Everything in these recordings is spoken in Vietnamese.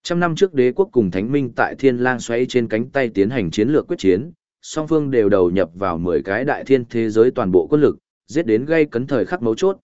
Trăm năm trước đế quốc cùng thánh minh tại thiên lang xoáy trên cánh tay tiến hành chiến lược quyết chiến, song phương đều đầu nhập vào 10 cái đại thiên thế giới toàn bộ quân lực, giết đến gây cấn thời khắc mấu chốt,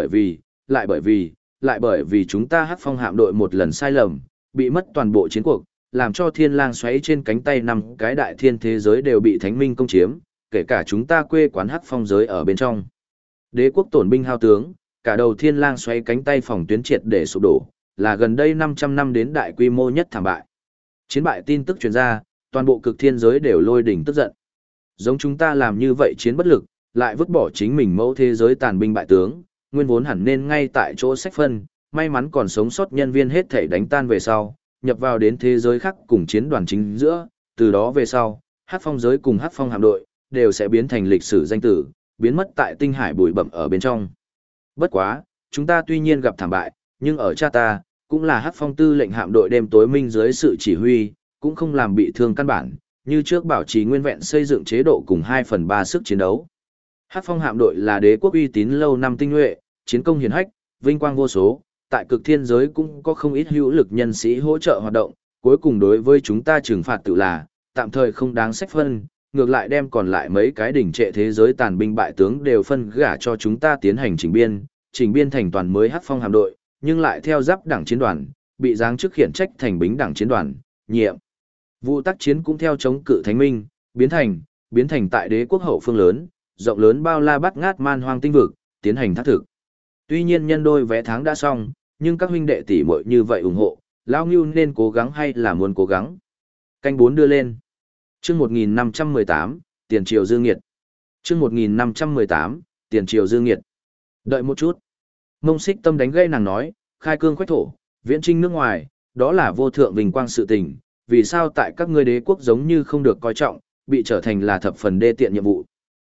lại bởi vì chúng ta Hắc Phong hạm đội một lần sai lầm, bị mất toàn bộ chiến cuộc, làm cho thiên lang xoáy trên cánh tay 5 cái đại thiên thế giới đều bị thánh minh công chiếm, kể cả chúng ta quê quán Hắc Phong giới ở bên trong. Đế quốc tổn binh hao tướng, cả đầu thiên lang xoáy cánh tay phòng tuyến triệt để sụp đổ, là gần đây 500 năm đến đại quy mô nhất thảm bại. Chiến bại tin tức truyền ra, toàn bộ cực thiên giới đều lôi đỉnh tức giận. Giống chúng ta làm như vậy chiến bất lực, lại vứt bỏ chính mình mẫu thế giới tàn binh bại tướng, nguyên vốn hẳn nên ngay tại chỗ sách phân, may mắn còn sống sót nhân viên hết thảy đánh tan về sau, nhập vào đến thế giới khác cùng chiến đoàn chính giữa, từ đó về sau, Hắc Phong giới cùng Hắc Phong hạm đội đều sẽ biến thành lịch sử danh tử, biến mất tại tinh hải bụi bặm ở bên trong. Bất quá, chúng ta tuy nhiên gặp thảm bại, nhưng ở cha ta, cũng là Hắc Phong tư lệnh hạm đội đêm tối minh dưới sự chỉ huy, cũng không làm bị thương căn bản, như trước bảo trì nguyên vẹn xây dựng chế độ cùng 2/3 sức chiến đấu. Hắc Phong hạm đội là đế quốc uy tín lâu năm tinh nhuệ, chiến công hiển hách, vinh quang vô số, tại cực thiên giới cũng có không ít hữu lực nhân sĩ hỗ trợ hoạt động, cuối cùng đối với chúng ta trừng phạt tự là, tạm thời không đáng sách phân, ngược lại đem còn lại mấy cái đỉnh trệ thế giới tàn binh bại tướng đều phân gả cho chúng ta tiến hành chỉnh biên thành toàn mới Hắc Phong hạm đội, nhưng lại theo giáp đảng chiến đoàn, bị giáng chức khiển trách thành bính đảng chiến đoàn, nhiệm vụ tác chiến cũng theo chống cự thánh minh, biến thành tại đế quốc hậu phương lớn, rộng lớn bao la bắt ngát man hoang tinh vực, tiến hành thác thực. Tuy nhiên nhân đôi vé tháng đã xong, nhưng các huynh đệ tỷ muội như vậy ủng hộ, lão Ngưu nên cố gắng hay là muốn cố gắng. Canh 4 đưa lên. Chương 1518, tiền triều dương nghiệt. Chương 1518, tiền triều dương nghiệt. Đợi một chút. Mông Xích Tâm đánh gây nàng nói, khai cương khoách thổ, viễn trinh nước ngoài, đó là vô thượng vinh quang sự tình, vì sao tại các ngươi đế quốc giống như không được coi trọng, bị trở thành là thập phần đê tiện nhiệm vụ.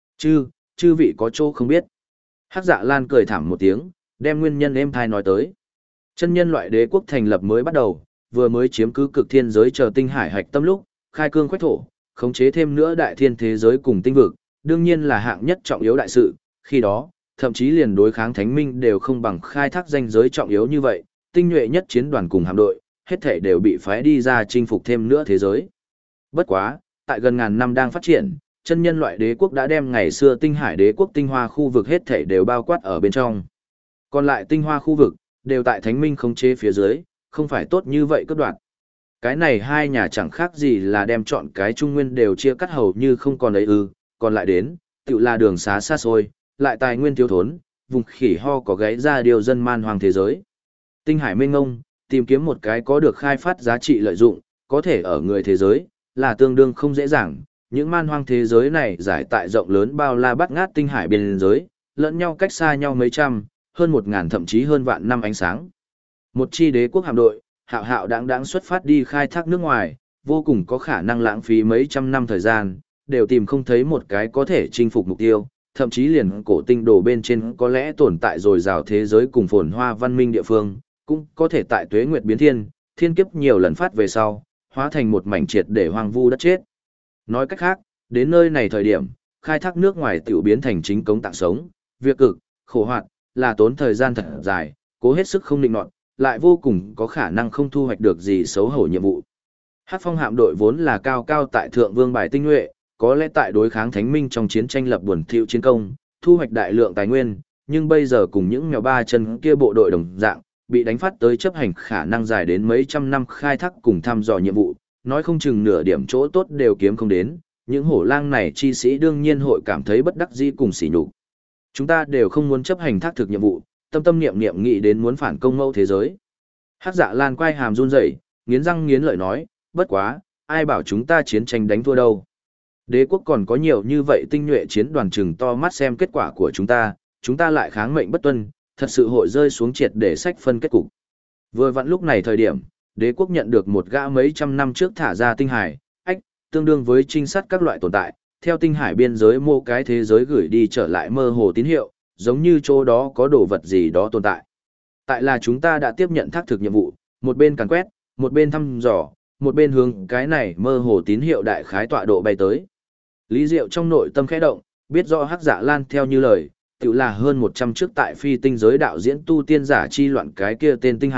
Chư vị có chỗ không biết. Hắc Dạ Lan cười thảm một tiếng, đem nguyên nhân êm thai nói tới. Chân nhân loại đế quốc thành lập mới bắt đầu, vừa mới chiếm cứ cực thiên giới chờ tinh hải hạch tâm lúc, khai cương khoách thổ, khống chế thêm nữa đại thiên thế giới cùng tinh vực, đương nhiên là hạng nhất trọng yếu đại sự, khi đó, thậm chí liền đối kháng thánh minh đều không bằng khai thác danh giới trọng yếu như vậy, tinh nhuệ nhất chiến đoàn cùng hạm đội, hết thể đều bị phái đi ra chinh phục thêm nữa thế giới. Bất quá, tại gần ngàn năm đang phát triển, chân nhân loại đế quốc đã đem ngày xưa tinh hải đế quốc tinh hoa khu vực hết thể đều bao quát ở bên trong. Còn lại tinh hoa khu vực, đều tại thánh minh khống chế phía dưới, không phải tốt như vậy cướp đoạt. Cái này hai nhà chẳng khác gì là đem chọn cái trung nguyên đều chia cắt hầu như không còn ấy còn lại đến, tự là đường xá xa xôi, lại tài nguyên thiếu thốn, vùng khỉ ho có gáy ra điều dân man hoang thế giới. Tinh hải mênh ngông, tìm kiếm một cái có được khai phát giá trị lợi dụng, có thể ở người thế giới, là tương đương không dễ dàng. Những man hoang thế giới này giải tại rộng lớn bao la bắt ngát tinh hải biên giới, lẫn nhau cách xa nhau mấy trăm, hơn 1000 thậm chí hơn vạn năm ánh sáng. Một chi đế quốc hạm đội, hạo hạo đáng xuất phát đi khai thác nước ngoài, vô cùng có khả năng lãng phí mấy trăm năm thời gian, đều tìm không thấy một cái có thể chinh phục mục tiêu, thậm chí liền cổ tinh đồ bên trên có lẽ tồn tại rồi rào thế giới cùng phồn hoa văn minh địa phương, cũng có thể tại tuế nguyệt biến thiên kiếp nhiều lần phát về sau, hóa thành một mảnh triệt để hoang vu đất chết. Nói cách khác, đến nơi này thời điểm, khai thác nước ngoài tiểu biến thành chính cống tạng sống, việc cực, khổ hoạt, là tốn thời gian thật dài, cố hết sức không định nọt, lại vô cùng có khả năng không thu hoạch được gì xấu hổ nhiệm vụ. Hắc Phong hạm đội vốn là cao cao tại thượng vương bài tinh nhuệ, có lẽ tại đối kháng thánh minh trong chiến tranh lập buồn thiệu chiến công, thu hoạch đại lượng tài nguyên, nhưng bây giờ cùng những mèo ba chân kia bộ đội đồng dạng, bị đánh phát tới chấp hành khả năng dài đến mấy trăm năm khai thác cùng thăm dò nhiệm vụ, nói không chừng nửa điểm chỗ tốt đều kiếm không đến, những hổ lang này chi sĩ đương nhiên hội cảm thấy bất đắc dĩ cùng sỉ nhục. Chúng ta đều không muốn chấp hành thác thực nhiệm vụ, tâm niệm niệm nghĩ đến muốn phản công mẫu thế giới. Hắc Dạ Lan quay hàm run rẩy, nghiến răng nghiến lợi nói, bất quá, ai bảo chúng ta chiến tranh đánh thua đâu. Đế quốc còn có nhiều như vậy tinh nhuệ chiến đoàn chừng to mắt xem kết quả của chúng ta lại kháng mệnh bất tuân, thật sự hội rơi xuống triệt để sách phân kết cục. Vừa vặn lúc này thời điểm, đế quốc nhận được một gã mấy trăm năm trước thả ra tinh hải, tương đương với trinh sát các loại tồn tại, theo tinh hải biên giới mô cái thế giới gửi đi trở lại mơ hồ tín hiệu, giống như chỗ đó có đồ vật gì đó tồn tại. Tại là chúng ta đã tiếp nhận thác thực nhiệm vụ, một bên càn quét, một bên thăm dò, một bên hướng cái này mơ hồ tín hiệu đại khái tọa độ bay tới. Lý Diệu trong nội tâm khẽ động, biết rõ Hắc Dạ Lan theo như lời, tự là hơn 100 trước tại phi tinh giới đạo diễn tu tiên giả chi loạn cái kia tên tinh hải,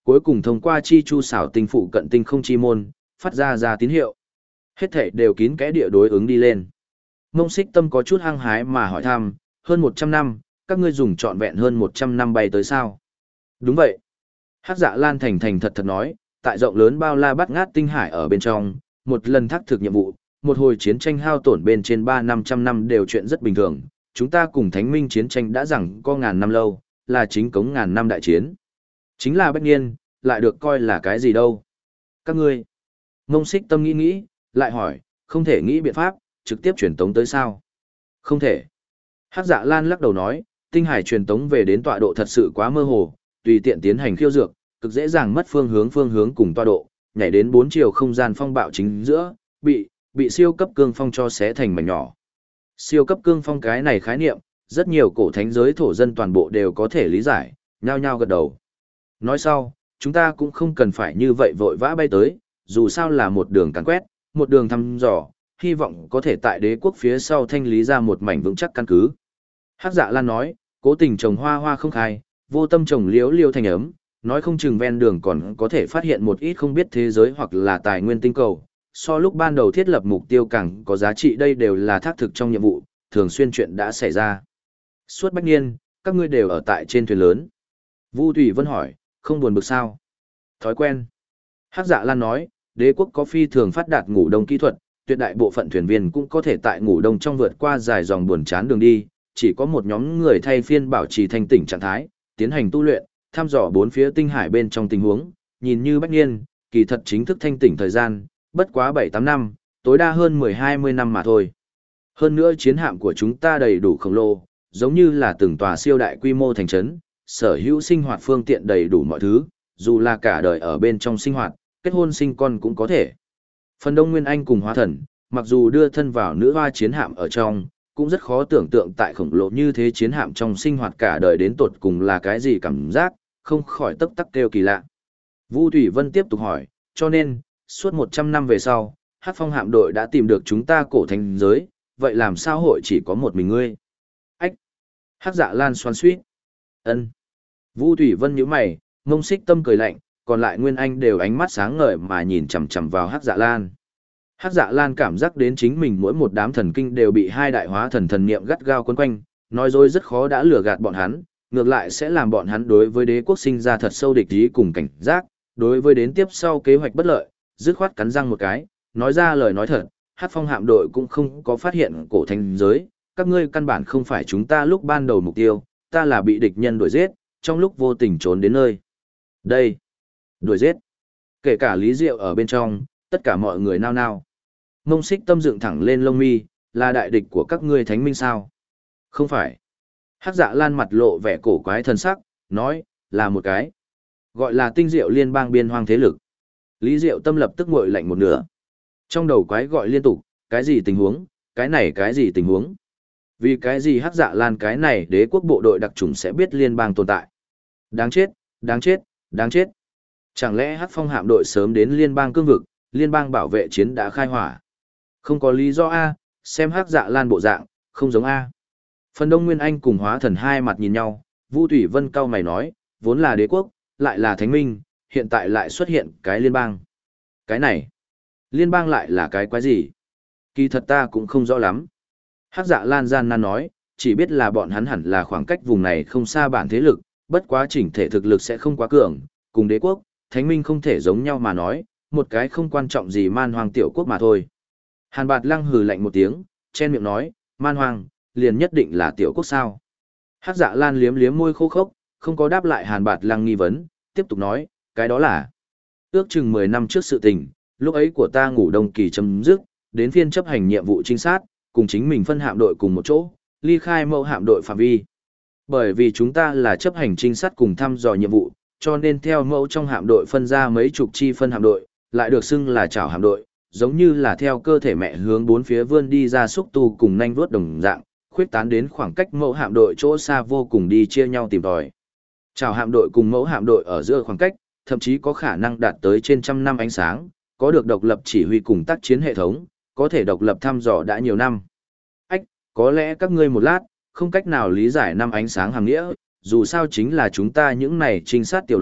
cuối cùng thông qua chi chu xảo tinh phụ cận tinh không chi môn, phát ra tín hiệu. Hết thảy đều kín kẽ địa đối ứng đi lên. Mông Xích Tâm có chút hăng hái mà hỏi thăm, hơn 100 năm, các ngươi dùng trọn vẹn hơn 100 năm bay tới sao? Đúng vậy. Hắc Dạ Lan thành thành thật thật nói, tại rộng lớn bao la bát ngát tinh hải ở bên trong, một lần thác thực nhiệm vụ, một hồi chiến tranh hao tổn bên trên 3-500 năm đều chuyện rất bình thường. Chúng ta cùng Thánh Minh chiến tranh đã rằng có ngàn năm lâu, là chính cống ngàn năm đại chiến. Chính là Bách Niên, lại được coi là cái gì đâu. Các ngươi, Mông Xích Tâm nghĩ nghĩ, lại hỏi, không thể nghĩ biện pháp, trực tiếp truyền tống tới sao? Không thể. Hắc Dạ Lan lắc đầu nói, tinh hải truyền tống về đến tọa độ thật sự quá mơ hồ, tùy tiện tiến hành khiêu dược, cực dễ dàng mất phương hướng cùng tọa độ, nhảy đến 4 chiều không gian phong bạo chính giữa, bị siêu cấp cương phong cho xé thành mảnh nhỏ. Siêu cấp cương phong cái này khái niệm, rất nhiều cổ thánh giới thổ dân toàn bộ đều có thể lý giải, nhao nhao gật đầu. Nói sau, chúng ta cũng không cần phải như vậy vội vã bay tới, dù sao là một đường càn quét, một đường thăm dò, hy vọng có thể tại đế quốc phía sau thanh lý ra một mảnh vững chắc căn cứ. Hắc Dạ Lan nói, cố tình trồng hoa hoa không khai, vô tâm trồng liễu liêu thành ấm, nói không chừng ven đường còn có thể phát hiện một ít không biết thế giới hoặc là tài nguyên tinh cầu. So lúc ban đầu thiết lập mục tiêu càng có giá trị, đây đều là thác thực trong nhiệm vụ, thường xuyên chuyện đã xảy ra. Suốt Bách Niên, các ngươi đều ở tại trên thuyền lớn. Vu Thủy Vân hỏi, không buồn bực sao? Thói quen. Hắc Dạ Lan nói, đế quốc có phi thường phát đạt ngủ đông kỹ thuật, tuyệt đại bộ phận thuyền viên cũng có thể tại ngủ đông trong vượt qua dài dòng buồn chán đường đi, chỉ có một nhóm người thay phiên bảo trì thanh tỉnh trạng thái, tiến hành tu luyện, thăm dò bốn phía tinh hải bên trong tình huống, nhìn như Bách Niên, kỳ thật chính thức thanh tỉnh thời gian, bất quá 7-8 năm, tối đa hơn 10-20 năm mà thôi. Hơn nữa chiến hạm của chúng ta đầy đủ khổng lồ, giống như là từng tòa siêu đại quy mô thành trấn, sở hữu sinh hoạt phương tiện đầy đủ mọi thứ, dù là cả đời ở bên trong sinh hoạt, kết hôn sinh con cũng có thể. Phần Đông Nguyên Anh cùng Hóa Thần, mặc dù đưa thân vào nữ hoa chiến hạm ở trong, cũng rất khó tưởng tượng tại khổng lồ như thế chiến hạm trong sinh hoạt cả đời đến tột cùng là cái gì cảm giác, không khỏi tấp tắc kêu kỳ lạ. Vu Thủy Vân tiếp tục hỏi, cho nên, suốt 100 năm về sau, Hắc Phong hạm đội đã tìm được chúng ta cổ thánh giới, vậy làm sao hội chỉ có một mình ngươi? Ách! Hắc Dạ Lan xoắn xuýt. Ân. Vu Thủy Vân nhíu mày, Mông Xích Tâm cười lạnh, còn lại Nguyên Anh đều ánh mắt sáng ngời mà nhìn chằm chằm vào Hắc Dạ Lan. Hắc Dạ Lan cảm giác đến chính mình mỗi một đám thần kinh đều bị hai đại hóa thần thần niệm gắt gao quấn quanh, nói dối rất khó đã lừa gạt bọn hắn, ngược lại sẽ làm bọn hắn đối với đế quốc sinh ra thật sâu địch ý cùng cảnh giác, đối với đến tiếp sau kế hoạch bất lợi, dứt khoát cắn răng một cái, nói ra lời nói thật, Hắc Phong hạm đội cũng không có phát hiện cổ thánh giới, các ngươi căn bản không phải chúng ta lúc ban đầu mục tiêu, ta là bị địch nhân đuổi giết, trong lúc vô tình trốn đến nơi. Đây, đuổi giết. Kể cả Lý Diệu ở bên trong, tất cả mọi người nao nao. Mông Xích Tâm dựng thẳng lên lông mi, là đại địch của các ngươi thánh minh sao? Không phải. Hắc Dạ Lan mặt lộ vẻ cổ quái thân sắc, nói, là một cái. Gọi là Tinh Diệu Liên bang biên hoang thế lực. Lý Diệu Tâm lập tức nguội lạnh một nửa. Trong đầu quái gọi liên tục, cái gì tình huống, cái này cái gì tình huống. Vì cái gì Hắc Dạ Lan cái này đế quốc bộ đội đặc chủng sẽ biết liên bang tồn tại. Đáng chết, đáng chết, đáng chết. Chẳng lẽ Hắc Phong hạm đội sớm đến liên bang cương vực, liên bang bảo vệ chiến đã khai hỏa. Không có lý do A, xem Hắc Dạ Lan bộ dạng, không giống A. Phần Đông Nguyên Anh cùng Hóa Thần hai mặt nhìn nhau, Vu Thủy Vân cau mày nói, vốn là đế quốc, lại là thánh minh, hiện tại lại xuất hiện cái liên bang. Cái này, liên bang lại là cái quái gì? Kỳ thật ta cũng không rõ lắm. Hắc Dạ Lan gian nan nói, chỉ biết là bọn hắn hẳn là khoảng cách vùng này không xa bản thế lực, bất quá chỉnh thể thực lực sẽ không quá cường, cùng đế quốc, thánh minh không thể giống nhau mà nói, một cái không quan trọng gì man hoang tiểu quốc mà thôi. Hàn Bạt Lăng hừ lạnh một tiếng, chen miệng nói, man hoang, liền nhất định là tiểu quốc sao. Hắc Dạ Lan liếm liếm môi khô khốc, không có đáp lại Hàn Bạt Lăng nghi vấn, tiếp tục nói, cái đó là ước chừng 10 năm trước sự tình, lúc ấy của ta ngủ đông kỳ chấm dứt, đến phiên chấp hành nhiệm vụ trinh sát, cùng chính mình phân hạm đội cùng một chỗ, ly khai mẫu hạm đội phạm vi. Bởi vì chúng ta là chấp hành trinh sát cùng thăm dò nhiệm vụ, cho nên theo mẫu trong hạm đội phân ra mấy chục chi phân hạm đội, lại được xưng là chảo hạm đội, giống như là theo cơ thể mẹ hướng bốn phía vươn đi ra xúc tu cùng nanh vuốt đồng dạng, khuyết tán đến khoảng cách mẫu hạm đội chỗ xa vô cùng đi chia nhau tìm tòi. Chảo hạm đội cùng mẫu hạm đội ở giữa khoảng cách, thậm chí có khả năng đạt tới trên 100 năm ánh sáng, có được độc lập chỉ huy cùng tác chiến hệ thống, có thể độc lập thăm dò đã nhiều năm. Ách, có lẽ các ngươi một lát, không cách nào lý giải năm ánh sáng hàng nghĩa, dù sao chính là chúng ta những này trinh sát tiểu đội,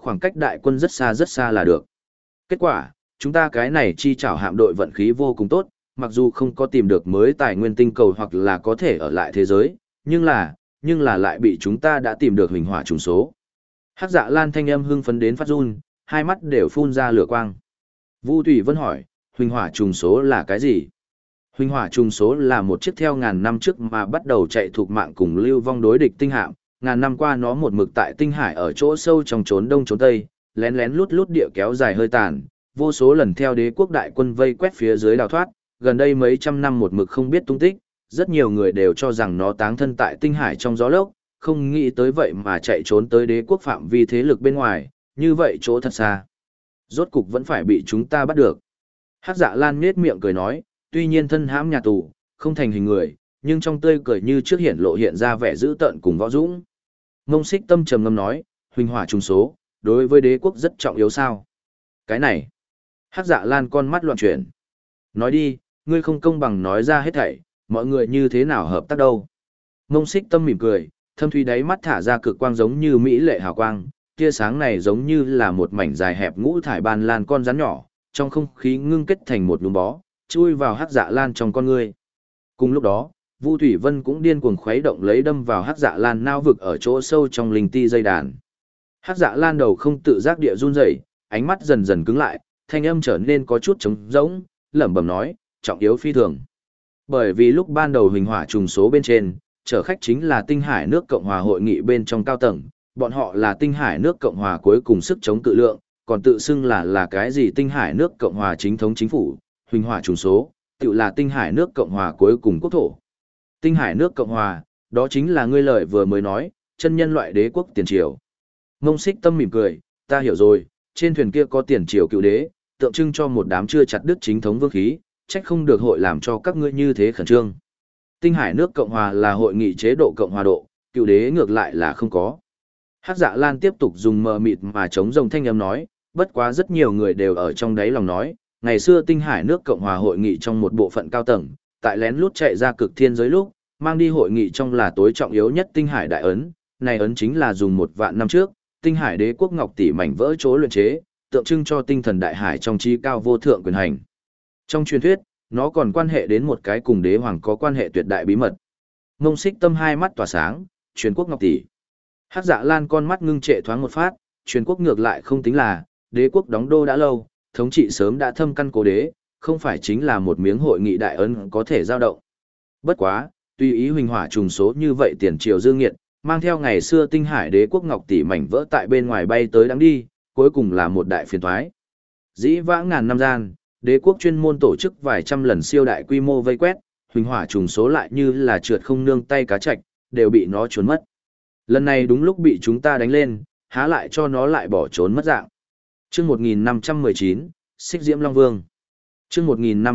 khoảng cách đại quân rất xa là được. Kết quả, chúng ta cái này chi chảo hạm đội vận khí vô cùng tốt, mặc dù không có tìm được mới tài nguyên tinh cầu hoặc là có thể ở lại thế giới, nhưng là lại bị chúng ta đã tìm được huỳnh hỏa trùng số. Hắc Dạ Lan thanh âm hưng phấn đến phát run, hai mắt đều phun ra lửa quang. Vu Thủy Vân hỏi, huỳnh hỏa trùng số là cái gì? Huỳnh hỏa trùng số là một chiếc theo ngàn năm trước mà bắt đầu chạy thuộc mạng cùng lưu vong đối địch tinh hạm, ngàn năm qua nó một mực tại tinh hải ở chỗ sâu trong trốn đông trốn tây, lén lén lút lút địa kéo dài hơi tàn, vô số lần theo đế quốc đại quân vây quét phía dưới đào thoát, gần đây mấy trăm năm một mực không biết tung tích, rất nhiều người đều cho rằng nó táng thân tại tinh hải trong gió lốc, không nghĩ tới vậy mà chạy trốn tới đế quốc phạm vi thế lực bên ngoài, như vậy chỗ thật xa. Rốt cục vẫn phải bị chúng ta bắt được. Hắc Dạ Lan nhếch miệng cười nói, tuy nhiên thân hãm nhà tù, không thành hình người, nhưng trong tươi cười như trước hiện lộ hiện ra vẻ dữ tợn cùng võ dũng. Ngông Xích Tâm trầm ngâm nói, huỳnh hỏa trùng số, đối với đế quốc rất trọng yếu sao? Cái này. Hắc Dạ Lan con mắt loạn chuyển. Nói đi, ngươi không công bằng nói ra hết thảy, mọi người như thế nào hợp tác đâu? Ngông Xích Tâm mỉm cười, thâm thúy đáy mắt thả ra cực quang giống như mỹ lệ hào quang, tia sáng này giống như là một mảnh dài hẹp ngũ thải ban lan con rắn nhỏ, trong không khí ngưng kết thành một nhúm bó, chui vào Hắc Dạ Lan trong con ngươi. Cùng lúc đó, Vu Thủy Vân cũng điên cuồng khuấy động lấy đâm vào Hắc Dạ Lan nao vực ở chỗ sâu trong linh ti dây đàn. Hắc Dạ Lan đầu không tự giác địa run rẩy, ánh mắt dần dần cứng lại, thanh âm trở nên có chút trống rỗng, lẩm bẩm nói, trọng yếu phi thường. Bởi vì lúc ban đầu huỳnh hỏa trùng số bên trên, chở khách chính là Tinh Hải nước Cộng hòa hội nghị bên trong cao tầng, bọn họ là Tinh Hải nước Cộng hòa cuối cùng sức chống tự lượng, còn tự xưng là cái gì Tinh Hải nước Cộng hòa chính thống chính phủ, huỳnh hỏa trùng số, tự là Tinh Hải nước Cộng hòa cuối cùng quốc thổ. Tinh Hải nước Cộng hòa, đó chính là ngươi lời vừa mới nói, chân nhân loại đế quốc tiền triều. Ngông Xích Tâm mỉm cười, ta hiểu rồi, trên thuyền kia có tiền triều cựu đế, tượng trưng cho một đám chưa chặt đứt chính thống vương khí, trách không được hội làm cho các ngươi như thế khẩn trương. Tinh Hải nước Cộng hòa là hội nghị chế độ Cộng hòa độ, cựu đế ngược lại là không có. Hắc Dạ Lan tiếp tục dùng mờ mịt mà chống rồng thanh âm nói, bất quá rất nhiều người đều ở trong đáy lòng nói, ngày xưa Tinh Hải nước Cộng hòa hội nghị trong một bộ phận cao tầng, tại lén lút chạy ra cực thiên giới lúc, mang đi hội nghị trong là tối trọng yếu nhất Tinh Hải đại ấn, này ấn chính là dùng 1.000 năm trước, Tinh Hải đế quốc ngọc tỷ mảnh vỡ chỗ luyện chế, tượng trưng cho tinh thần đại hải trong trí cao vô thượng quyền hành. Trong truyền thuyết, nó còn quan hệ đến một cái cùng đế hoàng có quan hệ tuyệt đại bí mật. Ngông Xích Tâm hai mắt tỏa sáng, truyền quốc ngọc tỷ. Hắc Dạ Lan con mắt ngưng trệ thoáng một phát, truyền quốc ngược lại không tính là, đế quốc đóng đô đã lâu, thống trị sớm đã thâm căn cố đế, không phải chính là một miếng hội nghị đại ấn có thể giao động. Bất quá, tùy ý huỳnh hỏa trùng số như vậy tiền triều dương nghiệt, mang theo ngày xưa Tinh Hải đế quốc ngọc tỷ mảnh vỡ tại bên ngoài bay tới đáng đi, cuối cùng là một đại phiền toái. Dĩ vãng ngàn năm gian, đế quốc chuyên môn tổ chức vài trăm lần siêu đại quy mô vây quét, huỳnh hỏa trùng số lại như là trượt không nương tay cá chạch, đều bị nó trốn mất. Lần này đúng lúc bị chúng ta đánh lên, há lại cho nó lại bỏ trốn mất dạng. Chương 1519, Xích Diễm Long Vương. Chương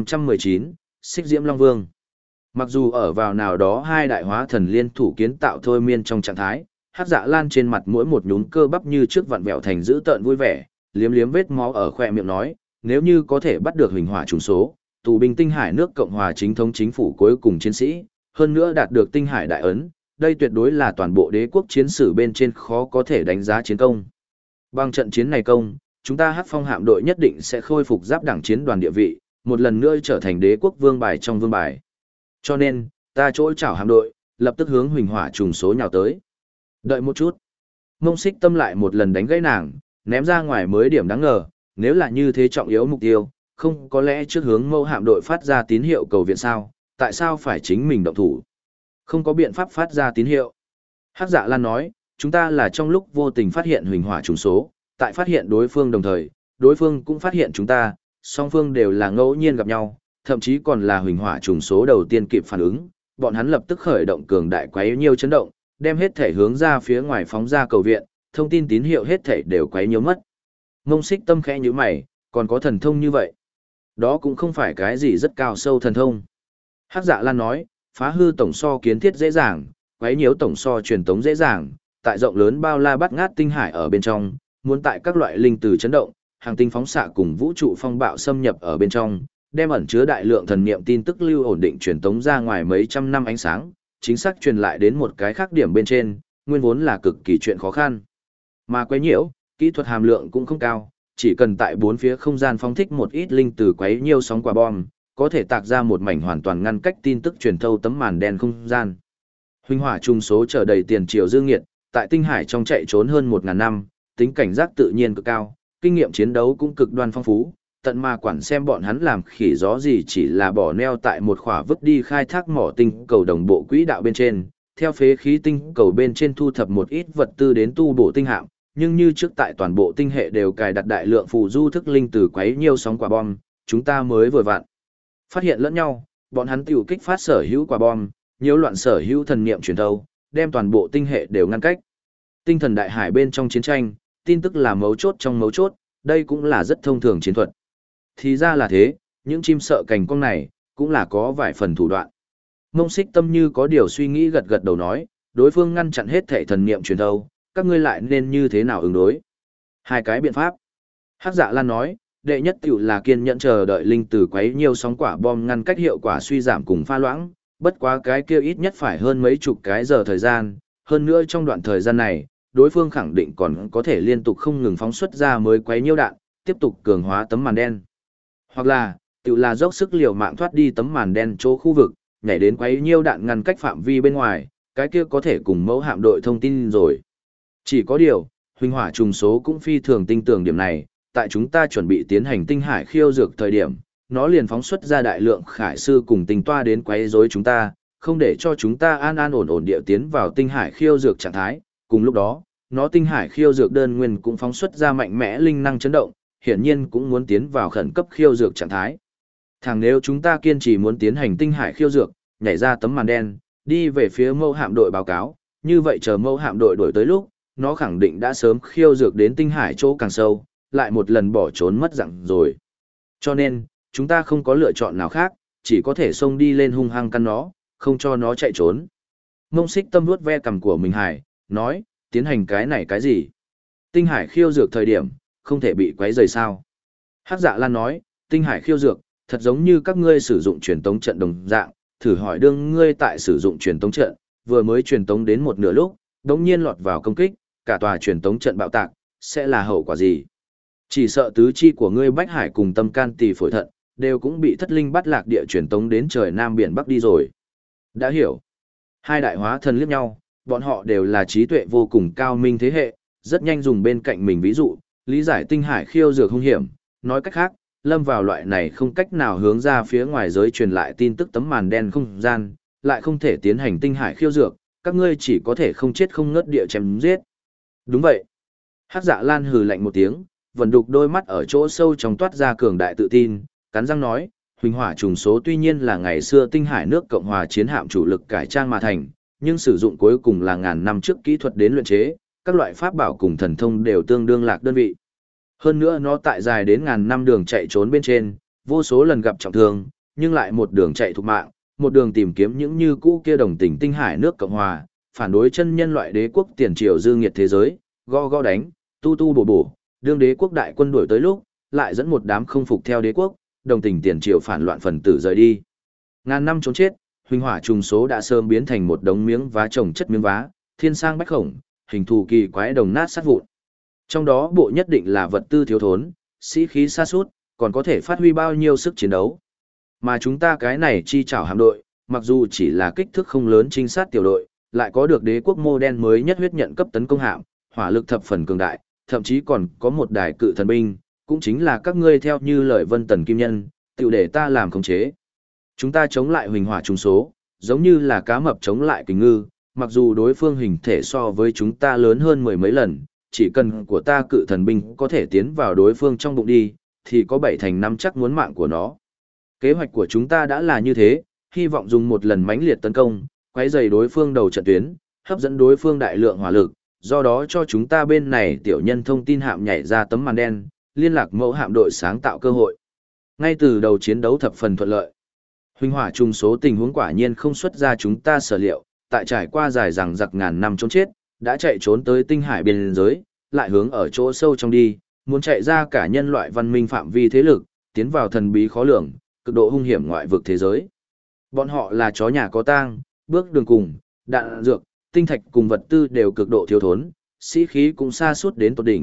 1519, Xích Diễm Long Vương. Mặc dù ở vào nào đó hai đại hóa thần liên thủ kiến tạo thôi miên trong trạng thái, Hắc Dạ Lan trên mặt mỗi một nhúm cơ bắp như trước vặn vẹo thành dữ tợn vui vẻ, liếm liếm vết máu ở khóe miệng nói, nếu như có thể bắt được huỳnh hỏa trùng số, tù binh Tinh Hải nước Cộng hòa chính thống chính phủ cuối cùng chiến sĩ, hơn nữa đạt được Tinh Hải đại ấn, đây tuyệt đối là toàn bộ đế quốc chiến sử bên trên khó có thể đánh giá chiến công. Bằng trận chiến này công, chúng ta Hắc Phong hạm đội nhất định sẽ khôi phục giáp đẳng chiến đoàn địa vị, một lần nữa trở thành đế quốc vương bài trong vương bài. Cho nên, ta chỗ chảo hạm đội, lập tức hướng huỳnh hỏa trùng số nhào tới. Đợi một chút. Ngông Xích Tâm lại một lần đánh gãy nàng, ném ra ngoài mới điểm đáng ngờ, nếu là như thế trọng yếu mục tiêu, không có lẽ trước hướng mâu hạm đội phát ra tín hiệu cầu viện sao, tại sao phải chính mình động thủ? Không có biện pháp phát ra tín hiệu. Hắc Dạ Lan nói, chúng ta là trong lúc vô tình phát hiện huỳnh hỏa trùng số, tại phát hiện đối phương đồng thời, đối phương cũng phát hiện chúng ta, song phương đều là ngẫu nhiên gặp nhau, thậm chí còn là huỳnh hỏa trùng số đầu tiên kịp phản ứng, bọn hắn lập tức khởi động cường đại quấy nhiều chấn động, đem hết thể hướng ra phía ngoài phóng ra cầu viện, thông tin tín hiệu hết thể đều quấy nhiễu mất. Ngông Xích Tâm khẽ như mày, còn có thần thông như vậy. Đó cũng không phải cái gì rất cao sâu thần thông. Hắc Dạ Lan nói, phá hư tổng so kiến thiết dễ dàng, quấy nhiễu tổng so truyền tống dễ dàng, tại rộng lớn bao la bắt ngát tinh hải ở bên trong, muốn tại các loại linh từ chấn động, hàng tinh phóng xạ cùng vũ trụ phong bạo xâm nhập ở bên trong, đem ẩn chứa đại lượng thần niệm tin tức lưu ổn định truyền tống ra ngoài mấy trăm năm ánh sáng, chính xác truyền lại đến một cái khác điểm bên trên, nguyên vốn là cực kỳ chuyện khó khăn. Mà quấy nhiễu, Kỹ thuật hàm lượng cũng không cao, chỉ cần tại bốn phía không gian phóng thích một ít linh từ quấy nhiều sóng quả bom, có thể tạc ra một mảnh hoàn toàn ngăn cách tin tức truyền thâu tấm màn đen không gian. Huynh hỏa trùng số trở đầy tiền triều dương nghiệt, tại tinh hải trong chạy trốn hơn 1000 năm, tính cảnh giác tự nhiên cực cao, kinh nghiệm chiến đấu cũng cực đoan phong phú, tận mà quản xem bọn hắn làm khỉ gió gì chỉ là bỏ neo tại một khỏa vứt đi khai thác mỏ tinh cầu đồng bộ quỹ đạo bên trên, theo phế khí tinh cầu bên trên thu thập một ít vật tư đến tu bổ tinh hạm, nhưng như trước tại toàn bộ tinh hệ đều cài đặt đại lượng phù du thức linh từ quấy nhiều sóng quả bom, chúng ta mới vừa vặn phát hiện lẫn nhau, bọn hắn tiểu kích phát sở hữu quả bom, nhiễu loạn sở hữu thần niệm truyền thâu, đem toàn bộ tinh hệ đều ngăn cách. Tinh thần đại hải bên trong chiến tranh, tin tức là mấu chốt trong mấu chốt, đây cũng là rất thông thường chiến thuật. Thì ra là thế, những chim sợ cành cong này, cũng là có vài phần thủ đoạn. Mông Xích Tâm như có điều suy nghĩ gật gật đầu nói, đối phương ngăn chặn hết thảy thần niệm truyền thâu, các ngươi lại nên như thế nào ứng đối? Hai cái biện pháp. Hắc Dạ Lan nói, đệ nhất tiểu là kiên nhẫn chờ đợi linh tử quấy nhiều sóng quả bom ngăn cách hiệu quả suy giảm cùng pha loãng, bất quá cái kia ít nhất phải hơn mấy chục cái giờ thời gian, hơn nữa trong đoạn thời gian này, đối phương khẳng định còn có thể liên tục không ngừng phóng xuất ra mới quấy nhiêu đạn, tiếp tục cường hóa tấm màn đen. Hoặc là, tiểu là dốc sức liều mạng thoát đi tấm màn đen chỗ khu vực, nhảy đến quấy nhiêu đạn ngăn cách phạm vi bên ngoài, cái kia có thể cùng mẫu hạm đội thông tin rồi. Chỉ có điều, huynh hỏa trùng số cũng phi thường tin tưởng điểm này, tại chúng ta chuẩn bị tiến hành tinh hải khiêu dược thời điểm, nó liền phóng xuất ra đại lượng khải sư cùng tinh toa đến quấy rối chúng ta, không để cho chúng ta an an ổn ổn địa tiến vào tinh hải khiêu dược trạng thái. Cùng lúc đó, nó tinh hải khiêu dược đơn nguyên cũng phóng xuất ra mạnh mẽ linh năng chấn động, hiển nhiên cũng muốn tiến vào khẩn cấp khiêu dược trạng thái. Thằng nếu chúng ta kiên trì muốn tiến hành tinh hải khiêu dược, nhảy ra tấm màn đen, đi về phía mẫu hạm đội báo cáo, như vậy chờ mẫu hạm đội đổi tới lúc, nó khẳng định đã sớm khiêu dược đến tinh hải chỗ càng sâu, lại một lần bỏ trốn mất dạng rồi. Cho nên, chúng ta không có lựa chọn nào khác, chỉ có thể xông đi lên hung hăng căn nó, không cho nó chạy trốn. Mông Xích Tâm vuốt ve cằm của mình hải, nói, tiến hành cái này cái gì? Tinh hải khiêu dược thời điểm, không thể bị quấy rầy sao? Hắc Dạ Lan nói, tinh hải khiêu dược, thật giống như các ngươi sử dụng truyền tống trận đồng dạng, thử hỏi đương ngươi tại sử dụng truyền tống trận, vừa mới truyền tống đến một nửa lúc, đống nhiên lọt vào công kích, cả tòa truyền tống trận bạo tạc, sẽ là hậu quả gì? Chỉ sợ tứ chi của ngươi bách hải cùng tâm can tỳ phổi thận, đều cũng bị thất linh bắt lạc địa truyền tống đến trời Nam Biển Bắc đi rồi. Đã hiểu. Hai đại hóa thần liếc nhau, bọn họ đều là trí tuệ vô cùng cao minh thế hệ, rất nhanh dùng bên cạnh mình ví dụ, lý giải tinh hải khiêu dược hung hiểm, nói cách khác, lâm vào loại này không cách nào hướng ra phía ngoài giới truyền lại tin tức tấm màn đen không gian, lại không thể tiến hành tinh hải khiêu dược, các ngươi chỉ có thể không chết không ngất địa chém giết. Đúng vậy. Hắc Dạ Lan hừ lạnh một tiếng, vần đục đôi mắt ở chỗ sâu trong toát ra cường đại tự tin, cắn răng nói, huỳnh hỏa trùng số tuy nhiên là ngày xưa tinh hải nước Cộng hòa chiến hạm chủ lực cải trang mà thành, nhưng sử dụng cuối cùng là ngàn năm trước kỹ thuật đến luyện chế, các loại pháp bảo cùng thần thông đều tương đương lạc đơn vị. Hơn nữa nó tại dài đến ngàn năm đường chạy trốn bên trên, vô số lần gặp trọng thương, nhưng lại một đường chạy thục mạng, một đường tìm kiếm những như cũ kia đồng tình tinh hải nước Cộng hòa, phản đối chân nhân loại đế quốc tiền triều dư nghiệt thế giới, go go đánh, tu tu bổ bổ, đương đế quốc đại quân đuổi tới lúc, lại dẫn một đám không phục theo đế quốc, đồng tình tiền triều phản loạn phần tử rời đi. Ngàn năm trốn chết, huỳnh hỏa trùng số đã sớm biến thành một đống miếng vá chồng chất miếng vá, thiên sang bách khổng, hình thù kỳ quái đồng nát sát vụn. Trong đó bộ nhất định là vật tư thiếu thốn, sĩ khí sa sút, còn có thể phát huy bao nhiêu sức chiến đấu. Mà chúng ta cái này chi chảo hạm đội, mặc dù chỉ là kích thước không lớn trinh sát tiểu đội, lại có được đế quốc mô đen mới nhất huyết nhận cấp tấn công hạm, hỏa lực thập phần cường đại, thậm chí còn có một đài cự thần binh, cũng chính là các ngươi theo như lời Vân Tần Kim Nhân, tiểu để ta làm khống chế. Chúng ta chống lại huỳnh hỏa trùng số, giống như là cá mập chống lại kình ngư, mặc dù đối phương hình thể so với chúng ta lớn hơn mười mấy lần, chỉ cần của ta cự thần binh có thể tiến vào đối phương trong bụng đi, thì có 7/5 chắc muốn mạng của nó. Kế hoạch của chúng ta đã là như thế, hy vọng dùng một lần mãnh liệt tấn công, quấy rầy đối phương đầu trận tuyến, hấp dẫn đối phương đại lượng hỏa lực, do đó cho chúng ta bên này tiểu nhân thông tin hạm nhảy ra tấm màn đen, liên lạc mẫu hạm đội sáng tạo cơ hội. Ngay từ đầu chiến đấu thập phần thuận lợi. Huỳnh hỏa trùng số tình huống quả nhiên không xuất ra chúng ta sở liệu, tại trải qua dài dằng dặc ngàn năm trốn chết, đã chạy trốn tới tinh hải biên giới, lại hướng ở chỗ sâu trong đi, muốn chạy ra cả nhân loại văn minh phạm vi thế lực, tiến vào thần bí khó lường, cực độ hung hiểm ngoại vực thế giới. Bọn họ là chó nhà có tang, bước đường cùng, đạn dược, tinh thạch cùng vật tư đều cực độ thiếu thốn, sĩ khí cũng sa sút đến tột đỉnh,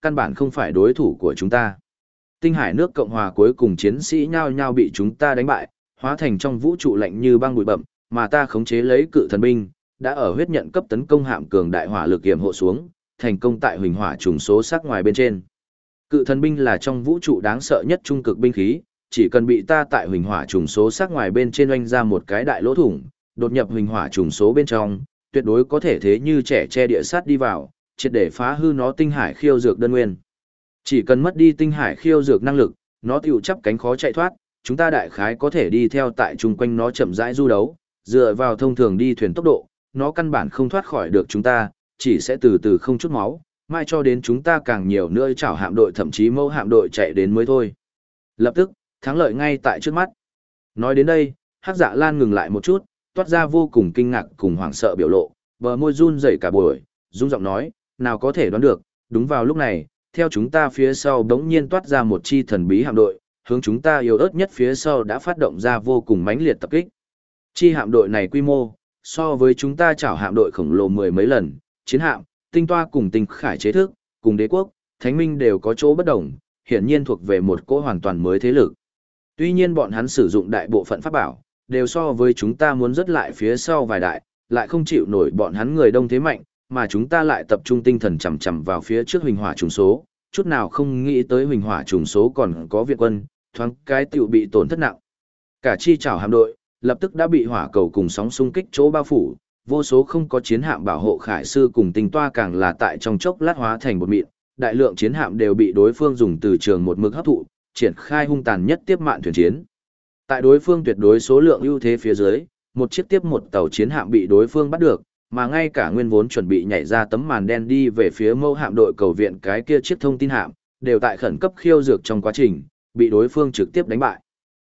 căn bản không phải đối thủ của chúng ta. Tinh hải nước Cộng hòa cuối cùng chiến sĩ nhao nhao bị chúng ta đánh bại, hóa thành trong vũ trụ lạnh như băng bụi bậm, mà ta khống chế lấy cự thần binh, đã ở huyết nhận cấp tấn công hạm cường đại hỏa lực yểm hộ xuống, thành công tại huỳnh hỏa trùng số sắc ngoài bên trên. Cự thần binh là trong vũ trụ đáng sợ nhất trung cực binh khí, chỉ cần bị ta tại huỳnh hỏa trùng số sắc ngoài bên trên oanh ra một cái đại lỗ thủng, đột nhập huỳnh hỏa trùng số bên trong, tuyệt đối có thể thế như trẻ che địa sát đi vào, triệt để phá hư nó tinh hải khiêu dược đơn nguyên. Chỉ cần mất đi tinh hải khiêu dược năng lực, nó tiểu chắp cánh khó chạy thoát, chúng ta đại khái có thể đi theo tại chung quanh nó chậm rãi du đấu, dựa vào thông thường đi thuyền tốc độ, nó căn bản không thoát khỏi được chúng ta, chỉ sẽ từ từ không chút máu, mai cho đến chúng ta càng nhiều nữa chảo hạm đội thậm chí mẫu hạm đội chạy đến mới thôi. Lập tức, thắng lợi ngay tại trước mắt. Nói đến đây, Hắc Dạ Lan ngừng lại một chút, toát ra vô cùng kinh ngạc cùng hoảng sợ biểu lộ, bờ môi run rẩy cả buổi, rung giọng nói, nào có thể đoán được, đúng vào lúc này, theo chúng ta phía sau đống nhiên toát ra một chi thần bí hạm đội, hướng chúng ta yếu ớt nhất phía sau đã phát động ra vô cùng mãnh liệt tập kích. Chi hạm đội này quy mô, so với chúng ta chảo hạm đội khổng lồ mười mấy lần, chiến hạm, tinh toa cùng tinh khải chế thức, cùng đế quốc, thánh minh đều có chỗ bất đồng, hiển nhiên thuộc về một cỗ hoàn toàn mới thế lực. Tuy nhiên bọn hắn sử dụng đại bộ phận pháp bảo, đều so với chúng ta muốn rất lại phía sau vài đại, lại không chịu nổi bọn hắn người đông thế mạnh, mà chúng ta lại tập trung tinh thần chằm chằm vào phía trước huỳnh hỏa trùng số, chút nào không nghĩ tới huỳnh hỏa trùng số còn có viện quân, thoáng cái tiểu bị tổn thất nặng. Cả chi chảo hạm đội, lập tức đã bị hỏa cầu cùng sóng xung kích chỗ bao phủ, vô số không có chiến hạm bảo hộ khải sư cùng tinh toa càng là tại trong chốc lát hóa thành bột mịn, đại lượng chiến hạm đều bị đối phương dùng từ trường một mực hấp thụ, triển khai hung tàn nhất tiếp mạn thuyền chiến. Tại đối phương tuyệt đối số lượng ưu thế phía dưới, một chiếc tiếp một tàu chiến hạm bị đối phương bắt được, mà ngay cả nguyên vốn chuẩn bị nhảy ra tấm màn đen đi về phía mẫu hạm đội cầu viện cái kia chiếc thông tin hạm, đều tại khẩn cấp khiêu dược trong quá trình, bị đối phương trực tiếp đánh bại.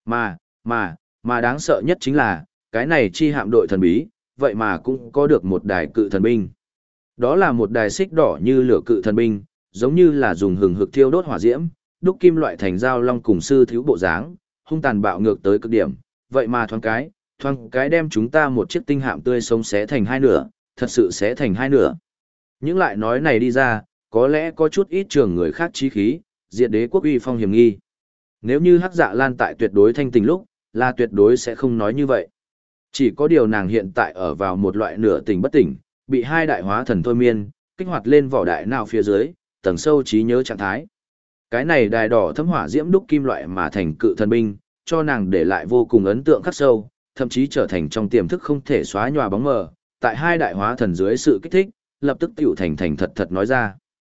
Mà đáng sợ nhất chính là, cái này chi hạm đội thần bí, vậy mà cũng có được một đài cự thần binh. Đó là một đài xích đỏ như lửa cự thần binh, giống như là dùng hừng hực thiêu đốt hỏa diễm, đúc kim loại thành dao long cùng sư thiếu bộ dáng, hung tàn bạo ngược tới cực điểm, vậy mà thoáng cái đem chúng ta một chiếc tinh hạm tươi sống xé thành hai nửa, thật sự xé thành hai nửa. Những lại nói này đi ra, có lẽ có chút ít trường người khác chí khí, diệt đế quốc uy phong hiểm nghi. Nếu như Hắc Dạ Lan tại tuyệt đối thanh tình lúc, là tuyệt đối sẽ không nói như vậy. Chỉ có điều nàng hiện tại ở vào một loại nửa tỉnh bất tỉnh, bị hai đại hóa thần thôi miên, kích hoạt lên vỏ đại nào phía dưới, tầng sâu trí nhớ trạng thái. Cái này đài đỏ thấm hỏa diễm đúc kim loại mà thành cự thần binh, cho nàng để lại vô cùng ấn tượng khắc sâu, thậm chí trở thành trong tiềm thức không thể xóa nhòa bóng mờ. Tại hai đại hóa thần dưới sự kích thích, lập tức tiểu thành thật nói ra.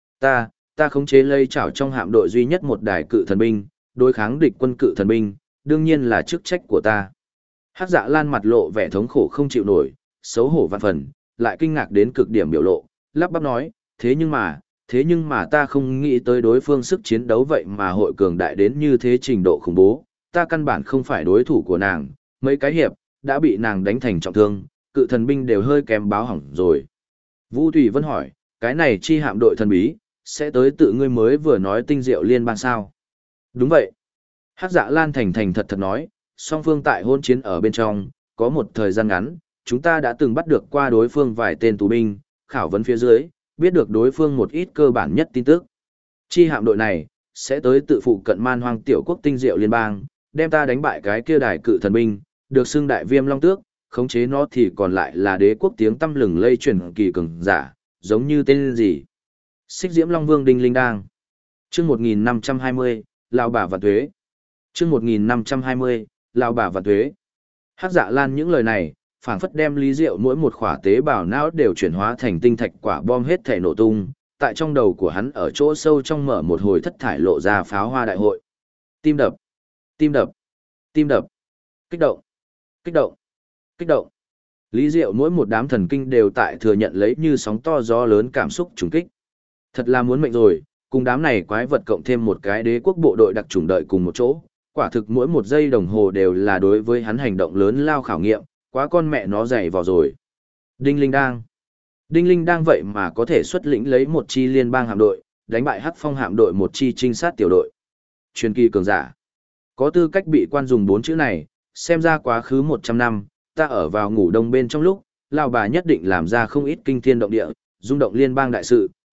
Ta khống chế lây chảo trong hạm đội duy nhất một đài cự thần binh, đối kháng địch quân cự thần binh, đương nhiên là chức trách của ta. Hắc Dạ Lan mặt lộ vẻ thống khổ không chịu nổi, xấu hổ vạn phần, lại kinh ngạc đến cực điểm biểu lộ, lắp bắp nói, thế nhưng mà ta không nghĩ tới đối phương sức chiến đấu vậy mà hội cường đại đến như thế trình độ khủng bố, ta căn bản không phải đối thủ của nàng, mấy cái hiệp, đã bị nàng đánh thành trọng thương, cự thần binh đều hơi kém báo hỏng rồi. Vũ Thủy Vân hỏi, cái này chi hạm đội thần bí, sẽ tới tự ngươi mới vừa nói tinh diệu liên bang sao? Đúng vậy. Hắc Dạ Lan thành thật nói, song phương tại hôn chiến ở bên trong, có một thời gian ngắn, chúng ta đã từng bắt được qua đối phương vài tên tù binh, khảo vấn phía dưới, biết được đối phương một ít cơ bản nhất tin tức. Chi hạm đội này, sẽ tới tự phụ cận man hoang tiểu quốc tinh diệu liên bang, đem ta đánh bại cái kia đài cự thần binh, được xưng đại viêm long tước, khống chế nó thì còn lại là đế quốc tiếng tăm lừng lây truyền kỳ cường giả, giống như tên gì. Xích Diễm Long Vương Đinh Linh Đang. Chương 1520, Lão bà và thuế. Chương 1520, Lão bà và thuế. Hắc Dạ Lan những lời này, phảng phất đem lý diệu mỗi một khỏa tế bào não đều chuyển hóa thành tinh thạch quả bom hết thể nổ tung, tại trong đầu của hắn ở chỗ sâu trong mở một hồi thất thải lộ ra pháo hoa đại hội. Tim đập, tim đập, tim đập, kích động, kích động, kích động. Lý diệu mỗi một đám thần kinh đều tại thừa nhận lấy như sóng to gió lớn cảm xúc trùng kích. Thật là muốn mệnh rồi, cùng đám này quái vật cộng thêm một cái đế quốc bộ đội đặc chủng đợi cùng một chỗ, quả thực mỗi một giây đồng hồ đều là đối với hắn hành động lớn lao khảo nghiệm, quá con mẹ nó dày vào rồi. Đinh Linh Đang. Đinh Linh Đang vậy mà có thể xuất lĩnh lấy một chi liên bang hạm đội, đánh bại Hắc Phong hạm đội một chi trinh sát tiểu đội. Truyền kỳ cường giả. Có tư cách bị quan dùng 4 chữ này, xem ra quá khứ 100 năm, ta ở vào ngủ đông bên trong lúc, lão bà nhất định làm ra không ít kinh thiên động địa, rung động liên bang đại sự,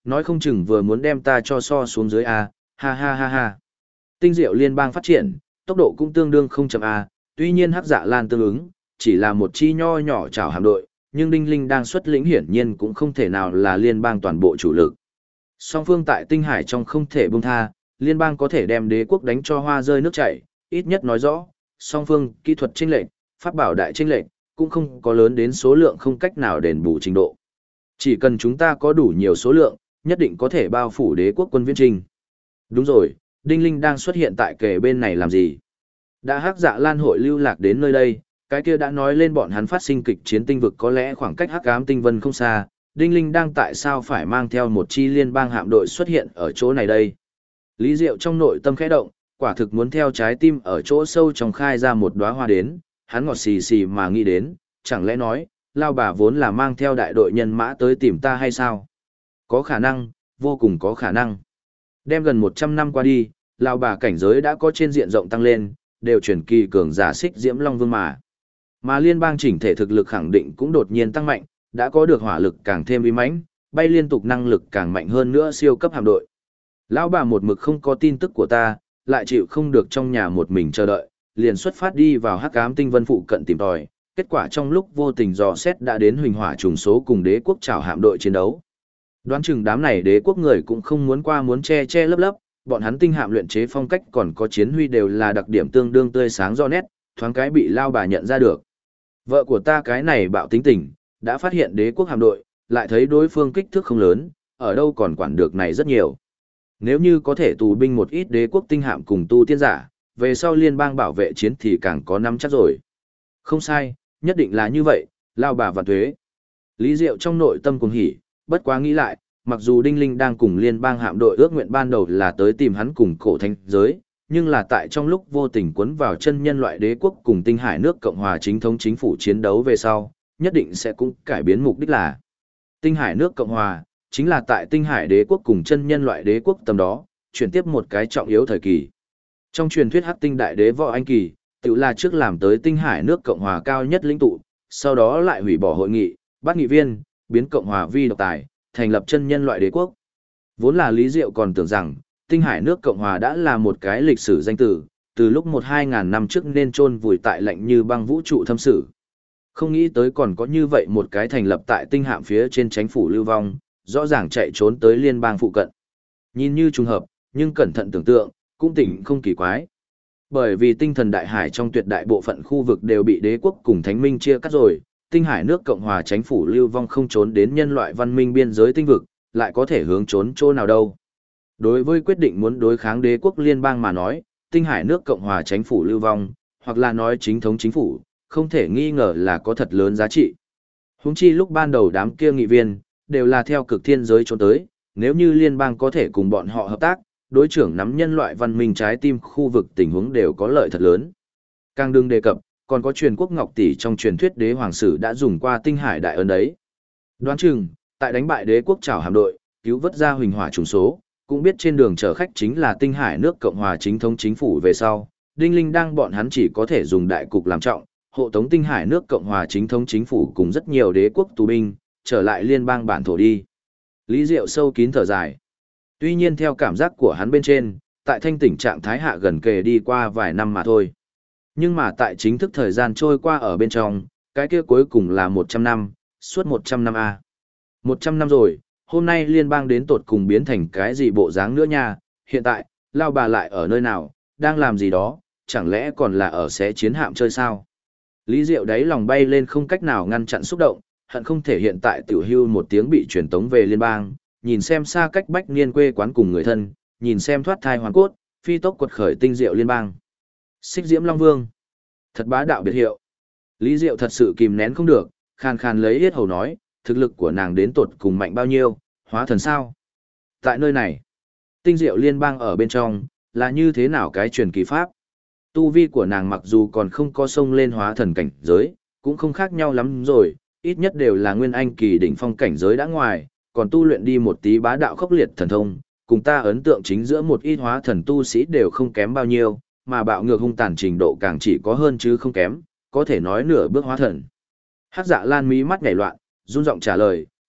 Nói không chừng vừa muốn đem ta cho so xuống dưới A, ha ha ha ha. Tinh diệu liên bang phát triển, tốc độ cũng tương đương không chậm A, tuy nhiên Hắc Dạ Lan tương ứng, chỉ là một chi nho nhỏ chảo hạm đội, nhưng Đinh Linh đang xuất lĩnh hiển nhiên cũng không thể nào là liên bang toàn bộ chủ lực. Song phương tại tinh hải trong không thể buông tha, liên bang có thể đem đế quốc đánh cho hoa rơi nước chảy, ít nhất nói rõ, song phương kỹ thuật chênh lệch, pháp bảo đại chênh lệch, cũng không có lớn đến số lượng không cách nào đền bù trình độ. Chỉ cần chúng ta có đủ nhiều số lượng, nhất định có thể bao phủ đế quốc quân viễn trình. Đúng rồi, Đinh Linh đang xuất hiện tại kề bên này làm gì? Đã Hắc Dạ Lan hội lưu lạc đến nơi đây, cái kia đã nói lên bọn hắn phát sinh kịch chiến tinh vực có lẽ khoảng cách Hắc Ám tinh vân không xa, Đinh Linh đang tại sao phải mang theo một chi liên bang hạm đội xuất hiện ở chỗ này đây? Lý Diệu trong nội tâm khẽ động, quả thực muốn theo trái tim ở chỗ sâu trong khai ra một đóa hoa đến, hắn ngọt xì xì mà nghĩ đến, chẳng lẽ nói, Lao bà vốn là mang theo đại đội nhân mã tới tìm ta hay sao? Có khả năng, vô cùng có khả năng. Đem gần 100 năm qua đi, Lao bà cảnh giới đã có trên diện rộng tăng lên, đều chuyển kỳ cường giả xích Diễm Long Vương mà. Mà liên bang chỉnh thể thực lực khẳng định cũng đột nhiên tăng mạnh, đã có được hỏa lực càng thêm uy mãnh, bay liên tục năng lực càng mạnh hơn nữa siêu cấp hạm đội. Lão bà một mực không có tin tức của ta, lại chịu không được trong nhà một mình chờ đợi, liền xuất phát đi vào Hắc Ám tinh vân phụ cận tìm tòi, kết quả trong lúc vô tình dò xét đã đến huỳnh hỏa trùng số cùng đế quốc trảo hạm đội chiến đấu. Đoán chừng đám này đế quốc người cũng không muốn qua muốn che che lấp lấp, bọn hắn tinh hạm luyện chế phong cách còn có chiến huy đều là đặc điểm tương đương tươi sáng rõ nét, thoáng cái bị lao bà nhận ra được. Vợ của ta cái này bạo tính tình, đã phát hiện đế quốc hạm đội, lại thấy đối phương kích thước không lớn, ở đâu còn quản được này rất nhiều. Nếu như có thể tù binh một ít đế quốc tinh hạm cùng tu tiên giả, về sau liên bang bảo vệ chiến thì càng có nắm chắc rồi. Không sai, nhất định là như vậy, lao bà và thuế. Lý Diệu trong nội tâm cuồng hỉ, bất quá nghĩ lại, mặc dù Đinh Linh đang cùng liên bang hạm đội ước nguyện ban đầu là tới tìm hắn cùng cổ thánh giới, nhưng là tại trong lúc vô tình cuốn vào chân nhân loại đế quốc cùng tinh hải nước Cộng hòa chính thống chính phủ chiến đấu về sau, nhất định sẽ cũng cải biến mục đích là tinh hải nước Cộng hòa, chính là tại tinh hải đế quốc cùng chân nhân loại đế quốc tầm đó, chuyển tiếp một cái trọng yếu thời kỳ. Trong truyền thuyết Hắc Tinh Đại Đế Võ Anh Kỳ, tự là trước làm tới tinh hải nước Cộng hòa cao nhất lĩnh tụ, sau đó lại hủy bỏ hội nghị, bắt nghị viên, biến Cộng hòa vi độc tài, thành lập chân nhân loại đế quốc. Vốn là Lý Diệu còn tưởng rằng, tinh hải nước Cộng hòa đã là một cái lịch sử danh từ, từ lúc 1-2 ngàn năm trước nên chôn vùi tại lạnh như băng vũ trụ thâm sử. Không nghĩ tới còn có như vậy một cái thành lập tại tinh hạm phía trên chánh phủ lưu vong, rõ ràng chạy trốn tới liên bang phụ cận. Nhìn như trùng hợp, nhưng cẩn thận tưởng tượng, cũng tỉnh không kỳ quái. Bởi vì tinh thần đại hải trong tuyệt đại bộ phận khu vực đều bị đế quốc cùng thánh minh chia cắt rồi, tinh hải nước Cộng hòa chánh phủ lưu vong không trốn đến nhân loại văn minh biên giới tinh vực, lại có thể hướng trốn chỗ nào đâu. Đối với quyết định muốn đối kháng đế quốc liên bang mà nói, tinh hải nước Cộng hòa chánh phủ lưu vong, hoặc là nói chính thống chính phủ, không thể nghi ngờ là có thật lớn giá trị. Huống chi lúc ban đầu đám kia nghị viên, đều là theo cực thiên giới trốn tới, nếu như liên bang có thể cùng bọn họ hợp tác, đối trưởng nắm nhân loại văn minh trái tim khu vực tình huống đều có lợi thật lớn. Càng đừng đề cập, còn có truyền quốc ngọc tỷ trong truyền thuyết đế hoàng sử đã dùng qua tinh hải đại ơn đấy. Đoán chừng, tại đánh bại đế quốc trảo hạm đội, cứu vớt ra huỳnh hỏa trùng số, cũng biết trên đường chở khách chính là tinh hải nước Cộng hòa chính thống chính phủ về sau, Đinh Linh đang bọn hắn chỉ có thể dùng đại cục làm trọng, hộ tống tinh hải nước Cộng hòa chính thống chính phủ cùng rất nhiều đế quốc tù binh, trở lại liên bang bản thổ đi. Lý Diệu sâu kín thở dài. Tuy nhiên theo cảm giác của hắn bên trên, tại thanh tỉnh trạng thái hạ gần kề đi qua vài năm mà thôi. Nhưng mà tại chính thức thời gian trôi qua ở bên trong, cái kia cuối cùng là 100 năm, suốt 100 năm A. 100 năm rồi, hôm nay liên bang đến tột cùng biến thành cái gì bộ dáng nữa nha, hiện tại, lao bà lại ở nơi nào, đang làm gì đó, chẳng lẽ còn là ở xé chiến hạm chơi sao? Lý Diệu đáy lòng bay lên không cách nào ngăn chặn xúc động, hận không thể hiện tại tiểu hưu một tiếng bị truyền tống về liên bang, nhìn xem xa cách bách niên quê quán cùng người thân, nhìn xem thoát thai hoàn cốt, phi tốc quật khởi tinh diệu liên bang. Xích Diễm Long Vương. Thật bá đạo biệt hiệu. Lý Diệu thật sự kìm nén không được, khàn khàn lấy yết hầu nói, thực lực của nàng đến tột cùng mạnh bao nhiêu, hóa thần sao? Tại nơi này, tinh diệu liên bang ở bên trong, là như thế nào cái truyền kỳ pháp? Tu vi của nàng mặc dù còn không có sông lên hóa thần cảnh giới, cũng không khác nhau lắm rồi, ít nhất đều là nguyên anh kỳ đỉnh phong cảnh giới đã ngoài, còn tu luyện đi một tí bá đạo khốc liệt thần thông, cùng ta ấn tượng chính giữa một ít hóa thần tu sĩ đều không kém bao nhiêu, mà bạo ngược hung tàn trình độ càng chỉ có hơn chứ không kém, có thể nói nửa bước hóa thần. Hắc Dạ Lan mí mắt nhảy loạn, run giọng trả lời,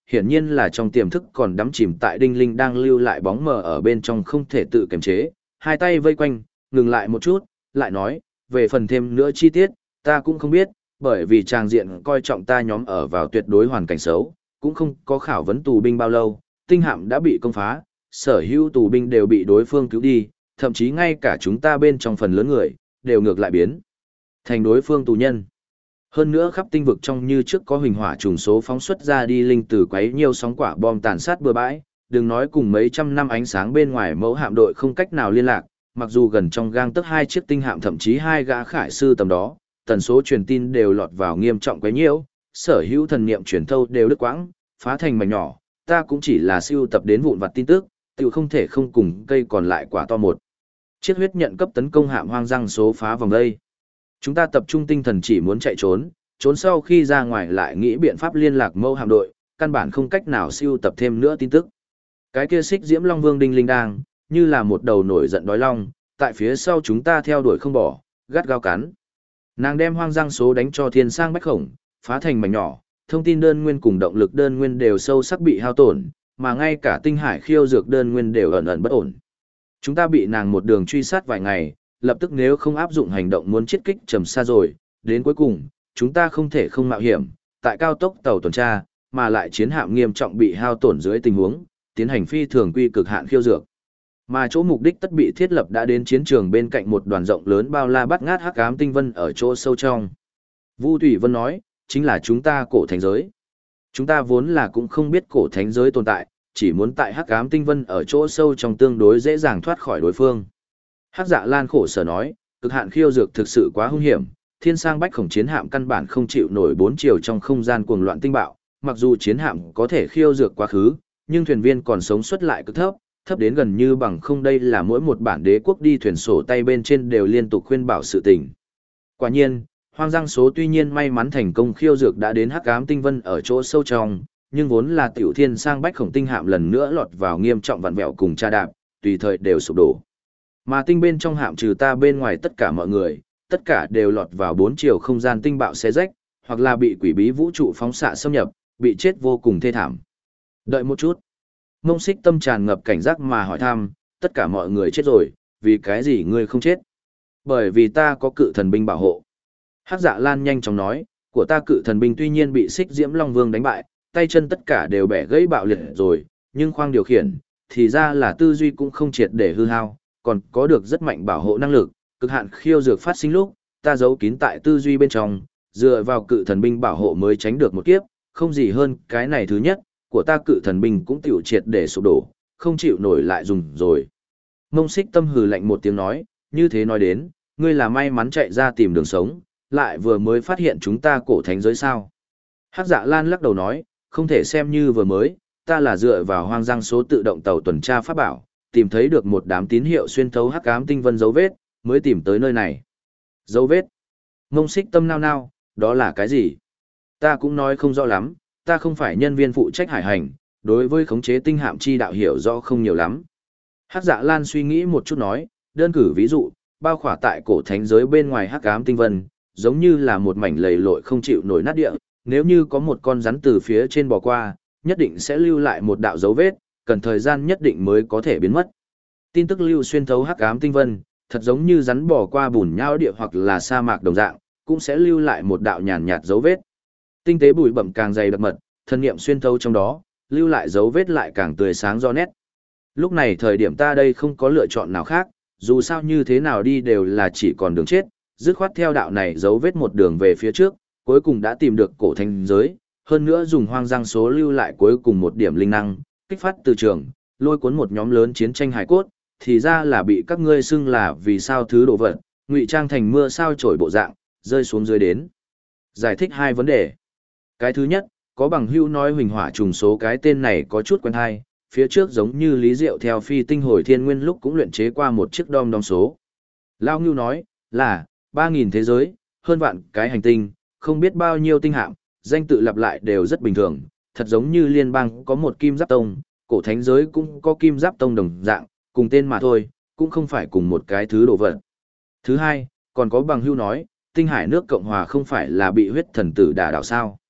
hiển nhiên là trong tiềm thức còn đắm chìm tại Đinh Linh đang lưu lại bóng mờ ở bên trong không thể tự kiềm chế, hai tay vây quanh, ngừng lại một chút, lại nói, về phần thêm nữa chi tiết, ta cũng không biết, bởi vì tràng diện coi trọng ta nhóm ở vào tuyệt đối hoàn cảnh xấu, cũng không có khảo vấn tù binh bao lâu, tinh hạm đã bị công phá, sở hữu tù binh đều bị đối phương cứu đi, thậm chí ngay cả chúng ta bên trong phần lớn người, đều ngược lại biến thành đối phương tù nhân. Hơn nữa khắp tinh vực trong như trước có huỳnh hỏa trùng số phóng xuất ra đi linh từ quấy nhiều sóng quả bom tàn sát bừa bãi, đừng nói cùng mấy trăm năm ánh sáng bên ngoài mẫu hạm đội không cách nào liên lạc, mặc dù gần trong gang tấc hai chiếc tinh hạm thậm chí hai gã khải sư tầm đó, tần số truyền tin đều lọt vào nghiêm trọng quấy nhiễu, sở hữu thần niệm truyền thâu đều đứt quãng, phá thành mảnh nhỏ, ta cũng chỉ là siêu tập đến vụn vặt tin tức, tự không thể không cùng cây còn lại quả to một. Chiếc huyết nhận cấp tấn công hạm hoang răng số phá vòng đây. Chúng ta tập trung tinh thần chỉ muốn chạy trốn, trốn sau khi ra ngoài lại nghĩ biện pháp liên lạc mâu hạm đội, căn bản không cách nào siêu tập thêm nữa tin tức. Cái kia xích diễm long vương Đinh Linh đang, như là một đầu nổi giận đói long, tại phía sau chúng ta theo đuổi không bỏ, gắt gao cắn. Nàng đem hoang răng số đánh cho thiên sang bách khổng, phá thành mảnh nhỏ, thông tin đơn nguyên cùng động lực đơn nguyên đều sâu sắc bị hao tổn, mà ngay cả tinh hải khiêu dược đơn nguyên đều ẩn ẩn bất ổn. Chúng ta bị nàng một đường truy sát vài ngày, lập tức nếu không áp dụng hành động muốn chiết kích trầm xa rồi, đến cuối cùng, chúng ta không thể không mạo hiểm, tại cao tốc tàu tuần tra, mà lại chiến hạm nghiêm trọng bị hao tổn dưới tình huống, tiến hành phi thường quy cực hạn khiêu dược. Mà chỗ mục đích tất bị thiết lập đã đến chiến trường bên cạnh một đoàn rộng lớn bao la bắt ngát hắc ám tinh vân ở chỗ sâu trong. Vu Thủy Vân nói, chính là chúng ta cổ thánh giới. Chúng ta vốn là cũng không biết cổ thánh giới tồn tại, chỉ muốn tại hắc ám tinh vân ở chỗ sâu trong tương đối dễ dàng thoát khỏi đối phương. Hắc Dạ Lan khổ sở nói, cực hạn khiêu dược thực sự quá hung hiểm, thiên sang bách khổng chiến hạm căn bản không chịu nổi bốn chiều trong không gian cuồng loạn tinh bạo, mặc dù chiến hạm có thể khiêu dược quá khứ, nhưng thuyền viên còn sống xuất lại cực thấp, thấp đến gần như bằng không. Đây là mỗi một bản đế quốc đi thuyền sổ tay bên trên đều liên tục khuyên bảo sự tình. Quả nhiên, hoang giang số tuy nhiên may mắn thành công khiêu dược đã đến hắc ám tinh vân ở chỗ sâu trong, nhưng vốn là tiểu thiên sang bách khổng tinh hạm lần nữa lọt vào nghiêm trọng vặn vẹo cùng tra đạp, tùy thời đều sụp đổ. Mà tinh bên trong hạm trừ ta bên ngoài tất cả mọi người, tất cả đều lọt vào bốn chiều không gian tinh bạo xé rách, hoặc là bị quỷ bí vũ trụ phóng xạ xâm nhập, bị chết vô cùng thê thảm. Đợi một chút. Mông Xích Tâm tràn ngập cảnh giác mà hỏi thăm, tất cả mọi người chết rồi, vì cái gì ngươi không chết? Bởi vì ta có cự thần binh bảo hộ. Hắc Dạ Lan nhanh chóng nói, của ta cự thần binh tuy nhiên bị Xích Diễm Long Vương đánh bại, tay chân tất cả đều bẻ gãy bạo liệt rồi, nhưng khoang điều khiển, thì ra là tư duy cũng không triệt để hư hao, còn có được rất mạnh bảo hộ năng lực, cực hạn khiêu dược phát sinh lúc, ta giấu kín tại tư duy bên trong, dựa vào cự thần binh bảo hộ mới tránh được một kiếp, không gì hơn cái này thứ nhất, của ta cự thần binh cũng tiểu triệt để sụp đổ, không chịu nổi lại dùng rồi. Mông Xích Tâm hừ lạnh một tiếng nói, như thế nói đến, ngươi là may mắn chạy ra tìm đường sống, lại vừa mới phát hiện chúng ta cổ thánh giới sao. Hắc Dạ Lan lắc đầu nói, không thể xem như vừa mới, ta là dựa vào hoang giang số tự động tàu tuần tra pháp bảo, tìm thấy được một đám tín hiệu xuyên thấu hắc ám tinh vân dấu vết, mới tìm tới nơi này. Dấu vết? Mông Xích Tâm nao nao, đó là cái gì? Ta cũng nói không rõ lắm, ta không phải nhân viên phụ trách hải hành, đối với khống chế tinh hạm chi đạo hiểu rõ không nhiều lắm. Hắc Dạ Lan suy nghĩ một chút nói, đơn cử ví dụ, bao khỏa tại cổ thánh giới bên ngoài hắc ám tinh vân, giống như là một mảnh lầy lội không chịu nổi nát địa, nếu như có một con rắn từ phía trên bò qua, nhất định sẽ lưu lại một đạo dấu vết, cần thời gian nhất định mới có thể biến mất. Tin tức lưu xuyên thấu hắc ám tinh vân, thật giống như rắn bò qua bùn nhão địa hoặc là sa mạc đồng dạng, cũng sẽ lưu lại một đạo nhàn nhạt dấu vết. Tinh tế bụi bặm càng dày đặc mật, thân niệm xuyên thấu trong đó, lưu lại dấu vết lại càng tươi sáng rõ nét. Lúc này thời điểm ta đây không có lựa chọn nào khác, dù sao như thế nào đi đều là chỉ còn đường chết, dứt khoát theo đạo này dấu vết một đường về phía trước, cuối cùng đã tìm được cổ thánh giới, hơn nữa dùng hoang giang số lưu lại cuối cùng một điểm linh năng, kích phát từ trường, lôi cuốn một nhóm lớn chiến tranh hải cốt, thì ra là bị các ngươi xưng là vì sao thứ đồ vật, ngụy trang thành mưa sao trổi bộ dạng, rơi xuống dưới đến. Giải thích hai vấn đề. Cái thứ nhất, có bằng hữu nói huỳnh hỏa trùng số cái tên này có chút quen hay, phía trước giống như Lý Diệu theo phi tinh hồi thiên nguyên lúc cũng luyện chế qua một chiếc đom đóm số. Lao Ngưu nói, là 3.000 thế giới, hơn vạn cái hành tinh, không biết bao nhiêu tinh hạm, danh tự lặp lại đều rất bình thường, thật giống như liên bang có một kim giáp tông, cổ thánh giới cũng có kim giáp tông đồng dạng, cùng tên mà thôi, cũng không phải cùng một cái thứ đồ vật. Thứ hai, còn có bằng hữu nói, tinh hải nước Cộng Hòa không phải là bị huyết thần tử đả đảo sao.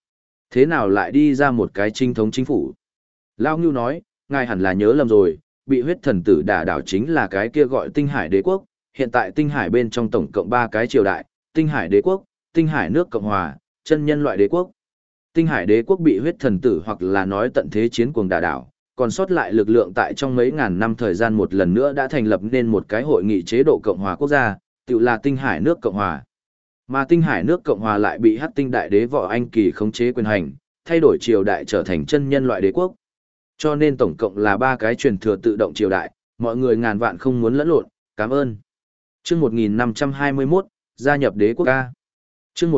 Thế nào lại đi ra một cái chính thống chính phủ? Lao Ngưu nói, ngài hẳn là nhớ lầm rồi, bị huyết thần tử đả đảo chính là cái kia gọi Tinh Hải Đế quốc, hiện tại Tinh Hải bên trong tổng cộng 3 cái triều đại, Tinh Hải Đế quốc, Tinh Hải nước Cộng hòa, chân nhân loại đế quốc. Tinh Hải Đế quốc bị huyết thần tử hoặc là nói tận thế chiến cuồng đả đảo, còn sót lại lực lượng tại trong mấy ngàn năm thời gian một lần nữa đã thành lập nên một cái hội nghị chế độ Cộng hòa quốc gia, tự là Tinh Hải nước Cộng hòa. Mà Tinh Hải nước Cộng hòa lại bị Hắc Tinh Đại Đế Võ Anh Kỳ khống chế quyền hành, thay đổi triều đại trở thành chân nhân loại đế quốc. Cho nên tổng cộng là 3 cái truyền thừa tự động triều đại, mọi người ngàn vạn không muốn lẫn lộn, cảm ơn. Chương 1521, gia nhập đế quốc A. Chương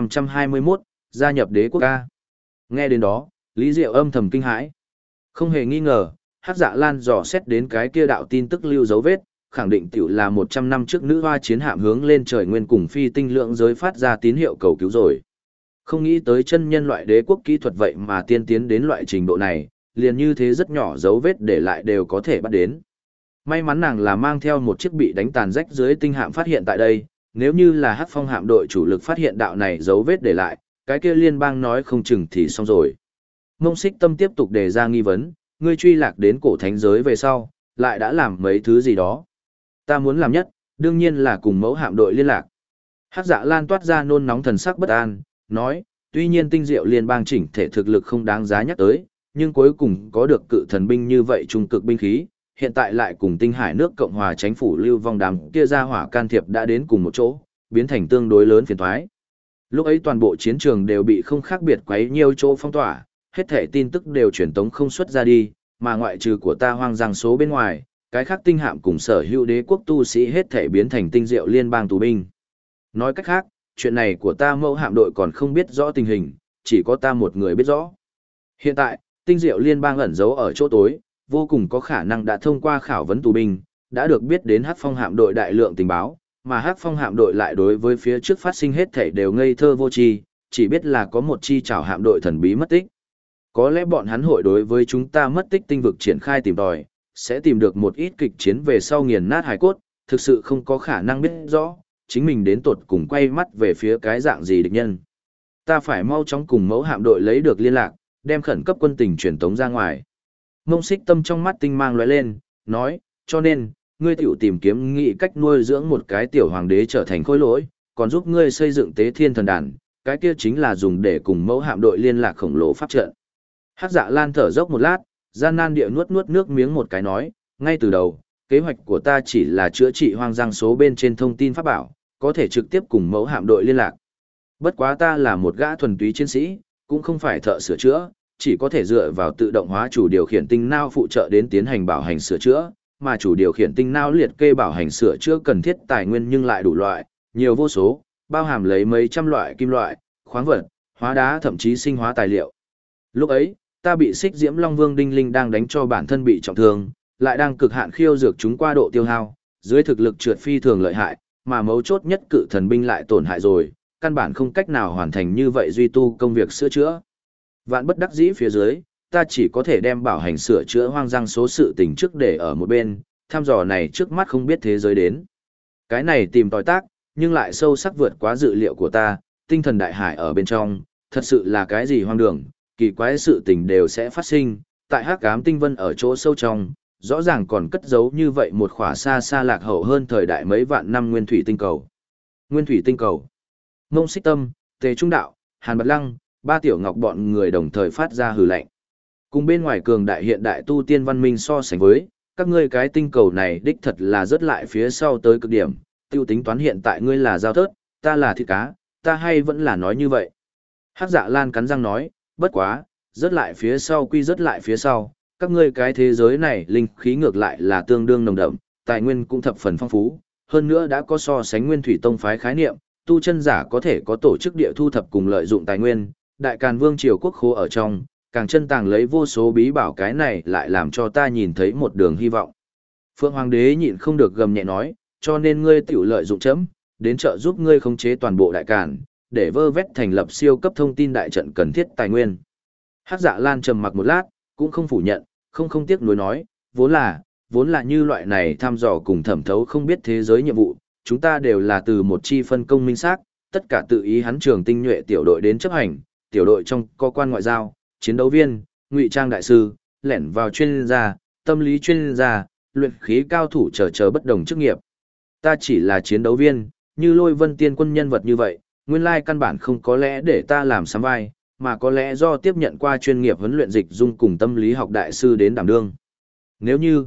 1521, gia nhập đế quốc A. Nghe đến đó, Lý Diệu âm thầm kinh hãi. Không hề nghi ngờ, Hắc Dạ Lan dò xét đến cái kia đạo tin tức lưu dấu vết, khẳng định tiểu là 100 năm trước nữ hoa chiến hạm hướng lên trời nguyên cùng phi tinh lượng giới phát ra tín hiệu cầu cứu rồi. Không nghĩ tới chân nhân loại đế quốc kỹ thuật vậy mà tiên tiến đến loại trình độ này, liền như thế rất nhỏ dấu vết để lại đều có thể bắt đến. May mắn nàng là mang theo một chiếc bị đánh tàn rách dưới tinh hạm phát hiện tại đây, nếu như là Hắc Phong hạm đội chủ lực phát hiện đạo này dấu vết để lại, cái kia liên bang nói không chừng thì xong rồi. Mông Xích Tâm tiếp tục đề ra nghi vấn, ngươi truy lạc đến cổ thánh giới về sau, lại đã làm mấy thứ gì đó. Ta muốn làm nhất, đương nhiên là cùng mẫu hạm đội liên lạc. Hắc Dạ Lan toát ra nôn nóng thần sắc bất an, nói, tuy nhiên tinh diệu liên bang chỉnh thể thực lực không đáng giá nhắc tới, nhưng cuối cùng có được cự thần binh như vậy trung cực binh khí, hiện tại lại cùng Tinh Hải nước Cộng hòa chính phủ lưu vong đám kia ra hỏa can thiệp đã đến cùng một chỗ, biến thành tương đối lớn phiền toái. Lúc ấy toàn bộ chiến trường đều bị không khác biệt quấy nhiều chỗ phong tỏa, hết thể tin tức đều truyền tống không xuất ra đi, mà ngoại trừ của ta hoang giang số bên ngoài, cái khác tinh hạm cùng sở hữu đế quốc tu sĩ hết thể biến thành tinh diệu liên bang tù binh. Nói cách khác, chuyện này của ta mẫu hạm đội còn không biết rõ tình hình, chỉ có ta một người biết rõ. Hiện tại, tinh diệu liên bang ẩn giấu ở chỗ tối, vô cùng có khả năng đã thông qua khảo vấn tù binh, đã được biết đến Hắc Phong hạm đội đại lượng tình báo, mà Hắc Phong hạm đội lại đối với phía trước phát sinh hết thể đều ngây thơ vô tri, chỉ biết là có một chi chảo hạm đội thần bí mất tích. Có lẽ bọn hắn hội đối với chúng ta mất tích tinh vực triển khai tìm tòi, sẽ tìm được một ít kịch chiến về sau nghiền nát hải cốt, thực sự không có khả năng biết rõ, chính mình đến tột cùng quay mắt về phía cái dạng gì địch nhân. Ta phải mau chóng cùng mẫu hạm đội lấy được liên lạc, đem khẩn cấp quân tình truyền tống ra ngoài. Mông Xích Tâm trong mắt tinh mang lóe lên, nói, cho nên, ngươi tiểu tìm kiếm nghị cách nuôi dưỡng một cái tiểu hoàng đế trở thành khối lỗi, còn giúp ngươi xây dựng tế thiên thần đàn, cái kia chính là dùng để cùng mẫu hạm đội liên lạc khổng lồ pháp trận. Hắc Dạ Lan thở dốc một lát, gian nan địa nuốt nuốt nước miếng một cái nói, ngay từ đầu, kế hoạch của ta chỉ là chữa trị hoang giang số bên trên thông tin pháp bảo, có thể trực tiếp cùng mẫu hạm đội liên lạc. Bất quá ta là một gã thuần túy chiến sĩ, cũng không phải thợ sửa chữa, chỉ có thể dựa vào tự động hóa chủ điều khiển tinh não phụ trợ đến tiến hành bảo hành sửa chữa, mà chủ điều khiển tinh não liệt kê bảo hành sửa chữa cần thiết tài nguyên nhưng lại đủ loại, nhiều vô số, bao hàm lấy mấy trăm loại kim loại, khoáng vật, hóa đá thậm chí sinh hóa tài liệu. Lúc ấy, ta bị Xích Diễm Long Vương Đinh Linh đang đánh cho bản thân bị trọng thương, lại đang cực hạn khiêu dược chúng qua độ tiêu hao, dưới thực lực trượt phi thường lợi hại, mà mấu chốt nhất cự thần binh lại tổn hại rồi, căn bản không cách nào hoàn thành như vậy duy tu công việc sửa chữa. Vạn bất đắc dĩ phía dưới, ta chỉ có thể đem bảo hành sửa chữa hoang giang số sự tình trước để ở một bên, thăm dò này trước mắt không biết thế giới đến. Cái này tìm tòi tác, nhưng lại sâu sắc vượt quá dự liệu của ta, tinh thần đại hải ở bên trong, thật sự là cái gì hoang đường, kỳ quái sự tình đều sẽ phát sinh, tại Hắc Ám Tinh Vân ở chỗ sâu trong, rõ ràng còn cất giấu như vậy một khỏa xa xa lạc hậu hơn thời đại mấy vạn năm nguyên thủy tinh cầu. Nguyên thủy tinh cầu. Mông Xích Tâm, Tề Trung Đạo, Hàn Bật Lăng, ba tiểu ngọc bọn người đồng thời phát ra hừ lạnh. Cùng bên ngoài cường đại hiện đại tu tiên văn minh so sánh với, các ngươi cái tinh cầu này đích thật là rất lại phía sau tới cực điểm, tiêu tính toán hiện tại ngươi là giao thớt, ta là thịt cá, ta hay vẫn là nói như vậy. Hắc Dạ Lan cắn răng nói, bất quá, rất lại phía sau quy rất lại phía sau, các ngươi cái thế giới này linh khí ngược lại là tương đương nồng đậm, tài nguyên cũng thập phần phong phú, hơn nữa đã có so sánh nguyên thủy tông phái khái niệm, tu chân giả có thể có tổ chức địa thu thập cùng lợi dụng tài nguyên, đại càn vương triều quốc khố ở trong, càng chân tàng lấy vô số bí bảo, cái này lại làm cho ta nhìn thấy một đường hy vọng. Phượng Hoàng đế nhịn không được gầm nhẹ nói, cho nên ngươi tiểu lợi dụng chấm, đến trợ giúp ngươi khống chế toàn bộ đại càn, để vơ vét thành lập siêu cấp thông tin đại trận cần thiết tài nguyên. Hắc Dạ Lan trầm mặc một lát, cũng không phủ nhận, không tiếc nuối nói, vốn là như loại này thăm dò cùng thẩm thấu không biết thế giới nhiệm vụ, chúng ta đều là từ một chi phân công minh xác, tất cả tự ý hắn trường tinh nhuệ tiểu đội đến chấp hành, tiểu đội trong có quan ngoại giao, chiến đấu viên, ngụy trang đại sư, lẻn vào chuyên gia, tâm lý chuyên gia, luyện khí cao thủ chờ bất đồng chức nghiệp. Ta chỉ là chiến đấu viên, như Lôi Vân Tiên Quân nhân vật như vậy, nguyên lai căn bản không có lẽ để ta làm sắm vai, mà có lẽ do tiếp nhận qua chuyên nghiệp huấn luyện dịch dung cùng tâm lý học đại sư đến đảm đương. Nếu như,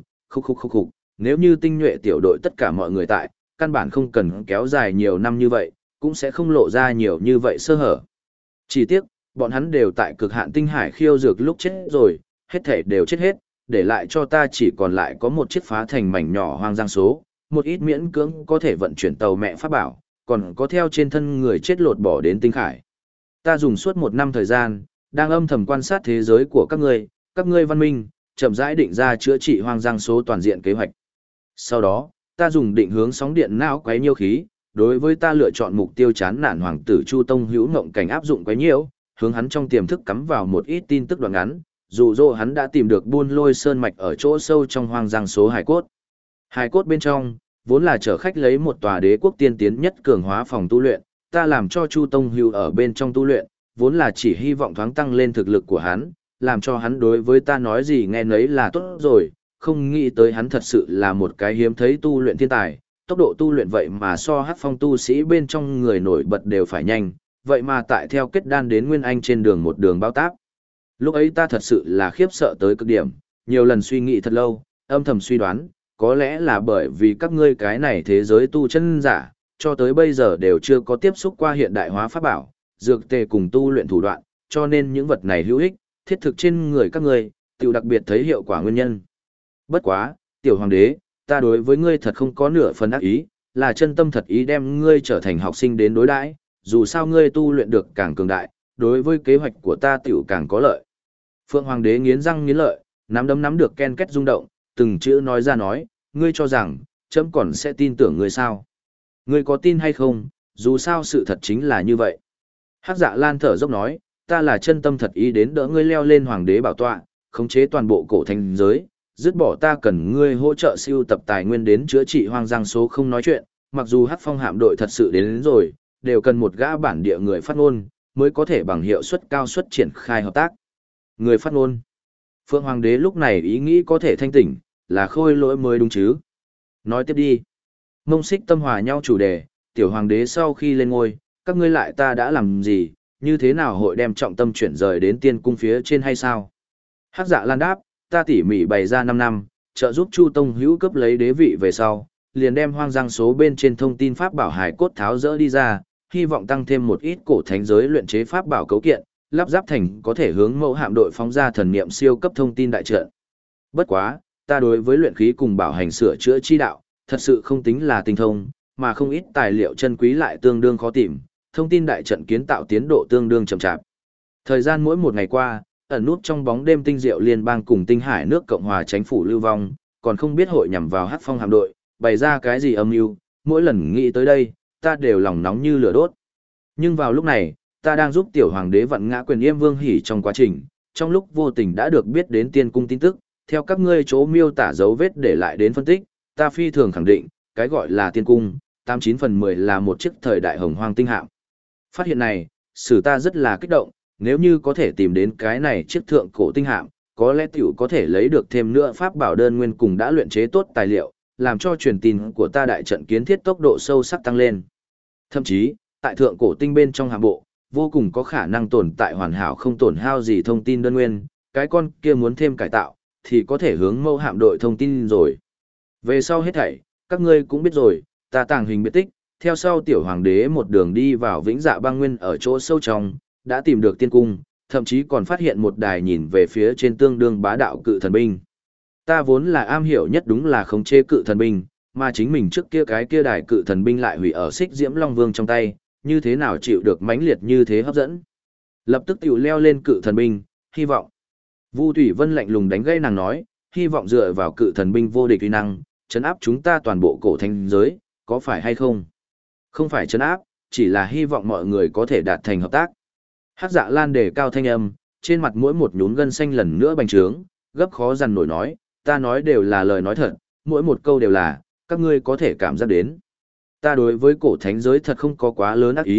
nếu như tinh nhuệ tiểu đội tất cả mọi người tại, căn bản không cần kéo dài nhiều năm như vậy, cũng sẽ không lộ ra nhiều như vậy sơ hở. Chỉ tiếc, bọn hắn đều tại cực hạn tinh hải khiêu dược lúc chết rồi, hết thể đều chết hết, để lại cho ta chỉ còn lại có một chiếc phá thành mảnh nhỏ hoang giang số, một ít miễn cưỡng có thể vận chuyển tàu mẹ pháp bảo, còn có theo trên thân người chết lột bỏ đến tinh khải. Ta dùng suốt 1 năm thời gian, đang âm thầm quan sát thế giới của các ngươi văn minh, chậm rãi định ra chữa trị hoang giang số toàn diện kế hoạch. Sau đó, ta dùng định hướng sóng điện não quấy nhiêu khí, đối với ta lựa chọn mục tiêu chán nản hoàng tử Chu Tông Hữu ngộng cảnh áp dụng quấy nhiễu, hướng hắn trong tiềm thức cắm vào một ít tin tức đoạn ngắn, dụ dỗ hắn đã tìm được buôn lôi sơn mạch ở chỗ sâu trong hoang giang số hải cốt. Hải cốt bên trong, vốn là chở khách lấy một tòa đế quốc tiên tiến nhất cường hóa phòng tu luyện, ta làm cho Chu Tông Hữu ở bên trong tu luyện, vốn là chỉ hy vọng thoáng tăng lên thực lực của hắn, làm cho hắn đối với ta nói gì nghe nấy là tốt rồi, không nghĩ tới hắn thật sự là một cái hiếm thấy tu luyện thiên tài, tốc độ tu luyện vậy mà so Hắc Phong tu sĩ bên trong người nổi bật đều phải nhanh, vậy mà tại theo kết đan đến Nguyên Anh trên đường một đường bao táp. Lúc ấy ta thật sự là khiếp sợ tới cực điểm, nhiều lần suy nghĩ thật lâu, âm thầm suy đoán, có lẽ là bởi vì các ngươi cái này thế giới tu chân giả, cho tới bây giờ đều chưa có tiếp xúc qua hiện đại hóa pháp bảo, dược tề cùng tu luyện thủ đoạn, cho nên những vật này hữu ích, thiết thực trên người các ngươi, tiểu đặc biệt thấy hiệu quả nguyên nhân. Bất quá, tiểu hoàng đế, ta đối với ngươi thật không có nửa phần ác ý, là chân tâm thật ý đem ngươi trở thành học sinh đến đối đãi, dù sao ngươi tu luyện được càng cường đại, đối với kế hoạch của ta tiểu càng có lợi. Phượng hoàng đế nghiến răng nghiến lợi, nắm được ken két rung động, từng chữ nói ra nói, ngươi cho rằng, chấm còn sẽ tin tưởng ngươi sao? Ngươi có tin hay không, dù sao sự thật chính là như vậy. Hắc Dạ Lan thở dốc nói, ta là chân tâm thật ý đến đỡ ngươi leo lên hoàng đế bảo tọa, khống chế toàn bộ cổ thành giới, dứt bỏ ta cần ngươi hỗ trợ siêu tập tài nguyên đến chữa trị hoang giang số không nói chuyện, mặc dù Hắc Phong hạm đội thật sự đến rồi, đều cần một gã bản địa người phát ngôn, mới có thể bằng hiệu suất cao suất triển khai hợp tác. Người phát ngôn. Phượng Hoàng đế lúc này ý nghĩ có thể thanh tỉnh, là khôi lỗi mới đúng chứ. Nói tiếp đi. Mông Xích tâm hòa nhau chủ đề, tiểu hoàng đế sau khi lên ngôi, các ngươi lại ta đã làm gì, như thế nào hội đem trọng tâm chuyển rời đến tiên cung phía trên hay sao? Hắc Dạ Lan đáp, ta tỉ mỉ bày ra 5 năm, trợ giúp Chu Tông Hữu cấp lấy đế vị về sau, liền đem hoang giang số bên trên thông tin pháp bảo hải cốt tháo dỡ đi ra, hy vọng tăng thêm một ít cổ thánh giới luyện chế pháp bảo cấu kiện, lắp ráp thành có thể hướng mẫu hạm đội phóng ra thần niệm siêu cấp thông tin đại trận. Bất quá, ta đối với luyện khí cùng bảo hành sửa chữa chi đạo, thật sự không tính là tinh thông, mà không ít tài liệu chân quý lại tương đương khó tìm, thông tin đại trận kiến tạo tiến độ tương đương chậm chạp. Thời gian mỗi một ngày qua, ẩn nút trong bóng đêm tinh diệu liên bang cùng tinh hải nước Cộng hòa Chánh phủ lưu vong, còn không biết hội nhằm vào Hắc Phong hạm đội, bày ra cái gì âm mưu, mỗi lần nghĩ tới đây, ta đều lòng nóng như lửa đốt. Nhưng vào lúc này, ta đang giúp tiểu hoàng đế vặn ngã quyền Yêm Vương Hỉ trong quá trình, trong lúc vô tình đã được biết đến tiên cung tin tức, theo các ngươi chỗ miêu tả dấu vết để lại đến phân tích, ta phi thường khẳng định, cái gọi là tiên cung, 89 phần 10 là một chiếc thời đại hồng hoang tinh hạm. Phát hiện này, xử ta rất là kích động, nếu như có thể tìm đến cái này chiếc thượng cổ tinh hạm, có lẽ tiểu có thể lấy được thêm nữa pháp bảo đơn nguyên cùng đã luyện chế tốt tài liệu, làm cho truyền tin của ta đại trận kiến thiết tốc độ sâu sắc tăng lên. Thậm chí, tại thượng cổ tinh bên trong hạm bộ, vô cùng có khả năng tồn tại hoàn hảo không tổn hao gì thông tin đơn nguyên, cái con kia muốn thêm cải tạo, thì có thể hướng mâu hạm đội thông tin rồi. Về sau hết thảy, các ngươi cũng biết rồi, ta tàng hình biệt tích, theo sau tiểu hoàng đế một đường đi vào vĩnh dạ băng nguyên ở chỗ sâu trong, đã tìm được tiên cung, thậm chí còn phát hiện một đài nhìn về phía trên tương đương bá đạo cự thần binh. Ta vốn là am hiểu nhất đúng là khống chế cự thần binh, mà chính mình trước kia cái kia đài cự thần binh lại hủy ở Xích Diễm Long Vương trong tay, như thế nào chịu được mãnh liệt như thế hấp dẫn. Lập tức tiểu leo lên cự thần binh, hy vọng. Vu Thủy Vân lạnh lùng đánh gây nàng nói, hy vọng dựa vào cự thần binh vô địch uy năng, trấn áp chúng ta toàn bộ cổ thanh giới, có phải hay không? Không phải trấn áp, chỉ là hy vọng mọi người có thể đạt thành hợp tác. Hắc Dạ Lan đề cao thanh âm, trên mặt mỗi một nhún gân xanh lần nữa bành trướng, gấp khó dằn nổi nói, ta nói đều là lời nói thật, mỗi một câu đều là, các ngươi có thể cảm giác đến. Ta đối với cổ thánh giới thật không có quá lớn ác ý,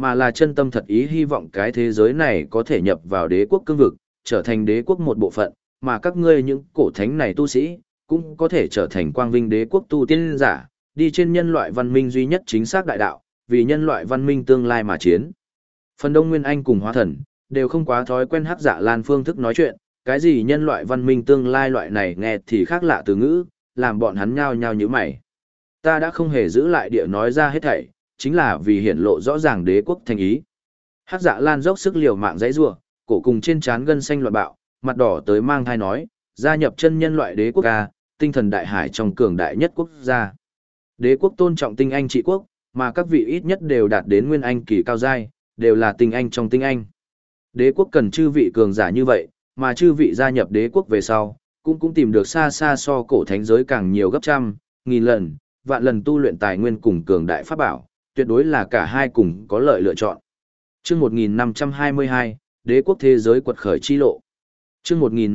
mà là chân tâm thật ý hy vọng cái thế giới này có thể nhập vào đế quốc cương vực, trở thành đế quốc một bộ phận, mà các ngươi những cổ thánh này tu sĩ, cũng có thể trở thành quang vinh đế quốc tu tiên giả, đi trên nhân loại văn minh duy nhất chính xác đại đạo, vì nhân loại văn minh tương lai mà chiến. Phần đông Nguyên Anh cùng Hóa Thần, đều không quá thói quen Hắc Dạ Lan phương thức nói chuyện, cái gì nhân loại văn minh tương lai loại này nghe thì khác lạ từ ngữ, làm bọn hắn nhao nhao như mày. Ta đã không hề giữ lại địa nói ra hết thảy, chính là vì hiển lộ rõ ràng đế quốc thành ý. Hắc Dạ Lan dốc sức liều mạng giãy giụa, cổ cùng trên trán gân xanh loạn bạo, mặt đỏ tới mang thai nói, gia nhập chân nhân loại đế quốc ca, tinh thần đại hải trong cường đại nhất quốc gia. Đế quốc tôn trọng tinh anh trị quốc, mà các vị ít nhất đều đạt đến nguyên anh kỳ cao giai, đều là tinh anh trong tinh anh. Đế quốc cần chư vị cường giả như vậy, mà chư vị gia nhập đế quốc về sau, cũng tìm được xa xa so cổ thánh giới càng nhiều gấp trăm, nghìn lần, vạn lần tu luyện tài nguyên cùng cường đại pháp bảo, tuyệt đối là cả hai cùng có lợi lựa chọn. Chương 1522, Đế quốc thế giới quật khởi chi lộ. Chương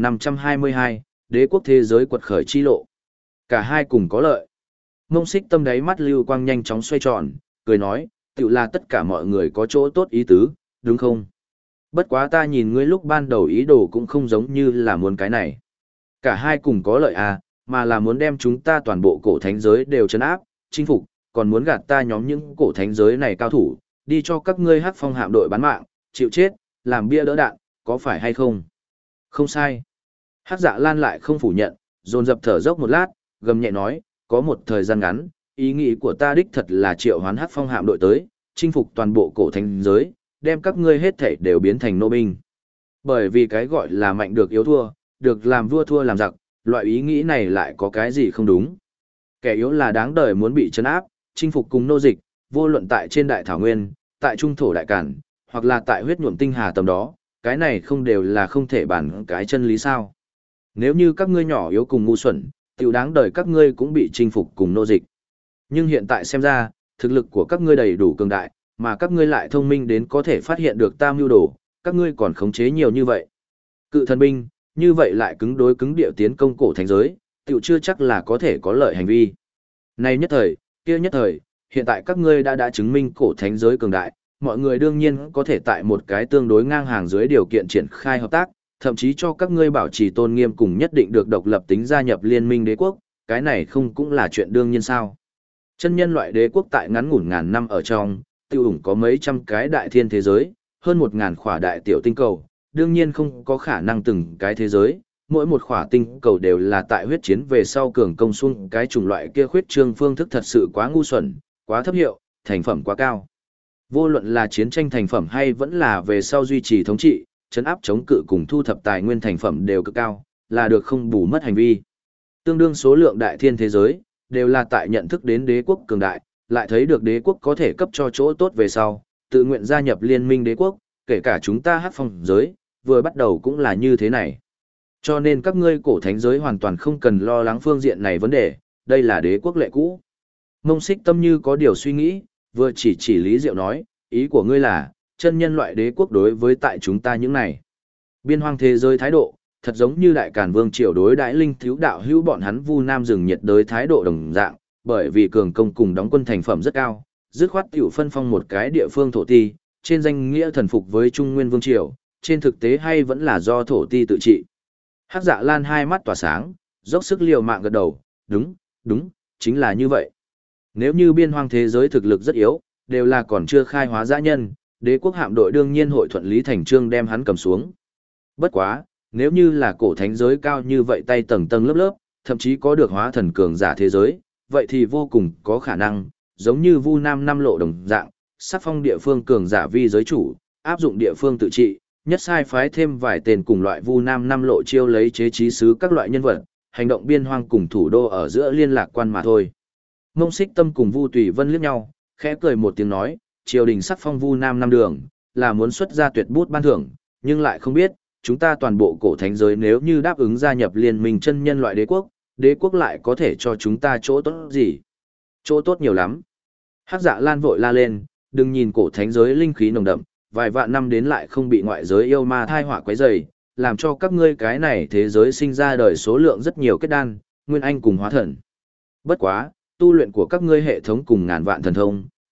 1522, Đế quốc thế giới quật khởi chi lộ. Cả hai cùng có lợi. Mông Xích Tâm đáy mắt lưu quang nhanh chóng xoay tròn, cười nói, tự là tất cả mọi người có chỗ tốt ý tứ, đúng không? Bất quá ta nhìn ngươi lúc ban đầu ý đồ cũng không giống như là muốn cái này. Cả hai cùng có lợi à, mà là muốn đem chúng ta toàn bộ cổ thánh giới đều trấn áp, chinh phục, còn muốn gạt ta nhóm những cổ thánh giới này cao thủ, đi cho các ngươi Hắc Phong hạm đội bán mạng, chịu chết, làm bia đỡ đạn, có phải hay không? Không sai. Hắc Dạ Lan lại không phủ nhận, dồn dập thở dốc một lát, gầm nhẹ nói, có một thời gian ngắn, ý nghĩ của ta đích thật là triệu hoán Hắc Phong hạm đội tới, chinh phục toàn bộ cổ thánh giới, đem các ngươi hết thảy đều biến thành nô binh. Bởi vì cái gọi là mạnh được yếu thua, được làm vua thua làm giặc, loại ý nghĩ này lại có cái gì không đúng. Kẻ yếu là đáng đời muốn bị trấn áp, chinh phục cùng nô dịch, vô luận tại trên đại thảo nguyên, tại trung thổ đại cản, hoặc là tại huyết nhuộm tinh hà tầm đó, cái này không đều là không thể bản cái chân lý sao. Nếu như các ngươi nhỏ yếu cùng ngu xuẩn, tiểu đáng đời các ngươi cũng bị chinh phục cùng nô dịch. Nhưng hiện tại xem ra, thực lực của các ngươi đầy đủ cường đại, mà các ngươi lại thông minh đến có thể phát hiện được ta mưu đồ, các ngươi còn khống chế nhiều như vậy. Cự thần binh, như vậy lại cứng đối cứng địa tiến công cổ thành giới, tiểu chưa chắc là có thể có lợi hành vi. Này nhất thời, kia nhất thời, hiện tại các ngươi đã chứng minh cổ thánh giới cường đại, mọi người đương nhiên có thể tại một cái tương đối ngang hàng dưới điều kiện triển khai hợp tác, thậm chí cho các ngươi bảo trì tôn nghiêm cùng nhất định được độc lập tính gia nhập liên minh đế quốc, cái này không cũng là chuyện đương nhiên sao. Chân nhân loại đế quốc tại ngắn ngủn ngàn năm ở trong, tiêu ủng có mấy trăm cái đại thiên thế giới, hơn 1000 khỏa đại tiểu tinh cầu, đương nhiên không có khả năng từng cái thế giới, mỗi một khỏa tinh cầu đều là tại huyết chiến về sau cường công xung cái chủng loại kia khuyết trương phương thức thật sự quá ngu xuẩn, quá thấp hiệu, thành phẩm quá cao. Vô luận là chiến tranh thành phẩm hay vẫn là về sau duy trì thống trị, trấn áp chống cự cùng thu thập tài nguyên thành phẩm đều cực cao, là được không bù mất hành vi. Tương đương số lượng đại thiên thế giới, đều là tại nhận thức đến đế quốc cường đại, lại thấy được đế quốc có thể cấp cho chỗ tốt về sau, tự nguyện gia nhập liên minh đế quốc, kể cả chúng ta Hắc Phong giới, vừa bắt đầu cũng là như thế này. Cho nên các ngươi cổ thánh giới hoàn toàn không cần lo lắng phương diện này vấn đề, đây là đế quốc lệ cũ. Mông Xích Tâm như có điều suy nghĩ, vừa chỉ Lý Diệu nói, ý của ngươi là, chân nhân loại đế quốc đối với tại chúng ta những này. Biên hoang thế giới thái độ, thật giống như đại càn vương triều đối đại linh thiếu đạo hữu bọn hắn vu nam rừng nhiệt đới thái độ đồng dạng, bởi vì cường công cùng đóng quân thành phẩm rất cao, dứt khoát tiểu phân phong một cái địa phương thổ ti, trên danh nghĩa thần phục với Trung Nguyên vương triều, trên thực tế hay vẫn là do thổ ti tự trị. Hắc Dạ Lan hai mắt tỏa sáng, dốc sức liều mạng gật đầu, đúng, chính là như vậy. Nếu như biên hoang thế giới thực lực rất yếu, đều là còn chưa khai hóa dã nhân, đế quốc hạm đội đương nhiên hội thuận lý thành trương đem hắn cầm xuống. Bất quá, nếu như là cổ thánh giới cao như vậy tay tầng tầng lớp lớp, thậm chí có được hóa thần cường giả thế giới, vậy thì vô cùng có khả năng, giống như Vu Nam năm lộ đồng dạng, sắc phong địa phương cường giả vi giới chủ, áp dụng địa phương tự trị, nhất sai phái thêm vài tên cùng loại Vu Nam năm lộ chiêu lấy chế trí sứ các loại nhân vật, hành động biên hoang cùng thủ đô ở giữa liên lạc quan mà thôi. Mông Xích Tâm cùng Vu Tùy Vân liếc nhau, khẽ cười một tiếng nói, triều đình sắc phong Vu Nam năm đường, là muốn xuất ra tuyệt bút ban thưởng, nhưng lại không biết, chúng ta toàn bộ cổ thánh giới nếu như đáp ứng gia nhập liên minh chân nhân loại đế quốc lại có thể cho chúng ta chỗ tốt gì? Chỗ tốt nhiều lắm. Hắc Dạ Lan vội la lên, đừng nhìn cổ thánh giới linh khí nồng đậm, vài vạn năm đến lại không bị ngoại giới yêu ma thai họa quấy rầy, làm cho các ngươi cái này thế giới sinh ra đời số lượng rất nhiều kết đan, nguyên anh cùng hóa thần. Bất quá, tu luyện của các ngươi hệ thống cùng ngàn vạn thần thông,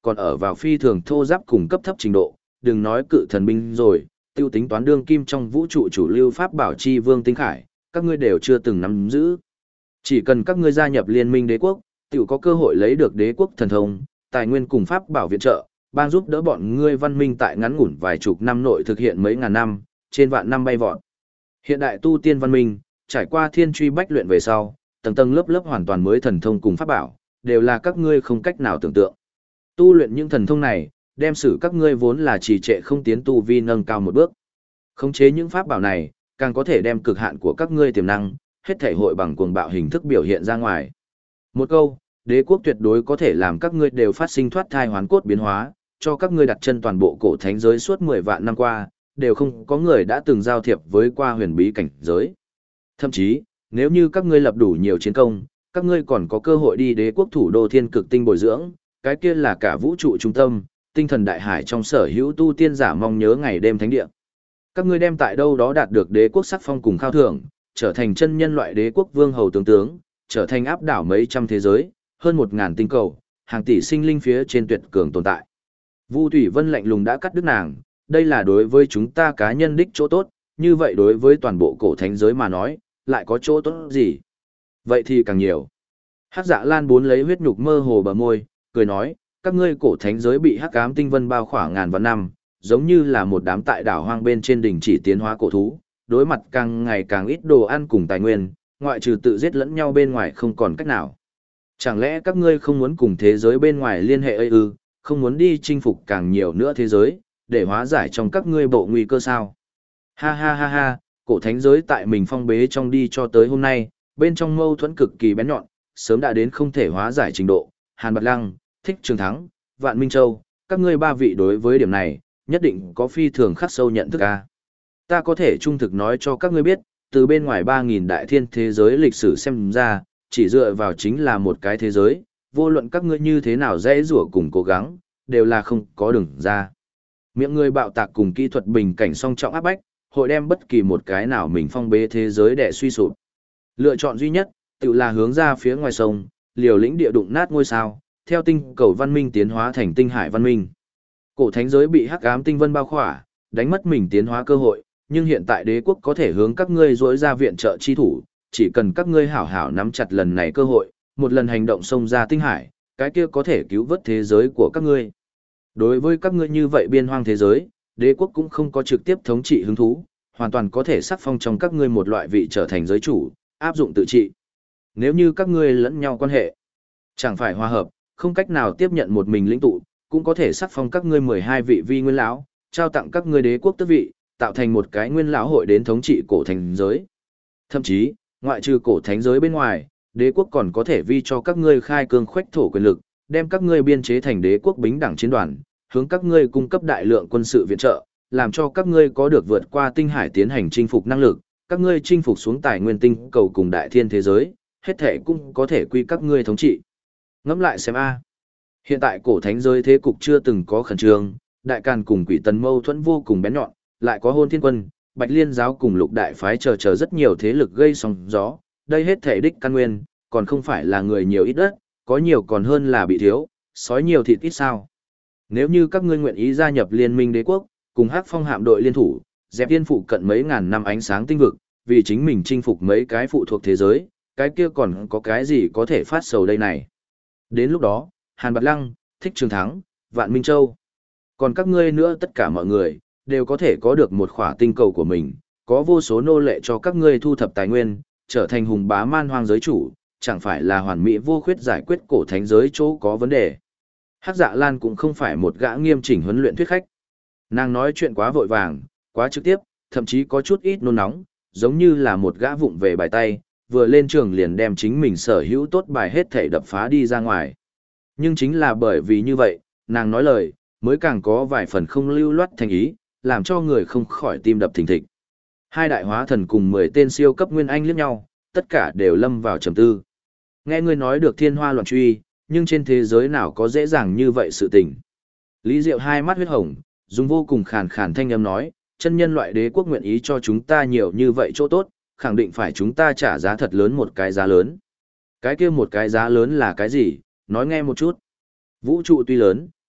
còn ở vào phi thường thô giáp cùng cấp thấp trình độ, đừng nói cự thần binh rồi, tiêu tính toán đương kim trong vũ trụ chủ lưu pháp bảo chi vương tinh khải, các ngươi đều chưa từng nắm giữ. Chỉ cần các ngươi gia nhập liên minh đế quốc, tiểu có cơ hội lấy được đế quốc thần thông, tài nguyên cùng pháp bảo viện trợ, bang giúp đỡ bọn ngươi văn minh tại ngắn ngủn vài chục năm nội thực hiện mấy ngàn năm, trên vạn năm bay vọt. Hiện đại tu tiên văn minh, trải qua thiên truy bách luyện về sau, tầng tầng lớp lớp hoàn toàn mới thần thông cùng pháp bảo, đều là các ngươi không cách nào tưởng tượng. Tu luyện những thần thông này, đem xử các ngươi vốn là trì trệ không tiến tu vi nâng cao một bước. Khống chế những pháp bảo này, càng có thể đem cực hạn của các ngươi tiềm năng, hết thể hội bằng cuồng bạo hình thức biểu hiện ra ngoài. Một câu, đế quốc tuyệt đối có thể làm các ngươi đều phát sinh thoát thai hoán cốt biến hóa, cho các ngươi đặt chân toàn bộ cổ thánh giới suốt 10 vạn năm qua, đều không có người đã từng giao thiệp với qua huyền bí cảnh giới. Thậm chí, nếu như các ngươi lập đủ nhiều chiến công, các ngươi còn có cơ hội đi đế quốc thủ đô thiên cực tinh bồi dưỡng, cái kia là cả vũ trụ trung tâm, tinh thần đại hải trong sở hữu tu tiên giả mong nhớ ngày đêm thánh địa. Các ngươi đem tại đâu đó đạt được đế quốc sắc phong cùng khao thưởng, trở thành chân nhân loại đế quốc vương hầu tướng, trở thành áp đảo mấy trăm thế giới, hơn 1000 tinh cầu, hàng tỷ sinh linh phía trên tuyệt cường tồn tại. Vu Thủy Vân lạnh lùng đã cắt đứt nàng, đây là đối với chúng ta cá nhân đích chỗ tốt, như vậy đối với toàn bộ cổ thánh giới mà nói, lại có chỗ tốt gì? Vậy thì càng nhiều. Hắc Dạ Lan bốn lấy huyết nhục mơ hồ bờ môi, cười nói, các ngươi cổ thánh giới bị hắc ám tinh vân bao khoảng ngàn vạn năm, giống như là một đám tại đảo hoang bên trên đỉnh chỉ tiến hóa cổ thú, đối mặt càng ngày càng ít đồ ăn cùng tài nguyên, ngoại trừ tự giết lẫn nhau bên ngoài không còn cách nào. Chẳng lẽ các ngươi không muốn cùng thế giới bên ngoài liên hệ ấy ư, không muốn đi chinh phục càng nhiều nữa thế giới, để hóa giải trong các ngươi bộ nguy cơ sao? Ha ha ha ha, cổ thánh giới tại mình phong bế trong đi cho tới hôm nay, bên trong mâu thuẫn cực kỳ bén nhọn, sớm đã đến không thể hóa giải trình độ. Hàn Bạt Lăng, Thích Trường Thắng, Vạn Minh Châu, các ngươi ba vị đối với điểm này, nhất định có phi thường khắc sâu nhận thức a. Ta có thể trung thực nói cho các ngươi biết, từ bên ngoài 3000 đại thiên thế giới lịch sử xem ra, chỉ dựa vào chính là một cái thế giới, vô luận các ngươi như thế nào dễ rủa cùng cố gắng, đều là không có đường ra. Miệng người bạo tạc cùng kỹ thuật bình cảnh song trọng áp bách, hội đem bất kỳ một cái nào mình phong bế thế giới để suy sụp. Lựa chọn duy nhất, tự là hướng ra phía ngoài sông, liều lĩnh địa đụng nát ngôi sao, theo tinh cầu văn minh tiến hóa thành tinh hải văn minh. Cổ thánh giới bị hắc ám tinh vân bao khỏa, đánh mất mình tiến hóa cơ hội, nhưng hiện tại đế quốc có thể hướng các ngươi dỗi ra viện trợ chi thủ, chỉ cần các ngươi hảo hảo nắm chặt lần này cơ hội, một lần hành động xông ra tinh hải, cái kia có thể cứu vớt thế giới của các ngươi. Đối với các ngươi như vậy biên hoang thế giới, đế quốc cũng không có trực tiếp thống trị hứng thú, hoàn toàn có thể sắc phong trong các ngươi một loại vị trở thành giới chủ, áp dụng tự trị. Nếu như các ngươi lẫn nhau quan hệ, chẳng phải hòa hợp, không cách nào tiếp nhận một mình lĩnh tụ, cũng có thể sắc phong các ngươi 12 vị vi nguyên lão, trao tặng các ngươi đế quốc tước vị, tạo thành một cái nguyên lão hội đến thống trị cổ thành giới. Thậm chí, ngoại trừ cổ thánh giới bên ngoài, đế quốc còn có thể vi cho các ngươi khai cương khoách thổ quyền lực, đem các ngươi biên chế thành đế quốc bính đẳng chiến đoàn, hướng các ngươi cung cấp đại lượng quân sự viện trợ, làm cho các ngươi có được vượt qua tinh hải tiến hành chinh phục năng lực, các ngươi chinh phục xuống tài nguyên tinh cầu cùng đại thiên thế giới, hết thể cũng có thể quy các ngươi thống trị. Ngẫm lại xem a. Hiện tại cổ thánh giới thế cục chưa từng có khẩn trương, đại càn cùng quỷ tần mâu thuẫn vô cùng bén nhọn, lại có hôn thiên quân, bạch liên giáo cùng lục đại phái chờ rất nhiều thế lực gây sóng gió, đây hết thể đích căn nguyên, còn không phải là người nhiều ít đất, có nhiều còn hơn là bị thiếu, sói nhiều thịt ít sao. Nếu như các ngươi nguyện ý gia nhập liên minh đế quốc, cùng Hắc Phong hạm đội liên thủ, dẹp tiên phụ cận mấy ngàn năm ánh sáng tinh vực, vì chính mình chinh phục mấy cái phụ thuộc thế giới, cái kia còn có cái gì có thể phát sầu đây này. Đến lúc đó, Hàn Bạt Lăng, Thích Trường Thắng, Vạn Minh Châu, còn các ngươi nữa tất cả mọi người, đều có thể có được một khỏa tinh cầu của mình, có vô số nô lệ cho các ngươi thu thập tài nguyên, trở thành hùng bá man hoang giới chủ, chẳng phải là hoàn mỹ vô khuyết giải quyết cổ thánh giới chỗ có vấn đề. Hắc Dạ Lan cũng không phải một gã nghiêm chỉnh huấn luyện thuyết khách. Nàng nói chuyện quá vội vàng, quá trực tiếp, thậm chí có chút ít nôn nóng, giống như là một gã vụng về bài tay, vừa lên trường liền đem chính mình sở hữu tốt bài hết thể đập phá đi ra ngoài. Nhưng chính là bởi vì như vậy, nàng nói lời, mới càng có vài phần không lưu loát thành ý, làm cho người không khỏi tim đập thình thịch. Hai đại hóa thần cùng 10 tên siêu cấp nguyên anh liếc nhau, tất cả đều lâm vào trầm tư. Nghe ngươi nói được thiên hoa loạn truy, nhưng trên thế giới nào có dễ dàng như vậy sự tình. Lý Diệu hai mắt huyết hồng, dùng vô cùng khàn khàn thanh âm nói, chân nhân loại đế quốc nguyện ý cho chúng ta nhiều như vậy chỗ tốt, khẳng định phải chúng ta trả giá thật lớn một cái giá lớn. Cái kia một cái giá lớn là cái gì, nói nghe một chút. Vũ trụ tuy lớn,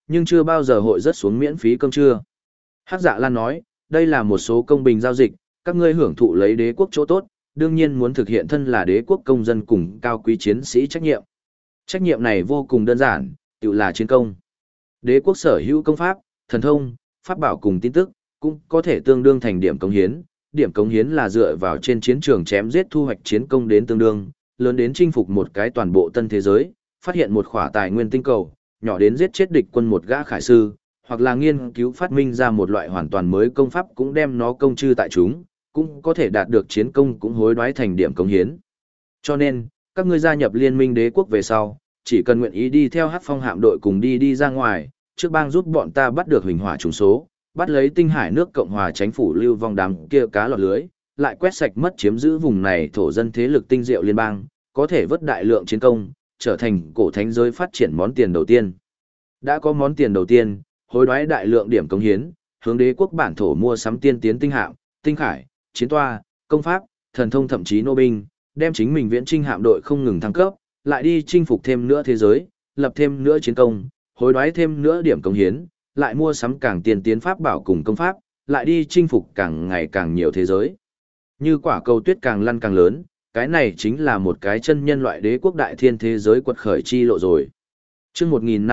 nhưng chưa bao giờ hội rớt xuống miễn phí cơm trưa. Hắc Dạ Lan nói, đây là một số công bình giao dịch, các ngươi hưởng thụ lấy đế quốc chỗ tốt, đương nhiên muốn thực hiện thân là đế quốc công dân cùng cao quý chiến sĩ trách nhiệm. Trách nhiệm này vô cùng đơn giản, tự là chiến công. Đế quốc sở hữu công pháp, thần thông, pháp bảo cùng tin tức, cũng có thể tương đương thành điểm cống hiến. Điểm cống hiến là dựa vào trên chiến trường chém giết thu hoạch chiến công đến tương đương, lớn đến chinh phục một cái toàn bộ tân thế giới, phát hiện một khỏa tài nguyên tinh cầu, nhỏ đến giết chết địch quân một gã khải sư, hoặc là nghiên cứu phát minh ra một loại hoàn toàn mới công pháp cũng đem nó công chư tại chúng, cũng có thể đạt được chiến công cũng hối đoái thành điểm cống hiến. Cho nên, các ngươi gia nhập liên minh đế quốc về sau, chỉ cần nguyện ý đi theo Hắc Phong hạm đội cùng đi ra ngoài, trước bang giúp bọn ta bắt được huỳnh hỏa trùng số, bắt lấy tinh hải nước Cộng hòa Chánh phủ lưu vong đám kia cá lọt lưới, lại quét sạch mất chiếm giữ vùng này thổ dân thế lực tinh diệu liên bang, có thể vớt đại lượng chiến công, trở thành cổ thánh giới phát triển món tiền đầu tiên. Đã có món tiền đầu tiên, hối đoái đại lượng điểm cống hiến, hướng đế quốc bản thổ mua sắm tiên tiến tinh hạm, tinh khải, chiến toa, công pháp, thần thông thậm chí nô binh, đem chính mình viễn chinh hạm đội không ngừng thăng cấp, lại đi chinh phục thêm nữa thế giới, lập thêm nữa chiến công, hối đoái thêm nữa điểm cống hiến, lại mua sắm càng tiên tiến pháp bảo cùng công pháp, lại đi chinh phục càng ngày càng nhiều thế giới. Như quả cầu tuyết càng lăn càng lớn, cái này chính là một cái chân nhân loại đế quốc đại thiên thế giới quật khởi chi lộ rồi. Chương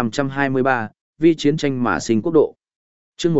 1523, vì chiến tranh mà sinh quốc độ. Chương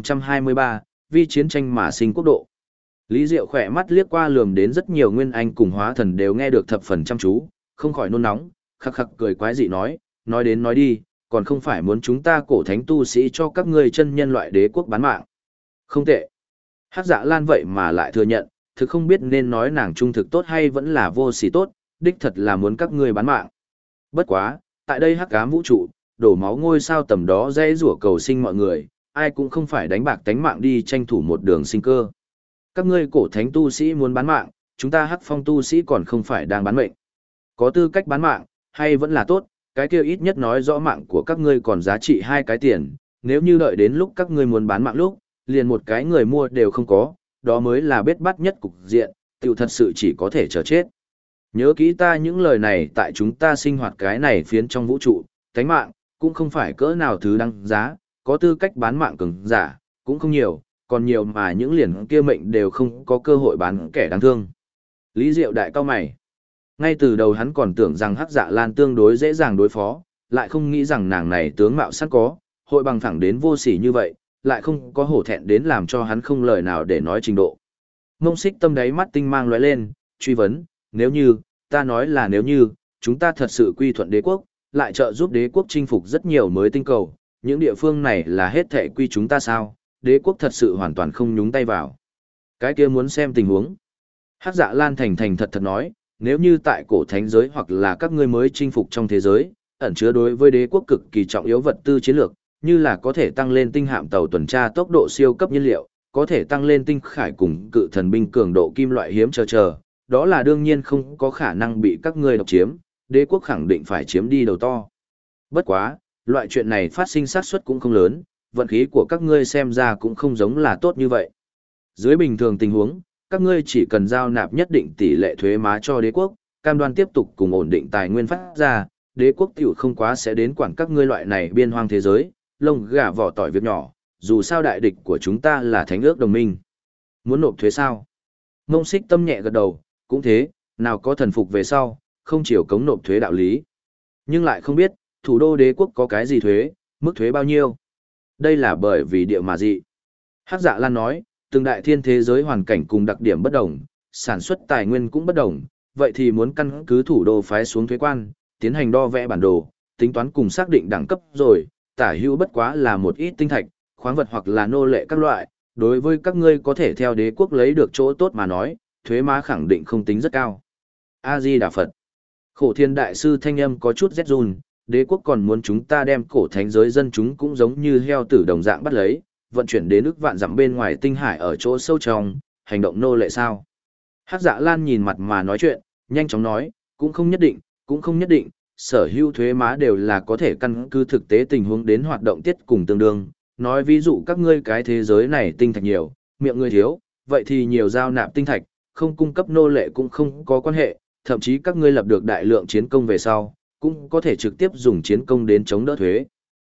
1523, vì chiến tranh mà sinh quốc độ. Lý Diệu khỏe mắt liếc qua lườm đến rất nhiều nguyên anh cùng hóa thần đều nghe được thập phần chăm chú, không khỏi nôn nóng, khắc khắc cười quái dị nói đến nói đi, còn không phải muốn chúng ta cổ thánh tu sĩ cho các ngươi chân nhân loại đế quốc bán mạng. Không tệ. Hắc Dạ Lan vậy mà lại thừa nhận, thực không biết nên nói nàng trung thực tốt hay vẫn là vô sỉ tốt, đích thật là muốn các ngươi bán mạng. Bất quá, tại đây hắc ám vũ trụ, đổ máu ngôi sao tầm đó dễ rủa cầu sinh mọi người, ai cũng không phải đánh bạc tánh mạng đi tranh thủ một đường sinh cơ. Các ngươi cổ thánh tu sĩ muốn bán mạng, chúng ta hắc phong tu sĩ còn không phải đang bán mệnh. Có tư cách bán mạng, hay vẫn là tốt, cái kia ít nhất nói rõ mạng của các ngươi còn giá trị 2 cái tiền, nếu như đợi đến lúc các ngươi muốn bán mạng lúc, liền một cái người mua đều không có, đó mới là bết bát nhất cục diện, tiểu thật sự chỉ có thể chờ chết. Nhớ kỹ ta những lời này tại chúng ta sinh hoạt cái này phiến trong vũ trụ, tánh mạng, cũng không phải cỡ nào thứ đăng giá, có tư cách bán mạng cường giả, cũng không nhiều, còn nhiều mà những liền kia mệnh đều không có cơ hội bán kẻ đáng thương. Lý Diệu đại cao mày. Ngay từ đầu hắn còn tưởng rằng Hắc Dạ Lan tương đối dễ dàng đối phó, lại không nghĩ rằng nàng này tướng mạo sẵn có, hội bằng thẳng đến vô sỉ như vậy, lại không có hổ thẹn đến làm cho hắn không lời nào để nói trình độ. Mông Xích Tâm đáy mắt tinh mang lóe lên, truy vấn, nếu như, ta nói là nếu như, chúng ta thật sự quy thuận đế quốc, lại trợ giúp đế quốc chinh phục rất nhiều mới tinh cầu, những địa phương này là hết thệ quy chúng ta sao, đế quốc thật sự hoàn toàn không nhúng tay vào. Cái kia muốn xem tình huống. Hắc Dạ Lan thành thành thật thật nói, nếu như tại cổ thánh giới hoặc là các ngươi mới chinh phục trong thế giới, ẩn chứa đối với đế quốc cực kỳ trọng yếu vật tư chiến lược, như là có thể tăng lên tinh hạm tàu tuần tra tốc độ siêu cấp nhiên liệu, có thể tăng lên tinh khải cùng cự thần binh cường độ kim loại hiếm chờ, đó là đương nhiên không có khả năng bị các ngươi độc chiếm, đế quốc khẳng định phải chiếm đi đầu to. Bất quá, loại chuyện này phát sinh xác suất cũng không lớn, vận khí của các ngươi xem ra cũng không giống là tốt như vậy. Dưới bình thường tình huống, các ngươi chỉ cần giao nạp nhất định tỷ lệ thuế má cho đế quốc, cam đoan tiếp tục cùng ổn định tài nguyên phát ra, đế quốc tiểu không quá sẽ đến quản các ngươi loại này biên hoang thế giới, lông gà vỏ tỏi việc nhỏ, dù sao đại địch của chúng ta là thánh ước đồng minh. Muốn nộp thuế sao? Mông Xích Tâm nhẹ gật đầu, cũng thế, nào có thần phục về sau, không chiều cống nộp thuế đạo lý. Nhưng lại không biết, thủ đô đế quốc có cái gì thuế, mức thuế bao nhiêu. Đây là bởi vì địa mà dị. Hắc Dạ Lan nói, từng đại thiên thế giới hoàn cảnh cùng đặc điểm bất đồng, sản xuất tài nguyên cũng bất đồng, vậy thì muốn căn cứ thủ đô phái xuống thuế quan, tiến hành đo vẽ bản đồ, tính toán cùng xác định đẳng cấp rồi, tả hữu bất quá là một ít tinh thạch, khoáng vật hoặc là nô lệ các loại, đối với các ngươi có thể theo đế quốc lấy được chỗ tốt mà nói, thuế má khẳng định không tính rất cao. A-di-đà Phật. Khổ Thiên đại sư thanh âm có chút rét run, đế quốc còn muốn chúng ta đem cổ thánh giới dân chúng cũng giống như heo tử đồng dạng bắt lấy, vận chuyển đến nước vạn dặm bên ngoài tinh hải ở chỗ sâu trong, hành động nô lệ sao? Hắc Dạ Lan nhìn mặt mà nói chuyện, nhanh chóng nói, cũng không nhất định, cũng không nhất định, sở hữu thuế má đều là có thể căn cứ thực tế tình huống đến hoạt động tiết cùng tương đương. Nói ví dụ các ngươi cái thế giới này tinh thạch nhiều, miệng ngươi thiếu, vậy thì nhiều giao nạp tinh thạch, không cung cấp nô lệ cũng không có quan hệ, thậm chí các ngươi lập được đại lượng chiến công về sau, cũng có thể trực tiếp dùng chiến công đến chống đỡ thuế.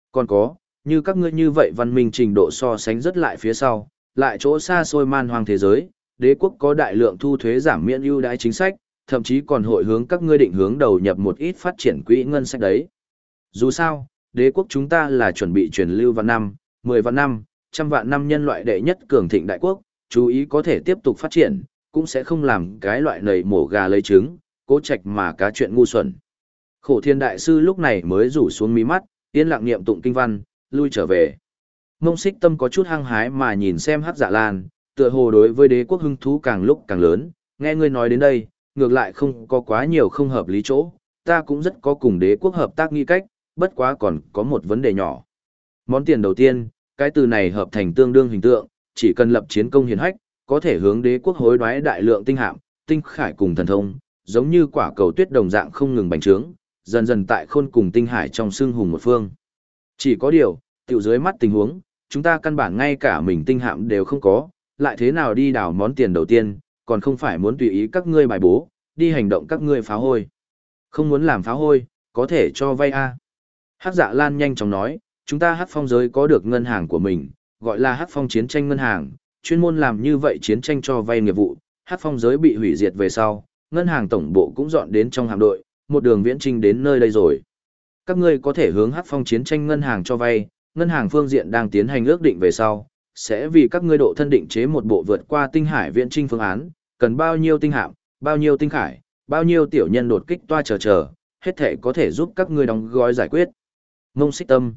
Còn có, như các ngươi như vậy văn minh trình độ so sánh rất lại phía sau, lại chỗ xa xôi man hoang thế giới, đế quốc có đại lượng thu thuế giảm miễn ưu đãi chính sách, thậm chí còn hội hướng các ngươi định hướng đầu nhập một ít phát triển quỹ ngân sách đấy. Dù sao, đế quốc chúng ta là chuẩn bị truyền lưu vạn năm, 10 vạn năm, trăm vạn năm nhân loại đệ nhất cường thịnh đại quốc, chú ý có thể tiếp tục phát triển, cũng sẽ không làm cái loại nầy mổ gà lấy trứng, cố trạch mà cá chuyện ngu xuẩn. Khổ thiên đại sư lúc này mới rủ xuống mí mắt, yên lặng niệm tụng kinh văn, lui trở về. Mông Xích Tâm có chút hăng hái mà nhìn xem Hắc Dạ Lan, tựa hồ đối với đế quốc hưng thú càng lúc càng lớn, nghe ngươi nói đến đây, ngược lại không có quá nhiều không hợp lý chỗ, ta cũng rất có cùng đế quốc hợp tác nghi cách, bất quá còn có một vấn đề nhỏ. Món tiền đầu tiên, cái từ này hợp thành tương đương hình tượng, chỉ cần lập chiến công hiển hách, có thể hướng đế quốc hối đoái đại lượng tinh hạm, tinh khải cùng thần thông, giống như quả cầu tuyết đồng dạng không ngừng bành trướng, dần dần tại khôn cùng tinh hải trong xương hùng một phương. Chỉ có điều, tiểu dưới mắt tình huống, chúng ta căn bản ngay cả mình tinh hạm đều không có, lại thế nào đi đào món tiền đầu tiên, còn không phải muốn tùy ý các ngươi bài bố, đi hành động các ngươi phá hôi. Không muốn làm phá hôi, có thể cho vay a. Hắc Dạ Lan nhanh chóng nói, chúng ta Hắc Phong giới có được ngân hàng của mình, gọi là Hắc Phong chiến tranh ngân hàng, chuyên môn làm như vậy chiến tranh cho vay nghiệp vụ. Hắc Phong giới bị hủy diệt về sau, ngân hàng tổng bộ cũng dọn đến trong hạm đội, một đường viễn trình đến nơi đây rồi. Các ngươi có thể hướng Hắc Phong chiến tranh ngân hàng cho vay, ngân hàng phương diện đang tiến hành ước định về sau, sẽ vì các ngươi độ thân định chế một bộ vượt qua tinh hải viễn trình phương án, cần bao nhiêu tinh hạm, bao nhiêu tinh khải, bao nhiêu tiểu nhân đột kích toa chờ, hết thể có thể giúp các ngươi đóng gói giải quyết. Mông Xích Tâm,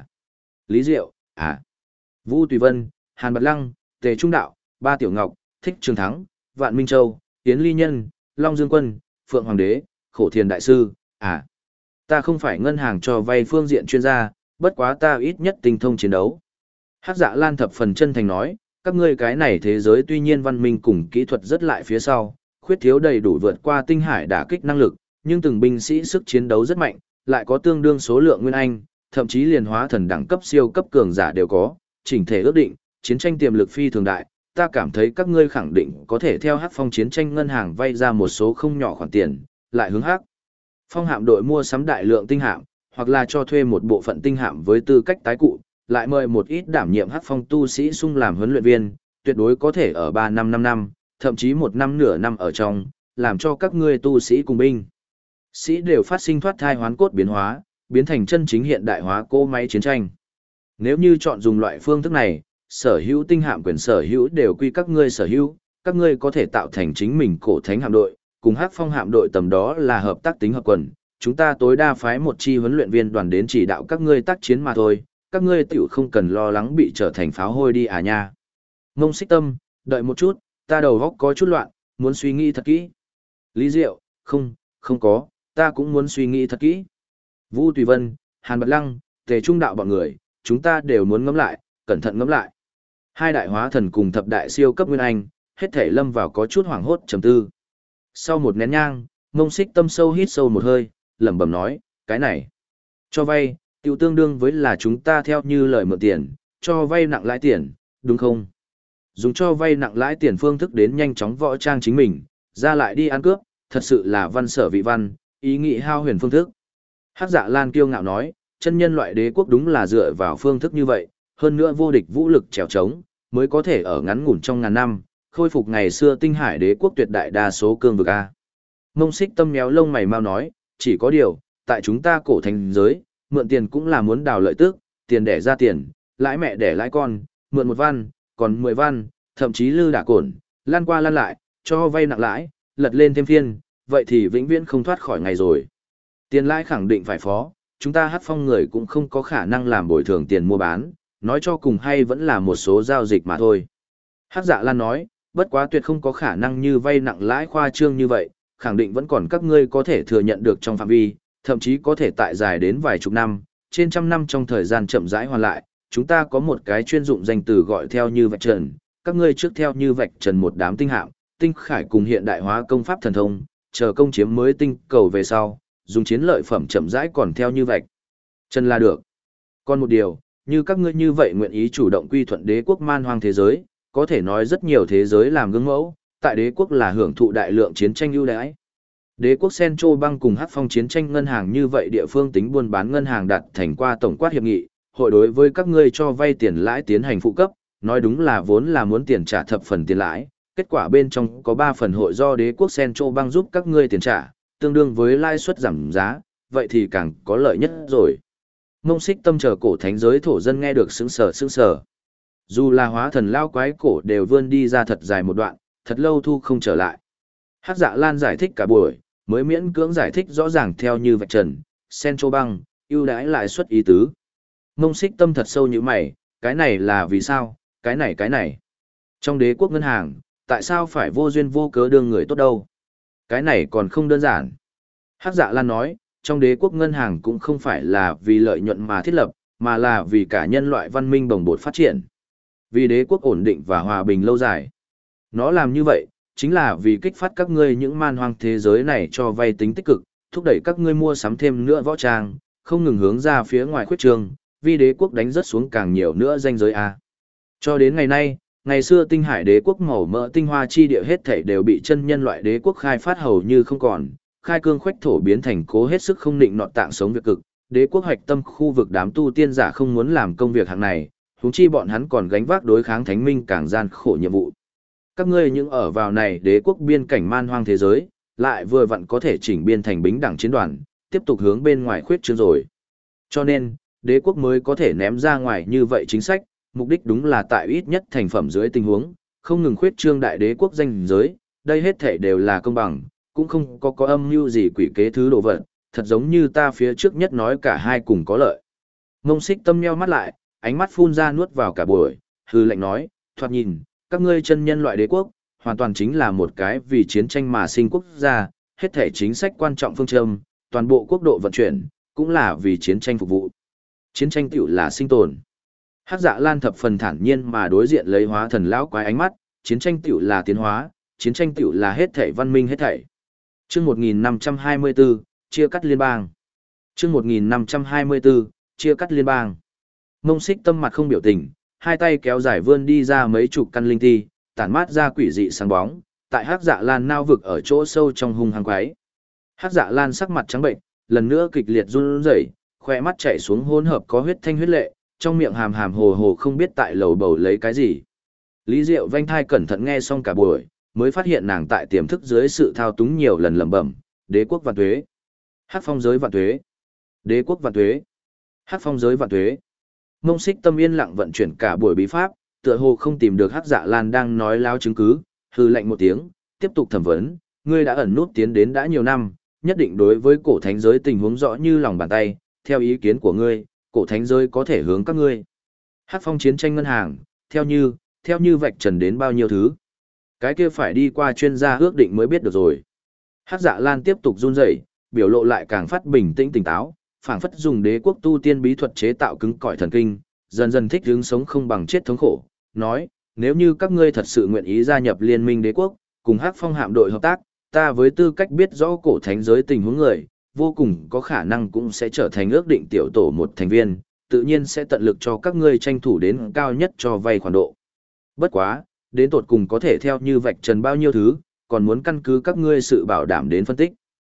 Lý Diệu, Vũ Tùy Vân, Hàn Bật Lăng, Tề Trung Đạo, Ba Tiểu Ngọc, Thích Trường Thắng, Vạn Minh Châu, Yến Ly Nhân, Long Dương Quân, Phượng Hoàng Đế, Khổ Thiền Đại Sư, Ta không phải ngân hàng cho vay phương diện chuyên gia, bất quá ta ít nhất tinh thông chiến đấu. Hắc Dạ Lan thập phần chân thành nói, các ngươi cái này thế giới tuy nhiên văn minh cùng kỹ thuật rất lại phía sau, khuyết thiếu đầy đủ vượt qua tinh hải đả kích năng lực, nhưng từng binh sĩ sức chiến đấu rất mạnh, lại có tương đương số lượng nguyên anh, thậm chí liền hóa thần đẳng cấp siêu cấp cường giả đều có, chỉnh thể ước định, chiến tranh tiềm lực phi thường đại, ta cảm thấy các ngươi khẳng định có thể theo Hắc Phong chiến tranh ngân hàng vay ra một số không nhỏ khoản tiền, lại hướng Hắc Phong hạm đội mua sắm đại lượng tinh hạm, hoặc là cho thuê một bộ phận tinh hạm với tư cách tái cụ, lại mời một ít đảm nhiệm Hắc Phong tu sĩ sung làm huấn luyện viên, tuyệt đối có thể ở 3 năm 5 năm, thậm chí 1 năm nửa năm ở trong, làm cho các ngươi tu sĩ cùng binh sĩ đều phát sinh thoát thai hoán cốt biến hóa, biến thành chân chính hiện đại hóa cỗ máy chiến tranh. Nếu như chọn dùng loại phương thức này, sở hữu tinh hạm quyền sở hữu đều quy các ngươi sở hữu, các ngươi có thể tạo thành chính mình cổ thánh hạm đội, cùng Hắc Phong hạm đội tầm đó là hợp tác tính hợp quần, chúng ta tối đa phái một chi huấn luyện viên đoàn đến chỉ đạo các ngươi tác chiến mà thôi, các ngươi tiểu không cần lo lắng bị trở thành pháo hôi đi nha. Mông Xích Tâm, đợi một chút, ta đầu óc có chút loạn, muốn suy nghĩ thật kỹ. Lý Diệu, không có, ta cũng muốn suy nghĩ thật kỹ. Vũ Tùy Vân, Hàn Bật Lăng, Tề Trung Đạo bọn người, chúng ta đều muốn ngẫm lại, cẩn thận ngẫm lại. Hai đại hóa thần cùng thập đại siêu cấp nguyên anh, hết thể lâm vào có chút hoảng hốt trầm tư. Sau một nén nhang, Mông Xích Tâm sâu hít sâu một hơi, lẩm bẩm nói, cái này, cho vay, tiêu tương đương với là chúng ta theo như lời mượn tiền, cho vay nặng lãi tiền, đúng không? Dùng cho vay nặng lãi tiền phương thức đến nhanh chóng võ trang chính mình, ra lại đi ăn cướp, thật sự là văn sở vị văn, ý nghĩ hao huyền phương thức. Hắc Dạ Lan kiêu ngạo nói, chân nhân loại đế quốc đúng là dựa vào phương thức như vậy, hơn nữa vô địch vũ lực trèo trống, mới có thể ở ngắn ngủn trong ngàn năm, khôi phục ngày xưa tinh hải đế quốc tuyệt đại đa số cương vực A. Mông Xích Tâm méo lông mày mau nói, chỉ có điều, tại chúng ta cổ thành giới, mượn tiền cũng là muốn đào lợi tức, tiền đẻ ra tiền, lãi mẹ đẻ lãi con, mượn 1 văn, còn 10 văn, thậm chí lư đả cổn, lan qua lan lại, cho vay nặng lãi, lật lên thêm phiên, vậy thì vĩnh viễn không thoát khỏi ngày rồi. Tiền lãi khẳng định phải phó, chúng ta Hắc Phong người cũng không có khả năng làm bồi thường tiền mua bán, nói cho cùng hay vẫn là một số giao dịch mà thôi. Hắc Dạ Lan nói, bất quá tuyệt không có khả năng như vay nặng lãi khoa trương như vậy, khẳng định vẫn còn các ngươi có thể thừa nhận được trong phạm vi, thậm chí có thể tại dài đến vài chục năm, trên trăm năm trong thời gian chậm rãi hoàn lại, chúng ta có một cái chuyên dụng danh từ gọi theo như vạch trần, các ngươi trước theo như vạch trần một đám tinh hạm, tinh khải cùng hiện đại hóa công pháp thần thông, chờ công chiếm mới tinh cầu về sau, dùng chiến lợi phẩm chậm rãi còn theo như vạch trần là được. Còn một điều, như các ngươi như vậy nguyện ý chủ động quy thuận đế quốc man hoang thế giới, có thể nói rất nhiều thế giới làm gương mẫu, tại đế quốc là hưởng thụ đại lượng chiến tranh ưu đãi. Đế quốc Central Bank cùng Hắc Phong chiến tranh ngân hàng như vậy địa phương tính buôn bán ngân hàng đạt thành qua tổng quát hiệp nghị, hội đối với các ngươi cho vay tiền lãi tiến hành phụ cấp, nói đúng là vốn là muốn tiền trả thập phần tiền lãi, kết quả bên trong có 3 phần hội do đế quốc Central Bank giúp các ngươi tiền trả, tương đương với lãi suất giảm giá, vậy thì càng có lợi nhất rồi. Mông Xích Tâm chờ cổ thánh giới thổ dân nghe được sững sờ. Dù là hóa thần lao quái cổ đều vươn đi ra thật dài một đoạn, thật lâu thu không trở lại. Hắc Dạ Lan giải thích cả buổi, mới miễn cưỡng giải thích rõ ràng theo như vạch trần, Central Bank, ưu đãi lãi suất ý tứ. Mông Xích Tâm thật sâu như mày, cái này là vì sao, cái này. Trong đế quốc ngân hàng, tại sao phải vô duyên vô cớ đương người tốt đâu? Cái này còn không đơn giản. Hắc Dạ Lan nói, trong đế quốc ngân hàng cũng không phải là vì lợi nhuận mà thiết lập, mà là vì cả nhân loại văn minh bồng bột phát triển. Vì đế quốc ổn định và hòa bình lâu dài. Nó làm như vậy, chính là vì kích phát các ngươi những man hoang thế giới này cho vay tính tích cực, thúc đẩy các ngươi mua sắm thêm nữa võ trang, không ngừng hướng ra phía ngoài khuyết trương, vì đế quốc đánh rất xuống càng nhiều nữa danh giới A. Cho đến ngày nay, ngày xưa tinh hải đế quốc màu mỡ tinh hoa chi địa hết thảy đều bị chân nhân loại đế quốc khai phát hầu như không còn, khai cương khoách thổ biến thành cố hết sức không định nọt tạng sống việc cực, đế quốc hoạch tâm khu vực đám tu tiên giả không muốn làm công việc hàng này, huống chi bọn hắn còn gánh vác đối kháng thánh minh càng gian khổ nhiệm vụ. Các ngươi những ở vào này đế quốc biên cảnh man hoang thế giới, lại vừa vặn có thể chỉnh biên thành bính đẳng chiến đoàn, tiếp tục hướng bên ngoài khuyết trương rồi. Cho nên, đế quốc mới có thể ném ra ngoài như vậy chính sách, mục đích đúng là tại ít nhất thành phẩm dưới tình huống, không ngừng khuyết trương đại đế quốc danh giới, đây hết thể đều là công bằng, cũng không có âm mưu gì quỷ kế thứ đồ vật, thật giống như ta phía trước nhất nói cả hai cùng có lợi. Mông Xích Tâm nheo mắt lại, ánh mắt phun ra nuốt vào cả buổi, hư lệnh nói, thoạt nhìn, các ngươi chân nhân loại đế quốc, hoàn toàn chính là một cái vì chiến tranh mà sinh quốc gia, hết thể chính sách quan trọng phương châm, toàn bộ quốc độ vận chuyển, cũng là vì chiến tranh phục vụ. Chiến tranh tiểu là sinh tồn. Hắc Dạ Lan thập phần thản nhiên mà đối diện lấy hóa thần lão quái ánh mắt, chiến tranh tiểu là tiến hóa, chiến tranh tiểu là hết thảy văn minh hết thảy. Chương 1524, chia cắt liên bang. Chương 1524, chia cắt liên bang. Mông Xích Tâm mặt không biểu tình, hai tay kéo dài vươn đi ra mấy chục căn linh ti, tản mát ra quỷ dị sáng bóng, tại Hắc Dạ Lan nao vực ở chỗ sâu trong hung hăng quái. Hắc Dạ Lan sắc mặt trắng bệnh, lần nữa kịch liệt run rẩy, khoe mắt chảy xuống hỗn hợp có huyết thanh huyết lệ, trong miệng hàm hàm hồ hồ không biết tại lầu bầu lấy cái gì. Lý Diệu vanh thai cẩn thận nghe xong cả buổi, mới phát hiện nàng tại tiềm thức dưới sự thao túng nhiều lần lẩm bẩm, đế quốc vạn tuế, Hắc phong giới vạn tuế, đế quốc vạn tuế, Hắc phong giới vạn tuế. Mông Xích Tâm yên lặng vận chuyển cả buổi bí pháp, tựa hồ không tìm được Hắc Dạ Lan đang nói láo chứng cứ, hừ lạnh một tiếng, tiếp tục thẩm vấn, ngươi đã ẩn nút tiến đến đã nhiều năm, nhất định đối với cổ thánh giới tình huống rõ như lòng bàn tay, theo ý kiến của ngươi, cổ thánh giới có thể hướng các ngươi. Hắc phong chiến tranh ngân hàng, theo như vạch trần đến bao nhiêu thứ. Cái kia phải đi qua chuyên gia ước định mới biết được rồi. Hắc Dạ Lan tiếp tục run rẩy, biểu lộ lại càng phát bình tĩnh tỉnh táo, phảng phất dùng đế quốc tu tiên bí thuật chế tạo cứng cỏi thần kinh, dần dần thích hướng sống không bằng chết thống khổ, nói, nếu như các ngươi thật sự nguyện ý gia nhập liên minh đế quốc, cùng Hắc phong hạm đội hợp tác, ta với tư cách biết rõ cổ thánh giới tình huống người, vô cùng có khả năng cũng sẽ trở thành ước định tiểu tổ một thành viên, tự nhiên sẽ tận lực cho các ngươi tranh thủ đến cao nhất cho vay khoản độ. Bất quá, đến tột cùng có thể theo như vạch trần bao nhiêu thứ, còn muốn căn cứ các ngươi sự bảo đảm đến phân tích.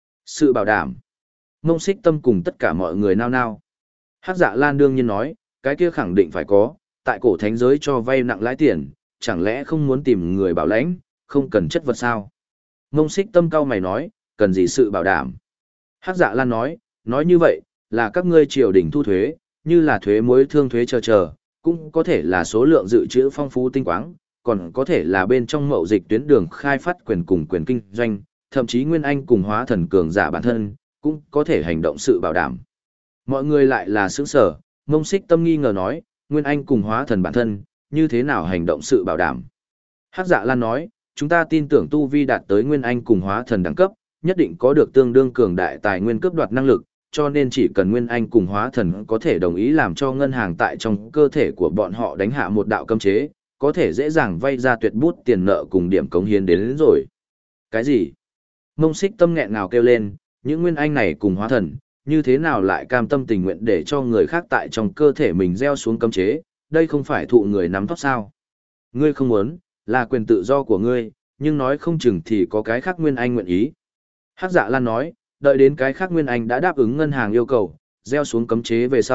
Sự bảo đảm. Mông Xích Tâm cùng tất cả mọi người nao nao. Hắc Dạ Lan đương nhiên nói, cái kia khẳng định phải có, tại cổ thánh giới cho vay nặng lãi tiền, chẳng lẽ không muốn tìm người bảo lãnh, không cần chất vật sao? Mông Xích Tâm cau mày nói, cần gì sự bảo đảm? Hắc Dạ Lan nói như vậy, là các ngươi triều đình thu thuế, như là thuế muối thương thuế chờ, cũng có thể là số lượng dự trữ phong phú tinh quáng, còn có thể là bên trong mậu dịch tuyến đường khai phát quyền cùng quyền kinh doanh, thậm chí Nguyên Anh cùng hóa thần cường giả bản thân, cũng có thể hành động sự bảo đảm. Mọi người lại là sướng sở, Mông Xích Tâm nghi ngờ nói, Nguyên Anh cùng hóa thần bản thân, như thế nào hành động sự bảo đảm? Hắc Dạ Lan nói, chúng ta tin tưởng tu vi đạt tới Nguyên Anh cùng hóa thần đẳng cấp, nhất định có được tương đương cường đại tài nguyên cướp đoạt năng lực, cho nên chỉ cần Nguyên Anh cùng hóa thần có thể đồng ý làm cho ngân hàng tại trong cơ thể của bọn họ đánh hạ một đạo cấm chế, có thể dễ dàng vay ra tuyệt bút tiền nợ cùng điểm cống hiến đến rồi. Cái gì? Mông Xích Tâm nghẹn ngào kêu lên, những Nguyên Anh này cùng hóa thần, như thế nào lại cam tâm tình nguyện để cho người khác tại trong cơ thể mình gieo xuống cấm chế, đây không phải thụ người nắm tóc sao? Ngươi không muốn, là quyền tự do của ngươi, nhưng nói không chừng thì có cái khác Nguyên Anh nguyện ý. Hắc Dạ Lan nói, đợi đến cái khác Nguyên Anh đã đáp ứng ngân hàng yêu cầu, gieo xuống cấm chế về sau,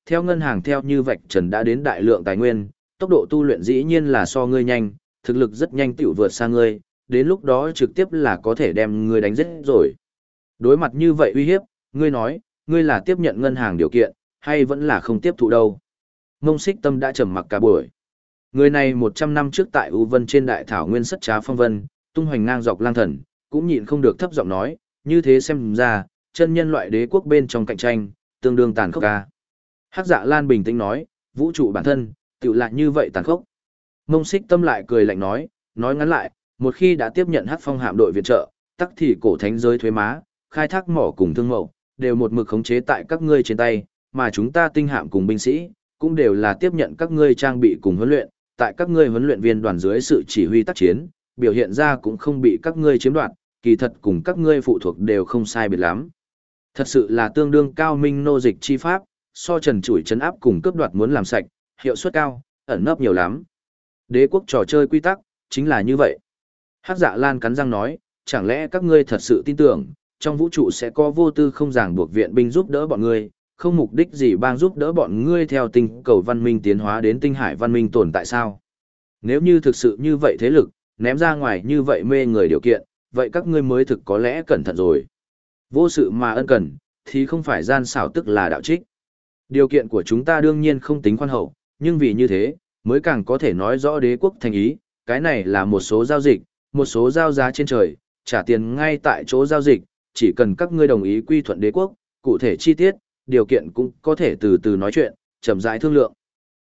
theo ngân hàng theo như vạch trần đã đến đại lượng tài nguyên, tốc độ tu luyện dĩ nhiên là so ngươi nhanh, thực lực rất nhanh tiểu vượt xa ngươi, đến lúc đó trực tiếp là có thể đem ngươi đánh giết rồi. Đối mặt như vậy uy hiếp, ngươi nói, ngươi là tiếp nhận ngân hàng điều kiện, hay vẫn là không tiếp thụ đâu. Mông Xích Tâm đã trầm mặc cả buổi. Người này 100 năm trước tại U Vân trên đại thảo nguyên sất trá phong vân, tung hoành ngang dọc lang thần, cũng nhịn không được thấp giọng nói, như thế xem ra, chân nhân loại đế quốc bên trong cạnh tranh, tương đương tàn khốc ca. Hắc Dạ Lan bình tĩnh nói, vũ trụ bản thân, tựu lại như vậy tàn khốc. Mông Xích Tâm lại cười lạnh nói ngắn lại, một khi đã tiếp nhận Hắc Phong hạm đội viện trợ, tắc thì cổ thánh giới thuế má, khai thác mỏ cùng thương mậu, đều một mực khống chế tại các ngươi trên tay, mà chúng ta tinh hạm cùng binh sĩ, cũng đều là tiếp nhận các ngươi trang bị cùng huấn luyện, tại các ngươi huấn luyện viên đoàn dưới sự chỉ huy tác chiến, biểu hiện ra cũng không bị các ngươi chiếm đoạt, kỳ thật cùng các ngươi phụ thuộc đều không sai biệt lắm. Thật sự là tương đương cao minh nô dịch chi pháp, so trần trụi trấn áp cùng cướp đoạt muốn làm sạch, hiệu suất cao, ẩn nấp nhiều lắm. Đế quốc trò chơi quy tắc, chính là như vậy. Hắc Dạ Lan cắn răng nói, chẳng lẽ các ngươi thật sự tin tưởng, trong vũ trụ sẽ có vô tư không ràng buộc viện binh giúp đỡ bọn ngươi, không mục đích gì bang giúp đỡ bọn ngươi theo tinh cầu văn minh tiến hóa đến tinh hải văn minh tồn tại sao? Nếu như thực sự như vậy thế lực, ném ra ngoài như vậy mê người điều kiện, vậy các ngươi mới thực có lẽ cẩn thận rồi. Vô sự mà ân cần, thì không phải gian xảo tức là đạo trích. Điều kiện của chúng ta đương nhiên không tính khoan hậu, nhưng vì như thế, mới càng có thể nói rõ đế quốc thành ý, cái này là một số giao dịch, một số giao giá trên trời, trả tiền ngay tại chỗ giao dịch, chỉ cần các ngươi đồng ý quy thuận đế quốc, cụ thể chi tiết, điều kiện cũng có thể từ từ nói chuyện, chậm rãi thương lượng.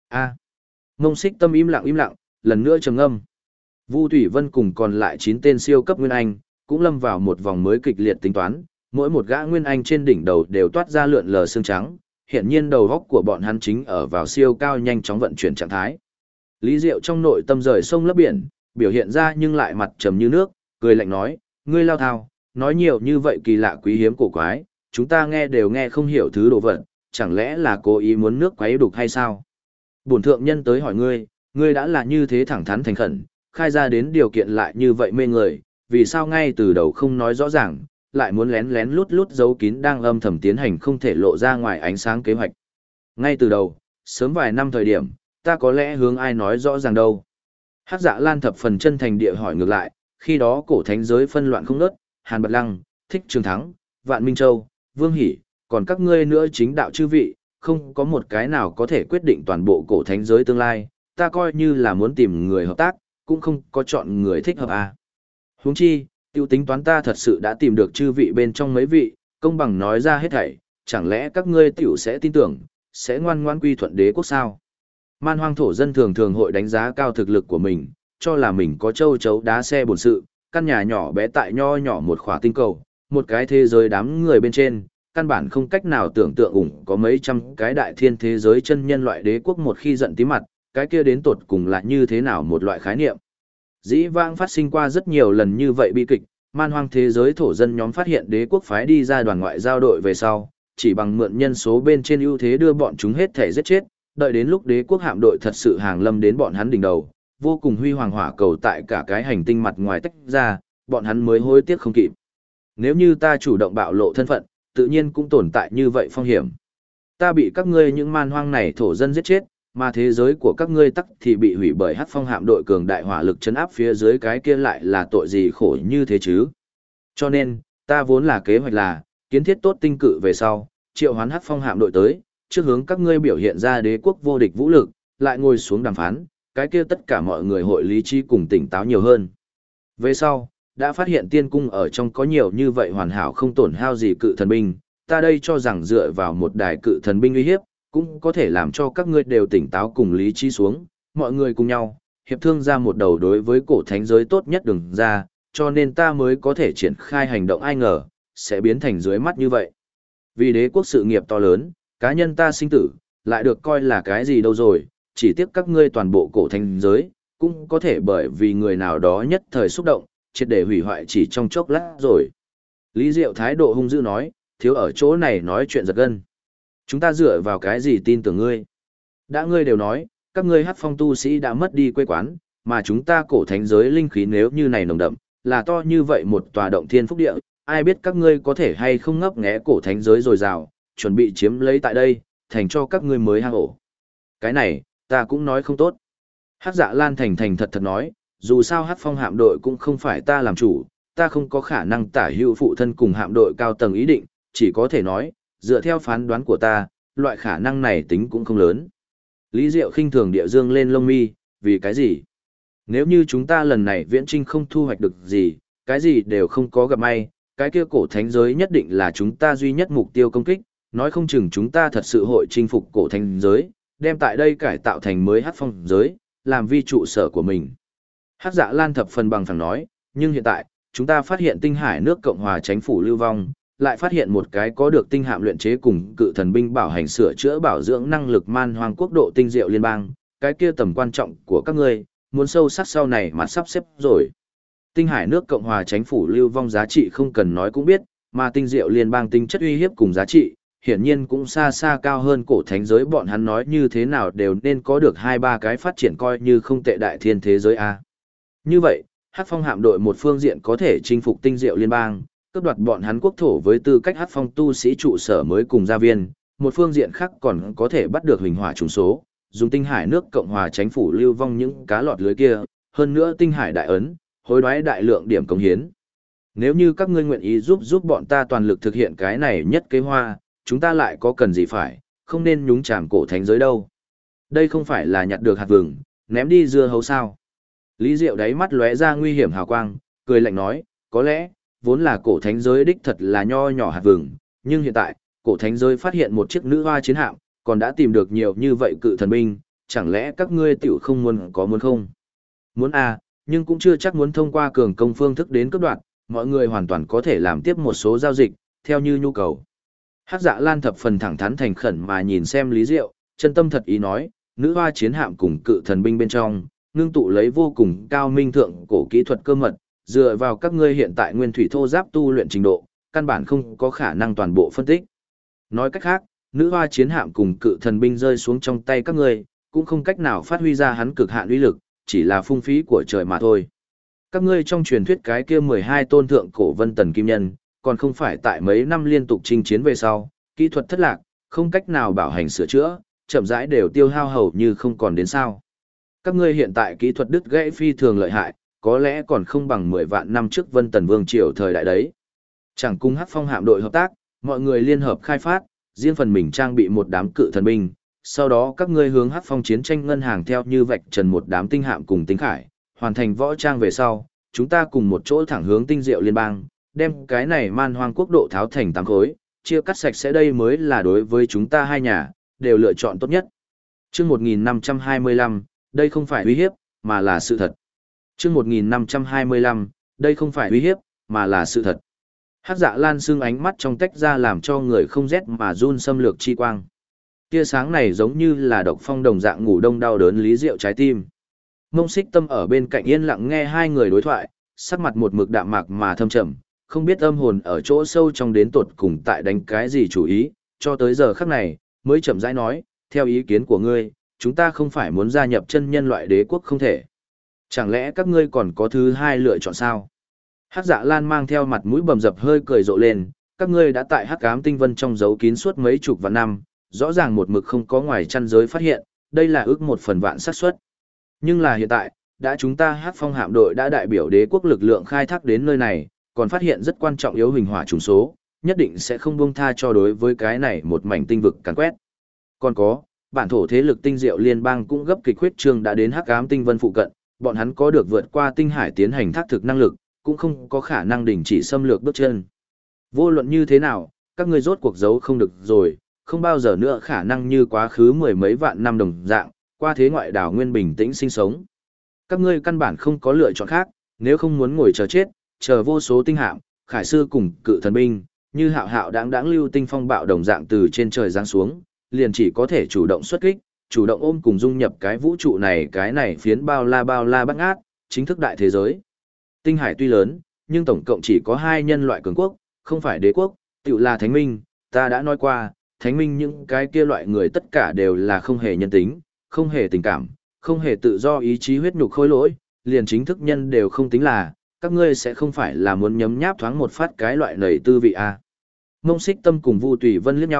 Mông Xích Tâm im lặng, lần nữa trầm ngâm. Vu Thủy Vân cùng còn lại 9 tên siêu cấp nguyên anh, cũng lâm vào một vòng mới kịch liệt tính toán, mỗi một gã nguyên anh trên đỉnh đầu đều toát ra lượn lờ xương trắng, hiển nhiên đầu góc của bọn hắn chính ở vào siêu cao nhanh chóng vận chuyển trạng thái. Lý Diệu trong nội tâm rời sông lấp biển, biểu hiện ra nhưng lại mặt trầm như nước, cười lạnh nói, ngươi lao thao, nói nhiều như vậy kỳ lạ quý hiếm cổ quái, chúng ta nghe đều nghe không hiểu thứ đồ vật, chẳng lẽ là cố ý muốn nước quấy đục hay sao? Bổn thượng nhân tới hỏi ngươi, ngươi đã là như thế thẳng thắn thành khẩn, khai ra đến điều kiện lại như vậy mê người, vì sao ngay từ đầu không nói rõ ràng, lại muốn lén lén lút lút giấu kín đang âm thầm tiến hành không thể lộ ra ngoài ánh sáng kế hoạch. Ngay từ đầu, sớm vài năm thời điểm, ta có lẽ hướng ai nói rõ ràng đâu. Hắc Dạ Lan thập phần chân thành địa hỏi ngược lại, khi đó cổ thánh giới phân loạn không ngớt, Hàn Bật Lăng, Thích Trường Thắng, Vạn Minh Châu, Vương Hỷ, còn các ngươi nữa chính đạo chư vị, không có một cái nào có thể quyết định toàn bộ cổ thánh giới tương lai, ta coi như là muốn tìm người hợp tác, cũng không có chọn người thích hợp à. Huống chi, tiêu tính toán ta thật sự đã tìm được chư vị bên trong mấy vị, công bằng nói ra hết thảy, chẳng lẽ các ngươi tiểu sẽ tin tưởng, sẽ ngoan ngoãn quy thuận đế quốc sao? Man Hoang thổ dân thường thường hội đánh giá cao thực lực của mình, cho là mình có châu chấu đá xe bổn sự, căn nhà nhỏ bé tại nho nhỏ một khỏa tinh cầu, một cái thế giới đám người bên trên, căn bản không cách nào tưởng tượng có mấy trăm cái đại thiên thế giới chân nhân loại đế quốc một khi giận tí mặt, cái kia đến tột cùng là như thế nào một loại khái niệm. Dĩ vãng phát sinh qua rất nhiều lần như vậy bi kịch, Man Hoang thế giới thổ dân nhóm phát hiện đế quốc phái đi ra đoàn ngoại giao đội về sau, chỉ bằng mượn nhân số bên trên ưu thế đưa bọn chúng hết thể giết chết, đợi đến lúc đế quốc hạm đội thật sự hàng lâm đến bọn hắn đỉnh đầu, vô cùng huy hoàng hỏa cầu tại cả cái hành tinh mặt ngoài tách ra, bọn hắn mới hối tiếc không kịp. Nếu như ta chủ động bạo lộ thân phận, tự nhiên cũng tồn tại như vậy phong hiểm. Ta bị các ngươi những man hoang này thổ dân giết chết, mà thế giới của các ngươi tắc thì bị hủy bởi Hắc Phong hạm đội cường đại hỏa lực chấn áp phía dưới, cái kia lại là tội gì khổ như thế chứ? Cho nên, ta vốn là kế hoạch là kiến thiết tốt tinh cự về sau, triệu hoán Hắc Phong hạm đội tới, trước hướng các ngươi biểu hiện ra đế quốc vô địch vũ lực, lại ngồi xuống đàm phán, cái kia tất cả mọi người hội lý trí cùng tỉnh táo nhiều hơn. Về sau, đã phát hiện tiên cung ở trong có nhiều như vậy hoàn hảo không tổn hao gì cự thần binh, ta đây cho rằng dựa vào một đài cự thần binh uy hiếp, cũng có thể làm cho các ngươi đều tỉnh táo cùng lý trí xuống, mọi người cùng nhau, hiệp thương ra một đầu đối với cổ thánh giới tốt nhất đừng ra, cho nên ta mới có thể triển khai hành động, ai ngờ, sẽ biến thành dưới mắt như vậy. Vì đế quốc sự nghiệp to lớn, cá nhân ta sinh tử, lại được coi là cái gì đâu rồi, chỉ tiếc các ngươi toàn bộ cổ thánh giới, cũng có thể bởi vì người nào đó nhất thời xúc động, triệt để hủy hoại chỉ trong chốc lát rồi. Lý Diệu thái độ hung dữ nói, thiếu ở chỗ này nói chuyện giật gân. Chúng ta dựa vào cái gì tin tưởng ngươi? Đã ngươi đều nói, các ngươi Hắc Phong tu sĩ đã mất đi quê quán, mà chúng ta cổ thánh giới linh khí nếu như này nồng đậm, là to như vậy một tòa động thiên phúc địa, ai biết các ngươi có thể hay không ngấp nghé cổ thánh giới dồi dào, chuẩn bị chiếm lấy tại đây, thành cho các ngươi mới hang ổ. Cái này, ta cũng nói không tốt. Hắc Dạ Lan thành thành thật thật nói, dù sao Hắc Phong hạm đội cũng không phải ta làm chủ, ta không có khả năng tả hữu phụ thân cùng hạm đội cao tầng ý định, chỉ có thể nói, dựa theo phán đoán của ta, loại khả năng này tính cũng không lớn. Lý Diệu khinh thường địa dương lên lông mi, vì cái gì? Nếu như chúng ta lần này viễn trinh không thu hoạch được gì, cái gì đều không có gặp may, cái kia cổ thánh giới nhất định là chúng ta duy nhất mục tiêu công kích, nói không chừng chúng ta thật sự hội chinh phục cổ thánh giới, đem tại đây cải tạo thành mới Hắc Phong giới, làm vi trụ sở của mình. Hắc Dạ Lan thập phần bằng phẳng nói, nhưng hiện tại, chúng ta phát hiện tinh hải nước Cộng hòa Chánh phủ lưu vong, lại phát hiện một cái có được tinh hạm luyện chế cùng cự thần binh bảo hành sửa chữa bảo dưỡng năng lực man hoang quốc độ tinh diệu liên bang, cái kia tầm quan trọng của các ngươi, muốn sâu sắc sau này mà sắp xếp rồi. Tinh hải nước Cộng hòa Chánh phủ lưu vong giá trị không cần nói cũng biết, mà tinh diệu liên bang tinh chất uy hiếp cùng giá trị, hiển nhiên cũng xa xa cao hơn cổ thánh giới, bọn hắn nói như thế nào đều nên có được 2-3 cái phát triển coi như không tệ đại thiên thế giới a. Như vậy, Hắc Phong hạm đội một phương diện có thể chinh phục tinh diệu liên bang, cướp đoạt bọn hắn quốc thổ với tư cách Hắc Phong tu sĩ trụ sở mới cùng gia viên, một phương diện khác còn có thể bắt được huỳnh hỏa trùng số, dùng tinh hải nước Cộng hòa Chánh phủ lưu vong những cá lọt lưới kia, hơn nữa tinh hải đại ấn, hối đoái đại lượng điểm cống hiến. Nếu như các ngươi nguyện ý giúp bọn ta toàn lực thực hiện cái này nhất kế hoa, chúng ta lại có cần gì phải, không nên nhúng chàm cổ thánh giới đâu. Đây không phải là nhặt được hạt vừng, ném đi dưa hấu sao. Lý Diệu đáy mắt lóe ra nguy hiểm hào quang, cười lạnh nói, có lẽ, vốn là cổ thánh giới đích thật là nho nhỏ hạt vừng, nhưng hiện tại, cổ thánh giới phát hiện một chiếc nữ hoa chiến hạm, còn đã tìm được nhiều như vậy cự thần binh, chẳng lẽ các ngươi tiểu không muốn không? Muốn à, nhưng cũng chưa chắc muốn thông qua cường công phương thức đến cấp đoạn, mọi người hoàn toàn có thể làm tiếp một số giao dịch, theo như nhu cầu. Hắc Dạ Lan thập phần thẳng thắn thành khẩn mà nhìn xem Lý Diệu, chân tâm thật ý nói, nữ hoa chiến hạm cùng cự thần binh bên trong, ngưng tụ lấy vô cùng cao minh thượng cổ kỹ thuật cơ mật, dựa vào các ngươi hiện tại nguyên thủy thô giáp tu luyện trình độ, căn bản không có khả năng toàn bộ phân tích. Nói cách khác, nữ hoa chiến hạm cùng cự thần binh rơi xuống trong tay các ngươi, cũng không cách nào phát huy ra hắn cực hạn uy lực, chỉ là phung phí của trời mà thôi. Các ngươi trong truyền thuyết cái kia 12 tôn thượng cổ vân tần kim nhân, còn không phải tại mấy năm liên tục chinh chiến về sau, kỹ thuật thất lạc, không cách nào bảo hành sửa chữa, chậm rãi đều tiêu hao hầu như không còn đến sao. Các ngươi hiện tại kỹ thuật đứt gãy phi thường lợi hại, có lẽ còn không bằng 10 vạn năm trước Vân Tần Vương triều thời đại đấy. Chẳng cùng Hắc Phong hạm đội hợp tác, mọi người liên hợp khai phát, riêng phần mình trang bị một đám cự thần binh, sau đó các ngươi hướng Hắc Phong chiến tranh ngân hàng theo như vạch trần một đám tinh hạm cùng tinh khải, hoàn thành võ trang về sau, chúng ta cùng một chỗ thẳng hướng tinh diệu liên bang, đem cái này man hoang quốc độ tháo thành 8 khối, chia cắt sạch sẽ, đây mới là đối với chúng ta hai nhà, đều lựa chọn tốt nhất. Chương 1525, đây không phải uy hiếp, mà là sự thật. Chương 1525, đây không phải uy hiếp, mà là sự thật. Hắc Dạ Lan sưng ánh mắt trong tách ra làm cho người không rét mà run xâm lược chi quang. Tia sáng này giống như là độc phong đồng dạng ngủ đông đau đớn Lý Diệu trái tim. Mông Xích Tâm ở bên cạnh yên lặng nghe hai người đối thoại, sắc mặt một mực đạm mạc mà thâm trầm, không biết âm hồn ở chỗ sâu trong đến tột cùng tại đánh cái gì chủ ý, cho tới giờ khắc này, mới chậm rãi nói, theo ý kiến của ngươi, chúng ta không phải muốn gia nhập chân nhân loại đế quốc không thể. Chẳng lẽ các ngươi còn có thứ hai lựa chọn sao? Hắc Dạ Lan mang theo mặt mũi bầm dập hơi cười rộ lên, các ngươi đã tại Hắc Ám Tinh Vân trong giấu kín suốt mấy chục vạn năm, rõ ràng một mực không có ngoài chăn giới phát hiện, đây là ước 1/1000 xác suất. Nhưng là hiện tại, đã chúng ta Hắc Phong hạm đội đã đại biểu đế quốc lực lượng khai thác đến nơi này, còn phát hiện rất quan trọng yếu huỳnh hỏa trùng số, nhất định sẽ không buông tha cho đối với cái này một mảnh tinh vực càn quét. Còn có, bản thổ thế lực tinh diệu liên bang cũng gấp kịch huyết trương đã đến Hắc Ám Tinh Vân phụ cận, bọn hắn có được vượt qua tinh hải tiến hành thác thực năng lực, cũng không có khả năng đình chỉ xâm lược bước chân. Vô luận như thế nào, các ngươi rốt cuộc giấu không được rồi, không bao giờ nữa khả năng như quá khứ mười mấy vạn năm đồng dạng, qua thế ngoại đảo nguyên bình tĩnh sinh sống. Các ngươi căn bản không có lựa chọn khác, nếu không muốn ngồi chờ chết, chờ vô số tinh hạm, khải sư cùng cự thần binh, như hạo hạo đáng lưu tinh phong bạo đồng dạng từ trên trời giáng xuống, liền chỉ có thể chủ động xuất kích, chủ động ôm cùng dung nhập cái vũ trụ này, cái này phiến bao la bắt ngát, chính thức đại thế giới. Tinh hải tuy lớn, nhưng tổng cộng chỉ có 2 nhân loại cường quốc, không phải đế quốc, tự là thánh minh, ta đã nói qua, thánh minh những cái kia loại người tất cả đều là không hề nhân tính, không hề tình cảm, không hề tự do ý chí huyết nhục khối lỗi, liền chính thức nhân đều không tính là, các ngươi sẽ không phải là muốn nhấm nháp thoáng một phát cái loại nầy tư vị à. Mông Xích Tâm cùng Vu Tùy Vân liếc nhau,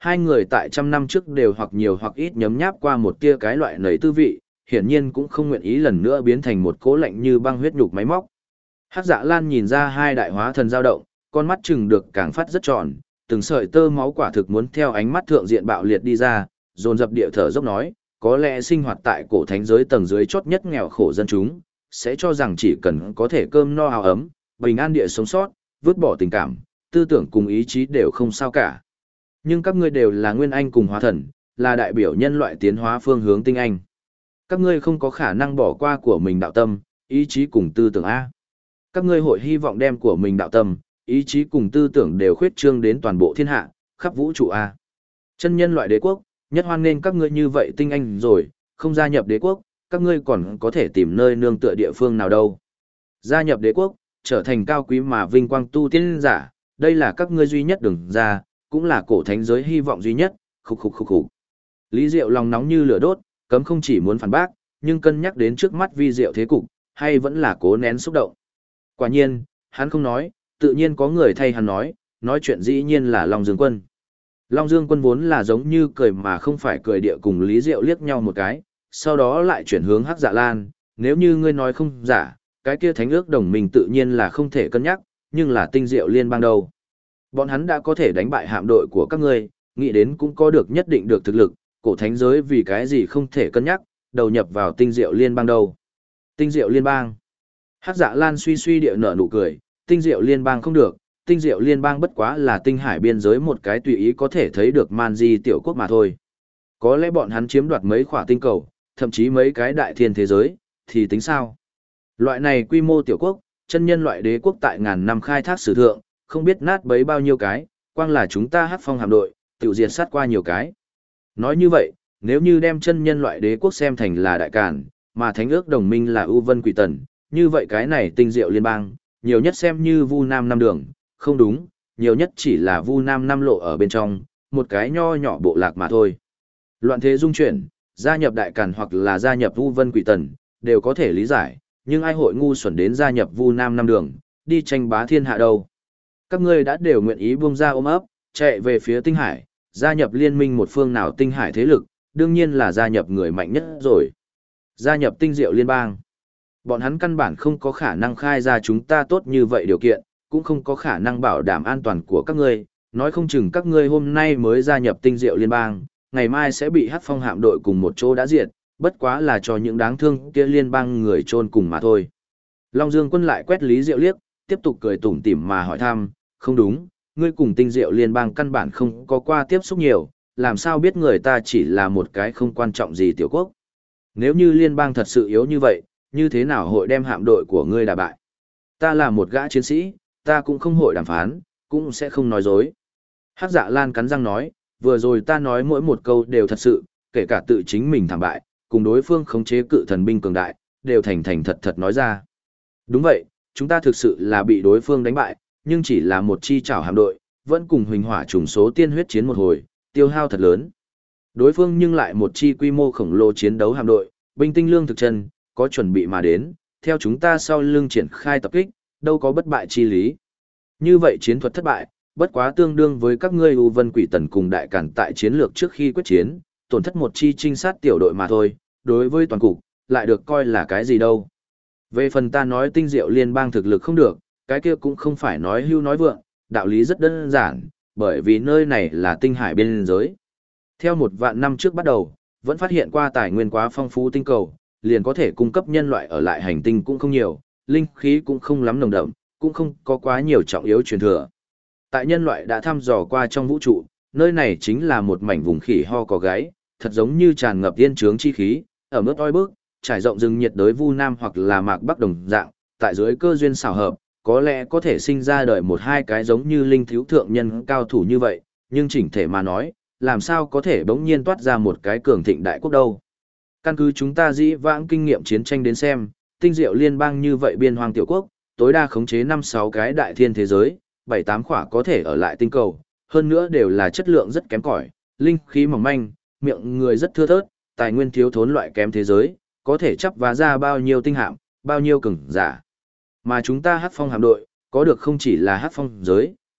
Hai người tại trăm năm trước đều hoặc nhiều hoặc ít nhấm nháp qua một tia cái loại nấy tư vị, hiển nhiên cũng không nguyện ý lần nữa biến thành một cố lạnh như băng huyết nhục máy móc. Hắc Dạ Lan nhìn ra hai đại hóa thần dao động, con mắt chừng được càng phát rất tròn, từng sợi tơ máu quả thực muốn theo ánh mắt thượng diện bạo liệt đi ra, dồn dập địa thở dốc nói, có lẽ sinh hoạt tại cổ thánh giới tầng dưới chót nhất nghèo khổ dân chúng, sẽ cho rằng chỉ cần có thể cơm no áo ấm, bình an địa sống sót, vứt bỏ tình cảm, tư tưởng cùng ý chí đều không sao cả. Nhưng các ngươi đều là nguyên anh cùng hóa thần, là đại biểu nhân loại tiến hóa phương hướng tinh anh. Các ngươi không có khả năng bỏ qua của mình đạo tâm, ý chí cùng tư tưởng A. Các ngươi hội hy vọng đem của mình đạo tâm, ý chí cùng tư tưởng đều khuyết trương đến toàn bộ thiên hạ, khắp vũ trụ A. Chân nhân loại đế quốc, nhất hoan nên các ngươi như vậy tinh anh rồi, không gia nhập đế quốc, các ngươi còn có thể tìm nơi nương tựa địa phương nào đâu. Gia nhập đế quốc, trở thành cao quý mà vinh quang tu tiên giả, đây là các ngươi duy nhất đường ra, cũng là cổ thánh giới hy vọng duy nhất, khục khục khục khục. Lý Diệu lòng nóng như lửa đốt, cấm không chỉ muốn phản bác, nhưng cân nhắc đến trước mắt vi diệu thế cục, hay vẫn là cố nén xúc động. Quả nhiên, hắn không nói, tự nhiên có người thay hắn nói chuyện dĩ nhiên là Long Dương Quân. Long Dương Quân vốn là giống như cười mà không phải cười địa cùng Lý Diệu liếc nhau một cái, sau đó lại chuyển hướng Hắc Dạ Lan, nếu như ngươi nói không giả, cái kia thánh ước đồng minh tự nhiên là không thể cân nhắc, nhưng là tinh diệu liên bang đâu. Bọn hắn đã có thể đánh bại hạm đội của các ngươi, nghĩ đến cũng có được nhất định được thực lực, cổ thánh giới vì cái gì không thể cân nhắc, đầu nhập vào tinh diệu liên bang đâu. Tinh diệu liên bang. Hắc Dạ Lan suy suy địa nở nụ cười, tinh diệu liên bang không được, tinh diệu liên bang bất quá là tinh hải biên giới một cái tùy ý có thể thấy được man di tiểu quốc mà thôi. Có lẽ bọn hắn chiếm đoạt mấy khỏa tinh cầu, thậm chí mấy cái đại thiên thế giới, thì tính sao? Loại này quy mô tiểu quốc, chân nhân loại đế quốc tại ngàn năm khai thác sử thượng, không biết nát bấy bao nhiêu cái, quang là chúng ta Hắc Phong hạm đội, tiểu diệt sát qua nhiều cái. Nói như vậy, nếu như đem chân nhân loại đế quốc xem thành là đại càn, mà thánh ước đồng minh là ưu vân quỷ tần, như vậy cái này tinh diệu liên bang, nhiều nhất xem như Vu Nam năm đường, không đúng, nhiều nhất chỉ là Vu Nam năm lộ ở bên trong, một cái nho nhỏ bộ lạc mà thôi. Loạn thế dung chuyển, gia nhập đại càn hoặc là gia nhập Vu Vân Quỷ Tần, đều có thể lý giải, nhưng ai hội ngu xuẩn đến gia nhập Vu Nam năm đường, đi tranh bá thiên hạ đâu. Các ngươi đã đều nguyện ý buông ra ôm ấp, chạy về phía tinh hải, gia nhập liên minh một phương nào tinh hải thế lực, đương nhiên là gia nhập người mạnh nhất rồi. Gia nhập tinh diệu liên bang. Bọn hắn căn bản không có khả năng khai ra chúng ta tốt như vậy điều kiện, cũng không có khả năng bảo đảm an toàn của các ngươi, nói không chừng các ngươi hôm nay mới gia nhập tinh diệu liên bang, ngày mai sẽ bị Hắc Phong hạm đội cùng một chỗ đã diệt, bất quá là cho những đáng thương kia liên bang người chôn cùng mà thôi. Long Dương Quân lại quét Lý Diệu liếc, tiếp tục cười tủm tỉm mà hỏi thăm, không đúng, ngươi cùng tinh diệu liên bang căn bản không có qua tiếp xúc nhiều, làm sao biết người ta chỉ là một cái không quan trọng gì tiểu quốc. Nếu như liên bang thật sự yếu như vậy, như thế nào hội đem hạm đội của ngươi đả bại? Ta là một gã chiến sĩ, ta cũng không hội đàm phán, cũng sẽ không nói dối. Hắc Dạ Lan cắn răng nói, vừa rồi ta nói mỗi một câu đều thật sự, kể cả tự chính mình thảm bại, cùng đối phương khống chế cự thần binh cường đại, đều thành thành thật thật nói ra. Đúng vậy, chúng ta thực sự là bị đối phương đánh bại, nhưng chỉ là một chi chảo hạm đội, vẫn cùng huỳnh hỏa trùng số tiên huyết chiến một hồi, tiêu hao thật lớn. Đối phương nhưng lại một chi quy mô khổng lồ chiến đấu hạm đội, binh tinh lương thực chân, có chuẩn bị mà đến, theo chúng ta sau lưng triển khai tập kích, đâu có bất bại chi lý. Như vậy chiến thuật thất bại, bất quá tương đương với các ngươi U Vân Quỷ Tần cùng đại càn tại chiến lược trước khi quyết chiến, tổn thất một chi trinh sát tiểu đội mà thôi, đối với toàn cục, lại được coi là cái gì đâu. Về phần ta nói tinh diệu liên bang thực lực không được, cái kia cũng không phải nói hưu nói vượng, đạo lý rất đơn giản, bởi vì nơi này là tinh hải biên giới. Theo 1 vạn năm trước bắt đầu, vẫn phát hiện qua tài nguyên quá phong phú tinh cầu, liền có thể cung cấp nhân loại ở lại hành tinh cũng không nhiều, linh khí cũng không lắm nồng đậm, cũng không có quá nhiều trọng yếu truyền thừa. Tại nhân loại đã thăm dò qua trong vũ trụ, nơi này chính là một mảnh vùng khỉ ho có gáy, thật giống như tràn ngập yên trướng chi khí, ở mức oi bức, trải rộng rừng nhiệt đới Vu Nam hoặc là mạc Bắc đồng dạng, tại dưới cơ duyên xảo hợp, có lẽ có thể sinh ra đời một hai cái giống như linh thiếu thượng nhân cao thủ như vậy, nhưng chỉnh thể mà nói, làm sao có thể bỗng nhiên toát ra một cái cường thịnh đại quốc đâu. Căn cứ chúng ta dĩ vãng kinh nghiệm chiến tranh đến xem, tinh diệu liên bang như vậy biên hoang tiểu quốc, tối đa khống chế 5-6 cái đại thiên thế giới, 7-8 khỏa có thể ở lại tinh cầu, hơn nữa đều là chất lượng rất kém cỏi, linh khí mỏng manh, miệng người rất thưa thớt, tài nguyên thiếu thốn loại kém thế giới, có thể chấp vá ra bao nhiêu tinh hạm, bao nhiêu cường giả. Mà chúng ta Hắc Phong hạm đội, có được không chỉ là Hắc Phong giới,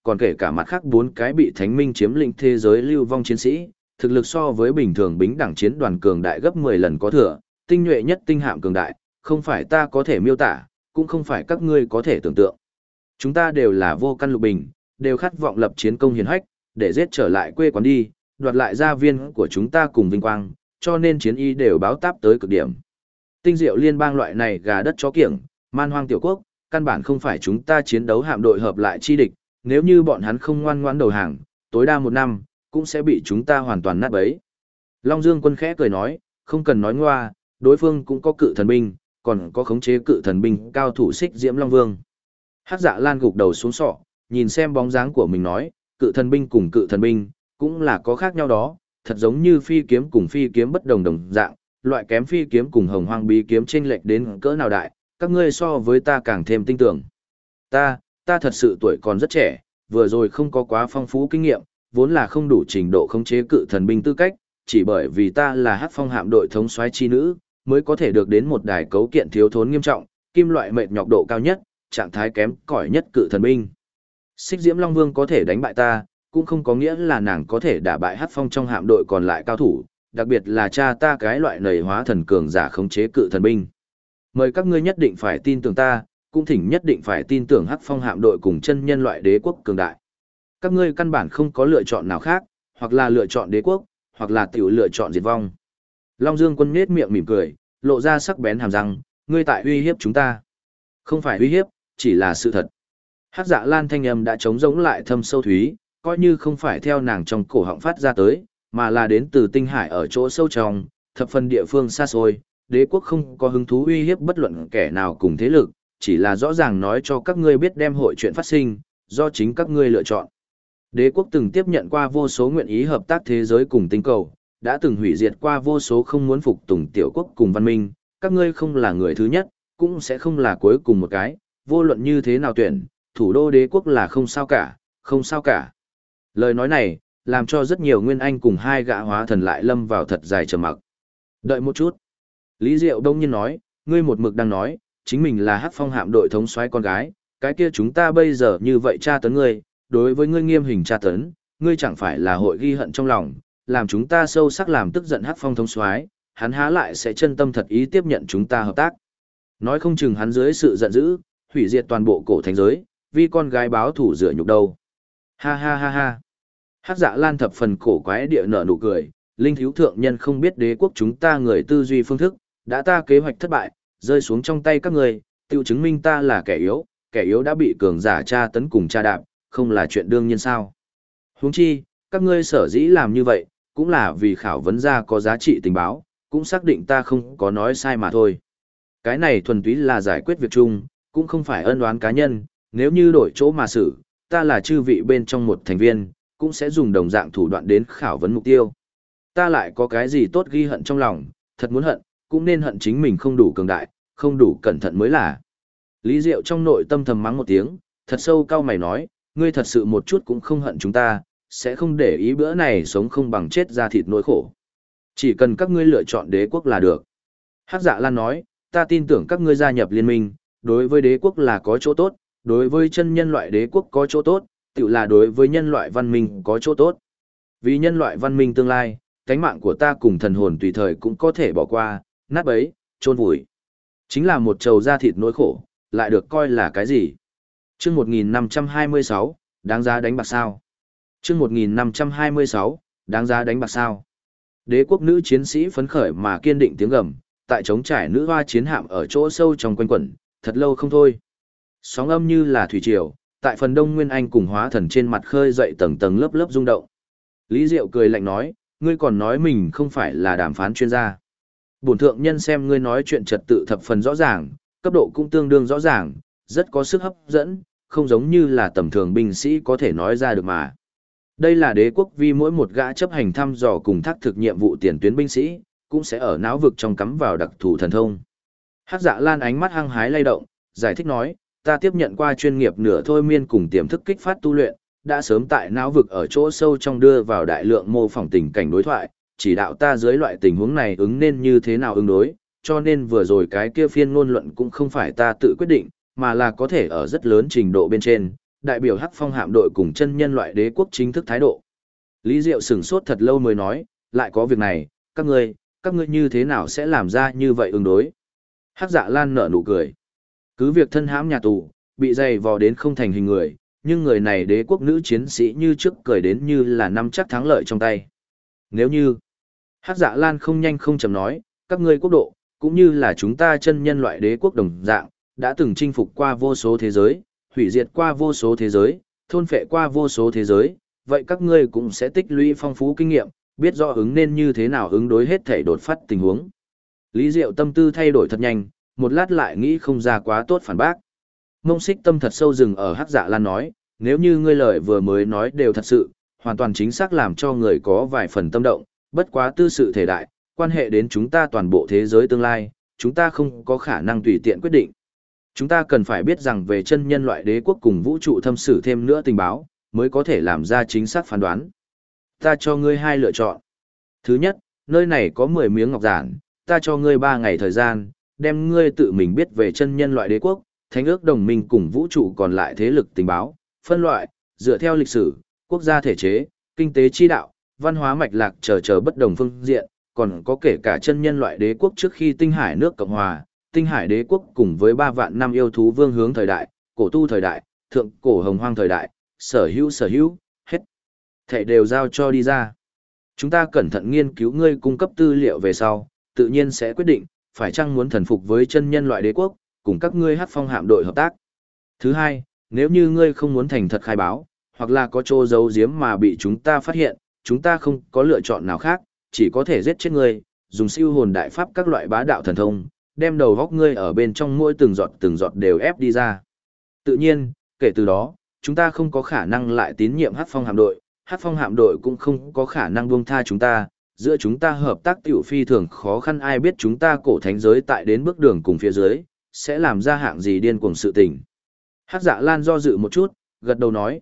còn kể cả mặt khác 4 cái bị Thánh Minh chiếm lĩnh thế giới lưu vong chiến sĩ, thực lực so với bình thường bính đẳng chiến đoàn cường đại gấp 10 lần có thừa, tinh nhuệ nhất tinh hạm cường đại, không phải ta có thể miêu tả, cũng không phải các ngươi có thể tưởng tượng. Chúng ta đều là vô căn lục bình, đều khát vọng lập chiến công hiển hách, để giết trở lại quê quán đi, đoạt lại gia viên của chúng ta cùng vinh quang, cho nên chiến y đều báo táp tới cực điểm. Tinh diệu liên bang loại này gà đất chó kiểng, man hoang tiểu quốc, căn bản không phải chúng ta chiến đấu hạm đội hợp lại chi địch, nếu như bọn hắn không ngoan ngoãn đầu hàng, tối đa 1 năm, cũng sẽ bị chúng ta hoàn toàn nát bấy. Long Dương Quân khẽ cười nói, không cần nói ngoa, đối phương cũng có cự thần binh, còn có khống chế cự thần binh cao thủ Xích Diễm Long Vương. Hắc Dạ Lan gục đầu xuống sọ, nhìn xem bóng dáng của mình nói, cự thần binh cùng cự thần binh, cũng là có khác nhau đó, thật giống như phi kiếm cùng phi kiếm bất đồng đồng dạng, loại kém phi kiếm cùng hồng hoang bí kiếm chênh lệch đến cỡ nào đại, các ngươi so với ta càng thêm tin tưởng. Ta thật sự tuổi còn rất trẻ, vừa rồi không có quá phong phú kinh nghiệm, vốn là không đủ trình độ khống chế cự thần binh tư cách, chỉ bởi vì ta là Hắc Phong hạm đội thống soái chi nữ, mới có thể được đến một đài cấu kiện thiếu thốn nghiêm trọng, kim loại mệt nhọc độ cao nhất, trạng thái kém cỏi nhất cự thần binh. Xích Diễm Long Vương có thể đánh bại ta, cũng không có nghĩa là nàng có thể đả bại Hắc Phong trong hạm đội còn lại cao thủ, đặc biệt là cha ta cái loại nầy hóa thần cường giả khống chế cự thần binh. Mời các ngươi nhất định phải tin tưởng ta, cũng thỉnh nhất định phải tin tưởng Hắc Phong hạm đội cùng chân nhân loại đế quốc cường đại. Các ngươi căn bản không có lựa chọn nào khác, hoặc là lựa chọn đế quốc, hoặc là tiểu lựa chọn diệt vong. Long Dương Quân nhếch miệng mỉm cười, lộ ra sắc bén hàm răng, ngươi tại uy hiếp chúng ta. Không phải uy hiếp, chỉ là sự thật. Hắc Dạ Lan thanh âm đã trống rỗng lại thâm sâu thúy, coi như không phải theo nàng trong cổ họng phát ra tới, mà là đến từ tinh hải ở chỗ sâu trong, thập phần địa phương xa xôi, đế quốc không có hứng thú uy hiếp bất luận kẻ nào cùng thế lực, chỉ là rõ ràng nói cho các ngươi biết đem hội chuyện phát sinh, do chính các ngươi lựa chọn. Đế quốc từng tiếp nhận qua vô số nguyện ý hợp tác thế giới cùng tinh cầu, đã từng hủy diệt qua vô số không muốn phục tùng tiểu quốc cùng văn minh, các ngươi không là người thứ nhất, cũng sẽ không là cuối cùng một cái, vô luận như thế nào tuyển, thủ đô đế quốc là không sao cả, không sao cả. Lời nói này, làm cho rất nhiều nguyên anh cùng 2 gã hóa thần lại lâm vào thật dài trầm mặc. Đợi một chút. Lý Diệu đông nhiên nói, ngươi một mực đang nói, chính mình là Hắc Phong hạm đội thống soái con gái, cái kia chúng ta bây giờ như vậy tra tấn ngươi, đối với ngươi nghiêm hình tra tấn, ngươi chẳng phải là hội ghi hận trong lòng, làm chúng ta sâu sắc làm tức giận Hắc Phong thống soái, hắn há lại sẽ chân tâm thật ý tiếp nhận chúng ta hợp tác. Nói không chừng hắn dưới sự giận dữ, hủy diệt toàn bộ cổ thánh giới, vì con gái báo thủ rửa nhục đâu. Ha ha ha ha. Hắc Dạ Lan thập phần cổ quái địa nở nụ cười, linh thiếu thượng nhân không biết đế quốc chúng ta người tư duy phương thức, đã ta kế hoạch thất bại, rơi xuống trong tay các người, tiêu chứng minh ta là kẻ yếu đã bị cường giả tra tấn cùng tra đạp, không là chuyện đương nhiên sao. Huống chi, các ngươi sở dĩ làm như vậy, cũng là vì khảo vấn ra có giá trị tình báo, cũng xác định ta không có nói sai mà thôi. Cái này thuần túy là giải quyết việc chung, cũng không phải ân oán cá nhân, nếu như đổi chỗ mà xử, ta là chư vị bên trong một thành viên, cũng sẽ dùng đồng dạng thủ đoạn đến khảo vấn mục tiêu. Ta lại có cái gì tốt ghi hận trong lòng, thật muốn hận, cũng nên hận chính mình không đủ cường đại, không đủ cẩn thận mới là. Lý Diệu trong nội tâm thầm mắng một tiếng, thật sâu cau mày nói, ngươi thật sự một chút cũng không hận chúng ta, sẽ không để ý bữa này sống không bằng chết ra thịt nỗi khổ. Chỉ cần các ngươi lựa chọn đế quốc là được. Hắc Dạ Lan nói, ta tin tưởng các ngươi gia nhập liên minh, đối với đế quốc là có chỗ tốt, đối với chân nhân loại đế quốc có chỗ tốt, tự là đối với nhân loại văn minh có chỗ tốt. Vì nhân loại văn minh tương lai, cánh mạng của ta cùng thần hồn tùy thời cũng có thể bỏ qua, nát bấy, chôn vùi. Chính là một trầu da thịt nỗi khổ, lại được coi là cái gì? Chương 1526, đáng giá đánh bạc sao? Chương 1526, đáng giá đánh bạc sao? Đế quốc nữ chiến sĩ phấn khởi mà kiên định tiếng gầm, tại trống trải nữ hoa chiến hạm ở chỗ sâu trong quanh quẩn, thật lâu không thôi. Sóng âm như là thủy triều, tại phần đông nguyên anh cùng hóa thần trên mặt khơi dậy tầng tầng lớp lớp rung động. Lý Diệu cười lạnh nói, ngươi còn nói mình không phải là đàm phán chuyên gia. Bổn thượng nhân xem ngươi nói chuyện trật tự thập phần rõ ràng, cấp độ cũng tương đương rõ ràng, rất có sức hấp dẫn, không giống như là tầm thường binh sĩ có thể nói ra được mà. Đây là đế quốc vì mỗi một gã chấp hành thăm dò cùng thác thực nhiệm vụ tiền tuyến binh sĩ, cũng sẽ ở não vực trong cắm vào đặc thù thần thông. Hắc Dạ Lan ánh mắt hăng hái lay động, giải thích nói, ta tiếp nhận qua chuyên nghiệp nửa thôi miên cùng tiềm thức kích phát tu luyện, đã sớm tại não vực ở chỗ sâu trong đưa vào đại lượng mô phỏng tình cảnh đối thoại, chỉ đạo ta dưới loại tình huống này ứng nên như thế nào ứng đối, cho nên vừa rồi cái kia phiên ngôn luận cũng không phải ta tự quyết định, mà là có thể ở rất lớn trình độ bên trên, đại biểu Hắc Phong hạm đội cùng chân nhân loại đế quốc chính thức thái độ. Lý Diệu sửng sốt thật lâu mới nói, lại có việc này, các ngươi như thế nào sẽ làm ra như vậy ứng đối? Hắc Dạ Lan nở nụ cười. Cứ việc thân hãm nhà tù, bị dày vò đến không thành hình người, nhưng người này đế quốc nữ chiến sĩ như trước cười đến như là nắm chắc thắng lợi trong tay. Nếu như, Hắc Dạ Lan không nhanh không chậm nói, các ngươi quốc độ, cũng như là chúng ta chân nhân loại đế quốc đồng dạng, đã từng chinh phục qua vô số thế giới, hủy diệt qua vô số thế giới, thôn phệ qua vô số thế giới, vậy các ngươi cũng sẽ tích lũy phong phú kinh nghiệm, biết rõ ứng nên như thế nào ứng đối hết thể đột phát tình huống. Lý Diệu tâm tư thay đổi thật nhanh, một lát lại nghĩ không ra quá tốt phản bác. Mông Xích tâm thật sâu rừng ở Hắc Dạ Lan nói, nếu như ngươi lời vừa mới nói đều thật sự, hoàn toàn chính xác làm cho người có vài phần tâm động, bất quá tư sự thể đại, quan hệ đến chúng ta toàn bộ thế giới tương lai, chúng ta không có khả năng tùy tiện quyết định. Chúng ta cần phải biết rằng về chân nhân loại đế quốc cùng vũ trụ thâm sử thêm nữa tình báo, mới có thể làm ra chính xác phán đoán. Ta cho ngươi hai lựa chọn. Thứ nhất, nơi này có 10 miếng ngọc giản, ta cho ngươi 3 ngày thời gian, đem ngươi tự mình biết về chân nhân loại đế quốc, thánh ước đồng minh cùng vũ trụ còn lại thế lực tình báo, phân loại, dựa theo lịch sử, quốc gia thể chế, kinh tế chi đạo, văn hóa mạch lạc chờ bất đồng phương diện, còn có kể cả chân nhân loại đế quốc trước khi Tinh Hải nước Cộng hòa, Tinh Hải đế quốc cùng với 3 vạn năm yêu thú vương hướng thời đại, cổ tu thời đại, thượng cổ hồng hoang thời đại, sở hữu, hết. Thảy đều giao cho đi ra. Chúng ta cẩn thận nghiên cứu ngươi cung cấp tư liệu về sau, tự nhiên sẽ quyết định, phải chăng muốn thần phục với chân nhân loại đế quốc, cùng các ngươi Hắc Phong hạm đội hợp tác. Thứ hai, nếu như ngươi không muốn thành thật khai báo, hoặc là có chỗ giấu giếm mà bị chúng ta phát hiện, chúng ta không có lựa chọn nào khác, chỉ có thể giết chết ngươi, dùng siêu hồn đại pháp các loại bá đạo thần thông, đem đầu góc ngươi ở bên trong mỗi từng giọt đều ép đi ra. Tự nhiên, kể từ đó, chúng ta không có khả năng lại tín nhiệm Hắc Phong hạm đội, Hắc Phong hạm đội cũng không có khả năng buông tha chúng ta, giữa chúng ta hợp tác tiểu phi thường khó khăn, ai biết chúng ta cổ thánh giới tại đến bước đường cùng phía dưới, sẽ làm ra hạng gì điên cuồng sự tình. Hắc Dạ Lan do dự một chút, gật đầu nói,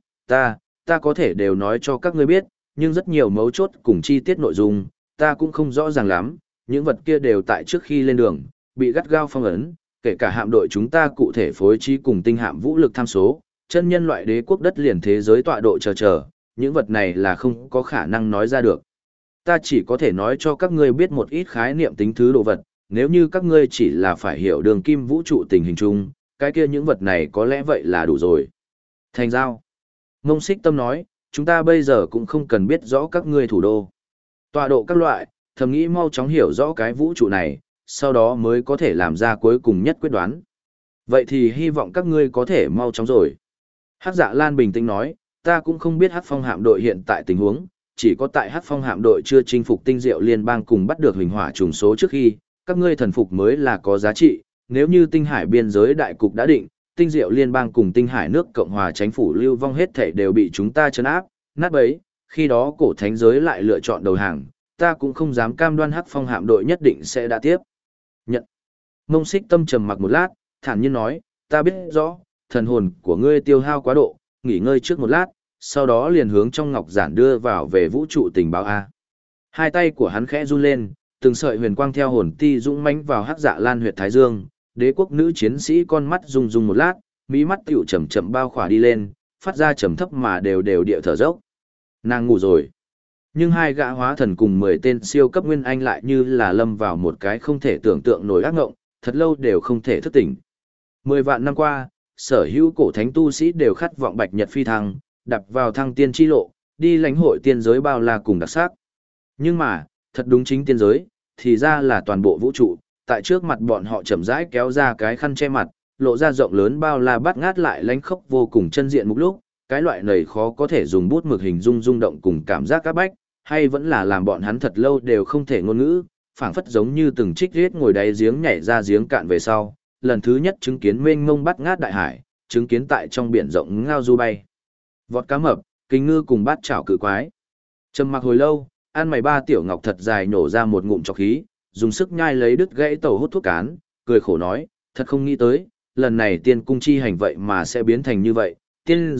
ta có thể đều nói cho các ngươi biết, nhưng rất nhiều mấu chốt cùng chi tiết nội dung, ta cũng không rõ ràng lắm, những vật kia đều tại trước khi lên đường, bị gắt gao phong ấn, kể cả hạm đội chúng ta cụ thể phối trí cùng tinh hạm vũ lực tham số, chân nhân loại đế quốc đất liền thế giới tọa độ chờ, những vật này là không có khả năng nói ra được. Ta chỉ có thể nói cho các ngươi biết một ít khái niệm tính thứ đồ vật, nếu như các ngươi chỉ là phải hiểu đường kim vũ trụ tình hình chung, cái kia những vật này có lẽ vậy là đủ rồi. Thành giao. Ngông Xích Tâm nói, chúng ta bây giờ cũng không cần biết rõ các ngươi thủ đô. Tọa độ các loại, thầm nghĩ mau chóng hiểu rõ cái vũ trụ này, sau đó mới có thể làm ra cuối cùng nhất quyết đoán. Vậy thì hy vọng các ngươi có thể mau chóng rồi. Hắc Dạ Lan bình tĩnh nói, ta cũng không biết Hắc Phong hạm đội hiện tại tình huống, chỉ có tại Hắc Phong hạm đội chưa chinh phục tinh diệu liên bang cùng bắt được huỳnh hỏa trùng số trước khi, các ngươi thần phục mới là có giá trị, nếu như tinh hải biên giới đại cục đã định, tinh diệu liên bang cùng tinh hải nước Cộng hòa chính phủ lưu vong hết thảy đều bị chúng ta trấn áp, nát bấy, khi đó cổ thánh giới lại lựa chọn đầu hàng, ta cũng không dám cam đoan Hắc Phong hạm đội nhất định sẽ đã tiếp. Nhận. Mông Xích Tâm trầm mặc một lát, thản nhiên nói, ta biết rõ, thần hồn của ngươi tiêu hao quá độ, nghỉ ngơi trước một lát, sau đó liền hướng trong ngọc giản đưa vào về vũ trụ tình báo A. Hai tay của hắn khẽ run lên, từng sợi huyền quang theo hồn ti dũng mãnh vào Hắc Dạ Lan huyệt thái dương, đế quốc nữ chiến sĩ con mắt rung rung một lát, mí mắt tiểu chậm chậm bao khỏa đi lên, phát ra trầm thấp mà đều địa thở dốc. Nàng ngủ rồi. Nhưng hai gã hóa thần cùng 10 tên siêu cấp nguyên anh lại như là lâm vào một cái không thể tưởng tượng nổi ác ngộng, thật lâu đều không thể thức tỉnh. 10 vạn năm qua, sở hữu cổ thánh tu sĩ đều khát vọng bạch nhật phi thăng, đạp vào thăng tiên chi lộ, đi lãnh hội tiên giới bao la cùng đặc sắc. Nhưng mà, thật đúng chính tiên giới, thì ra là toàn bộ vũ trụ, tại trước mặt bọn họ chậm rãi kéo ra cái khăn che mặt, lộ ra rộng lớn bao la bắt ngát lại lánh khốc vô cùng chân diện mục lúc, cái loại này khó có thể dùng bút mực hình dung rung động cùng cảm giác áp bách, hay vẫn là làm bọn hắn thật lâu đều không thể ngôn ngữ, phảng phất giống như từng trích riết ngồi đáy giếng nhảy ra giếng cạn về sau, lần thứ nhất chứng kiến mênh mông bắt ngát đại hải, chứng kiến tại trong biển rộng ngao du bay. Vọt cá mập, kinh ngư cùng bát chảo cự quái. Trầm mặc hồi lâu, ăn mày ba tiểu ngọc thật dài nổ ra một ngụm trọc khí, dùng sức nhai lấy đứt gãy tàu hút thuốc cán, cười khổ nói, thật không nghĩ tới, lần này tiên cung chi hành vậy mà sẽ biến thành như vậy, tiên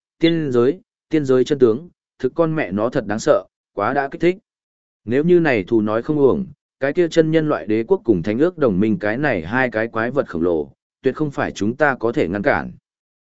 giới chân tướng, thực con mẹ nó thật đáng sợ, quá đã kích thích. Nếu như này thù nói không uổng, cái kia chân nhân loại đế quốc cùng thánh ước đồng minh cái này hai cái quái vật khổng lồ, tuyệt không phải chúng ta có thể ngăn cản.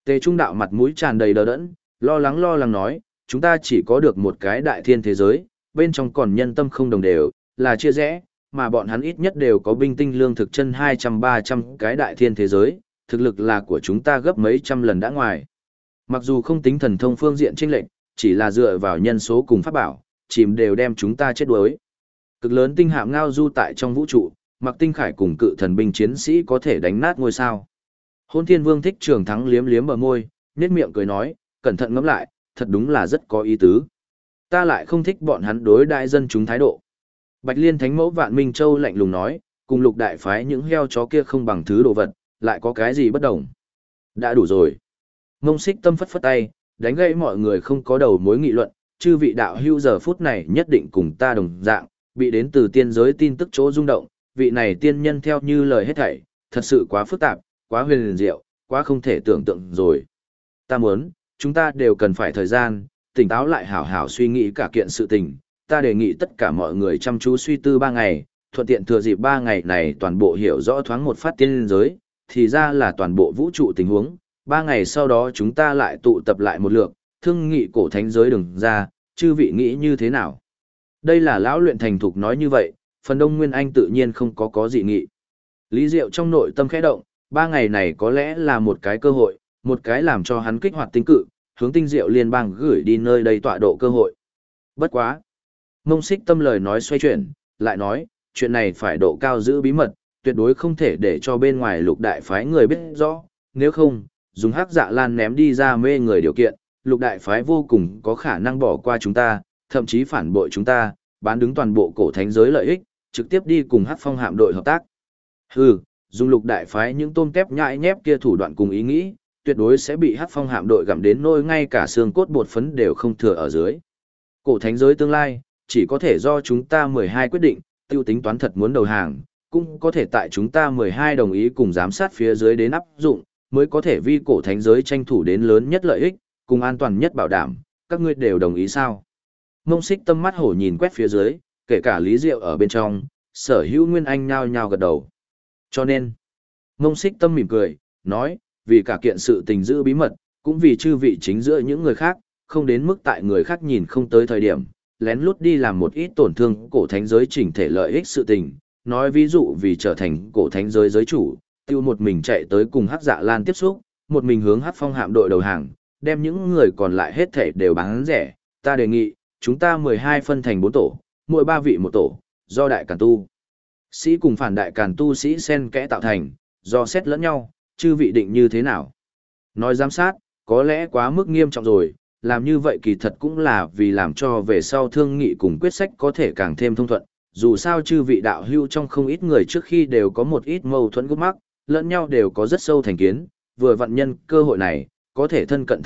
Tề Trung Đạo mặt mũi tràn đầy đờ đẫn, lo lắng nói, chúng ta chỉ có được một cái đại thiên thế giới, bên trong còn nhân tâm không đồng đều, là chia rẽ, mà bọn hắn ít nhất đều có binh tinh lương thực chân 200-300 cái đại thiên thế giới, thực lực là của chúng ta gấp mấy trăm lần đã ngoài. Mặc dù không tính thần thông phương diện chênh lệch, chỉ là dựa vào nhân số cùng pháp bảo, chìm đều đem chúng ta chết đuối. Cực lớn tinh hạm ngao du tại trong vũ trụ, Mặc Tinh Khải cùng cự thần binh chiến sĩ có thể đánh nát ngôi sao. Hôn Thiên Vương Thích Trường Thắng liếm liếm bờ môi, nhếch miệng cười nói, cẩn thận ngẫm lại, thật đúng là rất có ý tứ. Ta lại không thích bọn hắn đối đại dân chúng thái độ. Bạch Liên Thánh Mẫu Vạn Minh Châu lạnh lùng nói, cùng Lục đại phái những heo chó kia không bằng thứ đồ vật, lại có cái gì bất đồng. Đã đủ rồi. Ngông Xích Tâm phất phất tay, đánh gãy mọi người không có đầu mối nghị luận, chư vị đạo hữu giờ phút này nhất định cùng ta đồng dạng, bị đến từ tiên giới tin tức chỗ rung động, vị này tiên nhân theo như lời hết thảy, thật sự quá phức tạp, quá huyền diệu, quá không thể tưởng tượng rồi. Ta muốn, chúng ta đều cần phải thời gian, tỉnh táo lại hảo hảo suy nghĩ cả kiện sự tình, ta đề nghị tất cả mọi người chăm chú suy tư 3 ngày, thuận tiện thừa dịp 3 ngày này toàn bộ hiểu rõ thoáng một phát tiên giới, thì ra là toàn bộ vũ trụ tình huống, 3 ngày sau đó chúng ta lại tụ tập lại một lượt, thương nghị cổ thánh giới đừng ra, chư vị nghĩ như thế nào? Đây là lão luyện thành thục nói như vậy, phần đông Nguyên Anh tự nhiên không có dị nghị. Lý Diệu trong nội tâm khẽ động, 3 ngày này có lẽ là một cái cơ hội, một cái làm cho hắn kích hoạt tinh cự, hướng Tinh Diệu liên bang gửi đi nơi đây tọa độ cơ hội. Bất quá. Mông Xích Tâm lời nói xoay chuyển, lại nói, chuyện này phải độ cao giữ bí mật, tuyệt đối không thể để cho bên ngoài Lục đại phái người biết rõ, nếu không, dùng hắc dạ lan ném đi ra mê người điều kiện, Lục đại phái vô cùng có khả năng bỏ qua chúng ta, thậm chí phản bội chúng ta, bán đứng toàn bộ cổ thánh giới lợi ích, trực tiếp đi cùng Hắc Phong hạm đội hợp tác. Hừ, dùng Lục đại phái những tôm tép nhãi nhép kia thủ đoạn cùng ý nghĩ, tuyệt đối sẽ bị Hắc Phong hạm đội gặm đến nỗi ngay cả xương cốt bột phấn đều không thừa ở dưới. Cổ thánh giới tương lai, chỉ có thể do chúng ta 12 quyết định, tiêu tính toán thật muốn đầu hàng, cũng có thể tại chúng ta 12 đồng ý cùng giám sát phía dưới đến áp dụng, mới có thể vi cổ thánh giới tranh thủ đến lớn nhất lợi ích, cùng an toàn nhất bảo đảm, các ngươi đều đồng ý sao? Mông Xích Tâm mắt hổ nhìn quét phía dưới, kể cả Lý Diệu ở bên trong, sở hữu Nguyên Anh nhao nhao gật đầu. Cho nên, Mông Xích Tâm mỉm cười, nói, vì cả kiện sự tình giữ bí mật, cũng vì chư vị chính giữa những người khác, không đến mức tại người khác nhìn không tới thời điểm, lén lút đi làm một ít tổn thương cổ thánh giới chỉnh thể lợi ích sự tình, nói ví dụ vì trở thành cổ thánh giới giới chủ, tiêu một mình chạy tới cùng Hắc Dạ Lan tiếp xúc, một mình hướng Hắc Phong hạm đội đầu hàng, đem những người còn lại hết thể đều bán rẻ, ta đề nghị, chúng ta 12 phân thành 4 tổ, mỗi 3 vị một tổ, do đại càn tu sĩ cùng phản đại càn tu sĩ xen kẽ tạo thành, do xét lẫn nhau, chư vị định như thế nào? Nói giám sát, có lẽ quá mức nghiêm trọng rồi, làm như vậy kỳ thật cũng là vì làm cho về sau thương nghị cùng quyết sách có thể càng thêm thông thuận, dù sao chư vị đạo hưu trong không ít người trước khi đều có một ít mâu thuẫn gút mắc, lẫn nhau đều có rất sâu thành kiến, vừa vận nhân cơ hội này, có thể thân cận.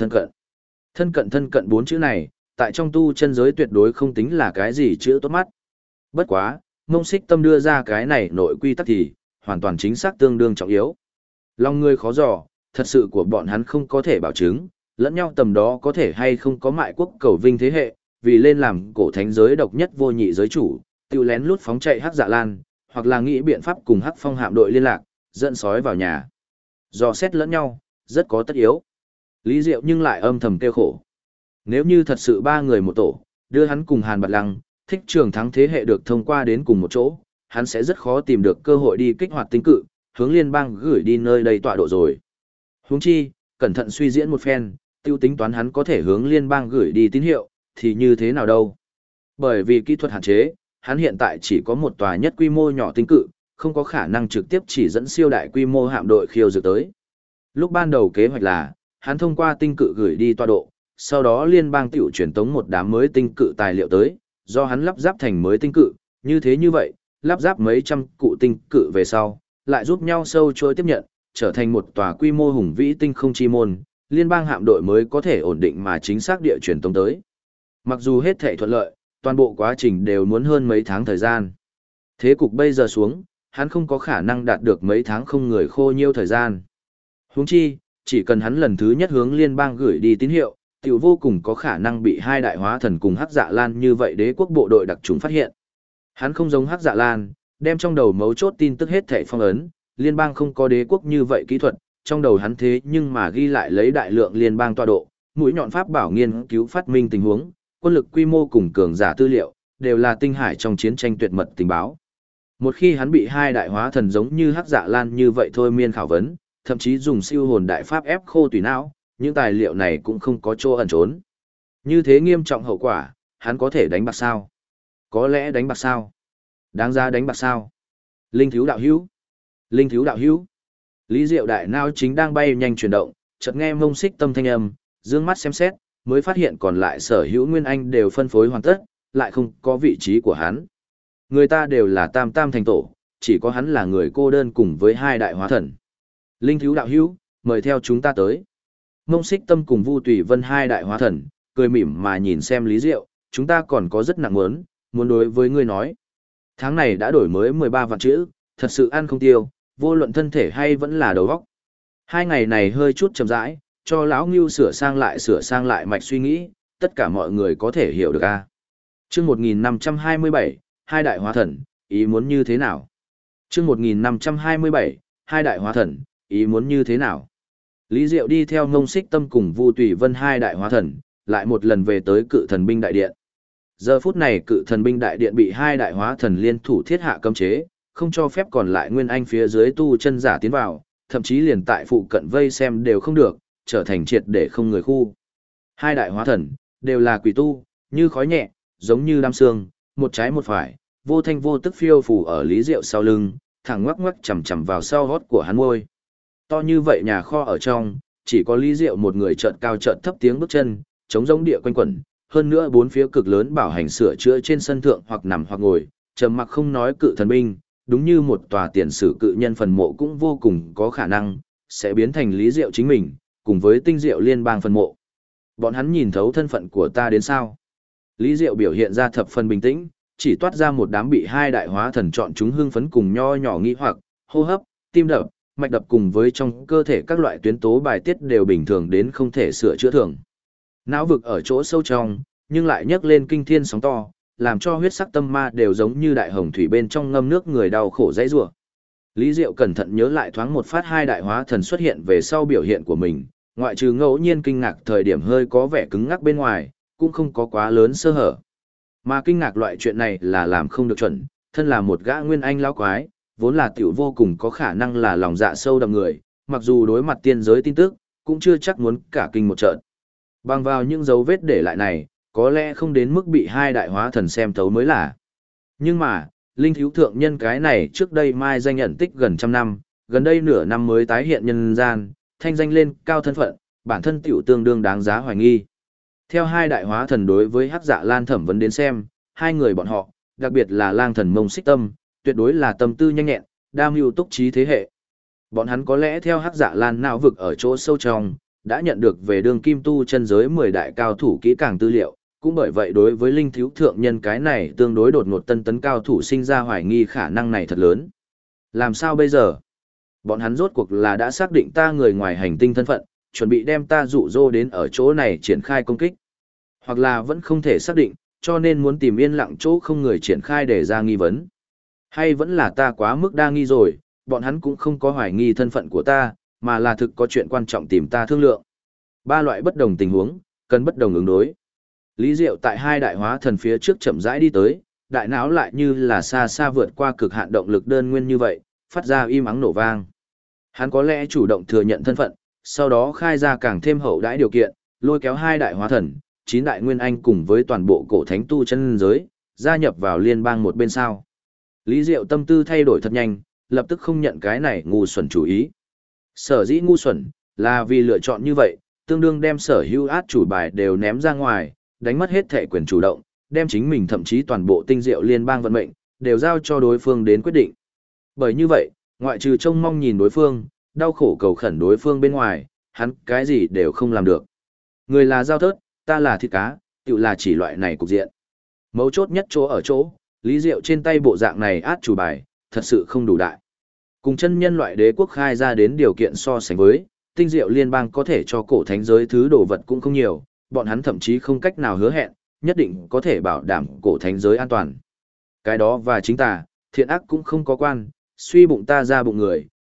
Thân cận 4 chữ này, tại trong tu chân giới tuyệt đối không tính là cái gì chữ tốt mắt. Bất quá, Mông Xích Tâm đưa ra cái này nội quy tắc thì, hoàn toàn chính xác tương đương trọng yếu. Lòng người khó dò, thật sự của bọn hắn không có thể bảo chứng, lẫn nhau tầm đó có thể hay không có mại quốc cầu vinh thế hệ, vì lên làm cổ thánh giới độc nhất vô nhị giới chủ, tiêu lén lút phóng chạy Hắc Dạ Lan, hoặc là nghĩ biện pháp cùng Hắc Phong hạm đội liên lạc, dẫn sói vào nhà. Dò xét lẫn nhau, rất có tất yếu. Lý Diệu nhưng lại âm thầm kêu khổ. Nếu như thật sự 3 người một tổ, đưa hắn cùng Hàn Bạt Lăng, Thích Trường Thắng thế hệ được thông qua đến cùng một chỗ, hắn sẽ rất khó tìm được cơ hội đi kích hoạt tinh cự, hướng liên bang gửi đi nơi đây tọa độ rồi. Huống chi, cẩn thận suy diễn một phen, tiêu tính toán hắn có thể hướng liên bang gửi đi tín hiệu, thì như thế nào đâu. Bởi vì kỹ thuật hạn chế, hắn hiện tại chỉ có một tòa nhất quy mô nhỏ tinh cự, không có khả năng trực tiếp chỉ dẫn siêu đại quy mô hạm đội khiêu dược tới. Lúc ban đầu kế hoạch là, hắn thông qua tinh cự gửi đi tọa độ, sau đó liên bang tiểu truyền tống một đám mới tinh cự tài liệu tới, do hắn lắp ráp thành mới tinh cự, như vậy, lắp ráp mấy trăm cụ tinh cự về sau, lại giúp nhau sâu trôi tiếp nhận, trở thành một tòa quy mô hùng vĩ tinh không chi môn, liên bang hạm đội mới có thể ổn định mà chính xác địa truyền tống tới. Mặc dù hết thảy thuận lợi, toàn bộ quá trình đều muốn hơn mấy tháng thời gian. Thế cục bây giờ xuống, hắn không có khả năng đạt được mấy tháng không người khô nhiêu thời gian. Huống chi, chỉ cần hắn lần thứ nhất hướng liên bang gửi đi tín hiệu, tiểu vô cùng có khả năng bị 2 đại hóa thần cùng Hắc Dạ Lan như vậy đế quốc bộ đội đặc trùng phát hiện. Hắn không giống Hắc Dạ Lan, đem trong đầu mấu chốt tin tức hết thảy phong ấn, liên bang không có đế quốc như vậy kỹ thuật, trong đầu hắn thế nhưng mà ghi lại lấy đại lượng liên bang tọa độ, mũi nhọn pháp bảo nghiên cứu phát minh tình huống, quân lực quy mô cùng cường giả tư liệu, đều là tinh hải trong chiến tranh tuyệt mật tình báo. Một khi hắn bị hai đại hóa thần giống như Hắc Dạ Lan như vậy thôi miên khảo vấn, thậm chí dùng siêu hồn đại pháp ép khô tùy não, những tài liệu này cũng không có chỗ ẩn trốn. Như thế nghiêm trọng hậu quả, hắn có thể đánh bạc sao? Có lẽ đánh bạc sao? Đáng ra đánh bạc sao? Linh thiếu đạo hữu. Linh thiếu đạo hữu. Lý Diệu đại não chính đang bay nhanh chuyển động, chợt nghe Mông Xích Tâm thanh âm, dương mắt xem xét, mới phát hiện còn lại sở hữu Nguyên Anh đều phân phối hoàn tất, lại không có vị trí của hắn. Người ta đều là tam tam thành tổ, chỉ có hắn là người cô đơn cùng với hai đại hóa thần. Linh thiếu đạo hữu, mời theo chúng ta tới. Mông Xích Tâm cùng Vu Tùy Vân hai đại hóa thần, cười mỉm mà nhìn xem Lý Diệu, chúng ta còn có rất nặng muốn đối với ngươi nói. Tháng này đã đổi mới 13 vạn chữ, thật sự ăn không tiêu, vô luận thân thể hay vẫn là đầu óc. Hai ngày này hơi chút chậm rãi, cho lão Ngưu sửa sang lại mạch suy nghĩ, tất cả mọi người có thể hiểu được a. Chương 1527, hai đại hóa thần, ý muốn như thế nào? Chương 1527, hai đại hóa thần, ý muốn như thế nào? Lý Diệu đi theo Ngông Xích Tâm cùng Vu Tùy Vân hai đại hóa thần, lại một lần về tới Cự Thần binh đại điện. Giờ phút này Cự Thần binh đại điện bị hai đại hóa thần liên thủ thiết hạ cấm chế, không cho phép còn lại Nguyên Anh phía dưới tu chân giả tiến vào, thậm chí liền tại phụ cận vây xem đều không được, trở thành triệt để không người khu. Hai đại hóa thần, đều là quỷ tu, như khói nhẹ, giống như đám sương, một trái một phải, vô thanh vô tức phiêu phù ở Lý Diệu sau lưng, thẳng ngoắc ngoắc chầm chầm vào sau hót của hắn môi. To như vậy nhà kho ở trong, chỉ có Lý Diệu một người chợt cao chợt thấp tiếng bước chân, chống giống địa quanh quẩn, hơn nữa bốn phía cực lớn bảo hành sửa chữa trên sân thượng hoặc nằm hoặc ngồi, trầm mặc không nói Cự Thần binh, đúng như một tòa tiền sử cự nhân phần mộ cũng vô cùng có khả năng sẽ biến thành Lý Diệu chính mình, cùng với Tinh Diệu liên bang phần mộ. Bọn hắn nhìn thấu thân phận của ta đến sao? Lý Diệu biểu hiện ra thập phần bình tĩnh, chỉ toát ra một đám bị hai đại hóa thần chọn chúng hưng phấn cùng nho nhỏ nghi hoặc, hô hấp, tim đập, mạch đập cùng với trong cơ thể các loại tuyến tố bài tiết đều bình thường đến không thể sửa chữa thường. Não vực ở chỗ sâu trong, nhưng lại nhấc lên kinh thiên sóng to, làm cho huyết sắc tâm ma đều giống như đại hồng thủy bên trong ngâm nước người đau khổ dãy rủa. Lý Diệu cẩn thận nhớ lại thoáng một phát hai đại hóa thần xuất hiện về sau biểu hiện của mình, ngoại trừ ngẫu nhiên kinh ngạc thời điểm hơi có vẻ cứng ngắc bên ngoài, cũng không có quá lớn sơ hở. Mà kinh ngạc loại chuyện này là làm không được chuẩn, thân là một gã Nguyên Anh lão quái, vốn là tiểu vô cùng có khả năng là lòng dạ sâu đậm người, mặc dù đối mặt tiên giới tin tức, cũng chưa chắc muốn cả kinh một trận. Bằng vào những dấu vết để lại này, có lẽ không đến mức bị hai đại hóa thần xem thấu mới là. Nhưng mà, Linh thiếu thượng nhân cái này trước đây mai danh nhận tích gần trăm năm, gần đây nửa năm mới tái hiện nhân gian, thanh danh lên cao thân phận, bản thân tiểu tương đương đáng giá hoài nghi. Theo hai đại hóa thần đối với Hắc Dạ Lan thẩm vấn đến xem, hai người bọn họ, đặc biệt là Lang thần Mông Xích Tâm, tuyệt đối là tâm tư nhanh nhẹn, đa mưu túc trí thế hệ. Bọn hắn có lẽ theo Hắc Dạ Lan não vực ở chỗ sâu trong, đã nhận được về đường kim tu chân giới 10 đại cao thủ kỹ càng tư liệu, cũng bởi vậy đối với Linh thiếu thượng nhân cái này tương đối đột ngột tân tấn cao thủ sinh ra hoài nghi khả năng này thật lớn. Làm sao bây giờ? Bọn hắn rốt cuộc là đã xác định ta người ngoài hành tinh thân phận, chuẩn bị đem ta dụ dỗ đến ở chỗ này triển khai công kích. Hoặc là vẫn không thể xác định, cho nên muốn tìm yên lặng chỗ không người triển khai để ra nghi vấn. Hay vẫn là ta quá mức đa nghi rồi, bọn hắn cũng không có hoài nghi thân phận của ta, mà là thực có chuyện quan trọng tìm ta thương lượng. Ba loại bất đồng tình huống, cần bất đồng ứng đối. Lý Diệu tại hai đại hóa thần phía trước chậm rãi đi tới, đại não lại như là xa xa vượt qua cực hạn động lực đơn nguyên như vậy, phát ra im ắng nổ vang. Hắn có lẽ chủ động thừa nhận thân phận, sau đó khai ra càng thêm hậu đãi điều kiện, lôi kéo hai đại hóa thần, 9 đại nguyên anh cùng với toàn bộ cổ thánh tu chân giới, gia nhập vào liên bang một bên sao. Lý Diệu tâm tư thay đổi thật nhanh, lập tức không nhận cái này ngu xuẩn chủ ý. Sở dĩ ngu xuẩn, là vì lựa chọn như vậy, tương đương đem sở hữu át chủ bài đều ném ra ngoài, đánh mất hết thể quyền chủ động, đem chính mình thậm chí toàn bộ tinh diệu liên bang vận mệnh, đều giao cho đối phương đến quyết định. Bởi như vậy, ngoại trừ trông mong nhìn đối phương, đau khổ cầu khẩn đối phương bên ngoài, hắn cái gì đều không làm được. Người là dao thớt, ta là thịt cá, tự là chỉ loại này cục diện. Mấu chốt nhất chỗ ở chỗ, Lý Diệu trên tay bộ dạng này át chủ bài, thật sự không đủ đại. Cùng chân nhân loại đế quốc khai ra đến điều kiện so sánh với, tinh diệu liên bang có thể cho cổ thánh giới thứ đồ vật cũng không nhiều, bọn hắn thậm chí không cách nào hứa hẹn, nhất định có thể bảo đảm cổ thánh giới an toàn. Cái đó và chính ta, thiện ác cũng không có quan, suy bụng ta ra bụng người,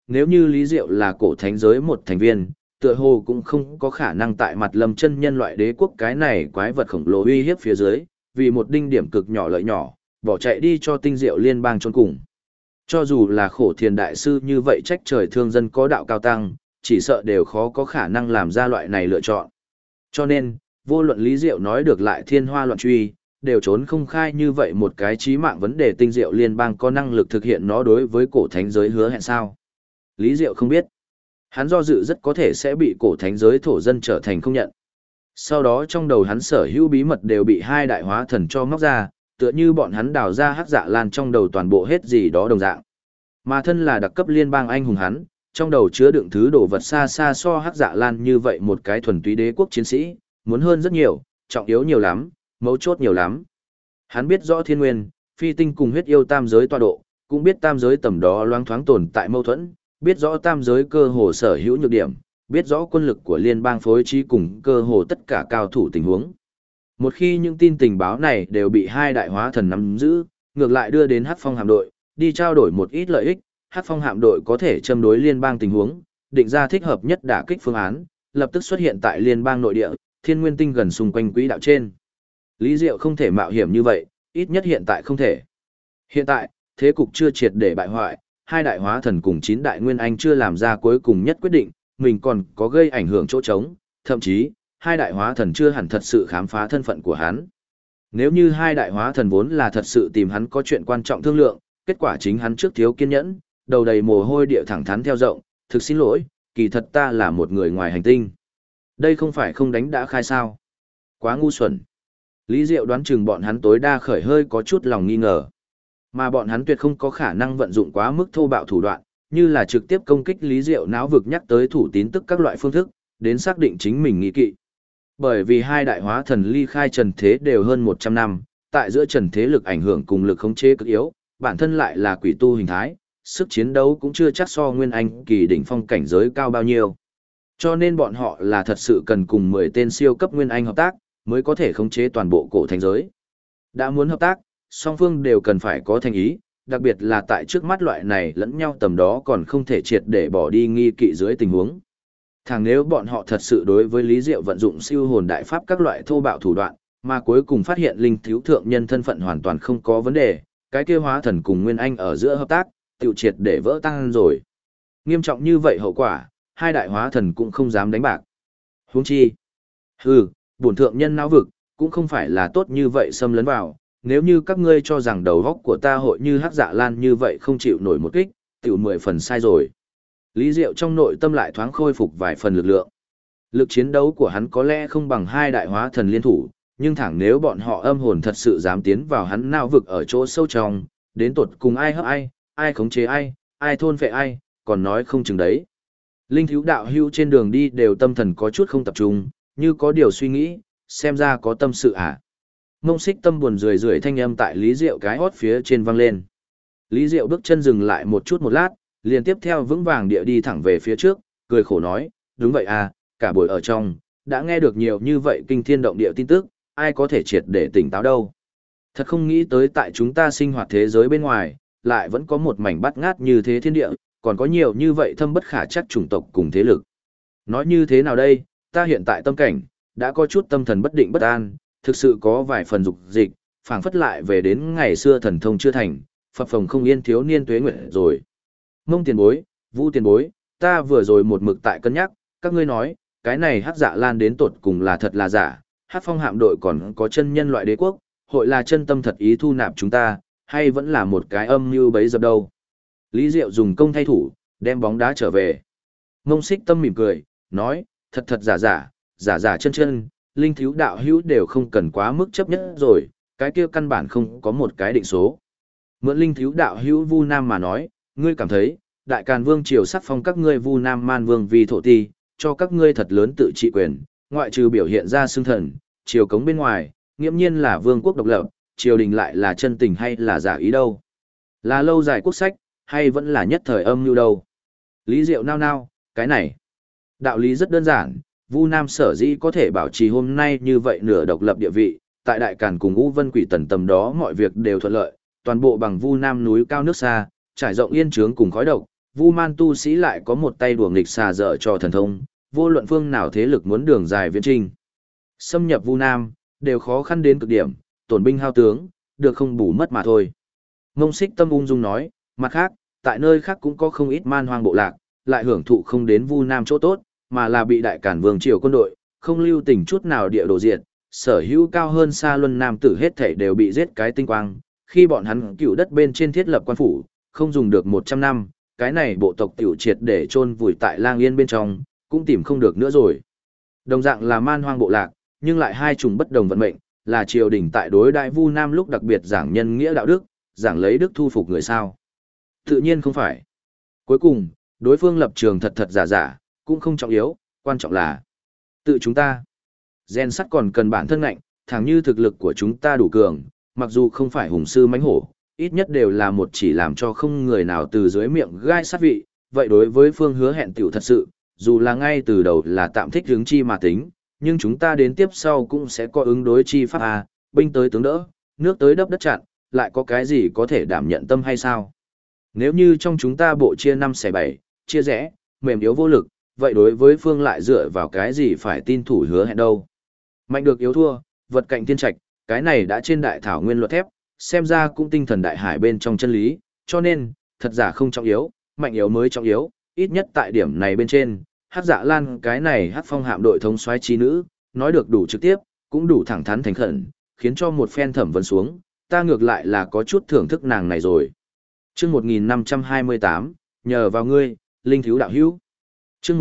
nếu như Lý Diệu là cổ thánh giới một thành viên, tựa hồ cũng không có khả năng tại mặt Lâm chân nhân loại đế quốc cái này quái vật khổng lồ uy hiếp phía dưới, vì một đinh điểm cực nhỏ lợi nhỏ, bỏ chạy đi cho tinh diệu liên bang chôn cùng. Cho dù là khổ thiền đại sư như vậy trách trời thương dân có đạo cao tăng, chỉ sợ đều khó có khả năng làm ra loại này lựa chọn. Cho nên, vô luận Lý Diệu nói được lại thiên hoa loạn truy, đều trốn không khai như vậy một cái chí mạng vấn đề tinh diệu liên bang có năng lực thực hiện nó đối với cổ thánh giới hứa hẹn sao. Lý Diệu không biết. Hắn do dự rất có thể sẽ bị cổ thánh giới thổ dân trở thành không nhận. Sau đó trong đầu hắn sở hữu bí mật đều bị hai đại hóa thần cho móc ra, tựa như bọn hắn đào ra hắc dạ lan trong đầu toàn bộ hết gì đó đồng dạng. Mà thân là đặc cấp liên bang anh hùng hắn, trong đầu chứa đựng thứ đồ vật xa xa so hắc dạ lan như vậy một cái thuần túy đế quốc chiến sĩ, muốn hơn rất nhiều, trọng yếu nhiều lắm, mấu chốt nhiều lắm. Hắn biết rõ thiên nguyên, phi tinh cùng huyết yêu tam giới tọa độ, cũng biết tam giới tầm đó loáng thoáng tồn tại mâu thuẫn, biết rõ tam giới cơ hồ sở hữu nhược điểm, biết rõ quân lực của liên bang phối trí cùng cơ hồ tất cả cao thủ tình huống. Một khi những tin tình báo này đều bị hai đại hóa thần nắm giữ, ngược lại đưa đến Hắc Phong hạm đội, đi trao đổi một ít lợi ích, Hắc Phong hạm đội có thể châm đối liên bang tình huống, định ra thích hợp nhất đả kích phương án, lập tức xuất hiện tại liên bang nội địa, thiên nguyên tinh gần xung quanh quỹ đạo trên. Lý Diệu không thể mạo hiểm như vậy, ít nhất hiện tại không thể. Hiện tại, thế cục chưa triệt để bại hoại, hai đại hóa thần cùng 9 đại nguyên anh chưa làm ra cuối cùng nhất quyết định, mình còn có gây ảnh hưởng chỗ trống, thậm chí, hai đại hóa thần chưa hẳn thật sự khám phá thân phận của hắn. Nếu như hai đại hóa thần vốn là thật sự tìm hắn có chuyện quan trọng thương lượng, kết quả chính hắn trước thiếu kiên nhẫn, đầu đầy mồ hôi địa thẳng thắn theo rộng, thực xin lỗi, kỳ thật ta là một người ngoài hành tinh. Đây không phải không đánh đã khai sao. Quá ngu xuẩn. Lý Diệu đoán chừng bọn hắn tối đa khởi hơi có chút lòng nghi ngờ. Mà bọn hắn tuyệt không có khả năng vận dụng quá mức thô bạo thủ đoạn, như là trực tiếp công kích Lý Diệu não vực nhắc tới thủ tín tức các loại phương thức, đến xác định chính mình nghi kỵ. Bởi vì hai đại hóa thần ly khai trần thế đều hơn 100 năm, tại giữa trần thế lực ảnh hưởng cùng lực khống chế cực yếu, bản thân lại là quỷ tu hình thái, sức chiến đấu cũng chưa chắc so nguyên anh kỳ đỉnh phong cảnh giới cao bao nhiêu. Cho nên bọn họ là thật sự cần cùng 10 tên siêu cấp nguyên anh hợp tác, mới có thể khống chế toàn bộ cổ thành giới. Đã muốn hợp tác, song phương đều cần phải có thành ý, đặc biệt là tại trước mắt loại này lẫn nhau tầm đó còn không thể triệt để bỏ đi nghi kỵ dưới tình huống. Thằng nếu bọn họ thật sự đối với Lý Diệu vận dụng siêu hồn đại pháp các loại thô bạo thủ đoạn, mà cuối cùng phát hiện linh thiếu thượng nhân thân phận hoàn toàn không có vấn đề, cái kia hóa thần cùng nguyên anh ở giữa hợp tác, tiểu triệt để vỡ tan rồi. Nghiêm trọng như vậy hậu quả, hai đại hóa thần cũng không dám đánh bạc. Huống chi, bổn thượng nhân não vực, cũng không phải là tốt như vậy xâm lấn vào, nếu như các ngươi cho rằng đầu góc của ta hội như hắc dạ lan như vậy không chịu nổi một kích, tiểu 10 phần sai rồi. Lý Diệu trong nội tâm lại thoáng khôi phục vài phần lực lượng. Lực chiến đấu của hắn có lẽ không bằng hai đại hóa thần liên thủ, nhưng thẳng nếu bọn họ âm hồn thật sự dám tiến vào hắn não vực ở chỗ sâu trong, đến tột cùng ai hấp ai, ai khống chế ai thôn phệ ai, còn nói không chừng đấy. Linh thiếu đạo hưu trên đường đi đều tâm thần có chút không tập trung, như có điều suy nghĩ, xem ra có tâm sự à. Mông Xích Tâm buồn rười rượi thanh âm tại Lý Diệu cái hót phía trên vang lên. Lý Diệu bước chân dừng lại một chút một lát, liền tiếp theo vững vàng địa đi thẳng về phía trước, cười khổ nói, đúng vậy à, cả buổi ở trong, đã nghe được nhiều như vậy kinh thiên động địa tin tức, ai có thể triệt để tỉnh táo đâu. Thật không nghĩ tới tại chúng ta sinh hoạt thế giới bên ngoài, lại vẫn có một mảnh bát ngát như thế thiên địa, còn có nhiều như vậy thâm bất khả chắc chủng tộc cùng thế lực. Nói như thế nào đây, ta hiện tại tâm cảnh, đã có chút tâm thần bất định bất an, thực sự có vài phần dục dịch, phảng phất lại về đến ngày xưa thần thông chưa thành, phập phồng không yên thiếu niên tuế nguyện rồi. Mông tiền bối, Vu tiền bối, ta vừa rồi một mực tại cân nhắc, các ngươi nói, cái này hắc dạ lan đến tột cùng là thật là giả, hắc phong hạm đội còn có chân nhân loại đế quốc, hội là chân tâm thật ý thu nạp chúng ta, hay vẫn là một cái âm mưu bấy dập đâu. Lý Diệu dùng công thay thủ, đem bóng đá trở về. Mông Xích Tâm mỉm cười, nói, thật thật giả giả, giả giả chân chân, linh thiếu đạo hữu đều không cần quá mức chấp nhất rồi, cái kia căn bản không có một cái định số. Mượn linh thiếu đạo hữu Vu Nam mà nói, ngươi cảm thấy, đại càn vương triều sắc phong các ngươi Vu Nam man vương vì thổ ti, cho các ngươi thật lớn tự trị quyền, ngoại trừ biểu hiện ra xưng thần, triều cống bên ngoài, nghiễm nhiên là vương quốc độc lập, triều đình lại là chân tình hay là giả ý đâu. Là lâu dài quốc sách, hay vẫn là nhất thời âm mưu đâu. Lý Diệu nao nao, cái này. Đạo lý rất đơn giản, Vu Nam sở dĩ có thể bảo trì hôm nay như vậy nửa độc lập địa vị, tại Đại Càn cùng U Vân Quỷ Tần tầm đó mọi việc đều thuận lợi, toàn bộ bằng Vu Nam núi cao nước xa, trải rộng yên trướng cùng khói độc, Vu Man tu sĩ lại có một tay đùa nghịch xà dở cho thần thông, vô luận phương nào thế lực muốn đường dài viễn trinh. Xâm nhập Vu Nam, đều khó khăn đến cực điểm, tổn binh hao tướng, được không bù mất mà thôi. Ngông Xích Tâm ung dung nói, mặt khác, tại nơi khác cũng có không ít man hoang bộ lạc, lại hưởng thụ không đến Vu Nam chỗ tốt, mà là bị đại cản vương triều quân đội, không lưu tình chút nào địa đồ diệt, sở hữu cao hơn xa luân nam tử hết thảy đều bị giết cái tinh quang, khi bọn hắn cựu đất bên trên thiết lập quan phủ, không dùng được 100 năm, cái này bộ tộc tiểu triệt để chôn vùi tại Lang Yên bên trong, cũng tìm không được nữa rồi. Đồng dạng là man hoang bộ lạc, nhưng lại hai chủng bất đồng vận mệnh, là triều đình tại đối đại Vu Nam lúc đặc biệt giảng nhân nghĩa đạo đức, giảng lấy đức thu phục người sao. Tự nhiên không phải. Cuối cùng, đối phương lập trường thật thật giả giả, cũng không trọng yếu, quan trọng là tự chúng ta. Gen sắt còn cần bản thân ngạnh, thẳng như thực lực của chúng ta đủ cường, mặc dù không phải hùng sư mãnh hổ, ít nhất đều là một chỉ làm cho không người nào từ dưới miệng gai sát vị, vậy đối với phương hứa hẹn tiểu thật sự, dù là ngay từ đầu là tạm thích hướng chi mà tính, nhưng chúng ta đến tiếp sau cũng sẽ có ứng đối chi pháp à, binh tới tướng đỡ, nước tới đắp đất chặn, lại có cái gì có thể đảm nhận tâm hay sao? Nếu như trong chúng ta bộ chia 5 xẻ 7, chia rẽ, mềm yếu vô lực, vậy đối với phương lại dựa vào cái gì phải tin thủ hứa hẹn đâu? Mạnh được yếu thua, vật cạnh thiên trạch, cái này đã trên đại thảo nguyên luật thép, xem ra cũng tinh thần đại hải bên trong chân lý, cho nên, thật giả không trọng yếu, mạnh yếu mới trọng yếu, ít nhất tại điểm này bên trên, Hắc Dạ Lan cái này Hắc Phong hạm đội thống soái chi nữ, nói được đủ trực tiếp, cũng đủ thẳng thắn thành khẩn, khiến cho một phen thẩm vấn xuống, ta ngược lại là có chút thưởng thức nàng này rồi. Chương 1528, nhờ vào ngươi, linh thiếu đạo hữu. Chương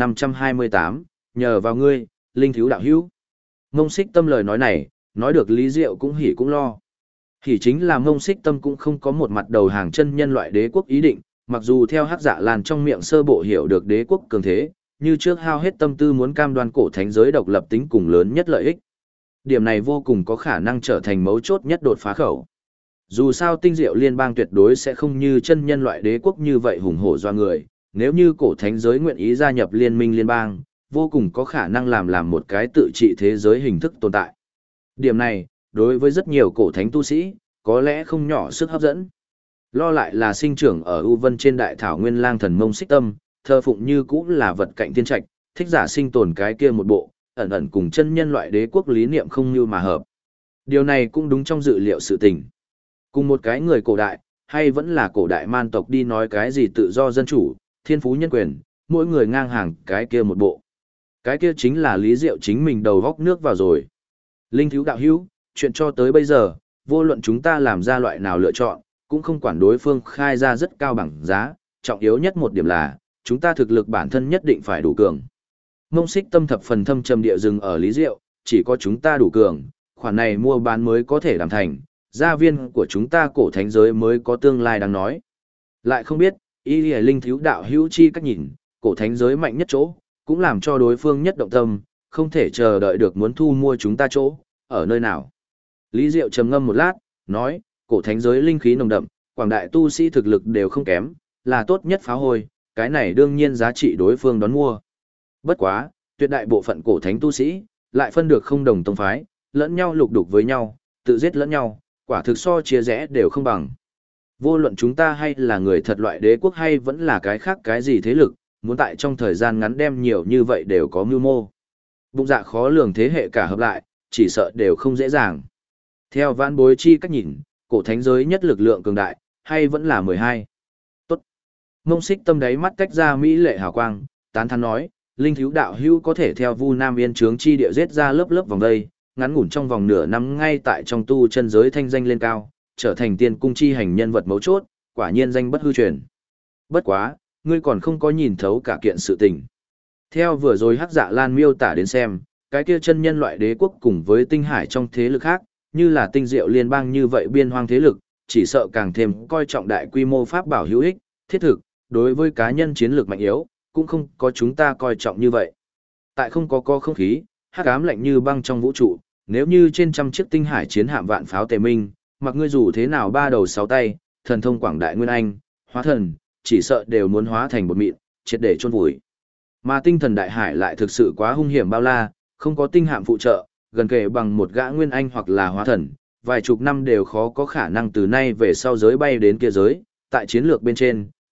1528, nhờ vào ngươi, linh thiếu đạo hữu. Mông Xích Tâm lời nói này, nói được Lý Diệu cũng hỉ cũng lo. Hỉ chính là Mông Xích Tâm cũng không có một mặt đầu hàng chân nhân loại đế quốc ý định, mặc dù theo Hắc Dạ Lan trong miệng sơ bộ hiểu được đế quốc cường thế, như trước hao hết tâm tư muốn cam đoan cổ thánh giới độc lập tính cùng lớn nhất lợi ích. Điểm này vô cùng có khả năng trở thành mấu chốt nhất đột phá khẩu. Dù sao tinh diệu liên bang tuyệt đối sẽ không như chân nhân loại đế quốc như vậy hùng hổ doa người, nếu như cổ thánh giới nguyện ý gia nhập liên minh liên bang, vô cùng có khả năng làm một cái tự trị thế giới hình thức tồn tại. Điểm này, đối với rất nhiều cổ thánh tu sĩ, có lẽ không nhỏ sức hấp dẫn. Lo lại là sinh trưởng ở U Vân trên đại thảo nguyên lang thần Mông Xích Tâm, thờ phụng như cũng là vật cạnh thiên trạch, thích giả sinh tồn cái kia một bộ, ẩn ẩn cùng chân nhân loại đế quốc lý niệm không như mà hợp. Điều này cũng đúng trong dự liệu sự tình. Cùng một cái người cổ đại, hay vẫn là cổ đại man tộc đi nói cái gì tự do dân chủ, thiên phú nhân quyền, mỗi người ngang hàng cái kia một bộ. Cái kia chính là Lý Diệu chính mình đầu góc nước vào rồi. Linh thiếu đạo hữu, chuyện cho tới bây giờ, vô luận chúng ta làm ra loại nào lựa chọn, cũng không quản đối phương khai ra rất cao bằng giá, trọng yếu nhất một điểm là, chúng ta thực lực bản thân nhất định phải đủ cường. Mông Xích Tâm thập phần thâm trầm địa dừng ở Lý Diệu, chỉ có chúng ta đủ cường, khoản này mua bán mới có thể làm thành, gia viên của chúng ta cổ thánh giới mới có tương lai đáng nói. Lại không biết, y linh thiếu đạo hữu chi cách nhìn, cổ thánh giới mạnh nhất chỗ, cũng làm cho đối phương nhất động tâm, không thể chờ đợi được muốn thu mua chúng ta chỗ, ở nơi nào. Lý Diệu trầm ngâm một lát, nói, cổ thánh giới linh khí nồng đậm, quảng đại tu sĩ thực lực đều không kém, là tốt nhất phá hôi, cái này đương nhiên giá trị đối phương đón mua. Bất quá, tuyệt đại bộ phận cổ thánh tu sĩ, lại phân được không đồng tông phái, lẫn nhau lục đục với nhau, tự giết lẫn nhau, quả thực so chia rẽ đều không bằng. Vô luận chúng ta hay là người thật loại đế quốc hay vẫn là cái khác cái gì thế lực, muốn tại trong thời gian ngắn đem nhiều như vậy đều có mưu mô. Bụng dạ khó lường thế hệ cả hợp lại, chỉ sợ đều không dễ dàng. Theo vãn bối chi cách nhìn, cổ thánh giới nhất lực lượng cường đại, hay vẫn là 12. Tốt. Mông Xích Tâm đáy mắt tách ra mỹ lệ hào quang, tán thán nói, linh thiếu đạo hữu có thể theo Vu Nam Yên trướng chi địa giết ra lớp lớp vòng đây, ngắn ngủn trong vòng nửa năm ngay tại trong tu chân giới thanh danh lên cao, trở thành tiên cung chi hành nhân vật mấu chốt, quả nhiên danh bất hư truyền. Bất quá, ngươi còn không có nhìn thấu cả kiện sự tình. Theo vừa rồi Hắc Dạ Lan miêu tả đến xem, cái kia chân nhân loại đế quốc cùng với tinh hải trong thế lực khác, như là tinh diệu liên bang như vậy biên hoang thế lực, chỉ sợ càng thêm coi trọng đại quy mô pháp bảo hữu ích, thiết thực, đối với cá nhân chiến lược mạnh yếu, cũng không có chúng ta coi trọng như vậy. Tại không có không khí, hắc ám lạnh như băng trong vũ trụ, nếu như trên trăm chiếc tinh hải chiến hạm vạn pháo tề minh, mặc ngươi dù thế nào ba đầu sáu tay, thần thông quảng đại nguyên anh, hóa thần, chỉ sợ đều muốn hóa thành bột mịn, triệt để chôn vùi. Mà tinh thần đại hải lại thực sự quá hung hiểm bao la, không có tinh hạm phụ trợ, gần kể bằng một gã nguyên anh hoặc là hóa thần, vài chục năm đều khó có khả năng từ nay về sau giới bay đến kia giới, tại chiến lược bên trên,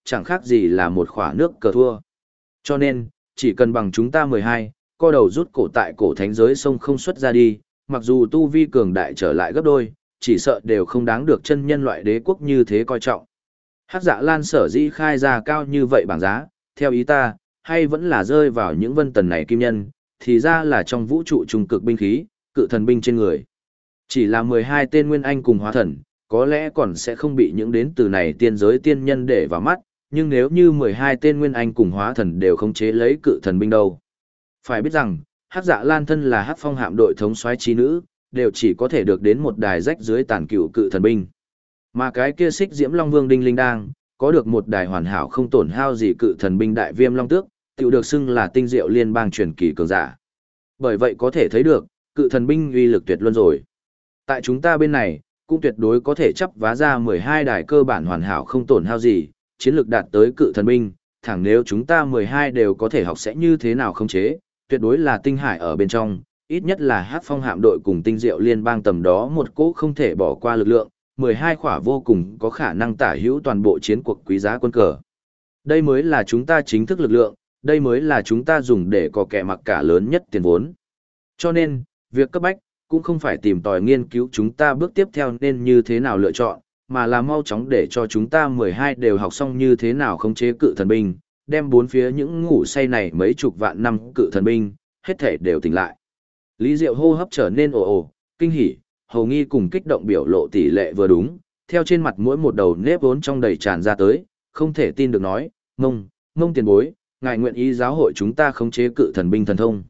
chẳng khác gì là một khỏa nước cờ thua. Cho nên, chỉ cần bằng chúng ta 12, co đầu rút cổ tại cổ thánh giới sông không xuất ra đi, mặc dù tu vi cường đại trở lại gấp đôi, chỉ sợ đều không đáng được chân nhân loại đế quốc như thế coi trọng. Hắc Dạ Lan sở dĩ khai ra cao như vậy bảng giá, theo ý ta, hay vẫn là rơi vào những vân tần này kim nhân, thì ra là trong vũ trụ trung cực binh khí, cự thần binh trên người. Chỉ là 12 tên nguyên anh cùng hóa thần, có lẽ còn sẽ không bị những đến từ này tiên giới tiên nhân để vào mắt, nhưng nếu như 12 tên nguyên anh cùng hóa thần đều không chế lấy cự thần binh đâu. Phải biết rằng, Hắc Dạ Lan thân là Hắc Phong hạm đội thống soái chi nữ, đều chỉ có thể được đến một đài rách dưới tàn cựu cự thần binh. Mà cái kia Xích Diễm Long Vương Đinh Linh Đang, có được một đài hoàn hảo không tổn hao gì cự thần binh Đại Viêm Long Tước, tự được xưng là tinh diệu liên bang truyền kỳ cường giả. Bởi vậy có thể thấy được, cự thần binh uy lực tuyệt luân rồi. Tại chúng ta bên này, cũng tuyệt đối có thể chấp vá ra 12 đài cơ bản hoàn hảo không tổn hao gì, chiến lược đạt tới cự thần binh, thẳng nếu chúng ta 12 đều có thể học sẽ như thế nào không chế, tuyệt đối là tinh hải ở bên trong, ít nhất là Hắc Phong hạm đội cùng tinh diệu liên bang tầm đó một cỗ không thể bỏ qua lực lượng, 12 khỏa vô cùng có khả năng tả hữu toàn bộ chiến cuộc quý giá quân cờ. Đây mới là chúng ta chính thức lực lượng, đây mới là chúng ta dùng để có kẻ mặc cả lớn nhất tiền vốn. Cho nên, việc cấp bách, cũng không phải tìm tòi nghiên cứu chúng ta bước tiếp theo nên như thế nào lựa chọn, mà là mau chóng để cho chúng ta 12 đều học xong như thế nào khống chế cự thần binh, đem bốn phía những ngủ say này mấy chục vạn năm cự thần binh, hết thể đều tỉnh lại. Lý Diệu hô hấp trở nên ồ ồ, kinh hỉ, hầu nghi cùng kích động biểu lộ tỷ lệ vừa đúng, theo trên mặt mỗi một đầu nếp vốn trong đầy tràn ra tới, không thể tin được nói, mông tiền bối, ngài nguyện ý giáo hội chúng ta khống chế cự thần binh thần thông.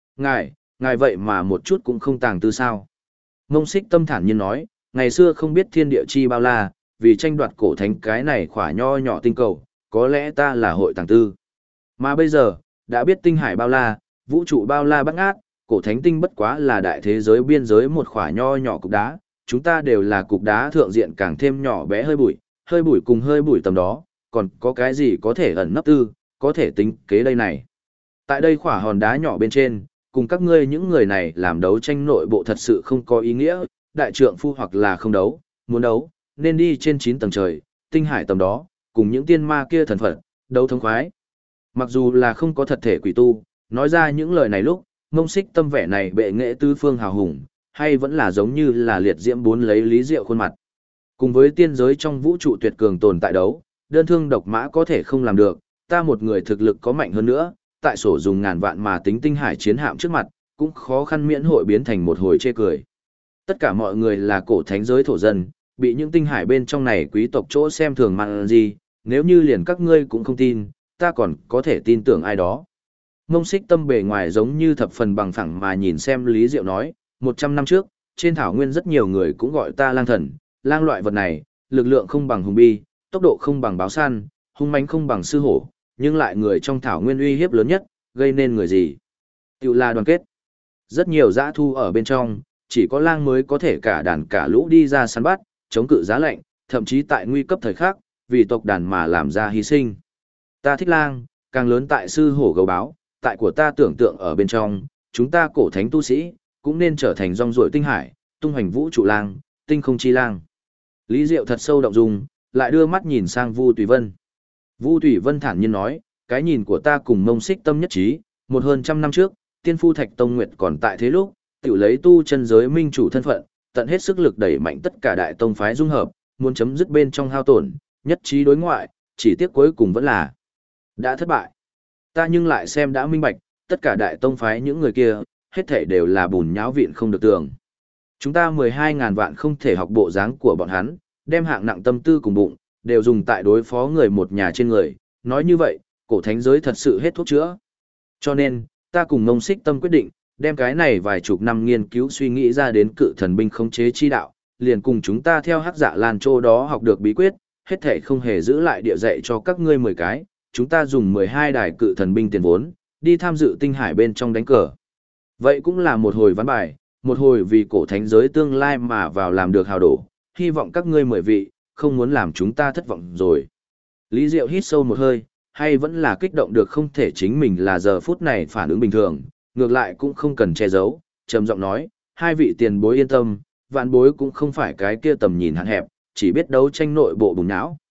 Ngài vậy mà một chút cũng không tàng tư sao. Mông Xích Tâm thản nhiên nói, ngày xưa không biết thiên địa chi bao la, vì tranh đoạt cổ thánh cái này khỏa nho nhỏ tinh cầu, có lẽ ta là hội tàng tư. Mà bây giờ, đã biết tinh hải bao la, vũ trụ bao la bát ngát, cổ thánh tinh bất quá là đại thế giới biên giới một khỏa nho nhỏ cục đá, chúng ta đều là cục đá thượng diện càng thêm nhỏ bé hơi bụi cùng hơi bụi tầm đó, còn có cái gì có thể ẩn nấp tư, có thể tính kế đây này. Tại đây khỏa hòn đá nhỏ bên trên, cùng các ngươi những người này làm đấu tranh nội bộ thật sự không có ý nghĩa, đại trượng phu hoặc là không đấu, muốn đấu, nên đi trên 9 tầng trời, tinh hải tầm đó, cùng những tiên ma kia thần phật, đấu thống khoái. Mặc dù là không có thật thể quỷ tu, nói ra những lời này lúc, Mông Xích Tâm vẻ này bệ nghệ tứ phương hào hùng, hay vẫn là giống như là liệt diễm bốn lấy Lý Diệu khuôn mặt. Cùng với tiên giới trong vũ trụ tuyệt cường tồn tại đấu, đơn thương độc mã có thể không làm được, ta một người thực lực có mạnh hơn nữa, tại sổ dùng ngàn vạn mà tính tinh hải chiến hạm trước mặt, cũng khó khăn miễn hội biến thành một hồi chê cười. Tất cả mọi người là cổ thánh giới thổ dân, bị những tinh hải bên trong này quý tộc chỗ xem thường mặn gì, nếu như liền các ngươi cũng không tin, ta còn có thể tin tưởng ai đó. Mông Xích Tâm bề ngoài giống như thập phần bằng phẳng mà nhìn xem Lý Diệu nói, 100 năm trước, trên thảo nguyên rất nhiều người cũng gọi ta lang thần, lang loại vật này, lực lượng không bằng hùng bi, tốc độ không bằng báo săn, hung mãnh không bằng sư hổ, nhưng lại người trong thảo nguyên uy hiếp lớn nhất, gây nên người gì? Tự là đoàn kết. Rất nhiều dã thu ở bên trong, chỉ có lang mới có thể cả đàn cả lũ đi ra săn bắt, chống cự giá lạnh, thậm chí tại nguy cấp thời khắc, vì tộc đàn mà làm ra hy sinh. Ta thích lang, càng lớn tại sư hổ gấu báo, tại của ta tưởng tượng ở bên trong, chúng ta cổ thánh tu sĩ, cũng nên trở thành rong ruổi tinh hải, tung hoành vũ trụ lang, tinh không chi lang. Lý Diệu thật sâu động dung, lại đưa mắt nhìn sang Vu Tùy Vân. Vu Tùy Vân thản nhiên nói, cái nhìn của ta cùng Mông Xích Tâm nhất trí, một hơn trăm năm trước, tiên phu Thạch Tông Nguyệt còn tại thế lúc, tự lấy tu chân giới minh chủ thân phận, tận hết sức lực đẩy mạnh tất cả đại tông phái dung hợp, muốn chấm dứt bên trong hao tổn, nhất trí đối ngoại, chỉ tiếc cuối cùng vẫn là đã thất bại. Ta nhưng lại xem đã minh bạch, tất cả đại tông phái những người kia, hết thảy đều là bùn nháo vịn không được tường. Chúng ta 12.000 vạn không thể học bộ dáng của bọn hắn, đem hạng nặng tâm tư cùng bụng, đều dùng tại đối phó người một nhà trên người, nói như vậy, cổ thánh giới thật sự hết thuốc chữa. Cho nên, ta cùng Mông Xích Tâm quyết định, đem cái này vài chục năm nghiên cứu suy nghĩ ra đến cự thần binh khống chế chi đạo, liền cùng chúng ta theo Hắc Dạ Lan Châu đó học được bí quyết, hết thảy không hề giữ lại địa dạy cho các ngươi 10 cái, chúng ta dùng 12 đài cự thần binh tiền vốn, đi tham dự tinh hải bên trong đánh cờ. Vậy cũng là một hồi ván bài, một hồi vì cổ thánh giới tương lai mà vào làm được hào đổ, hy vọng các ngươi 10 vị, không muốn làm chúng ta thất vọng rồi. Lý Diệu hít sâu một hơi, hay vẫn là kích động được không thể chính mình là giờ phút này phản ứng bình thường, ngược lại cũng không cần che giấu, trầm giọng nói, hai vị tiền bối yên tâm, vạn bối cũng không phải cái kia tầm nhìn hạn hẹp, chỉ biết đấu tranh nội bộ bùng não.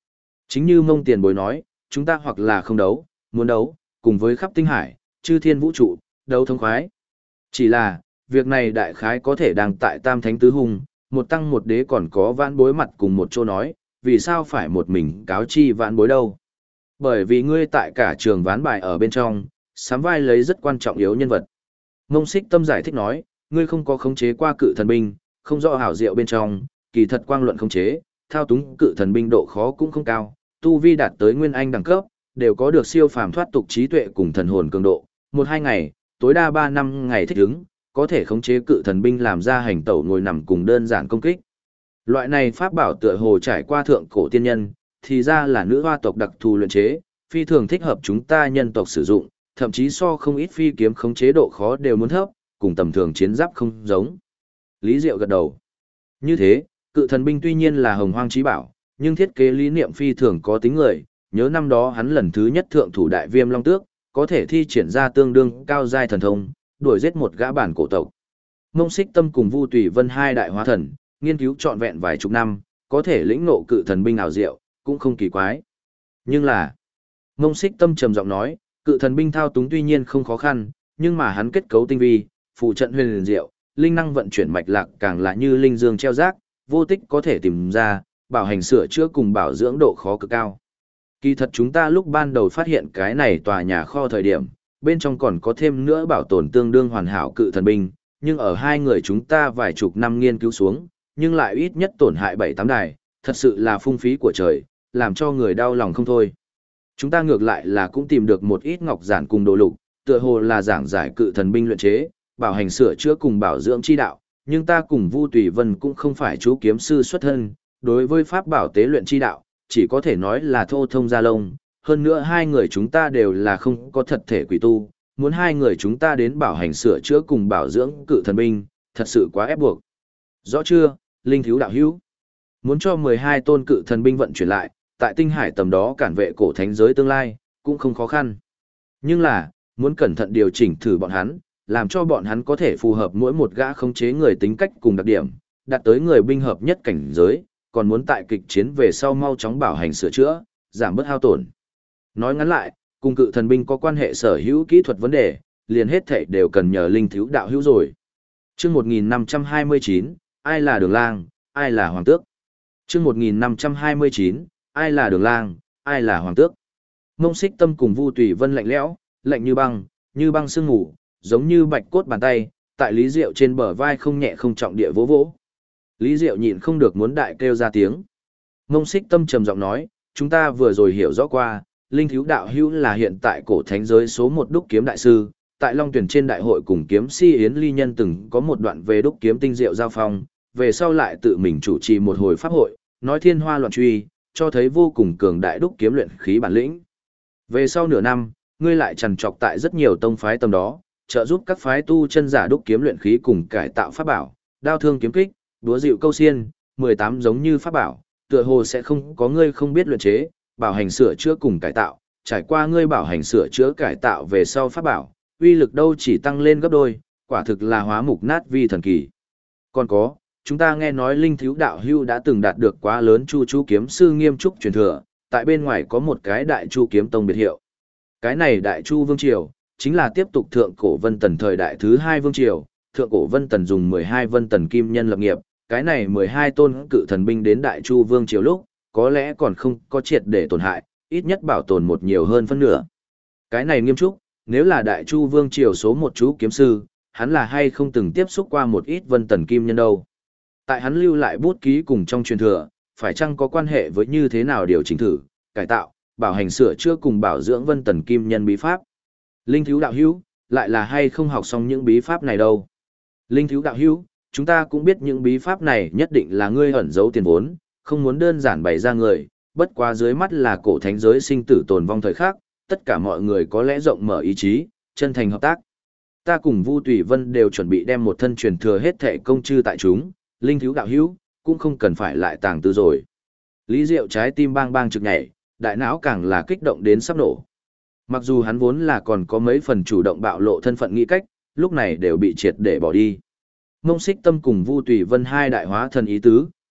Chính như Mông Tiền Bối nói, chúng ta hoặc là không đấu, muốn đấu, cùng với khắp tinh hải, chư thiên vũ trụ, đấu thông khoái. Chỉ là, việc này đại khái có thể đang tại Tam Thánh Tứ Hung, một tăng một đế còn có vãn bối mặt cùng một chỗ nói, vì sao phải một mình cáo chi vãn bối đâu. Bởi vì ngươi tại cả trường ván bài ở bên trong, sắm vai lấy rất quan trọng yếu nhân vật. Mông Xích Tâm giải thích nói, ngươi không có khống chế qua cự thần binh, không rõ hảo diệu bên trong, kỳ thật quang luận khống chế, thao túng cự thần binh độ khó cũng không cao, tu vi đạt tới nguyên anh đẳng cấp, đều có được siêu phàm thoát tục trí tuệ cùng thần hồn cường độ, 1-2 ngày, tối đa 3-5 ngày thích ứng, có thể khống chế cự thần binh làm ra hành tẩu ngồi nằm cùng đơn giản công kích. Loại này pháp bảo tựa hồ trải qua thượng cổ tiên nhân, thì ra là nữ hoa tộc đặc thù luyện chế, phi thường thích hợp chúng ta nhân tộc sử dụng, thậm chí so không ít phi kiếm khống chế độ khó đều muốn thấp, cùng tầm thường chiến giáp không giống. Lý Diệu gật đầu. Như thế, cự thần binh tuy nhiên là hồng hoang chí bảo, nhưng thiết kế lý niệm phi thường có tính người, nhớ năm đó hắn lần thứ nhất thượng thủ đại viêm long tước, có thể thi triển ra tương đương cao giai thần thông, đuổi giết một gã bản cổ tộc. Mông Xích Tâm cùng Vu Tùy Vân hai đại hóa thần, nghiên cứu trọn vẹn vài chục năm, có thể lĩnh ngộ cự thần binh ảo diệu, cũng không kỳ quái. Nhưng là, Mông Xích Tâm trầm giọng nói, cự thần binh thao túng tuy nhiên không khó khăn, nhưng mà hắn kết cấu tinh vi, phù trận huyền liền diệu, linh năng vận chuyển mạch lạc càng là như linh dương treo rác, vô tích có thể tìm ra, bảo hành sửa chữa cùng bảo dưỡng độ khó cực cao. Kỳ thật chúng ta lúc ban đầu phát hiện cái này tòa nhà kho thời điểm, bên trong còn có thêm nữa bảo tồn tương đương hoàn hảo cự thần binh, nhưng ở hai người chúng ta vài chục năm nghiên cứu xuống, nhưng lại ít nhất tổn hại 7-8 đài, thật sự là phung phí của trời, làm cho người đau lòng không thôi. Chúng ta ngược lại là cũng tìm được một ít ngọc giản cùng đồ lục, tựa hồ là giảng giải cự thần binh luyện chế, bảo hành sửa chữa cùng bảo dưỡng chi đạo, nhưng ta cùng Vu Tùy Vân cũng không phải chú kiếm sư xuất thân, đối với pháp bảo tế luyện chi đạo, chỉ có thể nói là thô thông gia lông, hơn nữa hai người chúng ta đều là không có thật thể quỷ tu, muốn hai người chúng ta đến bảo hành sửa chữa cùng bảo dưỡng cự thần binh, thật sự quá ép buộc. Rõ chưa, Linh Thiếu đạo hữu? Muốn cho 12 tôn cự thần binh vận chuyển lại, tại tinh hải tầm đó cản vệ cổ thánh giới tương lai, cũng không khó khăn. Nhưng là, muốn cẩn thận điều chỉnh thử bọn hắn, làm cho bọn hắn có thể phù hợp mỗi một gã khống chế người tính cách cùng đặc điểm, đạt tới người binh hợp nhất cảnh giới, còn muốn tại kịch chiến về sau mau chóng bảo hành sửa chữa, giảm bớt hao tổn. Nói ngắn lại, cùng cự thần binh có quan hệ sở hữu kỹ thuật vấn đề, liền hết thảy đều cần nhờ Linh Thiếu đạo hữu rồi. Chương 1529, ai là Đường Lang, ai là Hoàng Tước? Chương 1529, ai là Đường Lang, ai là Hoàng Tước? Mông Xích Tâm cùng Vu Tùy Vân lạnh lẽo, lạnh như băng sương ngủ, giống như bạch cốt bàn tay, tại Lý Diệu trên bờ vai không nhẹ không trọng địa vỗ vỗ. Lý Diệu nhịn không được muốn đại kêu ra tiếng. Mông Xích Tâm trầm giọng nói, chúng ta vừa rồi hiểu rõ qua, Linh Thiếu đạo hữu là hiện tại cổ thánh giới số 1 đúc kiếm đại sư, tại Long Tuyển trên đại hội cùng kiếm si Yến Ly Nhân từng có một đoạn về đúc kiếm tinh diệu giao phong, về sau lại tự mình chủ trì một hồi pháp hội, nói thiên hoa loạn truy, cho thấy vô cùng cường đại đúc kiếm luyện khí bản lĩnh. Về sau nửa năm, ngươi lại trằn trọc tại rất nhiều tông phái tầm đó, trợ giúp các phái tu chân giả đúc kiếm luyện khí cùng cải tạo pháp bảo, đao thương kiếm kích, đúa dịu câu xiên, 18 giống như pháp bảo, tựa hồ sẽ không có ngươi không biết luyện chế, bảo hành sửa chữa cùng cải tạo, trải qua ngươi bảo hành sửa chữa cải tạo về sau pháp bảo, uy lực đâu chỉ tăng lên gấp đôi, quả thực là hóa mục nát vi thần kỳ. Còn có, chúng ta nghe nói Linh Thiếu đạo hưu đã từng đạt được quá lớn Chu Chu kiếm sư nghiêm trúc truyền thừa, tại bên ngoài có một cái Đại Chu kiếm tông biệt hiệu. Cái này Đại Chu vương triều chính là tiếp tục thượng cổ Vân Tần thời đại thứ 2 vương triều, thượng cổ Vân Tần dùng 12 Vân Tần kim nhân lập nghiệp, cái này 12 tôn cự thần binh đến Đại Chu vương triều lúc, có lẽ còn không có triệt để tổn hại, ít nhất bảo tồn một nhiều hơn phân nửa. Cái này nghiêm trúc, nếu là Đại Chu vương triều số 1 chú kiếm sư, hắn là hay không từng tiếp xúc qua một ít Vân Tần kim nhân đâu. Tại hắn lưu lại bút ký cùng trong truyền thừa, phải chăng có quan hệ với như thế nào điều chỉnh thử, cải tạo, bảo hành sửa chữa cùng bảo dưỡng Vân Tần kim nhân bí pháp. Linh Thiếu đạo hữu, lại là hay không học xong những bí pháp này đâu. Linh Thiếu đạo hữu, chúng ta cũng biết những bí pháp này nhất định là ngươi ẩn giấu tiền vốn, không muốn đơn giản bày ra người, bất quá dưới mắt là cổ thánh giới sinh tử tồn vong thời khắc, tất cả mọi người có lẽ rộng mở ý chí, chân thành hợp tác. Ta cùng Vu Tùy Vân đều chuẩn bị đem một thân truyền thừa hết thệ công chư tại chúng, Linh Thiếu đạo hữu, cũng không cần phải lại tàng tư rồi. Lý Diệu trái tim bang bang trực nhảy, đại não càng là kích động đến sắp nổ. Mặc dù hắn vốn là còn có mấy phần chủ động bạo lộ thân phận nghĩ cách, lúc này đều bị triệt để bỏ đi. Mông Xích Tâm cùng Vu Tùy Vân hai đại hóa thần ý tứ,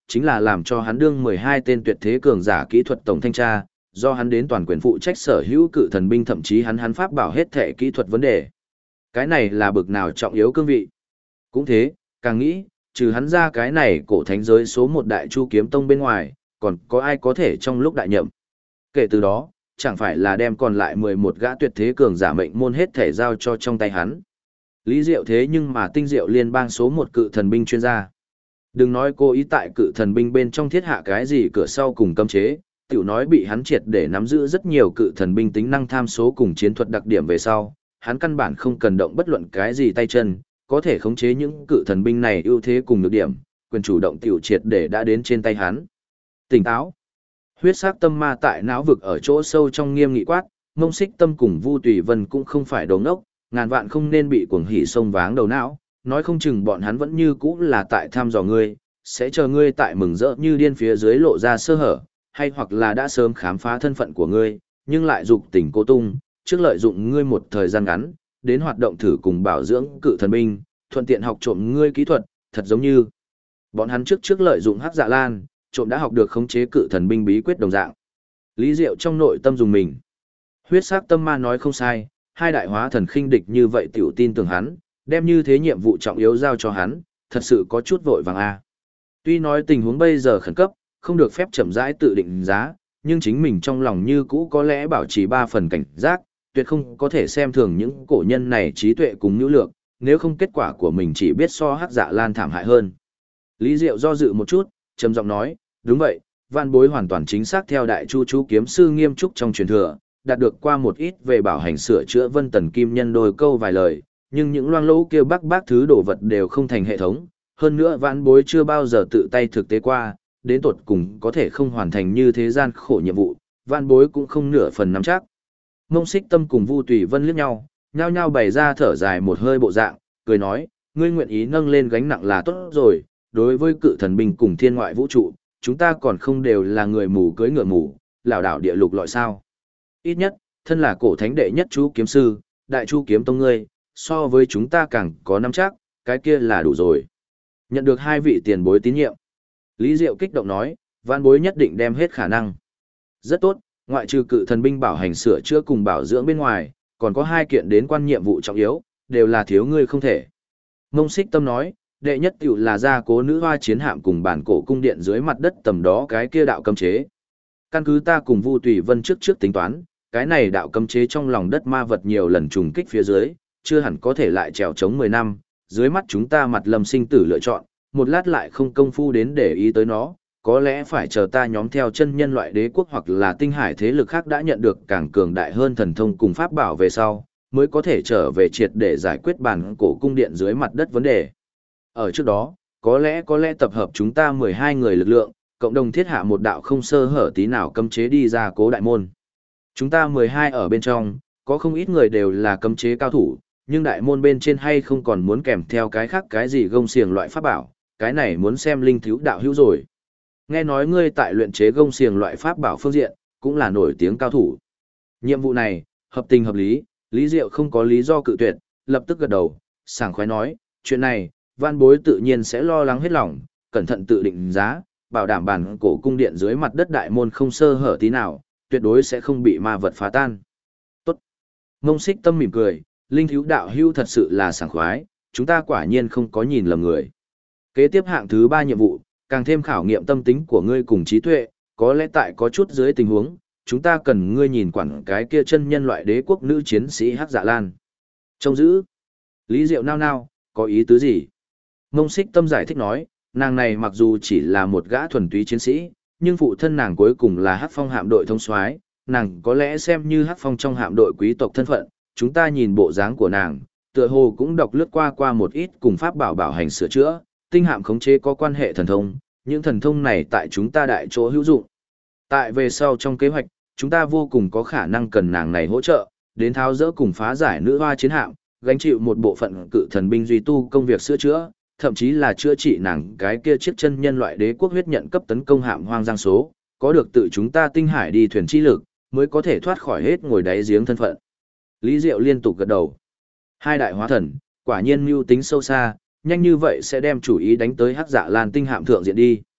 chính là làm cho hắn đương 12 tên tuyệt thế cường giả kỹ thuật tổng thanh tra, do hắn đến toàn quyền phụ trách sở hữu cự thần binh, thậm chí hắn pháp bảo hết thể kỹ thuật vấn đề. Cái này là bực nào trọng yếu cương vị. Cũng thế, càng nghĩ, trừ hắn ra cái này cổ thánh giới số 1 đại chu kiếm tông bên ngoài, còn có ai có thể trong lúc đại nhậm. Kể từ đó, chẳng phải là đem còn lại 11 gã tuyệt thế cường giả mệnh môn hết thể giao cho trong tay hắn. Lý Diệu thế nhưng mà tinh diệu liên bang số 1 cự thần binh chuyên gia. Đừng nói cố ý tại cự thần binh bên trong thiết hạ cái gì cửa sau cùng cấm chế, tiểu nói bị hắn triệt để nắm giữ rất nhiều cự thần binh tính năng tham số cùng chiến thuật đặc điểm về sau, hắn căn bản không cần động bất luận cái gì tay chân, có thể khống chế những cự thần binh này ưu thế cùng nhược điểm, quyền chủ động tiểu triệt để đã đến trên tay hắn. Tỉnh táo. Huyết sắc tâm ma tại não vực ở chỗ sâu trong nghiêm nghị quát, Ngông Xích Tâm cùng Vu Tùy Vân cũng không phải đồ ngốc, ngàn vạn không nên bị cuồng hỉ xông váng đầu não, nói không chừng bọn hắn vẫn như cũ là tại thăm dò ngươi, sẽ chờ ngươi tại mừng rỡ như điên phía dưới lộ ra sơ hở, hay hoặc là đã sớm khám phá thân phận của ngươi, nhưng lại dục tình cố tung, trước lợi dụng ngươi một thời gian ngắn, đến hoạt động thử cùng bảo dưỡng cự thần binh, thuận tiện học trộm ngươi kỹ thuật, thật giống như bọn hắn trước lợi dụng Hắc Dạ Lan, trộm đã học được khống chế cự thần binh bí quyết đồng dạng. Lý Diệu trong nội tâm dùng mình. Huyết sắc tâm ma nói không sai, hai đại hóa thần khinh địch như vậy tiểu tin tưởng hắn, đem như thế nhiệm vụ trọng yếu giao cho hắn, thật sự có chút vội vàng a. Tuy nói tình huống bây giờ khẩn cấp, không được phép chậm rãi tự định giá, nhưng chính mình trong lòng như cũ có lẽ bảo trì 3 phần cảnh giác, tuyệt không có thể xem thường những cổ nhân này trí tuệ cùng nhu lược, nếu không kết quả của mình chỉ biết so Hắc Dạ Lan thảm hại hơn. Lý Diệu do dự một chút, trầm giọng nói, đúng vậy, Vạn Bối hoàn toàn chính xác theo đại chu chú kiếm sư Nghiêm Trúc trong truyền thừa, đạt được qua một ít về bảo hành sửa chữa Vân Tần Kim Nhân đôi câu vài lời, nhưng những loang lỗ kia bác thứ đồ vật đều không thành hệ thống, hơn nữa Vạn Bối chưa bao giờ tự tay thực tế qua, đến tột cùng có thể không hoàn thành như thế gian khổ nhiệm vụ, Vạn Bối cũng không nửa phần nắm chắc. Ngông Xích Tâm cùng Vu Tùy Vân liếc nhau, nhao nhao bày ra thở dài một hơi bộ dạng, cười nói, ngươi nguyện ý nâng lên gánh nặng là tốt rồi, đối với cự thần binh cùng thiên ngoại vũ trụ, chúng ta còn không đều là người mù cưỡi ngựa mù, lảo đảo địa lục lọi sao. Ít nhất, thân là cổ thánh đệ nhất chú kiếm sư, đại chu kiếm tông ngươi, so với chúng ta càng có nắm chắc, cái kia là đủ rồi. Nhận được hai vị tiền bối tín nhiệm. Lý Diệu kích động nói, Vạn Bối nhất định đem hết khả năng. Rất tốt, ngoại trừ cự thần binh bảo hành sửa chữa cùng bảo dưỡng bên ngoài, còn có 2 kiện đến quan nhiệm vụ trọng yếu, đều là thiếu ngươi không thể. Ngông Xích Tâm nói, đệ nhất tiểu là gia cố nữ hoa chiến hạm cùng bản cổ cung điện dưới mặt đất tầm đó cái kia đạo cấm chế. Căn cứ ta cùng Vu Tùy Vân trước tính toán, cái này đạo cấm chế trong lòng đất ma vật nhiều lần trùng kích phía dưới, chưa hẳn có thể lại trèo chống 10 năm, dưới mắt chúng ta mặt lâm sinh tử lựa chọn, một lát lại không công phu đến để ý tới nó, có lẽ phải chờ ta nhóm theo chân nhân loại đế quốc hoặc là tinh hải thế lực khác đã nhận được càng cường đại hơn thần thông cùng pháp bảo về sau, mới có thể trở về triệt để giải quyết bản cổ cung điện dưới mặt đất vấn đề. Ở trước đó, có lẽ tập hợp chúng ta 12 người lực lượng, cộng đồng thiết hạ một đạo không sơ hở tí nào cấm chế đi ra cố đại môn. Chúng ta 12 ở bên trong, có không ít người đều là cấm chế cao thủ, nhưng đại môn bên trên hay không còn muốn kèm theo cái khác cái gì gông xiềng loại pháp bảo, cái này muốn xem linh thiếu đạo hữu rồi. Nghe nói ngươi tại luyện chế gông xiềng loại pháp bảo phương diện, cũng là nổi tiếng cao thủ. Nhiệm vụ này, hợp tình hợp lý, Lý Diệu không có lý do cự tuyệt, lập tức gật đầu, sảng khoái nói, chuyện này, Vạn Bối tự nhiên sẽ lo lắng hết lòng, cẩn thận tự định giá, bảo đảm bản cổ cung điện dưới mặt đất đại môn không sơ hở tí nào, tuyệt đối sẽ không bị ma vật phá tan. Tốt. Ngông Xích Tâm mỉm cười, linh thiếu đạo hữu thật sự là sảng khoái, chúng ta quả nhiên không có nhìn lầm người. Kế tiếp hạng thứ 3 nhiệm vụ, càng thêm khảo nghiệm tâm tính của ngươi cùng trí tuệ, có lẽ tại có chút dưới tình huống, chúng ta cần ngươi nhìn quản cái kia chân nhân loại đế quốc nữ chiến sĩ Hắc Dạ Lan. Trông giữ. Lý Diệu nao nao, có ý tứ gì? Ngông Xích Tâm giải thích nói, nàng này mặc dù chỉ là một gã thuần túy chiến sĩ, nhưng phụ thân nàng cuối cùng là Hắc Phong hạm đội thống soái, nàng có lẽ xem như Hắc Phong trong hạm đội quý tộc thân phận, chúng ta nhìn bộ dáng của nàng, tựa hồ cũng đọc lướt qua một ít cùng pháp bảo hành sửa chữa, tinh hạm khống chế có quan hệ thần thông, những thần thông này tại chúng ta đại chỗ hữu dụng. Tại về sau trong kế hoạch, chúng ta vô cùng có khả năng cần nàng này hỗ trợ, đến tháo dỡ cùng phá giải nữ hoa chiến hạm, gánh chịu một bộ phận cự thần binh duy tu công việc sửa chữa, thậm chí là chữa trị nàng cái kia chiếc chân nhân loại đế quốc huyết nhận cấp tấn công hạm hoang giang số, có được tự chúng ta tinh hải đi thuyền chi lực, mới có thể thoát khỏi hết ngồi đáy giếng thân phận. Lý Diệu liên tục gật đầu. Hai đại hóa thần, quả nhiên mưu tính sâu xa, nhanh như vậy sẽ đem chủ ý đánh tới Hắc Dạ Lan tinh hạm thượng diện đi.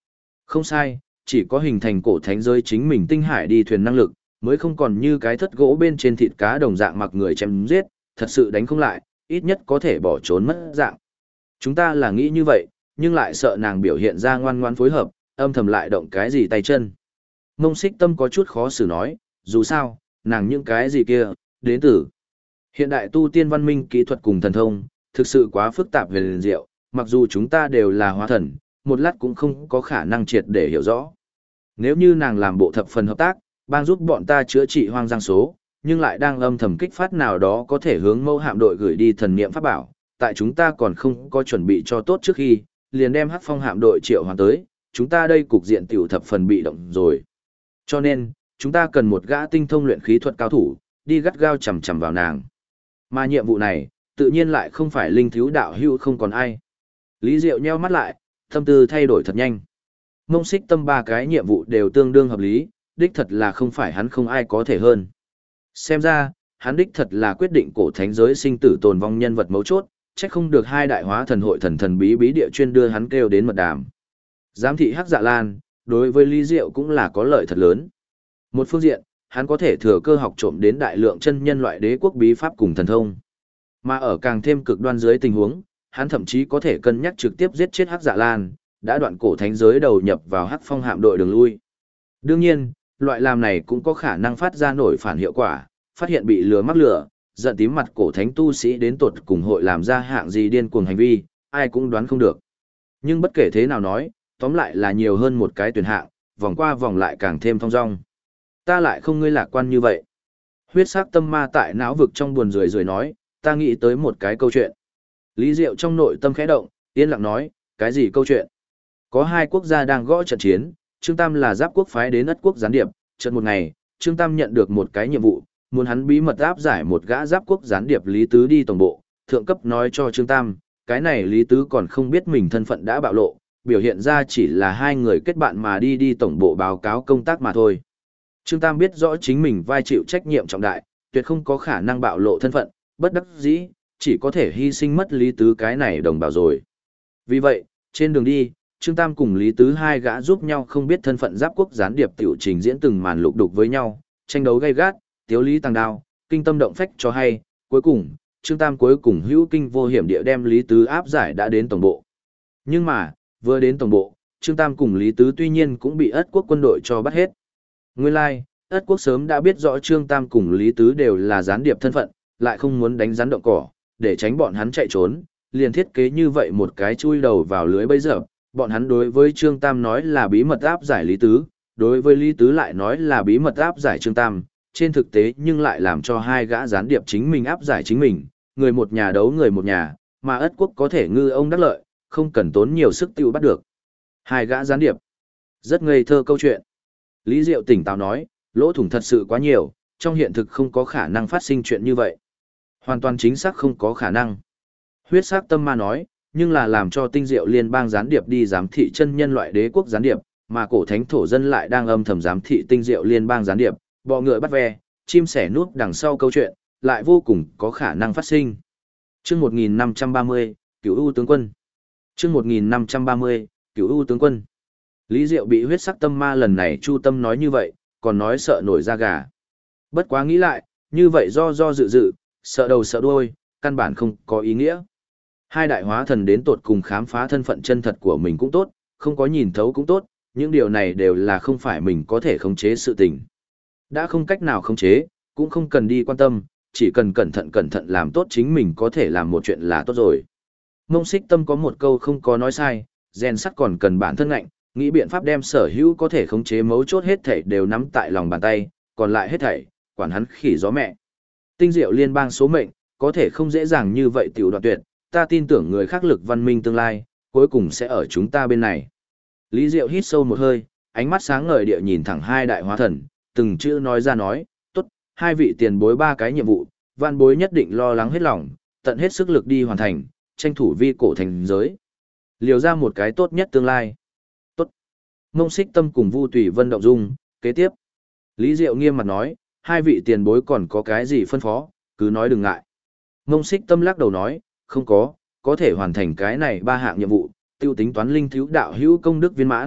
Không sai, chỉ có hình thành cổ thánh giới chính mình tinh hải đi thuyền năng lực, mới không còn như cái thất gỗ bên trên thịt cá đồng dạng mặc người chém giết, thật sự đánh không lại, ít nhất có thể bỏ trốn mất dạng. Chúng ta là nghĩ như vậy, nhưng lại sợ nàng biểu hiện ra ngoan ngoan phối hợp, âm thầm lại động cái gì tay chân. Mông Xích Tâm có chút khó xử nói, dù sao, nàng những cái gì kia, đến từ hiện đại tu tiên văn minh kỹ thuật cùng thần thông, thực sự quá phức tạp về liền diệu, mặc dù chúng ta đều là hóa thần, một lát cũng không có khả năng triệt để hiểu rõ. Nếu như nàng làm bộ thập phần hợp tác, bang giúp bọn ta chữa trị hoang giang số, nhưng lại đang âm thầm kích phát nào đó có thể hướng mẫu hạm đội gửi đi thần niệm pháp bảo, tại chúng ta còn không có chuẩn bị cho tốt trước khi, liền đem Hắc Phong hạm đội triệu hoàn tới, chúng ta đây cục diện tiểu thập phần bị động rồi. Cho nên, chúng ta cần một gã tinh thông luyện khí thuật cao thủ, đi gắt gao chầm chầm vào nàng. Mà nhiệm vụ này, tự nhiên lại không phải linh thiếu đạo hữu không còn ai. Lý Diệu nheo mắt lại, tâm tư thay đổi thật nhanh. Mông Xích Tâm ba cái nhiệm vụ đều tương đương hợp lý, đích thật là không phải hắn không ai có thể hơn. Xem ra, hắn đích thật là quyết định cổ thánh giới sinh tử tồn vong nhân vật mấu chốt, chắc không được hai đại hóa thần hội thần thần bí bí địa chuyên đưa hắn kêu đến mật đàm. Giám thị Hắc Dạ Lan, đối với Lý Diệu cũng là có lợi thật lớn. Một phương diện, hắn có thể thừa cơ học trộm đến đại lượng chân nhân loại đế quốc bí pháp cùng thần thông. Mà ở càng thêm cực đoan dưới tình huống, hắn thậm chí có thể cân nhắc trực tiếp giết chết Hắc Dạ Lan, đã đoạn cổ thánh giới đầu nhập vào Hắc Phong hạm đội đường lui. Đương nhiên, loại làm này cũng có khả năng phát ra nổi phản hiệu quả, phát hiện bị lừa mắc lừa, giận tím mặt cổ thánh tu sĩ đến tột cùng hội làm ra hạng gì điên cuồng hành vi, ai cũng đoán không được. Nhưng bất kể thế nào nói, tóm lại là nhiều hơn một cái tuyển hạng, vòng qua vòng lại càng thêm thong dong. Ta lại không ngươi lạc quan như vậy. Huyết sắc tâm ma tại não vực trong buồn rười rười nói, ta nghĩ tới một cái câu chuyện. Lý Diệu trong nội tâm khẽ động, yên lặng nói, cái gì câu chuyện? Có hai quốc gia đang gõ trận chiến, Trương Tam là giáp quốc phái đến Ất quốc gián điệp, chợt một ngày, Trương Tam nhận được một cái nhiệm vụ, muốn hắn bí mật áp giải một gã giáp quốc gián điệp Lý Tứ đi tổng bộ, thượng cấp nói cho Trương Tam, cái này Lý Tứ còn không biết mình thân phận đã bạo lộ, biểu hiện ra chỉ là hai người kết bạn mà đi tổng bộ báo cáo công tác mà thôi. Trương Tam biết rõ chính mình vai chịu trách nhiệm trọng đại, tuyệt không có khả năng bạo lộ thân phận, bất đắc dĩ, chỉ có thể hy sinh mất Lý Tứ cái này đồng bào rồi. Vì vậy, trên đường đi, Trương Tam cùng Lý Tứ hai gã giúp nhau không biết thân phận giáp quốc gián điệp tiểu trình diễn từng màn lục đục với nhau, tranh đấu gay gắt, tiếu lý tăng đao, kinh tâm động phách cho hay, cuối cùng, Trương Tam cuối cùng hữu kinh vô hiểm địa đem Lý Tứ áp giải đã đến tổng bộ. Nhưng mà, vừa đến tổng bộ, Trương Tam cùng Lý Tứ tuy nhiên cũng bị Ất quốc quân đội cho bắt hết. Nguyên lai, Ất quốc sớm đã biết rõ Trương Tam cùng Lý Tứ đều là gián điệp thân phận, lại không muốn đánh rắn động cỏ, để tránh bọn hắn chạy trốn, liền thiết kế như vậy một cái chui đầu vào lưới bây giờ. Bọn hắn đối với Trương Tam nói là bí mật áp giải Lý Tứ, đối với Lý Tứ lại nói là bí mật áp giải Trương Tam, trên thực tế nhưng lại làm cho hai gã gián điệp chính mình áp giải chính mình, người một nhà đấu người một nhà, mà Ất quốc có thể ngư ông đắc lợi, không cần tốn nhiều sức tiêu bắt được. Hai gã gián điệp. Rất ngây thơ câu chuyện. Lý Diệu tỉnh táo nói, lỗ thủng thật sự quá nhiều, trong hiện thực không có khả năng phát sinh chuyện như vậy. Hoàn toàn chính xác không có khả năng. Huyết sắc tâm ma nói, nhưng là làm cho tinh diệu liên bang gián điệp đi giám thị chân nhân loại đế quốc gián điệp, mà cổ thánh thổ dân lại đang âm thầm giám thị tinh diệu liên bang gián điệp, bọ ngựa bắt ve, chim sẻ núp đằng sau câu chuyện, lại vô cùng có khả năng phát sinh. Chương 1530, Cửu U tướng quân. Chương 1530, Cửu U tướng quân. Lý Diệu bị huyết sắc tâm ma lần này chu tâm nói như vậy, còn nói sợ nổi da gà. Bất quá nghĩ lại, như vậy do dự dự, sợ đầu sợ đuôi, căn bản không có ý nghĩa. Hai đại hóa thần đến tột cùng khám phá thân phận chân thật của mình cũng tốt, không có nhìn thấu cũng tốt, những điều này đều là không phải mình có thể khống chế sự tình. Đã không cách nào khống chế, cũng không cần đi quan tâm, chỉ cần cẩn thận làm tốt chính mình có thể làm một chuyện là tốt rồi. Mông Xích Tâm có một câu không có nói sai, rèn sắt còn cần bản thân ngạnh, nghĩ biện pháp đem sở hữu có thể khống chế mấu chốt hết thảy đều nắm tại lòng bàn tay, còn lại hết thảy, quản hắn khỉ gió mẹ. Tinh diệu liên bang số mệnh, có thể không dễ dàng như vậy tiểu đoạn tuyệt, ta tin tưởng người khắc lực văn minh tương lai, cuối cùng sẽ ở chúng ta bên này. Lý Diệu hít sâu một hơi, ánh mắt sáng ngời địa nhìn thẳng hai đại hóa thần, từng chữ nói ra nói, tốt, hai vị tiền bối ba cái nhiệm vụ, văn bối nhất định lo lắng hết lòng, tận hết sức lực đi hoàn thành, tranh thủ vi cổ thành giới. Liều ra một cái tốt nhất tương lai. Tốt. Mông Xích Tâm cùng Vu Tùy Vân động dung, kế tiếp. Lý Diệu nghiêm mặt nói, hai vị tiền bối còn có cái gì phân phó, cứ nói đừng ngại. Mông Xích Tâm lắc đầu nói, không có thể hoàn thành cái này ba hạng nhiệm vụ, tiêu tính toán linh thiếu đạo hữu công đức viên mãn,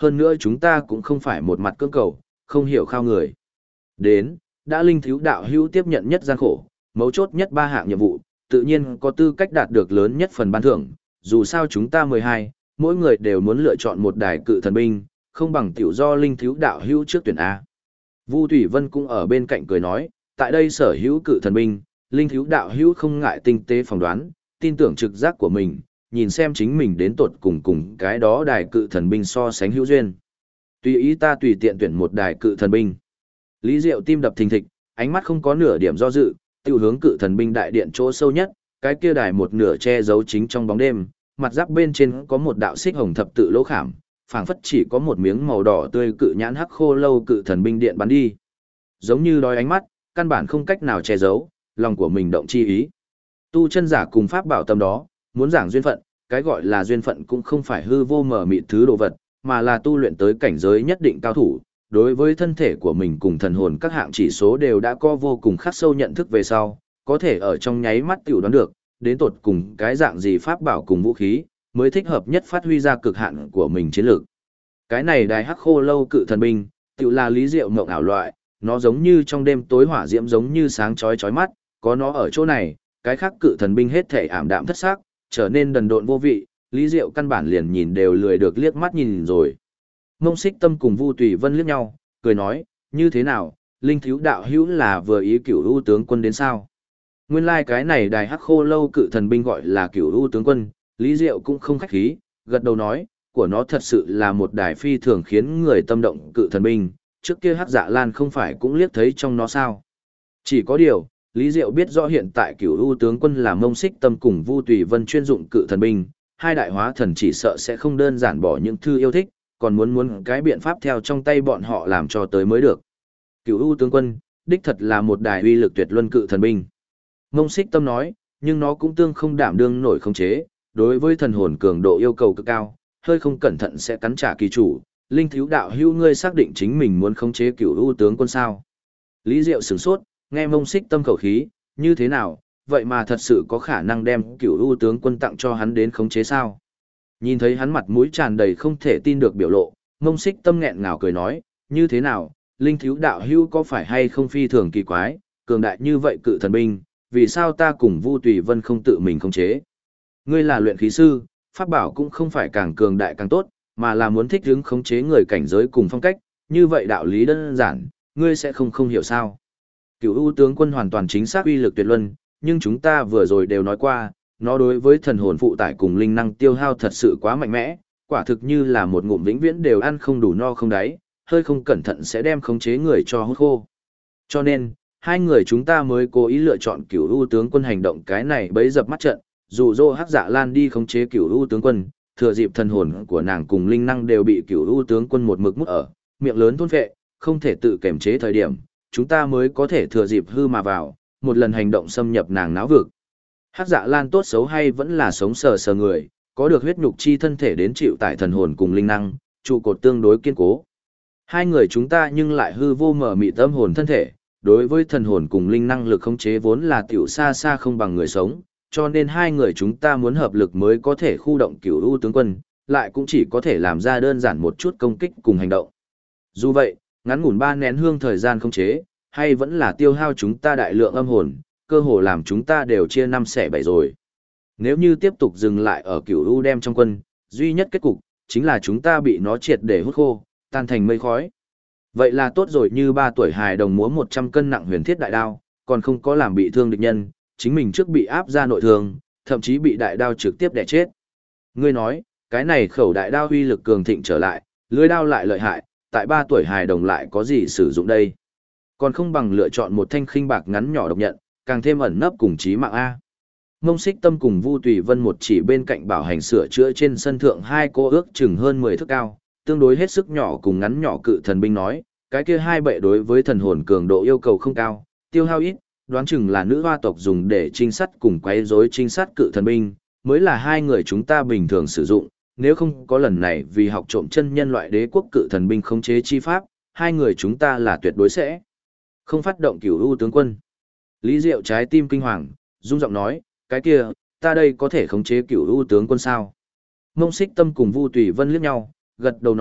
hơn nữa chúng ta cũng không phải một mặt cưỡng cầu, không hiểu khao người. Đến, đã linh thiếu đạo hữu tiếp nhận nhất gian khổ, mấu chốt nhất 3 hạng nhiệm vụ, tự nhiên có tư cách đạt được lớn nhất phần ban thưởng, dù sao chúng ta 12, mỗi người đều muốn lựa chọn một đài cự thần binh, không bằng tiểu do linh thiếu đạo hữu trước tuyển A. Vu Thủy Vân cũng ở bên cạnh cười nói, tại đây sở hữu cự thần binh, linh thiếu đạo hữu không ngại tinh tế phỏng đoán, tin tưởng trực giác của mình, nhìn xem chính mình đến tột cùng cái đó đài cự thần binh so sánh hữu duyên. Tùy ý ta tùy tiện tuyển một đài cự thần binh. Lý Diệu tim đập thình thịch, ánh mắt không có nửa điểm do dự, tiêu hướng cự thần binh đại điện chỗ sâu nhất, cái kia đài một nửa che giấu chính trong bóng đêm, mặt giáp bên trên có một đạo xích hồng thập tự lỗ khảm, phảng phất chỉ có một miếng màu đỏ tươi cự nhãn hắc khô lâu cự thần binh điện bắn đi. Giống như đói ánh mắt, căn bản không cách nào che giấu, lòng của mình động chi ý. Tu chân giả cùng pháp bảo tâm đó, muốn giảng duyên phận, cái gọi là duyên phận cũng không phải hư vô mở mịt thứ đồ vật, mà là tu luyện tới cảnh giới nhất định cao thủ. Đối với thân thể của mình cùng thần hồn các hạng chỉ số đều đã có vô cùng khắc sâu nhận thức về sau, có thể ở trong nháy mắt tiểu đoán được, đến tột cùng cái dạng gì pháp bảo cùng vũ khí, mới thích hợp nhất phát huy ra cực hạn của mình chiến lược. Cái này đài hắc khô lâu cự thần binh, tiểu là lý diệu mộng ảo loại, nó giống như trong đêm tối hỏa diễm giống như sáng chói chói mắt, có nó ở chỗ này, cái khác cự thần binh hết thể ảm đạm thất sắc, trở nên đần độn vô vị, lý diệu căn bản liền nhìn đều lười được liếc mắt nhìn rồi. Mông Xích Tâm cùng Vu Tùy Vân liếc nhau, cười nói, như thế nào, linh thiếu đạo hữu là vừa ý cửu u tướng quân đến sao? Nguyên lai cái này đài hắc khô lâu cự thần binh gọi là cửu u tướng quân, Lý Diệu cũng không khách khí, gật đầu nói, của nó thật sự là một đài phi thường khiến người tâm động cự thần binh, trước kia Hắc Dạ Lan không phải cũng liếc thấy trong nó sao? Chỉ có điều, Lý Diệu biết rõ hiện tại cửu u tướng quân là Mông Xích Tâm cùng Vu Tùy Vân chuyên dụng cự thần binh, hai đại hóa thần chỉ sợ sẽ không đơn giản bỏ những thư yêu thích, còn muốn cái biện pháp theo trong tay bọn họ làm cho tới mới được. Cửu u tướng quân, đích thật là một đài uy lực tuyệt luân cự thần binh. Mông Xích Tâm nói, nhưng nó cũng tương không đảm đương nổi khống chế, đối với thần hồn cường độ yêu cầu cực cao, hơi không cẩn thận sẽ cắn trả kỳ chủ. Linh thiếu đạo hữu ngươi xác định chính mình muốn khống chế cửu u tướng quân sao? Lý Diệu sửng sốt, nghe Mông Xích Tâm khẩu khí, như thế nào, vậy mà thật sự có khả năng đem cửu u tướng quân tặng cho hắn đến khống chế sao? Nhìn thấy hắn mặt mũi tràn đầy không thể tin được biểu lộ, Mông Xích Tâm nghẹn ngào cười nói, như thế nào, linh thiếu đạo hữu có phải hay không phi thường kỳ quái, cường đại như vậy cự thần binh, vì sao ta cùng Vu Tùy Vân không tự mình khống chế? Ngươi là luyện khí sư, pháp bảo cũng không phải càng cường đại càng tốt, mà là muốn thích ứng khống chế người cảnh giới cùng phong cách, như vậy đạo lý đơn giản, ngươi sẽ không hiểu sao? Cửu u tướng quân hoàn toàn chính xác uy lực tuyệt luân, nhưng chúng ta vừa rồi đều nói qua, nó đối với thần hồn phụ tải cùng linh năng tiêu hao thật sự quá mạnh mẽ, quả thực như là một ngụm vĩnh viễn đều ăn không đủ no không đáy, hơi không cẩn thận sẽ đem khống chế người cho hút khô. Cho nên, hai người chúng ta mới cố ý lựa chọn cửu u tướng quân hành động cái này bấy dập mắt trận, dụ dỗ Hắc Dạ Lan đi khống chế cửu u tướng quân, thừa dịp thần hồn của nàng cùng linh năng đều bị cửu u tướng quân một mực mút ở, miệng lớn thôn phệ, không thể tự kiểm chế thời điểm, chúng ta mới có thể thừa dịp hư mà vào, một lần hành động xâm nhập nàng náo vực. Hắc Dạ Lan tốt xấu hay vẫn là sống sờ sờ người, có được huyết nhục chi thân thể đến chịu tại thần hồn cùng linh năng, trụ cột tương đối kiên cố. Hai người chúng ta nhưng lại hư vô mở mị tâm hồn thân thể, đối với thần hồn cùng linh năng lực khống chế vốn là tiểu xa xa không bằng người sống, cho nên hai người chúng ta muốn hợp lực mới có thể khu động cửu u tướng quân, lại cũng chỉ có thể làm ra đơn giản một chút công kích cùng hành động. Dù vậy, ngắn ngủn 3 nén hương thời gian khống chế, hay vẫn là tiêu hao chúng ta đại lượng âm hồn, cơ hồ làm chúng ta đều chia 5 xẻ 7 rồi. Nếu như tiếp tục dừng lại ở cửu u đem trong quân, duy nhất kết cục, chính là chúng ta bị nó triệt để hút khô, tan thành mây khói. Vậy là tốt rồi, như 3 tuổi hài đồng múa 100 cân nặng huyền thiết đại đao, còn không có làm bị thương địch nhân, chính mình trước bị áp ra nội thương, thậm chí bị đại đao trực tiếp đè chết. Ngươi nói, cái này khẩu đại đao uy lực cường thịnh trở lại, lưỡi đao lại lợi hại, tại 3 tuổi hài đồng lại có gì sử dụng đây? Còn không bằng lựa chọn một thanh khinh bạc ngắn nhỏ độc nhận, càng thêm ẩn nấp cùng chí mạng A. Mông Xích Tâm cùng Vu Tùy Vân một chỉ bên cạnh bảo hành sửa chữa trên sân thượng hai cô ước chừng hơn 10 thước cao, tương đối hết sức nhỏ cùng ngắn nhỏ cự thần binh nói, cái kia hai bệ đối với thần hồn cường độ yêu cầu không cao, tiêu hao ít, đoán chừng là nữ hoa tộc dùng để trinh sát cùng quấy rối trinh sát cự thần binh, mới là hai người chúng ta bình thường sử dụng, nếu không có lần này vì học trộm chân nhân loại đế quốc cự thần binh khống chế chi pháp, hai người chúng ta là tuyệt đối sẽ không phát động cửu u tướng quân. Lý Diệu trái tim kinh hoàng, rung giọng nói, cái kia, ta đây có thể khống chế cửu u tướng quân sao? Mông Xích Tâm cùng Vu Tùy Vân liếc nhau, gật đầu nói,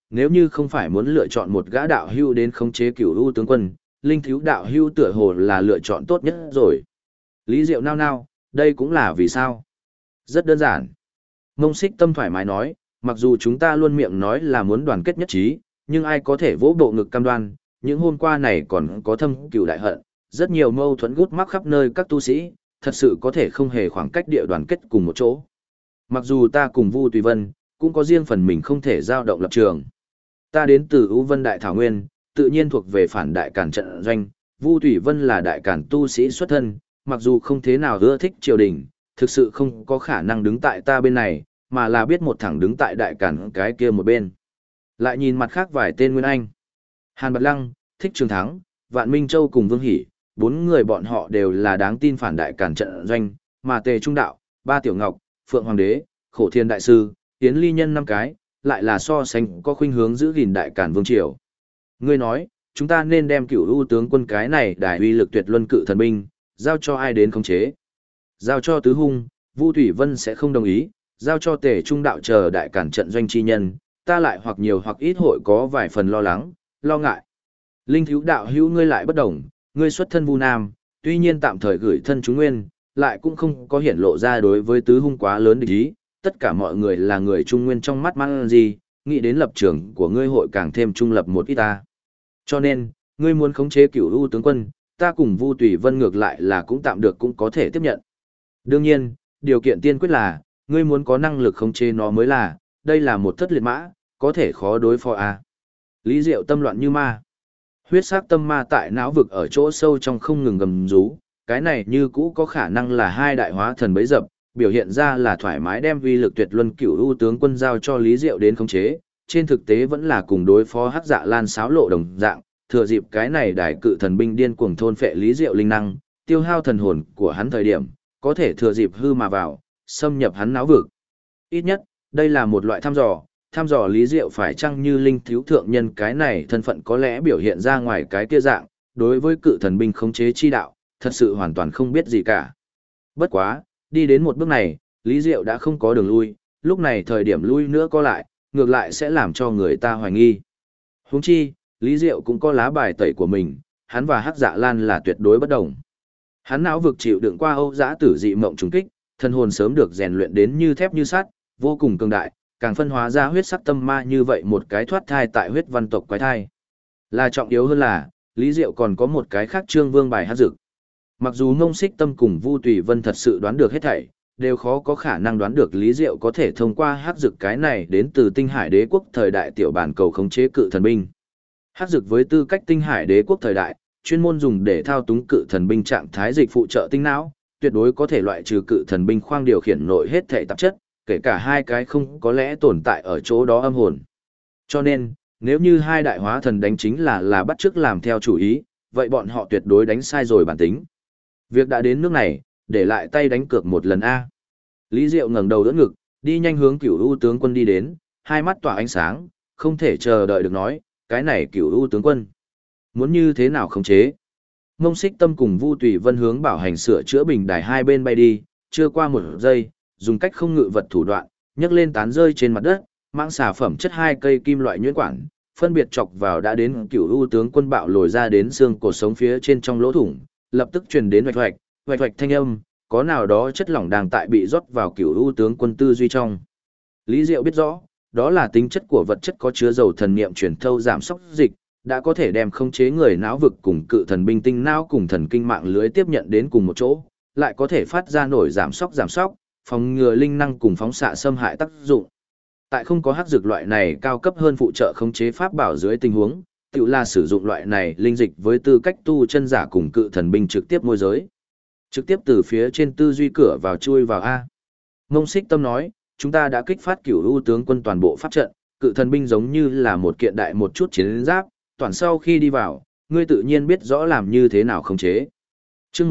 nếu như không phải muốn lựa chọn một gã đạo hưu đến khống chế Cửu U tướng quân, Linh Thiếu đạo hưu tựa hồ là lựa chọn tốt nhất rồi. Lý Diệu nao nao, đây cũng là vì sao? Rất đơn giản. Mông Xích Tâm thoải mái nói, mặc dù chúng ta luôn miệng nói là muốn đoàn kết nhất trí, nhưng ai có thể vỗ bộ ngực cam đoan, những hôm qua này còn có thâm cừu đại hận, rất nhiều mâu thuẫn gút mắc khắp nơi các tu sĩ, thật sự có thể không hề khoảng cách địa đoàn kết cùng một chỗ. Mặc dù ta cùng Vu Tùy Vân, cũng có riêng phần mình không thể dao động lập trường. Ta đến từ U Vân Đại Thảo Nguyên, tự nhiên thuộc về phản đại càn trận doanh, Vu Tùy Vân là đại càn tu sĩ xuất thân, mặc dù không thế nào ưa thích triều đình, thực sự không có khả năng đứng tại ta bên này, mà là biết một thẳng đứng tại đại càn cái kia một bên. Lại nhìn mặt khác vài tên Nguyên Anh. Hàn Bạt Lăng, Thích Trường Thắng, Vạn Minh Châu cùng Vương Hỷ, bốn người bọn họ đều là đáng tin phản đại càn trận doanh, mà Tề Trung Đạo, Ba Tiểu Ngọc, Phượng Hoàng Đế, Khổ Thiên Đại Sư, Yến Ly Nhân năm cái, lại là so sánh có khuynh hướng giữ gìn đại càn vương triều. Ngươi nói, chúng ta nên đem Cửu U tướng quân cái này đại uy lực tuyệt luân cự thần binh, giao cho ai đến khống chế? Giao cho Tứ Hung, Vu Thủy Vân sẽ không đồng ý, giao cho Tề Trung Đạo chờ đại càn trận doanh chi nhân, ta lại hoặc nhiều hoặc ít hội có vài phần lo lắng, lo ngại. Linh Thiếu đạo hữu ngươi lại bất đồng, ngươi xuất thân Vu Nam, tuy nhiên tạm thời gửi thân chúng nguyên, lại cũng không có hiển lộ ra đối với Tứ Hung quá lớn địch ý, tất cả mọi người là người trung nguyên trong mắt mang gì, nghĩ đến lập trường của ngươi hội càng thêm trung lập một ít ta. Cho nên, ngươi muốn khống chế Cửu U tướng quân, ta cùng Vu Tùy Vân ngược lại là cũng tạm được cũng có thể tiếp nhận. Đương nhiên, điều kiện tiên quyết là, ngươi muốn có năng lực khống chế nó mới là, đây là một thất liệt mã, có thể khó đối phó à. Lý Diệu tâm loạn như ma. Huyết sắc tâm ma tại não vực ở chỗ sâu trong không ngừng gầm rú, cái này như cũ có khả năng là hai đại hóa thần bấy dập, biểu hiện ra là thoải mái đem vi lực tuyệt luân Cửu U tướng quân giao cho Lý Diệu đến khống chế, trên thực tế vẫn là cùng đối phó Hắc Dạ Lan xáo lộ đồng dạng, thừa dịp cái này đại cự thần binh điên cuồng thôn phệ Lý Diệu linh năng, tiêu hao thần hồn của hắn thời điểm, có thể thừa dịp hư mà vào, xâm nhập hắn não vực. Ít nhất, đây là một loại thăm dò Lý Diệu phải chăng như Linh Thiếu thượng nhân cái này thân phận có lẽ biểu hiện ra ngoài cái kia dạng, đối với cự thần binh khống chế chi đạo, thật sự hoàn toàn không biết gì cả. Bất quá, đi đến một bước này, Lý Diệu đã không có đường lui, lúc này thời điểm lui nữa có lại, ngược lại sẽ làm cho người ta hoài nghi. Huống chi, Lý Diệu cũng có lá bài tẩy của mình, hắn và Hắc Dạ Lan là tuyệt đối bất đồng. Hắn não vực chịu đựng qua Âu Dã Tử dị mộng trùng kích, thân hồn sớm được rèn luyện đến như thép như sắt, vô cùng cường đại, càng phân hóa ra huyết sắc tâm ma như vậy một cái thoát thai tại huyết văn tộc quái thai. Là trọng yếu hơn là, Lý Diệu còn có một cái khác Trương Vương bài hát dực. Mặc dù Ngông Xích Tâm cùng Vu Tùy Vân thật sự đoán được hết thảy, đều khó có khả năng đoán được Lý Diệu có thể thông qua hắc dực cái này đến từ Tinh Hải Đế quốc thời đại tiểu bản cầu khống chế cự thần binh. Hắc dực với tư cách Tinh Hải Đế quốc thời đại, chuyên môn dùng để thao túng cự thần binh trạng thái dịch phụ trợ tinh não, tuyệt đối có thể loại trừ cự thần binh khoang điều khiển nội hết thể tạp chất, kể cả hai cái không có lẽ tồn tại ở chỗ đó âm hồn. Cho nên, nếu như hai đại hóa thần đánh chính là bắt chước làm theo chủ ý, vậy bọn họ tuyệt đối đánh sai rồi bản tính. Việc đã đến nước này, để lại tay đánh cược một lần a. Lý Diệu ngẩng đầu đỡ ngực, đi nhanh hướng Cửu U tướng quân đi đến, hai mắt tỏa ánh sáng, không thể chờ đợi được nói, cái này Cửu U tướng quân, muốn như thế nào khống chế? Ngông Xích Tâm cùng Vu Tùy Vân hướng bảo hành sửa chữa bình đài hai bên bay đi, chưa qua một giây, dùng cách không ngự vật thủ đoạn, nhấc lên tán rơi trên mặt đất, mãng xà phẩm chất hai cây kim loại nhuyễn quản, phân biệt chọc vào đã đến Cửu U tướng quân bạo lồi ra đến xương cổ sống phía trên trong lỗ thủng, lập tức truyền đến hoạch hoạch thanh âm, có nào đó chất lỏng đang tại bị rót vào Cửu U tướng quân tư duy trong. Lý Diệu biết rõ, đó là tính chất của vật chất có chứa dầu thần niệm truyền thâu giảm sóc dịch, đã có thể đem khống chế người não vực cùng cự thần binh tinh não cùng thần kinh mạng lưới tiếp nhận đến cùng một chỗ, lại có thể phát ra nổi giảm sóc, phòng ngừa linh năng cùng phóng xạ xâm hại tác dụng. Tại không có hắc dược loại này cao cấp hơn phụ trợ khống chế pháp bảo dưới tình huống, tự là sử dụng loại này linh dịch với tư cách tu chân giả cùng cự thần binh trực tiếp môi giới. Trực tiếp từ phía trên tư duy cửa vào chui vào A. Ngông Xích Tâm nói, chúng ta đã kích phát Cửu U tướng quân toàn bộ pháp trận, cự thần binh giống như là một kiện đại một chút chiến giáp, toàn sau khi đi vào, ngươi tự nhiên biết rõ làm như thế nào khống chế. Chương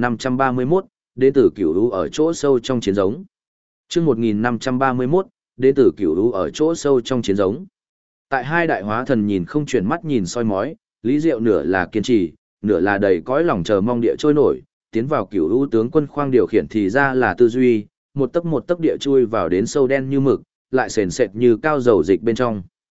1531, đến từ Cửu U ở chỗ sâu trong chiến giống. Chương 1531, đến từ Cửu U ở chỗ sâu trong chiến giống. Tại hai đại hóa thần nhìn không chuyển mắt nhìn soi mói, Lý Diệu nửa là kiên trì, nửa là đầy cõi lòng chờ mong địa trôi nổi, tiến vào Cửu U tướng quân khoang điều khiển thì ra là tư duy, một tấc địa chui vào đến sâu đen như mực, lại sền sệt như cao dầu dịch bên trong.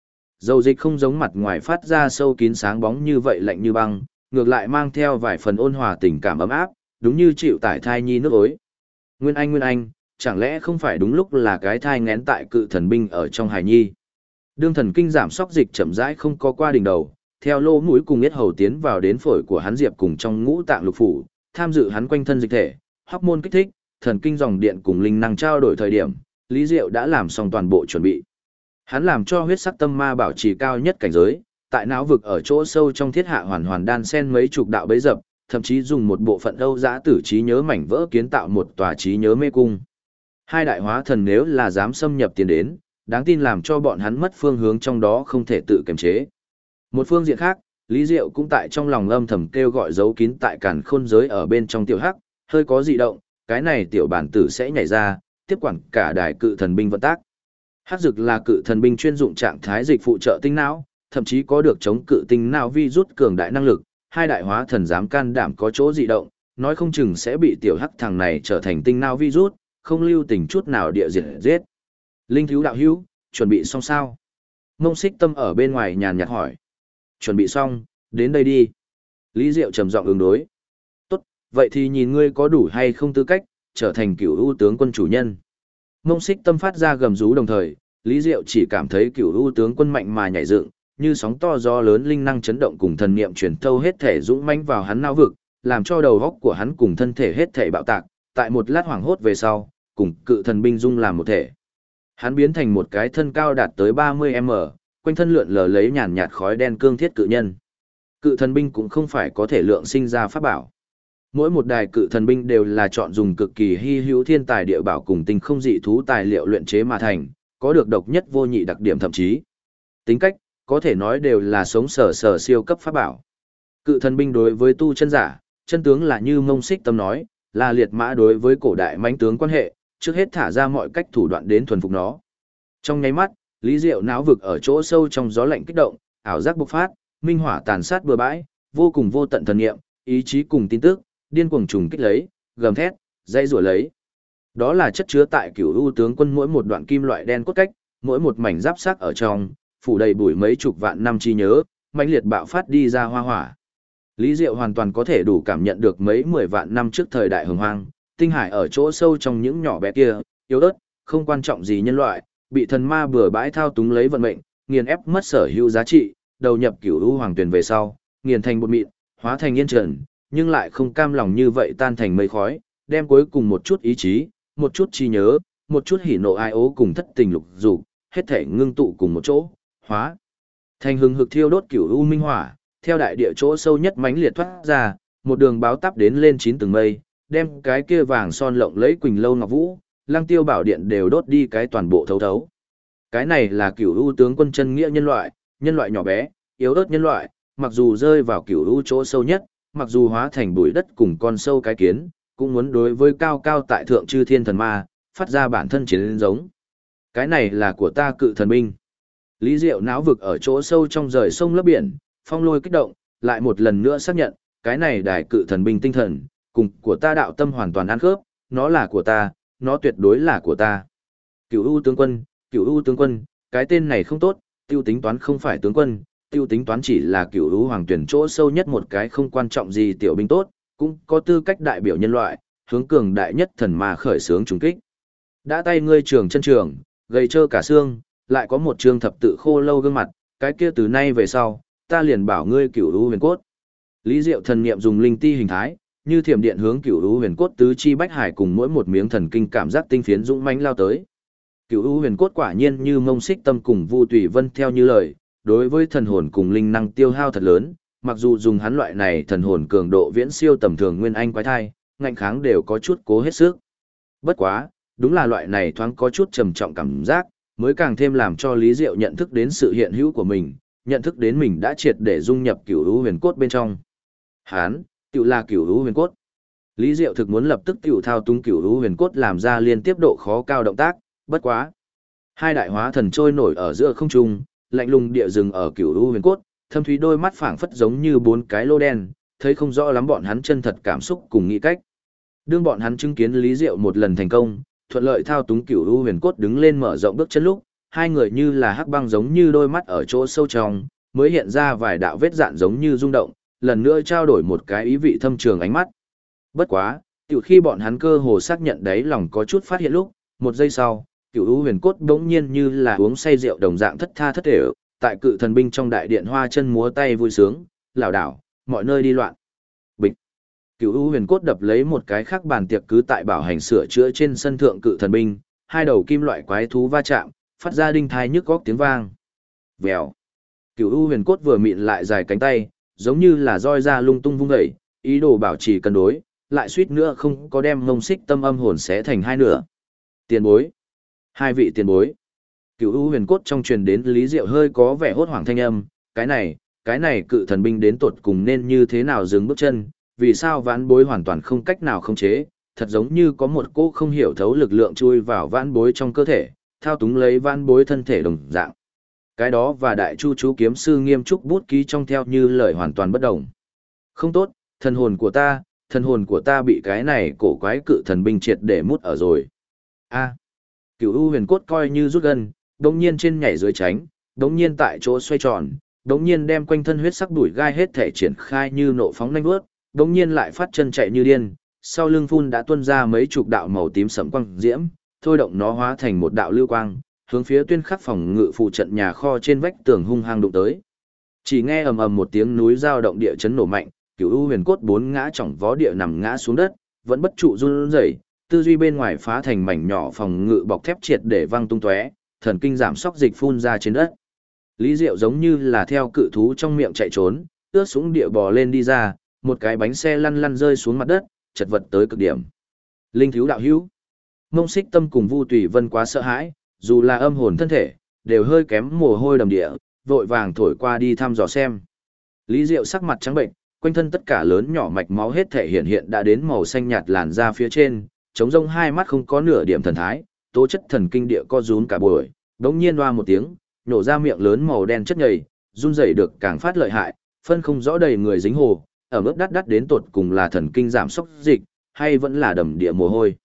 Dầu dịch không giống mặt ngoài phát ra sâu kín sáng bóng như vậy lạnh như băng, ngược lại mang theo vài phần ôn hòa tình cảm ấm áp, đúng như chịu tải thai nhi nước ối. Nguyên Anh, chẳng lẽ không phải đúng lúc là cái thai nghén tại cự thần binh ở trong hài nhi? Đương thần kinh giảm sóc dịch chậm rãi không có qua đỉnh đầu, theo lỗ mũi cùng yết hầu tiến vào đến phổi của hắn diệp cùng trong ngũ tạng lục phủ, tham dự hắn quanh thân dịch thể, hormone kích thích, thần kinh dòng điện cùng linh năng trao đổi thời điểm, Lý Diệu đã làm xong toàn bộ chuẩn bị. Hắn làm cho huyết sắc tâm ma bảo trì cao nhất cảnh giới, tại não vực ở chỗ sâu trong thiết hạ hoàn hoàn đan sen mấy chục đạo bấy dập, thậm chí dùng một bộ phận âu dã tử trí nhớ mảnh vỡ kiến tạo một tòa trí nhớ mê cung. Hai đại hóa thần nếu là dám xâm nhập tiến đến, đáng tin làm cho bọn hắn mất phương hướng trong đó không thể tự kiềm chế. Một phương diện khác, Lý Diệu cũng tại trong lòng âm thầm kêu gọi giấu kín tại càn khôn giới ở bên trong tiểu hắc, hơi có dị động, cái này tiểu bản tử sẽ nhảy ra, tiếp quản cả đài cự thần binh vận tác. Hắc dực là cự thần binh chuyên dụng trạng thái dịch phụ trợ tinh não, thậm chí có được chống cự tinh não vi rút cường đại năng lực, hai đại hóa thần dám can đảm có chỗ dị động, nói không chừng sẽ bị tiểu hắc thằng này trở thành tinh não vi rút, không lưu tình chút nào địa diệt giết. Linh thiếu đạo hữu, chuẩn bị xong sao? Mông Xích Tâm ở bên ngoài nhàn nhạt hỏi. Chuẩn bị xong, đến đây đi. Lý Diệu trầm giọng ứng đối. Tốt, vậy thì nhìn ngươi có đủ hay không tư cách, trở thành cửu ưu tướng quân chủ nhân. Mông Xích Tâm phát ra gầm rú đồng thời, Lý Diệu chỉ cảm thấy cửu ưu tướng quân mạnh mà nhảy dựng, như sóng to gió lớn linh năng chấn động cùng thần niệm truyền thâu hết thể dũng mãnh vào hắn não vực, làm cho đầu óc của hắn cùng thân thể hết thể bạo tạc, tại một lát hoảng hốt về sau, cùng cự thần binh dung làm một thể. Hắn biến thành một cái thân cao đạt tới 30m, quanh thân lượn lờ lấy nhàn nhạt khói đen cương thiết cự nhân. Cự thần binh cũng không phải có thể lượng sinh ra pháp bảo. Mỗi một đài cự thần binh đều là chọn dùng cực kỳ hy hữu thiên tài địa bảo cùng tinh không dị thú tài liệu luyện chế mà thành, có được độc nhất vô nhị đặc điểm thậm chí. Tính cách, có thể nói đều là sống sờ siêu cấp pháp bảo. Cự thần binh đối với tu chân giả, chân tướng là như Mông Xích Tâm nói, là liệt mã đối với cổ đại mãnh tướng quan hệ, trước hết thả ra mọi cách thủ đoạn đến thuần phục nó. Trong nháy mắt, Lý Diệu não vực ở chỗ sâu trong gió lạnh kích động, ảo giác bộc phát, minh hỏa tàn sát bừa bãi, vô cùng vô tận thần niệm, ý chí cùng tin tức, điên cuồng trùng kích lấy, gầm thét, dây rủa lấy. Đó là chất chứa tại Cửu U tướng quân mỗi một đoạn kim loại đen cốt cách, mỗi một mảnh giáp sắc ở trong, phủ đầy bụi mấy chục vạn năm trí nhớ, mãnh liệt bạo phát đi ra hoa hỏa. Lý Diệu hoàn toàn có thể đủ cảm nhận được mấy 10 vạn năm trước thời đại hồng hoang, tinh hải ở chỗ sâu trong những nhỏ bé kia, yếu ớt, không quan trọng gì nhân loại, bị thần ma bừa bãi thao túng lấy vận mệnh, nghiền ép mất sở hữu giá trị, đầu nhập Cửu U hoàng tuyển về sau, nghiền thành bột mịn, hóa thành yên trần, nhưng lại không cam lòng như vậy tan thành mây khói, đem cuối cùng một chút ý chí, một chút trí nhớ, một chút hỉ nộ ai ố cùng thất tình lục dục, hết thể ngưng tụ cùng một chỗ, hóa thành hừng hực thiêu đốt Cửu U minh hỏa, theo đại địa chỗ sâu nhất mãnh liệt thoát ra, một đường báo táp đến lên 9 tầng mây, đem cái kia vàng son lộng lẫy quỳnh lâu ngọc vũ, Lăng Tiêu bảo điện đều đốt đi cái toàn bộ thấu thấu. Cái này là Cửu U tướng quân chân nghĩa nhân loại nhỏ bé, yếu ớt nhân loại, mặc dù rơi vào Cửu U chỗ sâu nhất, mặc dù hóa thành bụi đất cùng con sâu cái kiến, cũng muốn đối với cao cao tại thượng chư thiên thần ma, phát ra bản thân chiến giống. Cái này là của ta cự thần binh. Lý Diệu não vực ở chỗ sâu trong rời sông lấp biển, phong lôi kích động, lại một lần nữa xác nhận, cái này đài cự thần binh tinh thần, cùng của ta đạo tâm hoàn toàn ăn khớp, nó là của ta, nó tuyệt đối là của ta. Cửu U tướng quân, cái tên này không tốt, tiêu tính toán không phải tướng quân, tiêu tính toán chỉ là Cửu U hoàng tuyển chỗ sâu nhất một cái không quan trọng gì tiểu binh tốt, cũng có tư cách đại biểu nhân loại, hướng cường đại nhất thần ma khởi xướng trùng kích. Đã tay ngươi trường chân trường, gầy trơ cả xương, lại có một trương thập tự khô lâu gương mặt, cái kia từ nay về sau, ta liền bảo ngươi Cửu U huyền cốt. Lý Diệu thần niệm dùng linh ti hình thái, như thiểm điện hướng Cửu U huyền cốt tứ chi bách hải cùng mỗi một miếng thần kinh cảm giác tinh phiến dũng mãnh lao tới. Cửu U huyền cốt quả nhiên như Mông Xích Tâm cùng Vu Tùy Vân theo như lời, đối với thần hồn cùng linh năng tiêu hao thật lớn, mặc dù dùng hắn loại này thần hồn cường độ viễn siêu tầm thường nguyên anh quái thai, ngạnh kháng đều có chút cố hết sức. Bất quá, đúng là loại này thoáng có chút trầm trọng cảm giác, mới càng thêm làm cho Lý Diệu nhận thức đến sự hiện hữu của mình, nhận thức đến mình đã triệt để dung nhập Cửu U huyền cốt bên trong. Hán, tiểu là Cửu U huyền cốt. Lý Diệu thực muốn lập tức tiểu thao túng Cửu U huyền cốt làm ra liên tiếp độ khó cao động tác, bất quá. Hai đại hóa thần trôi nổi ở giữa không trung, lạnh lùng địa rừng ở Cửu U huyền cốt, thâm thúy đôi mắt phảng phất giống như bốn cái lô đen, thấy không rõ lắm bọn hắn chân thật cảm xúc cùng nghĩ cách. Đương bọn hắn chứng kiến Lý Diệu một lần thành công, thuận lợi thao túng Cửu U huyền cốt đứng lên mở rộng bước chân lúc, hai người như là hắc băng giống như đôi mắt ở chỗ sâu trong, mới hiện ra vài đạo vết dạn giống như rung động, lần nữa trao đổi một cái ý vị thâm trường ánh mắt. Bất quá, tiểu khi bọn hắn cơ hồ xác nhận đấy lòng có chút phát hiện lúc, một giây sau, Cửu U Huyền Cốt bỗng nhiên như là uống say rượu đồng dạng thất tha thất thể, tại cự thần binh trong đại điện hoa chân múa tay vui sướng, lảo đảo, mọi nơi đi loạn. Bịch. Cửu U Huyền Cốt đập lấy một cái khác bàn tiệc cứ tại bảo hành sửa chữa trên sân thượng cự thần binh, hai đầu kim loại quái thú va chạm, phát ra đinh thai nhức góc tiếng vang. Vèo. Cửu U Huyền Cốt vừa mịn lại dài cánh tay, giống như là roi ra lung tung vung dậy, ý đồ bảo trì cân đối, lại suýt nữa không có đem ngông xích tâm âm hồn xé thành hai nửa. Tiền bối. Hai vị tiền bối. Cửu U Huyền Cốt trong truyền đến Lý Diệu hơi có vẻ hốt hoảng thanh âm, cái này cự thần binh đến tột cùng nên như thế nào dừng bước chân, vì sao vãn bối hoàn toàn không cách nào khống chế, thật giống như có một cô không hiểu thấu lực lượng chui vào vãn bối trong cơ thể, thao túng lấy vãn bối thân thể đồng dạng. Cái đó và đại chu chú kiếm sư nghiêm trúc bút ký trong theo như lời hoàn toàn bất đồng. Không tốt, thần hồn của ta bị cái này cổ quái cự thần binh triệt để mút ở rồi. A. Cửu U Huyền Cốt coi như rút gân, đống nhiên trên nhảy dưới tránh, đống nhiên tại chỗ xoay tròn, đống nhiên đem quanh thân huyết sắc đuổi gai hết thể triển khai như nộ phóng nhanh vút, đống nhiên lại phát chân chạy như điên, sau lưng phun đã tuôn ra mấy chục đạo màu tím sẫm quang diễm, thôi động nó hóa thành một đạo lưu quang, hướng phía tuyên khắc phòng ngự phụ trận nhà kho trên vách tường hung hăng đụng tới. Chỉ nghe ầm ầm một tiếng núi dao động địa chấn nổ mạnh, Cửu U Huyền Cốt bốn ngã chỏng vó địa nằm ngã xuống đất, vẫn bất trụ run rẩy, tư duy bên ngoài phá thành mảnh nhỏ phòng ngự bọc thép triệt để văng tung tóe, thần kinh giảm sóc dịch phun ra trên đất. Lý Diệu giống như là theo cự thú trong miệng chạy trốn, ướt sũng địa bò lên đi ra, một cái bánh xe lăn lăn rơi xuống mặt đất, chật vật tới cực điểm. Linh thiếu đạo hữu. Mông Xích Tâm cùng Vu Tùy Vân quá sợ hãi, dù là âm hồn thân thể, đều hơi kém mồ hôi đầm địa, vội vàng thổi qua đi thăm dò xem. Lý Diệu sắc mặt trắng bệnh, quanh thân tất cả lớn nhỏ mạch máu hết thể hiện đã đến màu xanh nhạt làn da phía trên, trống rông hai mắt không có nửa điểm thần thái, tố chất thần kinh địa co rúm cả buổi, đống nhiên hoa một tiếng, nổ ra miệng lớn màu đen chất nhầy, run rẩy được càng phát lợi hại, phân không rõ đầy người dính hồ, ở mức đắt đắt đến tột cùng là thần kinh giảm sốc dịch, hay vẫn là đầm địa mồ hôi.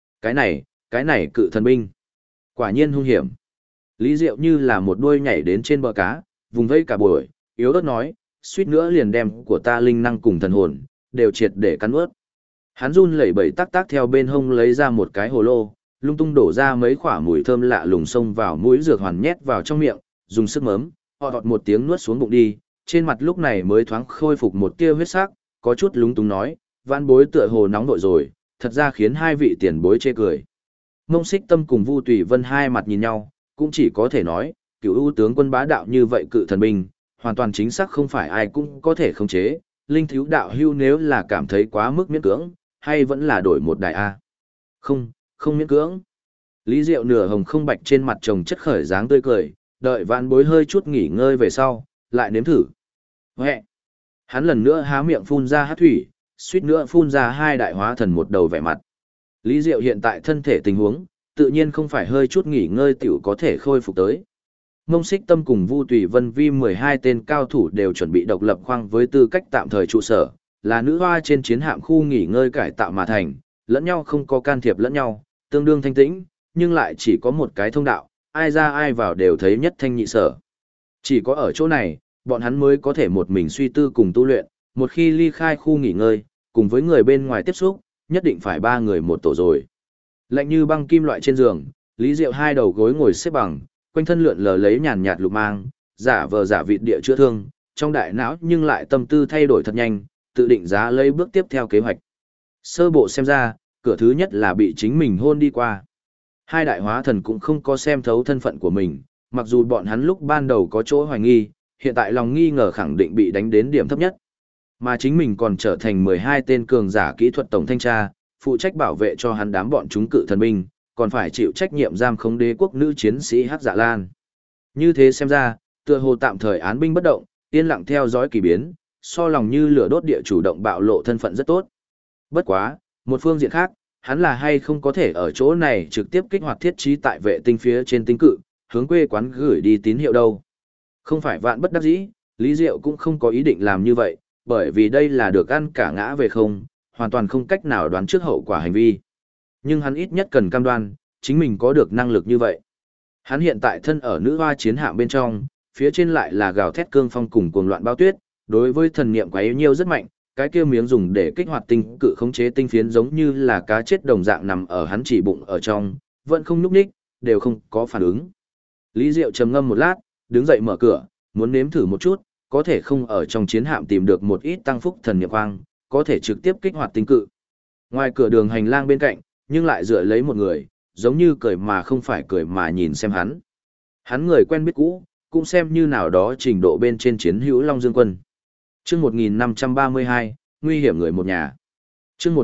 Cái này cự thần binh. Quả nhiên hung hiểm. Lý Diệu như là một đuôi nhảy đến trên bờ cá, vùng vây cả buổi, yếu ớt nói, suýt nữa liền đem của ta linh năng cùng thần hồn, đều triệt để cắn ướt. Hắn run lẩy bẩy tắc tắc theo bên hông lấy ra một cái hồ lô, lung tung đổ ra mấy quả mùi thơm lạ lùng xông vào mũi dược hoàn nhét vào trong miệng, dùng sức mớm, họt một tiếng nuốt xuống bụng đi, trên mặt lúc này mới thoáng khôi phục một tia huyết sắc, có chút lúng túng nói, vãn bối tựa hồ nóng nội rồi, thật ra khiến hai vị tiền bối chê cười. Mông Xích Tâm cùng Vu Tùy Vân hai mặt nhìn nhau, cũng chỉ có thể nói, Cửu U tướng quân bá đạo như vậy cự thần binh, hoàn toàn chính xác không phải ai cũng có thể khống chế, linh thiếu đạo hưu nếu là cảm thấy quá mức miễn cưỡng, hay vẫn là đổi một đài A. Không miễn cưỡng. Lý Diệu nửa hồng không bạch trên mặt chồng chất khởi dáng tươi cười, đợi vãn bối hơi chút nghỉ ngơi về sau, lại nếm thử. Huệ! Hắn lần nữa há miệng phun ra hát thủy, suýt nữa phun ra hai đại hóa thần một đầu vẻ mặt. Lý Diệu hiện tại thân thể tình huống, tự nhiên không phải hơi chút nghỉ ngơi tiểu có thể khôi phục tới. Mông Xích Tâm cùng Vu Tùy Vân vi 12 tên cao thủ đều chuẩn bị độc lập khoang với tư cách tạm thời trụ sở, là nữ hoa trên chiến hạm khu nghỉ ngơi cải tạo mà thành, lẫn nhau không có can thiệp lẫn nhau, tương đương thanh tĩnh, nhưng lại chỉ có một cái thông đạo, ai ra ai vào đều thấy nhất thanh nhị sở. Chỉ có ở chỗ này, bọn hắn mới có thể một mình suy tư cùng tu luyện, một khi ly khai khu nghỉ ngơi, cùng với người bên ngoài tiếp xúc, nhất định phải ba người một tổ rồi. Lạnh như băng kim loại trên giường, Lý Diệu hai đầu gối ngồi xếp bằng, quanh thân lượn lờ lấy nhàn nhạt lục mang, giả vờ giả vịt địa chữa thương, trong đại não nhưng lại tâm tư thay đổi thật nhanh, tự định giá lấy bước tiếp theo kế hoạch. Sơ bộ xem ra, cửa thứ nhất là bị chính mình hôn đi qua. Hai đại hóa thần cũng không có xem thấu thân phận của mình, mặc dù bọn hắn lúc ban đầu có chỗ hoài nghi, hiện tại lòng nghi ngờ khẳng định bị đánh đến điểm thấp nhất. Mà chính mình còn trở thành 12 tên cường giả kỹ thuật tổng thanh tra, phụ trách bảo vệ cho hắn đám bọn chúng cự thần binh, còn phải chịu trách nhiệm giam khống đế quốc nữ chiến sĩ Hắc Dạ Lan. Như thế xem ra, tựa hồ tạm thời án binh bất động, yên lặng theo dõi kỳ biến, so lòng như lửa đốt địa chủ động bạo lộ thân phận rất tốt. Bất quá, một phương diện khác, hắn là hay không có thể ở chỗ này trực tiếp kích hoạt thiết trí tại vệ tinh phía trên tinh cự, hướng quê quán gửi đi tín hiệu đâu. Không phải vạn bất đắc dĩ, Lý Diệu cũng không có ý định làm như vậy, bởi vì đây là được ăn cả ngã về không, hoàn toàn không cách nào đoán trước hậu quả hành vi. Nhưng hắn ít nhất cần cam đoan, chính mình có được năng lực như vậy. Hắn hiện tại thân ở nữ hoa chiến hạm bên trong, phía trên lại là gào thét cương phong cùng cuồng loạn bao tuyết, đối với thần niệm quá yếu nhiêu rất mạnh, cái kia miếng dùng để kích hoạt tinh cự khống chế tinh phiến giống như là cá chết đồng dạng nằm ở hắn chỉ bụng ở trong, vẫn không nhúc nhích, đều không có phản ứng. Lý Diệu trầm ngâm một lát, đứng dậy mở cửa, muốn nếm thử một chút, có thể không ở trong chiến hạm tìm được một ít tăng phúc thần niệm quang, có thể trực tiếp kích hoạt tinh cự. Ngoài cửa đường hành lang bên cạnh, nhưng lại dựa lấy một người, giống như cười mà không phải cười mà nhìn xem hắn. Hắn người quen biết cũ, cũng xem như nào đó trình độ bên trên chiến hữu Long Dương Quân. Chương 1532, nguy hiểm người một nhà. Chương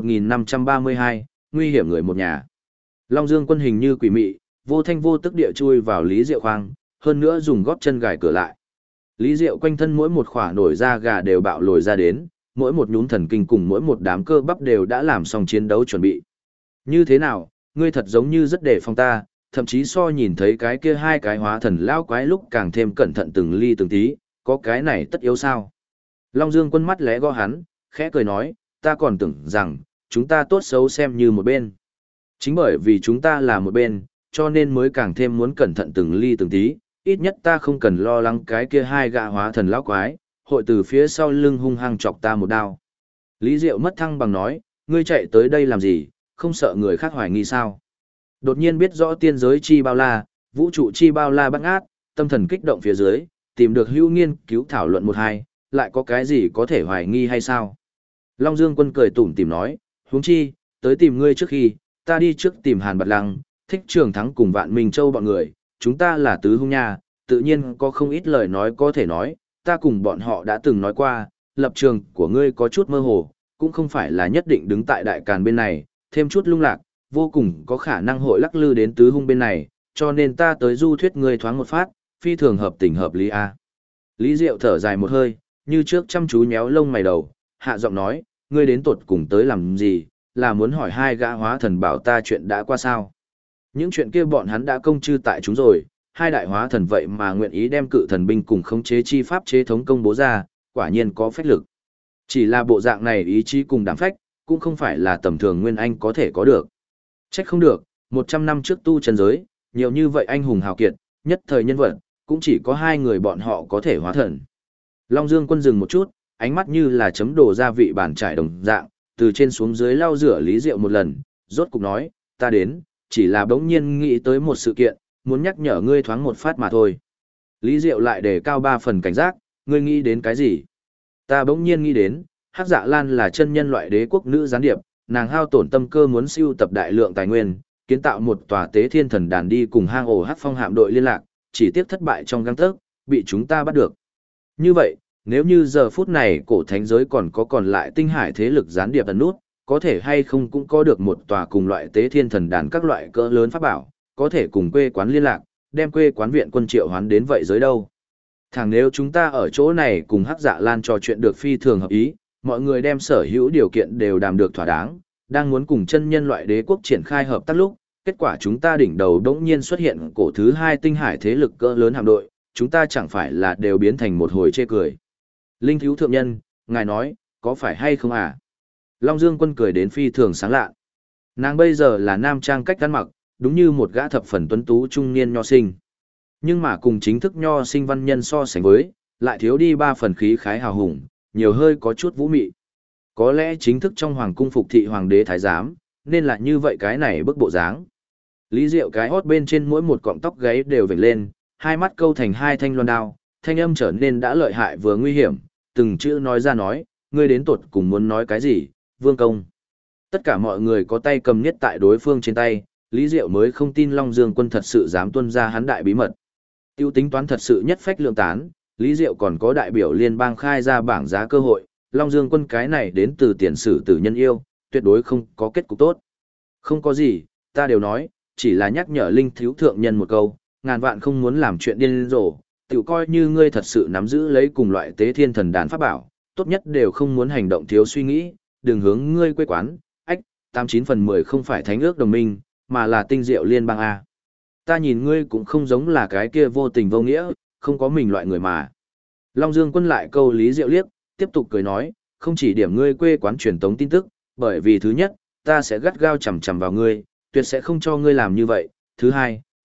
1532, nguy hiểm người một nhà. Long Dương Quân hình như quỷ mị, vô thanh vô tức địa chui vào Lý Diệu khoang, hơn nữa dùng gót chân gài cửa lại. Lý Diệu quanh thân mỗi một khỏa nổi da gà đều bạo lồi ra đến, mỗi một nhún thần kinh cùng mỗi một đám cơ bắp đều đã làm xong chiến đấu chuẩn bị. Như thế nào, ngươi thật giống như rất đề phòng ta, thậm chí so nhìn thấy cái kia hai cái hóa thần lao quái lúc càng thêm cẩn thận từng ly từng tí, có cái này tất yếu sao? Long Dương Quân mắt lẽ gõ hắn, khẽ cười nói, ta còn tưởng rằng, chúng ta tốt xấu xem như một bên. Chính bởi vì chúng ta là một bên, cho nên mới càng thêm muốn cẩn thận từng ly từng tí, ít nhất ta không cần lo lắng cái kia hai gã hóa thần lão quái, hội từ phía sau lưng hung hăng chọc ta một đao. Lý Diệu mất thăng bằng nói, ngươi chạy tới đây làm gì, không sợ người khác hoài nghi sao? Đột nhiên biết rõ tiên giới chi bao la, vũ trụ chi bao la bát ngát, tâm thần kích động phía dưới, tìm được hữu nghiên cứu thảo luận một hai, lại có cái gì có thể hoài nghi hay sao? Long Dương Quân cười tủm tỉm nói, huống chi, tới tìm ngươi trước khi, ta đi trước tìm Hàn Bạt Lăng, Thích Trường Thắng cùng Vạn Minh Châu bọn người, chúng ta là tứ hung nha, tự nhiên có không ít lời nói có thể nói, ta cùng bọn họ đã từng nói qua, lập trường của ngươi có chút mơ hồ, cũng không phải là nhất định đứng tại đại càn bên này, thêm chút lung lạc, vô cùng có khả năng hội lắc lư đến tứ hung bên này, cho nên ta tới du thuyết ngươi thoáng một phát, phi thường hợp tình hợp lý a. Lý Diệu thở dài một hơi, như trước chăm chú nhéo lông mày đầu, hạ giọng nói, ngươi đến tột cùng tới làm gì, là muốn hỏi hai gã hóa thần bảo ta chuyện đã qua sao? Những chuyện kia bọn hắn đã công chư tại chúng rồi, hai đại hóa thần vậy mà nguyện ý đem cự thần binh cùng khống chế chi pháp chế thống công bố ra, quả nhiên có phách lực. Chỉ là bộ dạng này ý chí cùng đảm phách, cũng không phải là tầm thường nguyên anh có thể có được. Trách không được, 100 năm trước tu chân giới, nhiều như vậy anh hùng hào kiệt, nhất thời nhân vật, cũng chỉ có hai người bọn họ có thể hóa thần. Long Dương Quân dừng một chút, ánh mắt như là chấm đổ gia vị bàn trải đồng dạng, từ trên xuống dưới lau rửa Lý Diệu một lần, rốt cục nói, ta đến, chỉ là bỗng nhiên nghĩ tới một sự kiện, muốn nhắc nhở ngươi thoáng một phát mà thôi. Lý Diệu lại đề cao 3 phần cảnh giác, ngươi nghĩ đến cái gì? Ta bỗng nhiên nghĩ đến, Hắc Dạ Lan là chân nhân loại đế quốc nữ gián điệp, nàng hao tổn tâm cơ muốn siêu tập đại lượng tài nguyên, kiến tạo một tòa tế thiên thần đàn đi cùng hang ổ Hắc Phong hạm đội liên lạc, chỉ tiếc thất bại trong gang tấc, bị chúng ta bắt được. Như vậy, nếu như giờ phút này cổ thánh giới còn lại tinh hải thế lực gián điệp ẩn nút, có thể hay không cũng có được một tòa cùng loại tế thiên thần đàn các loại cỡ lớn pháp bảo, có thể cùng quê quán liên lạc, đem quê quán viện quân triệu hoán đến vậy giới đâu. Thẳng nếu chúng ta ở chỗ này cùng Hắc Dạ Lan trò chuyện được phi thường hợp ý, mọi người đem sở hữu điều kiện đều đàm được thỏa đáng, đang muốn cùng chân nhân loại đế quốc triển khai hợp tác lúc, kết quả chúng ta đỉnh đầu đống nhiên xuất hiện cổ thứ hai tinh hải thế lực cỡ lớn hạm đội, chúng ta chẳng phải là đều biến thành một hồi chê cười. Linh thiếu thượng nhân, ngài nói, có phải hay không à? Long Dương Quân cười đến phi thường sáng lạ. Nàng bây giờ là nam trang cách ăn mặc, đúng như một gã thập phần tuấn tú trung niên nho sinh. Nhưng mà cùng chính thức nho sinh văn nhân so sánh với, lại thiếu đi 3 phần khí khái hào hùng, nhiều hơi có chút vũ mị. Có lẽ chính thức trong hoàng cung phục thị hoàng đế thái giám, nên là như vậy cái này bức bộ dáng. Lý Diệu cái hót bên trên mỗi một cọng tóc gáy đều vểnh lên, hai mắt câu thành hai thanh loan đao, thanh âm trở nên đã lợi hại vừa nguy hiểm, từng chữ nói ra nói, ngươi đến tột cùng muốn nói cái gì, vương công. Tất cả mọi người có tay cầm nhất tại đối phương trên tay, Lý Diệu mới không tin Long Dương Quân thật sự dám tuân ra hắn đại bí mật. Tiêu tính toán thật sự nhất phách lượng tán, Lý Diệu còn có đại biểu liên bang khai ra bảng giá cơ hội, Long Dương Quân cái này đến từ tiền sử tử nhân yêu, tuyệt đối không có kết cục tốt. Không có gì, ta đều nói, chỉ là nhắc nhở Linh thiếu thượng nhân một câu, ngàn vạn không muốn làm chuyện điên rồ, tiểu coi như ngươi thật sự nắm giữ lấy cùng loại tế thiên thần đàn pháp bảo, tốt nhất đều không muốn hành động thiếu suy nghĩ, đừng hướng ngươi quê quán, ách, 89/10 không phải thánh ước đồng minh, mà là tinh diệu liên bang A. Ta nhìn ngươi cũng không giống là cái kia vô tình vô nghĩa, không có mình loại người mà. Long Dương Quân lại câu Lý Diệu liếc, tiếp tục cười nói, không chỉ điểm ngươi quê quán truyền tống tin tức, bởi vì thứ nhất, ta sẽ gắt gao chằm chằm vào ngươi, tuyệt sẽ không cho ngươi làm như vậy. Thứ hai,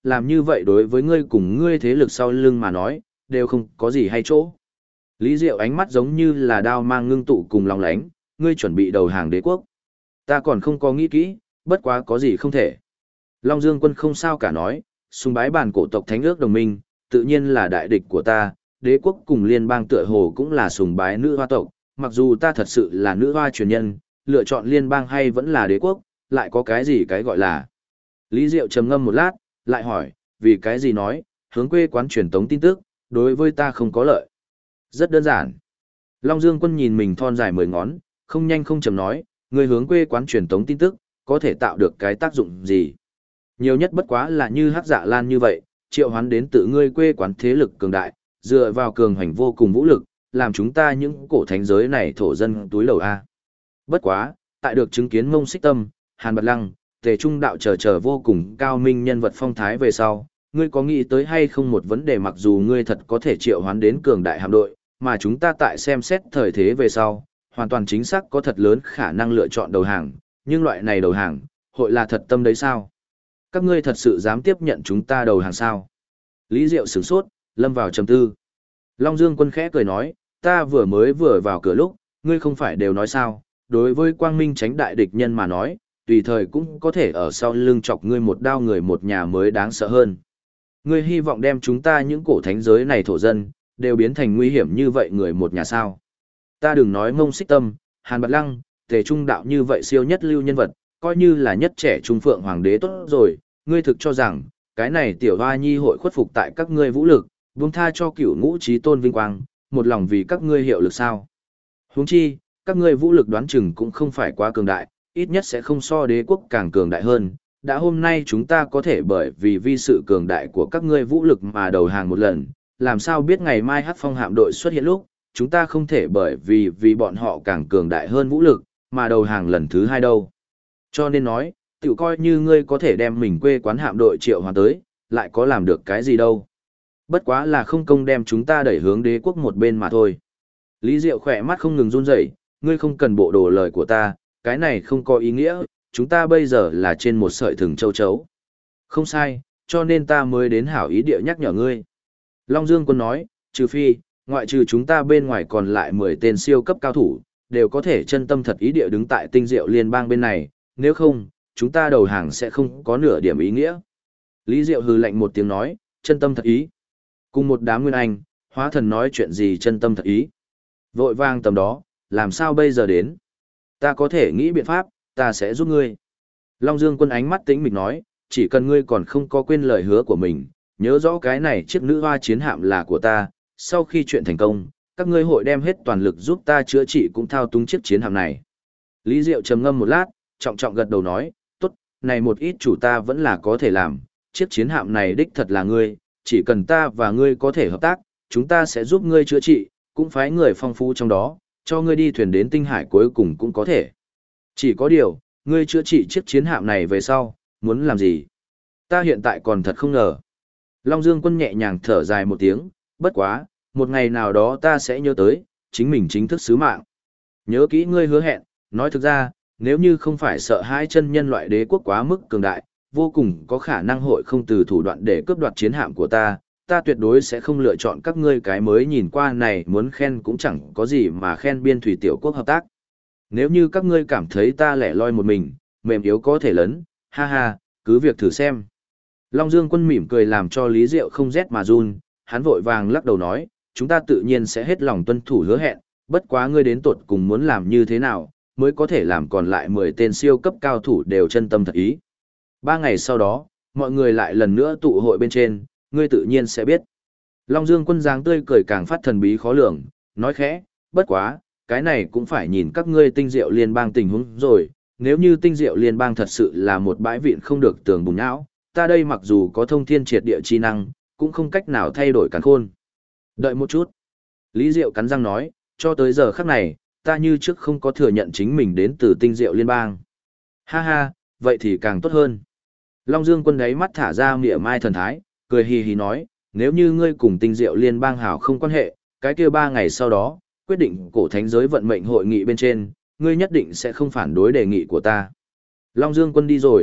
làm như vậy đối với ngươi cùng ngươi thế lực sau lưng mà nói, đều không có gì hay chỗ. Lý Diệu ánh mắt giống như là đao mang ngưng tụ cùng lòng lánh, ngươi chuẩn bị đầu hàng đế quốc. Ta còn không có nghĩ kỹ, bất quá có gì không thể. Long Dương Quân không sao cả nói, sùng bái bản cổ tộc thánh ước đồng minh, tự nhiên là đại địch của ta, đế quốc cùng liên bang tựa hồ cũng là sùng bái nữ hoa tộc, mặc dù ta thật sự là nữ hoa truyền nhân, lựa chọn liên bang hay vẫn là đế quốc, lại có cái gì cái gọi là. Lý Diệu trầm ngâm một lát, lại hỏi, vì cái gì nói, hướng quê quán truyền tống tin tức, đối với ta không có lợi. Rất đơn giản. Long Dương Quân nhìn mình thon dài 10 ngón, không nhanh không chậm nói, người hướng quê quán truyền tống tin tức, có thể tạo được cái tác dụng gì. Nhiều nhất bất quá là như Hắc Dạ Lan như vậy, triệu hoán đến tự ngươi quê quán thế lực cường đại, dựa vào cường hành vô cùng vũ lực, làm chúng ta những cổ thánh giới này thổ dân túi đầu A. Bất quá, tại được chứng kiến Mông Xích Tâm, Hàn Bật Lăng, Tề Trung Đạo chờ vô cùng cao minh nhân vật phong thái về sau, ngươi có nghĩ tới hay không một vấn đề, mặc dù ngươi thật có thể triệu hoán đến cường đại hạm đội, mà chúng ta tại xem xét thời thế về sau, hoàn toàn chính xác có thật lớn khả năng lựa chọn đầu hàng, nhưng loại này đầu hàng, hội là thật tâm đấy sao? Các ngươi thật sự dám tiếp nhận chúng ta đầu hàng sao? Lý Diệu sửng sốt, lâm vào trầm tư. Long Dương Quân khẽ cười nói, ta vừa vào cửa lúc, ngươi không phải đều nói sao, đối với quang minh tránh đại địch nhân mà nói, tùy thời cũng có thể ở sau lưng chọc ngươi một đao, người một nhà mới đáng sợ hơn. Ngươi hy vọng đem chúng ta những cổ thánh giới này thổ dân, đều biến thành nguy hiểm như vậy người một nhà sao. Ta đừng nói Mông Xích Tâm, Hàn Bật Lăng, Tề Trung Đạo như vậy siêu nhất lưu nhân vật, coi như là nhất trẻ trung phượng hoàng đế tốt rồi, ngươi thực cho rằng, cái này tiểu hoa nhi hội khuất phục tại các ngươi vũ lực, buông tha cho cửu ngũ trí tôn vinh quang, một lòng vì các ngươi hiệu lực sao. Huống chi, các ngươi vũ lực đoán chừng cũng không phải quá cường đại, ít nhất sẽ không so đế quốc càng cường đại hơn. Đã hôm nay chúng ta có thể bởi vì sự cường đại của các ngươi vũ lực mà đầu hàng một lần, làm sao biết ngày mai Hắc Phong hạm đội xuất hiện lúc, chúng ta không thể bởi vì bọn họ càng cường đại hơn vũ lực, mà đầu hàng lần thứ hai đâu. Cho nên nói, tự coi như ngươi có thể đem mình quê quán hạm đội triệu hoàn tới, lại có làm được cái gì đâu. Bất quá là không công đem chúng ta đẩy hướng đế quốc một bên mà thôi. Lý Diệu khỏe mắt không ngừng run rẩy, ngươi không cần bộ đồ lời của ta, cái này không có ý nghĩa, chúng ta bây giờ là trên một sợi thừng châu chấu. Không sai, cho nên ta mới đến hảo ý địa nhắc nhở ngươi. Long Dương Quân nói, trừ phi, ngoại trừ chúng ta bên ngoài còn lại 10 tên siêu cấp cao thủ, đều có thể chân tâm thật ý địa đứng tại tinh diệu liên bang bên này, nếu không, chúng ta đầu hàng sẽ không có nửa điểm ý nghĩa. Lý Diệu hừ lạnh một tiếng nói, chân tâm thật ý. Cùng một đám nguyên anh, hóa thần nói chuyện gì chân tâm thật ý. Vội vang tầm đó, làm sao bây giờ đến? Ta có thể nghĩ biện pháp, ta sẽ giúp ngươi. Long Dương Quân ánh mắt tĩnh mịch nói, chỉ cần ngươi còn không có quên lời hứa của mình, nhớ rõ cái này chiếc nữ hoa chiến hạm là của ta, sau khi chuyện thành công, các ngươi hội đem hết toàn lực giúp ta chữa trị cũng thao túng chiếc chiến hạm này. Lý Diệu trầm ngâm một lát, trọng trọng gật đầu nói, tốt, này một ít chủ ta vẫn là có thể làm, chiếc chiến hạm này đích thật là ngươi, chỉ cần ta và ngươi có thể hợp tác, chúng ta sẽ giúp ngươi chữa trị, cũng phái người phong phú trong đó, cho ngươi đi thuyền đến tinh hải cuối cùng cũng có thể. Chỉ có điều, ngươi chữa trị chiếc chiến hạm này về sau, muốn làm gì? Ta hiện tại còn thật không ngờ. Long Dương Quân nhẹ nhàng thở dài một tiếng, bất quá, một ngày nào đó ta sẽ nhớ tới, chính mình chính thức sứ mạng. Nhớ kỹ ngươi hứa hẹn, nói thực ra, nếu như không phải sợ hai chân nhân loại đế quốc quá mức cường đại, vô cùng có khả năng hội không từ thủ đoạn để cướp đoạt chiến hạm của ta tuyệt đối sẽ không lựa chọn các ngươi cái mới nhìn qua này muốn khen cũng chẳng có gì mà khen biên thủy tiểu quốc hợp tác. Nếu như các ngươi cảm thấy ta lẻ loi một mình, mềm yếu có thể lớn, ha ha, cứ việc thử xem. Long Dương Quân mỉm cười làm cho Lý Diệu không rét mà run, hắn vội vàng lắc đầu nói, chúng ta tự nhiên sẽ hết lòng tuân thủ hứa hẹn, bất quá ngươi đến tột cùng muốn làm như thế nào, mới có thể làm còn lại 10 tên siêu cấp cao thủ đều chân tâm thật ý. 3 ngày sau đó, mọi người lại lần nữa tụ hội bên trên, ngươi tự nhiên sẽ biết. Long Dương Quân dáng tươi cười càng phát thần bí khó lường, nói khẽ, bất quá, cái này cũng phải nhìn các ngươi tinh diệu liên bang tình huống rồi, nếu như tinh diệu liên bang thật sự là một bãi vịn không được tường bùn não, ta đây mặc dù có thông thiên triệt địa chi năng, cũng không cách nào thay đổi càn khôn. Đợi một chút. Lý Diệu cắn răng nói, cho tới giờ khắc này, ta như trước không có thừa nhận chính mình đến từ tinh diệu liên bang. Ha ha, vậy thì càng tốt hơn. Long Dương Quân đáy mắt thả ra mỉa mai thần thái, cười hì hì nói, nếu như ngươi cùng tinh diệu liên bang hảo không quan hệ, cái kia 3 ngày sau đó, quyết định cổ thánh giới vận mệnh hội nghị bên trên, ngươi nhất định sẽ không phản đối đề nghị của ta. Long Dương Quân đi rồi,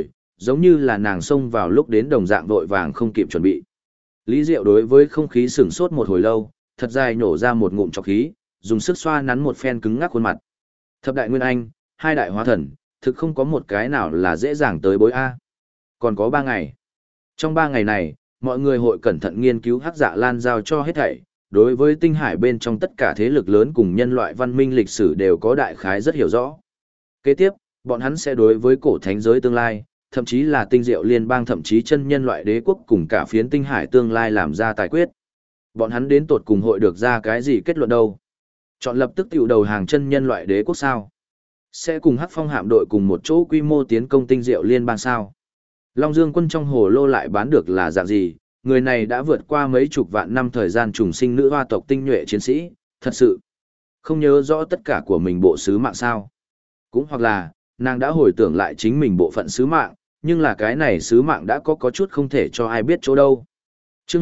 giống như là nàng xông vào lúc đến đồng dạng vội vàng không kịp chuẩn bị. Lý Diệu đối với không khí sửng sốt một hồi lâu, thật dài nổ ra một ngụm trọc khí, dùng sức xoa nắn một phen cứng ngắc khuôn mặt. Thập đại nguyên anh, hai đại hóa thần, thực không có một cái nào là dễ dàng tới bối A. Còn có 3 ngày. Trong 3 ngày này, mọi người hội cẩn thận nghiên cứu Hắc Dạ Lan giao cho hết thảy, đối với tinh hải bên trong tất cả thế lực lớn cùng nhân loại văn minh lịch sử đều có đại khái rất hiểu rõ. Kế tiếp, bọn hắn sẽ đối với cổ thánh giới tương lai, thậm chí là tinh diệu liên bang thậm chí chân nhân loại đế quốc cùng cả phiến tinh hải tương lai làm ra tài quyết. Bọn hắn đến tột cùng hội được ra cái gì kết luận đâu? Chọn lập tức tiểu đầu hàng chân nhân loại đế quốc sao? Sẽ cùng Hắc Phong hạm đội cùng một chỗ quy mô tiến công tinh diệu liên bang sao? Long Dương quân trong hồ lô lại bán được là dạng gì? Người này đã vượt qua mấy chục vạn năm thời gian trùng sinh nữ hoa tộc tinh nhuệ chiến sĩ, thật sự không nhớ rõ tất cả của mình bộ sứ mạng sao? Cũng hoặc là, nàng đã hồi tưởng lại chính mình bộ phận sứ mạng, nhưng là cái này sứ mạng đã có chút không thể cho ai biết chỗ đâu. Chương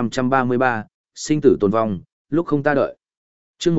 1533, sinh tử tồn vong, lúc không ta đợi. Chương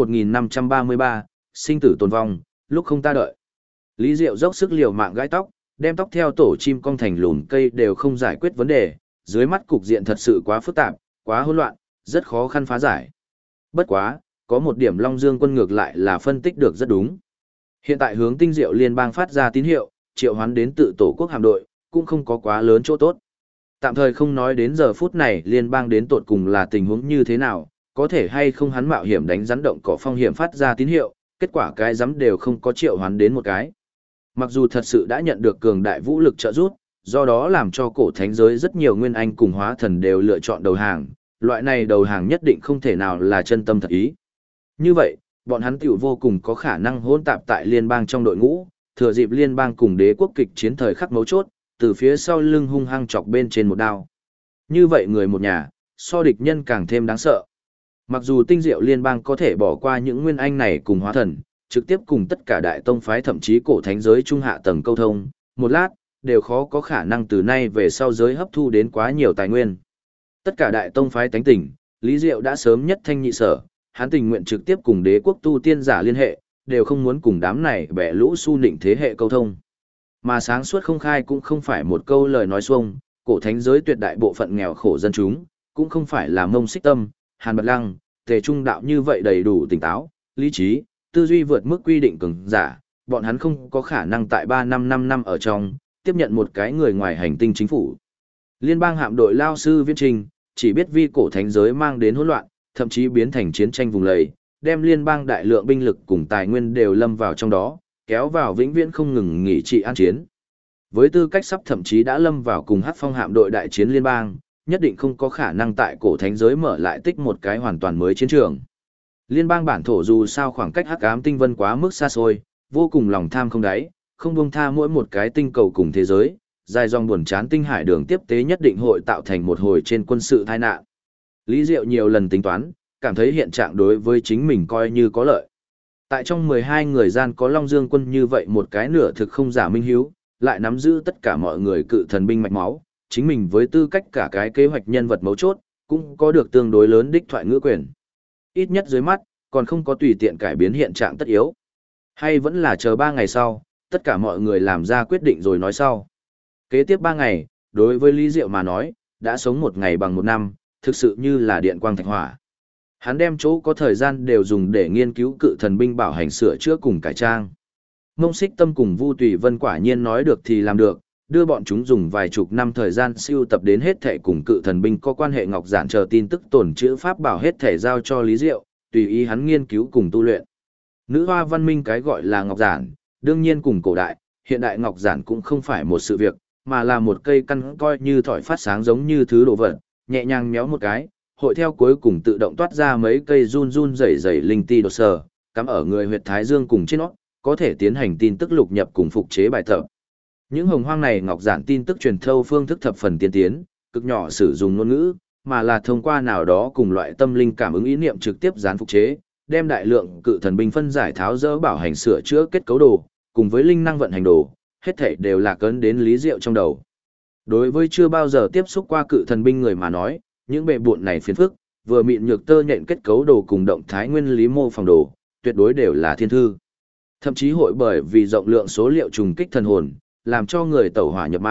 1533, sinh tử tồn vong, lúc không ta đợi. Lý Diệu dốc sức liều mạng gãi tóc, đem tóc theo tổ chim cong thành lùn cây đều không giải quyết vấn đề, dưới mắt cục diện thật sự quá phức tạp, quá hỗn loạn, rất khó khăn phá giải. Bất quá, có một điểm Long Dương quân ngược lại là phân tích được rất đúng. Hiện tại hướng tinh diệu liên bang phát ra tín hiệu, triệu hoán đến tự tổ quốc hạm đội, cũng không có quá lớn chỗ tốt. Tạm thời không nói đến giờ phút này liên bang đến tột cùng là tình huống như thế nào, có thể hay không hắn mạo hiểm đánh rắn động cỏ phong hiểm phát ra tín hiệu, kết quả cái rắm đều không có triệu hoán đến một cái. Mặc dù thật sự đã nhận được cường đại vũ lực trợ giúp, do đó làm cho cổ thánh giới rất nhiều nguyên anh cùng hóa thần đều lựa chọn đầu hàng, loại này đầu hàng nhất định không thể nào là chân tâm thật ý. Như vậy, bọn hắn tiểu vô cùng có khả năng hỗn tạp tại liên bang trong đội ngũ, thừa dịp liên bang cùng đế quốc kịch chiến thời khắc mấu chốt, từ phía sau lưng hung hăng chọc bên trên một đao. Như vậy người một nhà, so địch nhân càng thêm đáng sợ. Mặc dù tinh diệu liên bang có thể bỏ qua những nguyên anh này cùng hóa thần, trực tiếp cùng tất cả đại tông phái thậm chí cổ thánh giới trung hạ tầng câu thông, một lát, đều khó có khả năng từ nay về sau giới hấp thu đến quá nhiều tài nguyên. Tất cả đại tông phái tánh tỉnh, Lý Diệu đã sớm nhất thanh nhị sở, hắn tình nguyện trực tiếp cùng đế quốc tu tiên giả liên hệ, đều không muốn cùng đám này bẻ lũ su nịnh thế hệ câu thông. Mà sáng suốt không khai cũng không phải một câu lời nói xuông, cổ thánh giới tuyệt đại bộ phận nghèo khổ dân chúng, cũng không phải là Mông Xích Tâm, Hàn Bật Lăng, Tề Trung Đạo như vậy đầy đủ tỉnh táo, lý trí, tư duy vượt mức quy định cường giả, bọn hắn không có khả năng tại 3-5 năm ở trong, tiếp nhận một cái người ngoài hành tinh chính phủ. Liên bang hạm đội lao sư viễn trình, chỉ biết vi cổ thánh giới mang đến hỗn loạn, thậm chí biến thành chiến tranh vùng lầy, đem liên bang đại lượng binh lực cùng tài nguyên đều lâm vào trong đó, kéo vào vĩnh viễn không ngừng nghỉ trị an chiến. Với tư cách sắp thậm chí đã lâm vào cùng Hắc Phong hạm đội đại chiến liên bang, nhất định không có khả năng tại cổ thánh giới mở lại tích một cái hoàn toàn mới chiến trường. Liên bang bản thổ dù sao khoảng cách Hắc Ám tinh vân quá mức xa xôi, vô cùng lòng tham không đáy, không buông tha mỗi một cái tinh cầu cùng thế giới, dài dòng buồn chán tinh hải đường tiếp tế nhất định hội tạo thành một hồi trên quân sự tai nạn. Lý Diệu nhiều lần tính toán, cảm thấy hiện trạng đối với chính mình coi như có lợi. Tại trong 12 người gian có Long Dương quân như vậy một cái nửa thực không giả minh hiếu, lại nắm giữ tất cả mọi người cự thần binh mạch máu, chính mình với tư cách cả cái kế hoạch nhân vật mấu chốt, cũng có được tương đối lớn đích thoại ngữ quyền. Ít nhất dưới mắt, còn không có tùy tiện cải biến hiện trạng tất yếu. Hay vẫn là chờ 3 ngày sau, tất cả mọi người làm ra quyết định rồi nói sau. Kế tiếp 3 ngày, đối với Lý Diệu mà nói, đã sống một ngày bằng một năm, thực sự như là điện quang thạch hỏa. Hắn đem chỗ có thời gian đều dùng để nghiên cứu cự thần binh bảo hành sửa chữa cùng cải trang. Mông Xích Tâm cùng Vu Tùy Vân quả nhiên nói được thì làm được, đưa bọn chúng dùng vài chục năm thời gian siêu tập đến hết thể cùng cự thần binh có quan hệ ngọc giản chờ tin tức tổn chữ pháp bảo hết thể giao cho Lý Diệu, tùy ý hắn nghiên cứu cùng tu luyện. Nữ hoa văn minh cái gọi là ngọc giản, đương nhiên cùng cổ đại, hiện đại ngọc giản cũng không phải một sự việc, mà là một cây căn coi như thỏi phát sáng giống như thứ đồ vật, nhẹ nhàng méo một cái, hội theo cuối cùng tự động toát ra mấy cây run run rẩy rẩy linh ti đột sở, cắm ở người huyệt thái dương cùng trên nó, có thể tiến hành tin tức lục nhập cùng phục chế bài tập. Những hồng hoang này ngọc giản tin tức truyền thâu phương thức thập phần tiên tiến, cực nhỏ sử dụng ngôn ngữ, mà là thông qua nào đó cùng loại tâm linh cảm ứng ý niệm trực tiếp dán phục chế, đem đại lượng cự thần binh phân giải tháo dỡ bảo hành sửa chữa kết cấu đồ, cùng với linh năng vận hành đồ, hết thảy đều là cấn đến Lý Diệu trong đầu. Đối với chưa bao giờ tiếp xúc qua cự thần binh người mà nói, những bệ buộn này phiền phức, vừa mịn nhược tơ nhện kết cấu đồ cùng động thái nguyên lý mô phỏng đồ, tuyệt đối đều là thiên thư. Thậm chí hội bởi vì rộng lượng số liệu trùng kích thần hồn, làm cho người tẩu hỏa nhập ma,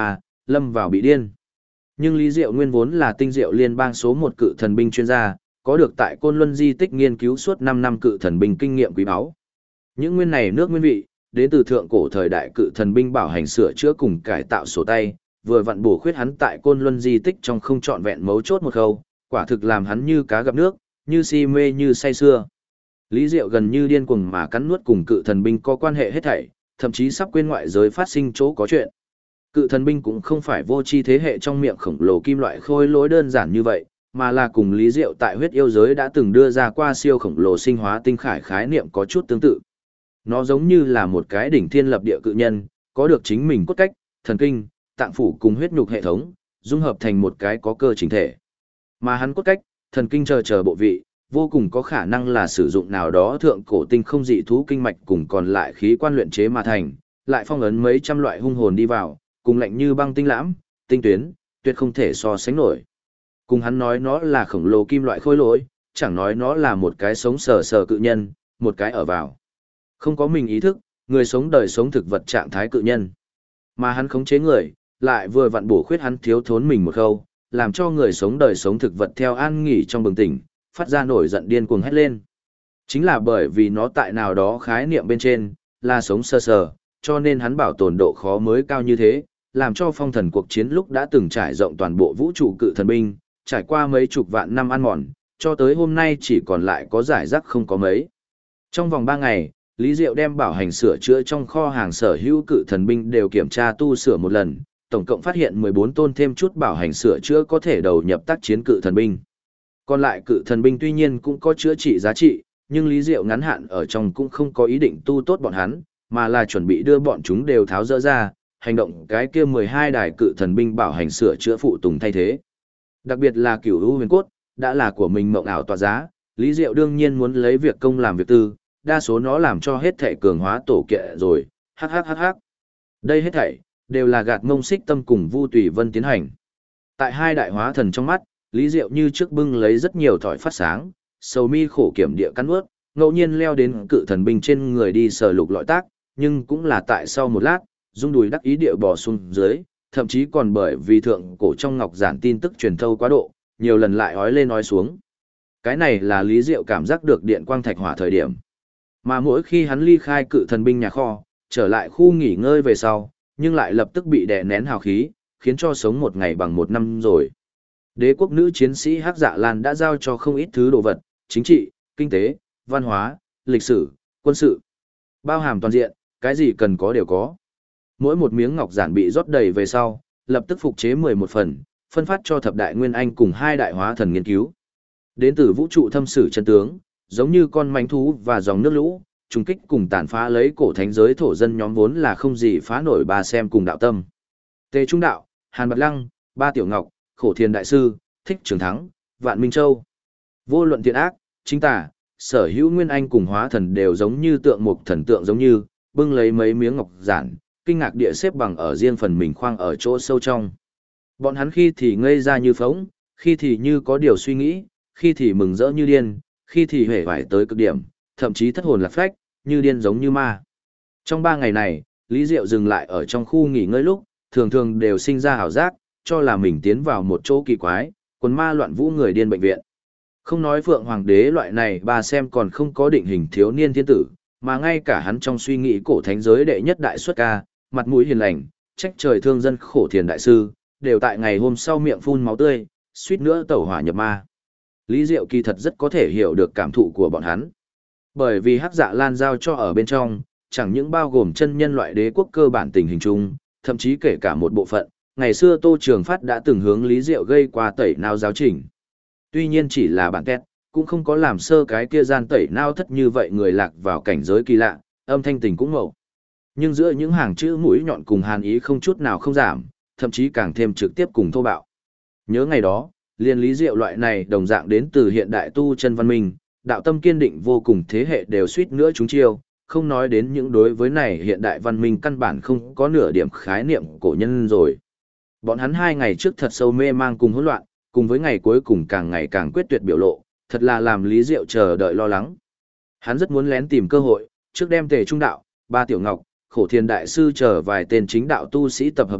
lâm vào bị điên. Nhưng Lý Diệu Nguyên vốn là tinh diệu liên bang số một cự thần binh chuyên gia, có được tại Côn Luân di tích nghiên cứu suốt 5 năm cự thần binh kinh nghiệm quý báu. Những nguyên này nước nguyên vị, đến từ thượng cổ thời đại cự thần binh bảo hành sửa chữa cùng cải tạo sổ tay, vừa vặn bổ khuyết hắn tại Côn Luân di tích trong không trọn vẹn mấu chốt một khâu, quả thực làm hắn như cá gặp nước, như si mê như say sưa. Lý Diệu gần như điên cuồng mà cắn nuốt cùng cự thần binh có quan hệ hết thảy, thậm chí sắp quên ngoại giới phát sinh chỗ có chuyện. Cự thần binh cũng không phải vô tri thế hệ trong miệng khổng lồ kim loại khôi lỗi đơn giản như vậy, mà là cùng Lý Diệu tại huyết yêu giới đã từng đưa ra qua siêu khổng lồ sinh hóa tinh khải khái niệm có chút tương tự. Nó giống như là một cái đỉnh thiên lập địa cự nhân, có được chính mình cốt cách, thần kinh, tạng phủ cùng huyết nhục hệ thống, dung hợp thành một cái có cơ chính thể. Mà hắn cốt cách, thần kinh chờ bộ vị, vô cùng có khả năng là sử dụng nào đó thượng cổ tinh không dị thú kinh mạch cùng còn lại khí quan luyện chế mà thành, lại phong ấn mấy trăm loại hung hồn đi vào, cùng lạnh như băng tinh lãm, tinh tuyến, tuyệt không thể so sánh nổi. Cùng hắn nói nó là khổng lồ kim loại khôi lỗi, chẳng nói nó là một cái sống sờ sờ cự nhân, một cái ở vào. Không có mình ý thức, người sống đời sống thực vật trạng thái cự nhân. Mà hắn khống chế người, lại vừa vặn bổ khuyết hắn thiếu thốn mình một khâu, làm cho người sống đời sống thực vật theo an nghỉ trong bừng tỉnh, phát ra nổi giận điên cuồng hét lên. Chính là bởi vì nó tại nào đó khái niệm bên trên, là sống sờ sờ, cho nên hắn bảo tồn độ khó mới cao như thế, làm cho phong thần cuộc chiến lúc đã từng trải rộng toàn bộ vũ trụ cự thần binh, trải qua mấy chục vạn năm ăn mòn, cho tới hôm nay chỉ còn lại có giải rác không có mấy. Trong vòng 3 ngày, Lý Diệu đem bảo hành sửa chữa trong kho hàng sở hữu cự thần binh đều kiểm tra tu sửa một lần, tổng cộng phát hiện 14 tôn thêm chút bảo hành sửa chữa có thể đầu nhập tác chiến cự thần binh. Còn lại cự thần binh tuy nhiên cũng có chữa trị giá trị, nhưng Lý Diệu ngắn hạn ở trong cũng không có ý định tu tốt bọn hắn, mà là chuẩn bị đưa bọn chúng đều tháo dỡ ra, hành động cái kia 12 đài cự thần binh bảo hành sửa chữa phụ tùng thay thế. Đặc biệt là Cửu U Huyền Cốt, đã là của mình mộng ảo tỏa giá, Lý Diệu đương nhiên muốn lấy việc công làm việc tư, đa số nó làm cho hết thảy cường hóa tổ kệ rồi, hắc. Đây hết thảy đều là gạt ngông xích tâm cùng Vu Tùy Vân tiến hành. Tại hai đại hóa thần trong mắt, Lý Diệu như trước bưng lấy rất nhiều thỏi phát sáng, sầu mi khổ kiểm địa cắn ướt, ngẫu nhiên leo đến cự thần binh trên người đi sờ lục lọi tác, nhưng cũng là tại sau một lát, rung đùi đắc ý địa bò xuống dưới, thậm chí còn bởi vì thượng cổ trong ngọc giản tin tức truyền thâu quá độ, nhiều lần lại ói lên ói xuống. Cái này là Lý Diệu cảm giác được điện quang thạch hỏa thời điểm. Mà mỗi khi hắn ly khai cự thần binh nhà kho, trở lại khu nghỉ ngơi về sau, nhưng lại lập tức bị đè nén hào khí, khiến cho sống một ngày bằng một năm rồi. Đế quốc nữ chiến sĩ Hắc Dạ Lan đã giao cho không ít thứ đồ vật, chính trị, kinh tế, văn hóa, lịch sử, quân sự. Bao hàm toàn diện, cái gì cần có đều có. Mỗi một miếng ngọc giản bị rót đầy về sau, lập tức phục chế 11 phần, phân phát cho thập đại nguyên anh cùng hai đại hóa thần nghiên cứu. Đến từ vũ trụ thâm sử chân tướng, giống như con manh thú và dòng nước lũ, trùng kích cùng tàn phá lấy cổ thánh giới thổ dân nhóm vốn là không gì phá nổi ba xem cùng đạo tâm. Tề Trung Đạo, Hàn Bạt Lăng, Ba Tiểu Ngọc, Khổ Thiền Đại Sư, Thích Trường Thắng, Vạn Minh Châu. Vô luận thiện ác, chính tà, sở hữu nguyên anh cùng hóa thần đều giống như tượng mục thần tượng giống như, bưng lấy mấy miếng ngọc giản, kinh ngạc địa xếp bằng ở riêng phần mình khoang ở chỗ sâu trong. Bọn hắn khi thì ngây ra như phóng, khi thì như có điều suy nghĩ, khi thì mừng rỡ như điên, khi thì hể vải tới cực điểm, thậm chí thất hồn lạc phách, như điên giống như ma. Trong 3 ngày này, Lý Diệu dừng lại ở trong khu nghỉ ngơi lúc, thường thường đều sinh ra ảo giác, cho là mình tiến vào một chỗ kỳ quái, quần ma loạn vũ người điên bệnh viện. Không nói Phượng Hoàng đế loại này bà xem còn không có định hình thiếu niên thiên tử, mà ngay cả hắn trong suy nghĩ cổ thánh giới đệ nhất đại xuất ca, mặt mũi hiền lành, trách trời thương dân khổ thiền đại sư, đều tại ngày hôm sau miệng phun máu tươi, suýt nữa tẩu hỏa nhập ma. Lý Diệu kỳ thật rất có thể hiểu được cảm thụ của bọn hắn. Bởi vì Hắc Dạ Lan giao cho ở bên trong, chẳng những bao gồm chân nhân loại đế quốc cơ bản tình hình chung, thậm chí kể cả một bộ phận, ngày xưa Tô Trường Phát đã từng hướng Lý Diệu gây qua tẩy não giáo trình. Tuy nhiên chỉ là bản tét, cũng không có làm sơ cái kia gian tẩy não thất như vậy người lạc vào cảnh giới kỳ lạ, âm thanh tình cũng mậu. Nhưng giữa những hàng chữ mũi nhọn cùng hàn ý không chút nào không giảm, thậm chí càng thêm trực tiếp cùng thô bạo. Nhớ ngày đó, liên Lý Diệu loại này đồng dạng đến từ hiện đại tu chân văn minh, đạo tâm kiên định vô cùng thế hệ đều suýt nữa chúng chiêu, không nói đến những đối với này hiện đại văn minh căn bản không có nửa điểm khái niệm cổ nhân rồi. Bọn hắn 2 ngày trước thật sâu mê mang cùng hỗn loạn, cùng với ngày cuối cùng càng ngày càng quyết tuyệt biểu lộ, thật là làm Lý Diệu chờ đợi lo lắng. Hắn rất muốn lén tìm cơ hội, trước đem Tề Trung Đạo, Ba Tiểu Ngọc, Khổ Thiền Đại Sư chờ vài tên chính đạo tu sĩ tập hợp lại,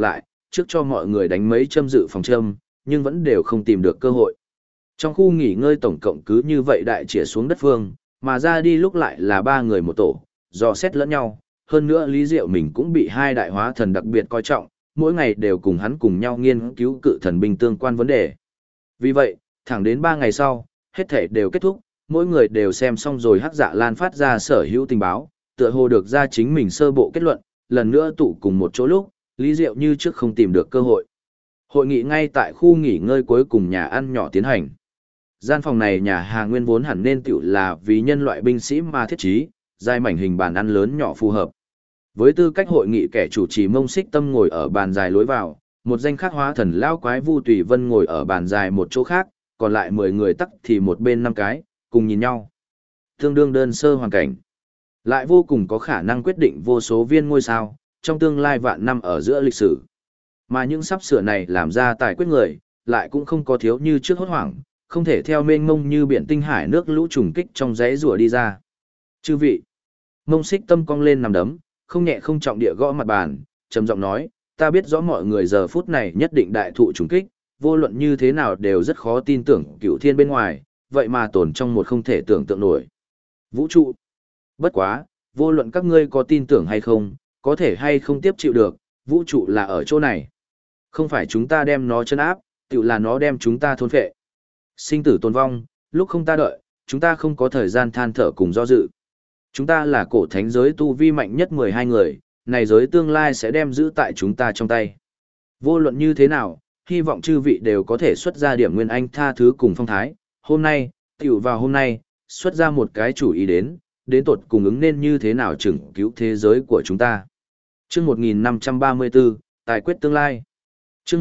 trước cho mọi người đánh mấy châm dự phòng châm, nhưng vẫn đều không tìm được cơ hội. Trong khu nghỉ ngơi tổng cộng cứ như vậy đại chĩa xuống đất phương, mà ra đi lúc lại là 3 người một tổ, dò xét lẫn nhau, hơn nữa Lý Diệu mình cũng bị 2 đại hóa thần đặc biệt coi trọng, mỗi ngày đều cùng hắn cùng nhau nghiên cứu cự thần binh tương quan vấn đề. Vì vậy, thẳng đến 3 ngày sau, hết thể đều kết thúc, mỗi người đều xem xong rồi Hắc Dạ Lan phát ra sở hữu tình báo, tựa hồ được ra chính mình sơ bộ kết luận, lần nữa tụ cùng một chỗ lúc, Lý Diệu như trước không tìm được cơ hội. Hội nghị ngay tại khu nghỉ ngơi cuối cùng nhà ăn nhỏ tiến hành. Gian phòng này nhà hàng nguyên vốn hẳn nên tiểu là vì nhân loại binh sĩ mà thiết trí, dài mảnh hình bàn ăn lớn nhỏ phù hợp. Với tư cách hội nghị kẻ chủ trì Mông Xích Tâm ngồi ở bàn dài lối vào, một danh khác hóa thần lao quái Vu Tùy Vân ngồi ở bàn dài một chỗ khác, còn lại 10 người tắc thì một bên 5 cái, cùng nhìn nhau. Tương đương đơn sơ hoàn cảnh. Lại vô cùng có khả năng quyết định vô số viên ngôi sao, trong tương lai vạn năm ở giữa lịch sử. Mà những sắp sửa này làm ra tài quyết người, lại cũng không có thiếu như trước hốt hoảng, không thể theo mênh mông như biển tinh hải nước lũ trùng kích trong rẽ rùa đi ra. Chư vị, Mông Xích Tâm cong lên nằm đấm, không nhẹ không trọng địa gõ mặt bàn, trầm giọng nói, ta biết rõ mọi người giờ phút này nhất định đại thụ trùng kích, vô luận như thế nào đều rất khó tin tưởng cửu thiên bên ngoài, vậy mà tồn trong một không thể tưởng tượng nổi. Vũ trụ. Bất quá, vô luận các ngươi có tin tưởng hay không, có thể hay không tiếp chịu được, vũ trụ là ở chỗ này. Không phải chúng ta đem nó chân áp, tự là nó đem chúng ta thôn phệ. Sinh tử tồn vong, lúc không ta đợi, chúng ta không có thời gian than thở cùng do dự. Chúng ta là cổ thánh giới tu vi mạnh nhất 12 người, này giới tương lai sẽ đem giữ tại chúng ta trong tay. Vô luận như thế nào, hy vọng chư vị đều có thể xuất ra điểm nguyên anh tha thứ cùng phong thái. Hôm nay, tiểu vào hôm nay, xuất ra một cái chủ ý đến tột cùng ứng nên như thế nào chừng cứu thế giới của chúng ta. Chương 1534, tài quyết tương lai. Chương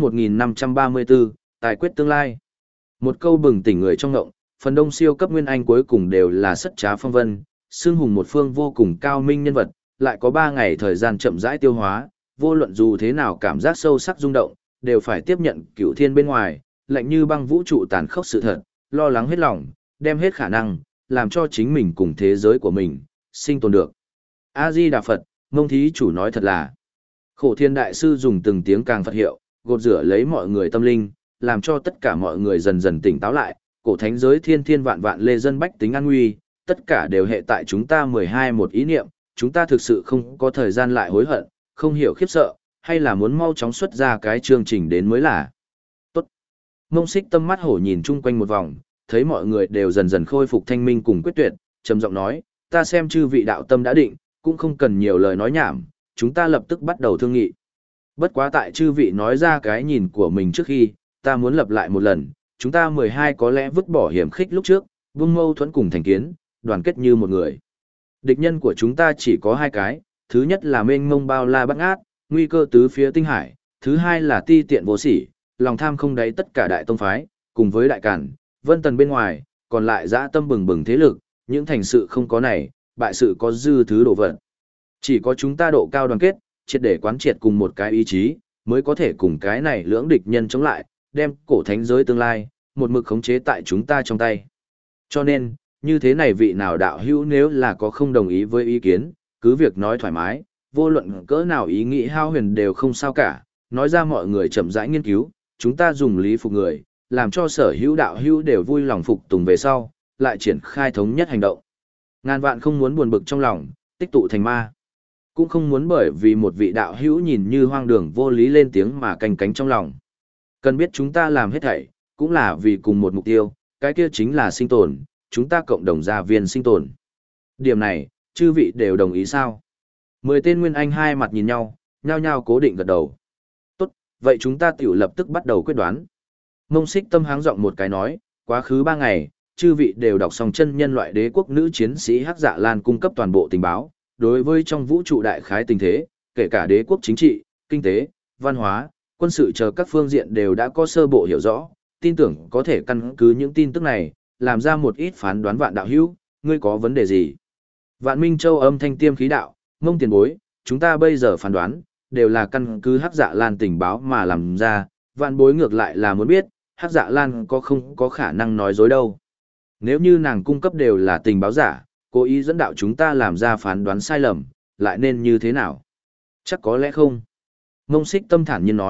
1534, tài quyết tương lai. Một câu bừng tỉnh người trong ngộng, phần đông siêu cấp nguyên anh cuối cùng đều là sất trá phong vân, xưng hùng một phương vô cùng cao minh nhân vật, lại có 3 ngày thời gian chậm rãi tiêu hóa, vô luận dù thế nào cảm giác sâu sắc rung động, đều phải tiếp nhận cửu thiên bên ngoài, lạnh như băng vũ trụ tàn khốc sự thật, lo lắng hết lòng, đem hết khả năng, làm cho chính mình cùng thế giới của mình, sinh tồn được. A-di-đà Phật, Mông Thí Chủ nói thật là, Khổ Thiên Đại Sư dùng từng tiếng càng Phật hiệu, gột rửa lấy mọi người tâm linh, làm cho tất cả mọi người dần dần tỉnh táo lại, cổ thánh giới thiên thiên vạn vạn lê dân bách tính an nguy, tất cả đều hệ tại chúng ta 12 một ý niệm, chúng ta thực sự không có thời gian lại hối hận, không hiểu khiếp sợ, hay là muốn mau chóng xuất ra cái chương trình đến mới là. Tốt. Mông Xích Tâm mắt hổ nhìn chung quanh một vòng, thấy mọi người đều dần dần khôi phục thanh minh cùng quyết tuyệt, trầm giọng nói, ta xem chư vị đạo tâm đã định, cũng không cần nhiều lời nói nhảm, chúng ta lập tức bắt đầu thương nghị. Bất quá tại chư vị nói ra cái nhìn của mình trước khi, ta muốn lặp lại một lần, chúng ta 12 có lẽ vứt bỏ hiểm khích lúc trước, vung mâu thuẫn cùng thành kiến, đoàn kết như một người. Địch nhân của chúng ta chỉ có 2 cái, thứ nhất là mênh mông bao la bát ngát, nguy cơ tứ phía tinh hải, thứ hai là ti tiện vô sỉ, lòng tham không đáy tất cả đại tông phái, cùng với đại cản, vân tần bên ngoài, còn lại dã tâm bừng bừng thế lực, những thành sự không có này, bại sự có dư thứ đổ vật. Chỉ có chúng ta độ cao đoàn kết, triệt để quán triệt cùng một cái ý chí, mới có thể cùng cái này lưỡng địch nhân chống lại, đem cổ thánh giới tương lai, một mực khống chế tại chúng ta trong tay. Cho nên, như thế này vị nào đạo hữu nếu là có không đồng ý với ý kiến, cứ việc nói thoải mái, vô luận cỡ nào ý nghĩ hao huyền đều không sao cả, nói ra mọi người chậm rãi nghiên cứu, chúng ta dùng lý phục người, làm cho sở hữu đạo hữu đều vui lòng phục tùng về sau, lại triển khai thống nhất hành động. Ngàn vạn không muốn buồn bực trong lòng, tích tụ thành ma. Cũng không muốn bởi vì một vị đạo hữu nhìn như hoang đường vô lý lên tiếng mà canh cánh trong lòng. Cần biết chúng ta làm hết thảy, cũng là vì cùng một mục tiêu, cái kia chính là sinh tồn, chúng ta cộng đồng gia viên sinh tồn. Điểm này, chư vị đều đồng ý sao? 10 tên Nguyên Anh hai mặt nhìn nhau, nhao nhao cố định gật đầu. Tốt, vậy chúng ta tiểu lập tức bắt đầu quyết đoán. Mông Xích Tâm háng giọng một cái nói, quá khứ 3 ngày, chư vị đều đọc xong chân nhân loại đế quốc nữ chiến sĩ Hắc Dạ Lan cung cấp toàn bộ tình báo, đối với trong vũ trụ đại khái tình thế, kể cả đế quốc chính trị, kinh tế, văn hóa, quân sự chờ các phương diện đều đã có sơ bộ hiểu rõ, tin tưởng có thể căn cứ những tin tức này, làm ra một ít phán đoán. Vạn đạo hữu, ngươi có vấn đề gì? Vạn Minh Châu âm thanh tiêm khí đạo, Mông tiền bối, chúng ta bây giờ phán đoán, đều là căn cứ Hắc Dạ Lan tình báo mà làm ra, vạn bối ngược lại là muốn biết, Hắc Dạ Lan có không có khả năng nói dối đâu. Nếu như nàng cung cấp đều là tình báo giả, cố ý dẫn đạo chúng ta làm ra phán đoán sai lầm, lại nên như thế nào? Chắc có lẽ không. Mông Xích Tâm thản nhiên nói,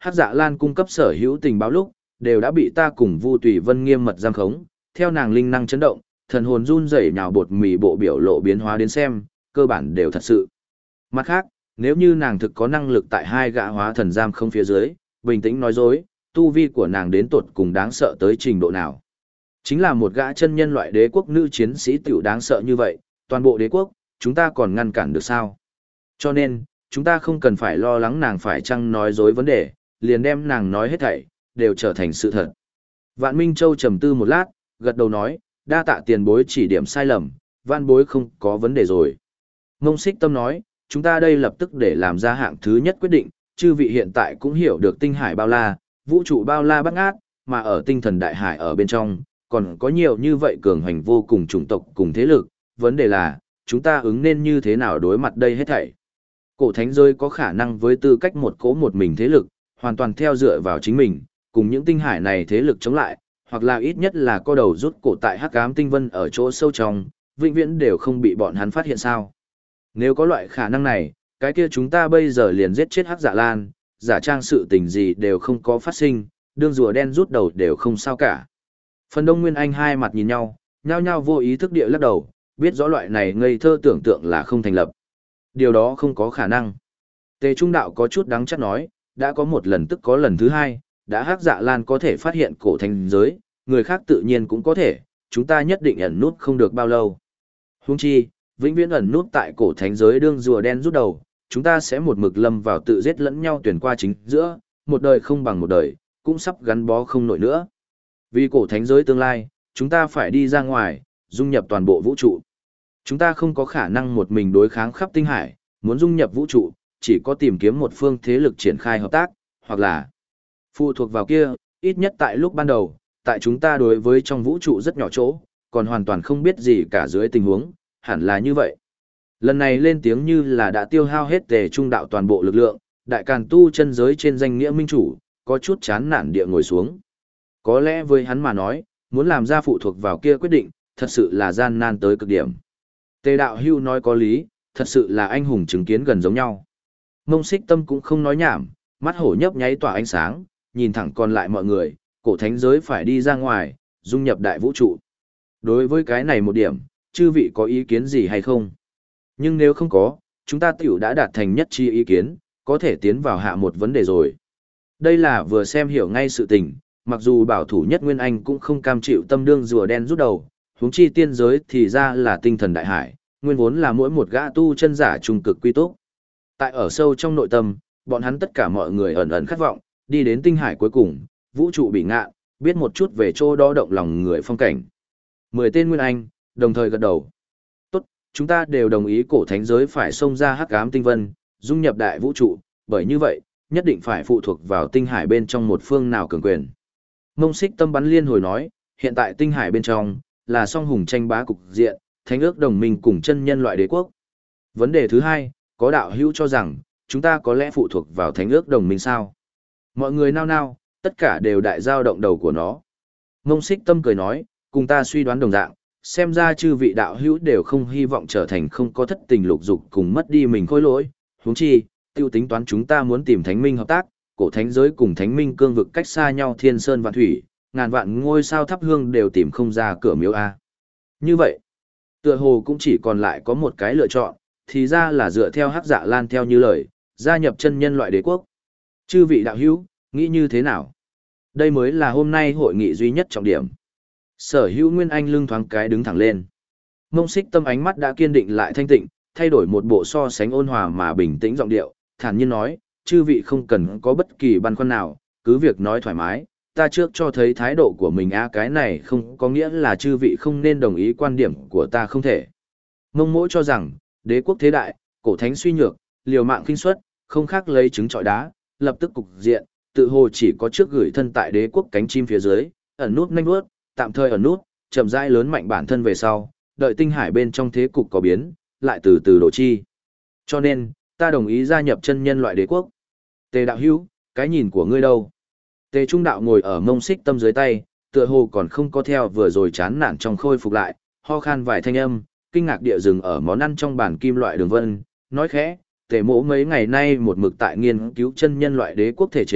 Hắc Dạ Lan cung cấp sở hữu tình báo lúc, đều đã bị ta cùng Vu Tùy Vân nghiêm mật giam khống, theo nàng linh năng chấn động, thần hồn run rẩy nhào bột mì bộ biểu lộ biến hóa đến xem, cơ bản đều thật sự. Mặt khác, nếu như nàng thực có năng lực tại hai gã hóa thần giam không phía dưới, bình tĩnh nói dối, tu vi của nàng đến tột cùng đáng sợ tới trình độ nào. Chính là một gã chân nhân loại đế quốc nữ chiến sĩ tiểu đáng sợ như vậy, toàn bộ đế quốc, chúng ta còn ngăn cản được sao? Cho nên, chúng ta không cần phải lo lắng nàng phải chăng nói dối vấn đề, liền đem nàng nói hết thảy, đều trở thành sự thật. Vạn Minh Châu trầm tư một lát, gật đầu nói, đa tạ tiền bối chỉ điểm sai lầm, vạn bối không có vấn đề rồi. Ngông Xích Tâm nói, chúng ta đây lập tức để làm ra hạng thứ nhất quyết định, chư vị hiện tại cũng hiểu được tinh hải bao la, vũ trụ bao la bát ngát, mà ở tinh thần đại hải ở bên trong, còn có nhiều như vậy cường hành vô cùng chủng tộc cùng thế lực, vấn đề là, chúng ta ứng nên như thế nào đối mặt đây hết thảy. Cổ thánh giới có khả năng với tư cách một cỗ một mình thế lực, hoàn toàn theo dựa vào chính mình, cùng những tinh hải này thế lực chống lại, hoặc là ít nhất là co đầu rút cổ tại hắc ám tinh vân ở chỗ sâu trong, vĩnh viễn đều không bị bọn hắn phát hiện sao. Nếu có loại khả năng này, cái kia chúng ta bây giờ liền giết chết hắc dạ lan, giả trang sự tình gì đều không có phát sinh, đương rùa đen rút đầu đều không sao cả. Phần Đông Nguyên Anh hai mặt nhìn nhau, nhao nhao vô ý thức địa lắc đầu, biết rõ loại này ngây thơ tưởng tượng là không thành lập. Điều đó không có khả năng. Tề Trung Đạo có chút đắng chắc nói, đã có một lần tức có lần thứ hai, đã hắc dạ lan có thể phát hiện cổ thánh giới, người khác tự nhiên cũng có thể, chúng ta nhất định ẩn nút không được bao lâu. Huống chi, vĩnh viễn ẩn nút tại cổ thánh giới đương rùa đen rút đầu, chúng ta sẽ một mực lâm vào tự giết lẫn nhau tuyển qua chính giữa, một đời không bằng một đời, cũng sắp gắn bó không nổi nữa. Vì cổ thánh giới tương lai, chúng ta phải đi ra ngoài, dung nhập toàn bộ vũ trụ. Chúng ta không có khả năng một mình đối kháng khắp tinh hải, muốn dung nhập vũ trụ, chỉ có tìm kiếm một phương thế lực triển khai hợp tác, hoặc là phụ thuộc vào kia, ít nhất tại lúc ban đầu, tại chúng ta đối với trong vũ trụ rất nhỏ chỗ, còn hoàn toàn không biết gì cả dưới tình huống, hẳn là như vậy. Lần này lên tiếng như là đã tiêu hao hết Tề Trung Đạo toàn bộ lực lượng, đại càn tu chân giới trên danh nghĩa minh chủ, có chút chán nản địa ngồi xuống. Có lẽ với hắn mà nói, muốn làm ra phụ thuộc vào kia quyết định, thật sự là gian nan tới cực điểm. Tề Đạo Hưu nói có lý, thật sự là anh hùng chứng kiến gần giống nhau. Ngông Xích Tâm cũng không nói nhảm, mắt hổ nhấp nháy tỏa ánh sáng, nhìn thẳng còn lại mọi người, cổ thánh giới phải đi ra ngoài, dung nhập đại vũ trụ. Đối với cái này một điểm, chư vị có ý kiến gì hay không? Nhưng nếu không có, chúng ta tiểu đã đạt thành nhất chi ý kiến, có thể tiến vào hạ một vấn đề rồi. Đây là vừa xem hiểu ngay sự tình, mặc dù bảo thủ nhất Nguyên Anh cũng không cam chịu tâm đương rùa đen rút đầu, huống chi tiên giới thì ra là tinh thần đại hải, nguyên vốn là mỗi một gã tu chân giả trung cực quy túc. Tại ở sâu trong nội tâm, bọn hắn tất cả mọi người ẩn ẩn khát vọng, đi đến tinh hải cuối cùng, vũ trụ bị ngạ, biết một chút về chỗ đó động lòng người phong cảnh. 10 tên Nguyên Anh, đồng thời gật đầu. Tốt, chúng ta đều đồng ý cổ thánh giới phải xông ra hắc ám tinh vân, dung nhập đại vũ trụ, bởi như vậy, nhất định phải phụ thuộc vào tinh hải bên trong một phương nào cường quyền. Ngông Xích Tâm bắn liên hồi nói, hiện tại tinh hải bên trong, là song hùng tranh bá cục diện, thánh ước đồng minh cùng chân nhân loại đế quốc. Vấn đề thứ hai, có đạo hữu cho rằng, chúng ta có lẽ phụ thuộc vào thánh ước đồng minh sao? Mọi người nao nao, tất cả đều đại giao động đầu của nó. Ngông Xích Tâm cười nói, cùng ta suy đoán đồng dạng, xem ra chư vị đạo hữu đều không hy vọng trở thành không có thất tình lục dục cùng mất đi mình khôi lỗi. Huống chi, tiêu tính toán chúng ta muốn tìm thánh minh hợp tác, cổ thánh giới cùng thánh minh cương vực cách xa nhau thiên sơn vạn thủy, ngàn vạn ngôi sao thắp hương đều tìm không ra cửa miếu A. Như vậy, tựa hồ cũng chỉ còn lại có một cái lựa chọn, thì ra là dựa theo hắc dạ lan theo như lời, gia nhập chân nhân loại đế quốc. Chư vị đạo hữu, nghĩ như thế nào? Đây mới là hôm nay hội nghị duy nhất trọng điểm. Sở hữu Nguyên Anh lưng thoáng cái đứng thẳng lên. Ngông Xích Tâm ánh mắt đã kiên định lại thanh tịnh, thay đổi một bộ so sánh ôn hòa mà bình tĩnh giọng điệu, thản nhiên nói, chư vị không cần có bất kỳ băn khoăn nào, cứ việc nói thoải mái, ta trước cho thấy thái độ của mình cái này không có nghĩa là chư vị không nên đồng ý quan điểm của ta không thể. Ngông Mỗ cho rằng, đế quốc thế đại, cổ thánh suy nhược, liều mạng khinh suất, không khác lấy trứng trọi đá, lập tức cục diện, tự hồ chỉ có trước gửi thân tại đế quốc cánh chim phía dưới, ẩn nút nhanh bước, tạm thời ẩn nút, chậm rãi lớn mạnh bản thân về sau, đợi tinh hải bên trong thế cục có biến, lại từ từ đổ chi. Cho nên, ta đồng ý gia nhập chân nhân loại đế quốc. Tề đạo hữu, cái nhìn của ngươi đâu? Tề Trung Đạo ngồi ở Ngông Xích Tâm dưới tay, tựa hồ còn không có theo vừa rồi chán nản trong khôi phục lại, ho khan vài thanh âm, kinh ngạc địa dừng ở món ăn trong bàn kim loại đường vân, nói khẽ, Tề Mỗ mấy ngày nay một mực tại nghiên cứu chân nhân loại đế quốc thể chế,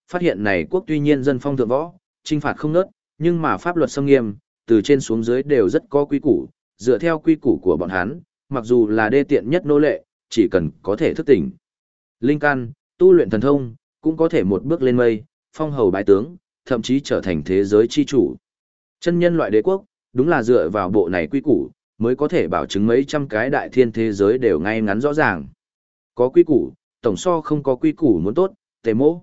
Phát hiện này quốc tuy nhiên dân phong thượng võ, trinh phạt không nớt, nhưng mà pháp luật xâm nghiêm, từ trên xuống dưới đều rất có quy củ, dựa theo quy củ của bọn hắn, mặc dù là đê tiện nhất nô lệ, chỉ cần có thể thức tỉnh. Linh căn, tu luyện thần thông, cũng có thể một bước lên mây, phong hầu bái tướng, thậm chí trở thành thế giới chi chủ. Chân nhân loại đế quốc, đúng là dựa vào bộ này quy củ, mới có thể bảo chứng mấy trăm cái đại thiên thế giới đều ngay ngắn rõ ràng. Có quy củ, tổng so không có quy củ muốn tốt, Tề Mỗ,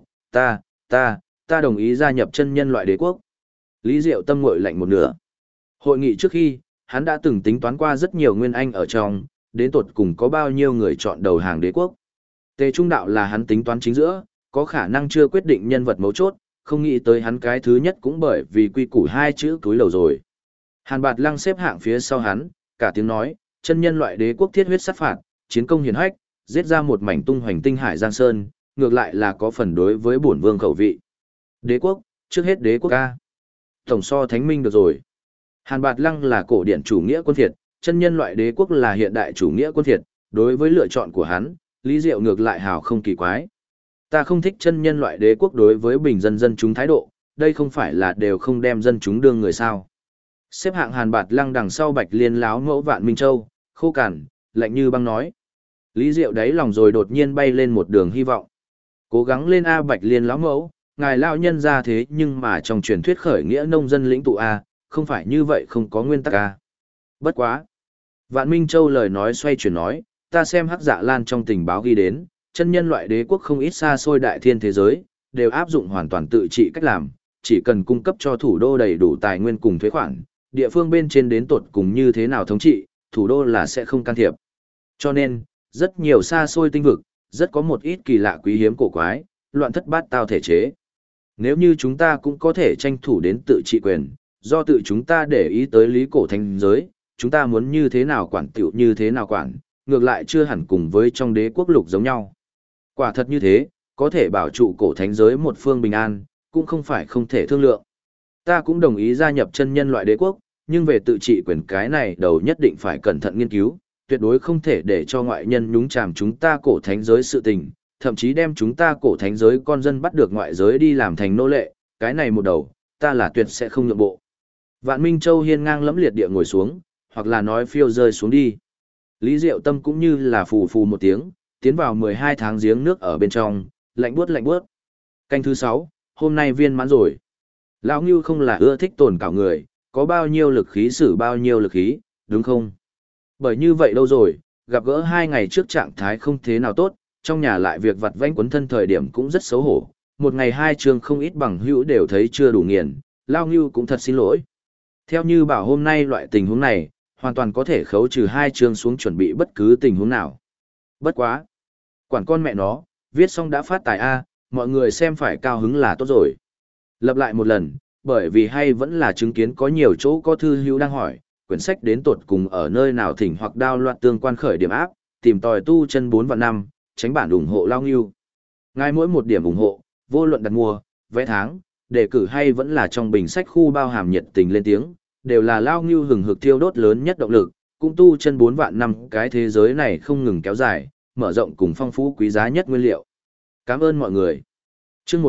ta đồng ý gia nhập chân nhân loại đế quốc. Lý Diệu tâm nguội lạnh một nửa. Hội nghị trước khi, hắn đã từng tính toán qua rất nhiều nguyên anh ở trong, đến tột cùng có bao nhiêu người chọn đầu hàng đế quốc. Tề Trung Đạo là hắn tính toán chính giữa, có khả năng chưa quyết định nhân vật mấu chốt, không nghĩ tới hắn cái thứ nhất cũng bởi vì quy củ hai chữ túi lầu rồi. Hàn Bạt Lăng xếp hạng phía sau hắn, cả tiếng nói, chân nhân loại đế quốc thiết huyết sát phạt, chiến công hiển hách, giết ra một mảnh tung hoành tinh hải giang sơn, ngược lại là có phần đối với bổn vương khẩu vị. Đế quốc, trước hết đế quốc ca. Tổng so thánh minh được rồi. Hàn Bạt Lăng là cổ điển chủ nghĩa quân phiệt, chân nhân loại đế quốc là hiện đại chủ nghĩa quân phiệt, đối với lựa chọn của hắn, Lý Diệu ngược lại hào không kỳ quái. Ta không thích chân nhân loại đế quốc đối với bình dân dân chúng thái độ, đây không phải là đều không đem dân chúng đương người sao. Xếp hạng Hàn Bạt Lăng đằng sau Bạch Liên láo mẫu Vạn Minh Châu, khô cằn, lạnh như băng nói. Lý Diệu đáy lòng rồi đột nhiên bay lên một đường hy vọng. Cố gắng lên A Bạch Liên láo mẫu, ngài lão nhân ra thế nhưng mà trong truyền thuyết khởi nghĩa nông dân lĩnh tụ A, không phải như vậy không có nguyên tắc A. Bất quá. Vạn Minh Châu lời nói xoay chuyển nói, ta xem Hắc Dạ Lan trong tình báo ghi đến, chân nhân loại đế quốc không ít xa xôi đại thiên thế giới, đều áp dụng hoàn toàn tự trị cách làm, chỉ cần cung cấp cho thủ đô đầy đủ tài nguyên cùng thuế khoản, địa phương bên trên đến tột cùng như thế nào thống trị, thủ đô là sẽ không can thiệp. Cho nên, rất nhiều xa xôi tinh vực, rất có một ít kỳ lạ quý hiếm cổ quái, loạn thất bát tao thể chế. Nếu như chúng ta cũng có thể tranh thủ đến tự trị quyền, do tự chúng ta để ý tới lý cổ thánh giới, chúng ta muốn như thế nào quản tiểu như thế nào quản, ngược lại chưa hẳn cùng với trong đế quốc lục giống nhau. Quả thật như thế, có thể bảo trụ cổ thánh giới một phương bình an, cũng không phải không thể thương lượng. Ta cũng đồng ý gia nhập chân nhân loại đế quốc, nhưng về tự trị quyền cái này đầu nhất định phải cẩn thận nghiên cứu, tuyệt đối không thể để cho ngoại nhân nhúng chàm chúng ta cổ thánh giới sự tình, thậm chí đem chúng ta cổ thánh giới con dân bắt được ngoại giới đi làm thành nô lệ, cái này một đầu, ta là tuyệt sẽ không nhượng bộ. Vạn Minh Châu hiên ngang lẫm liệt địa ngồi xuống, hoặc là nói phiêu rơi xuống đi. Lý Diệu Tâm cũng như là phù phù một tiếng, tiến vào 12 tháng giếng nước ở bên trong, lạnh buốt lạnh buốt. Canh thứ 6, hôm nay viên mãn rồi. Lão Ngưu không là ưa thích tổn cảo người, có bao nhiêu lực khí xử bao nhiêu lực khí, đúng không? Bởi như vậy đâu rồi, gặp gỡ 2 ngày trước trạng thái không thế nào tốt, trong nhà lại việc vặt vãnh quấn thân thời điểm cũng rất xấu hổ. Một ngày 2 chương không ít bằng hữu đều thấy chưa đủ nghiền, Lão Ngưu cũng thật xin lỗi. Theo như bảo hôm nay loại tình huống này, hoàn toàn có thể khấu trừ 2 chương xuống chuẩn bị bất cứ tình huống nào. Bất quá. Quản con mẹ nó, viết xong đã phát tài A, mọi người xem phải cao hứng là tốt rồi. Lặp lại một lần, bởi vì hay vẫn là chứng kiến có nhiều chỗ có thư hữu đang hỏi, quyển sách đến tột cùng ở nơi nào thỉnh hoặc đao loạn tương quan khởi điểm áp, tìm tòi tu chân 4 và 5, tránh bản ủng hộ Lao Ngưu. Ngay mỗi một điểm ủng hộ, vô luận đặt mua, vé tháng, đề cử hay vẫn là trong bình sách khu bao hàm nhiệt tình lên tiếng, đều là Lao Ngưu hừng hực thiêu đốt lớn nhất động lực, cũng tu chân 4 vạn năm cái thế giới này không ngừng kéo dài, mở rộng cùng phong phú quý giá nhất nguyên liệu. Cảm ơn mọi người. Chương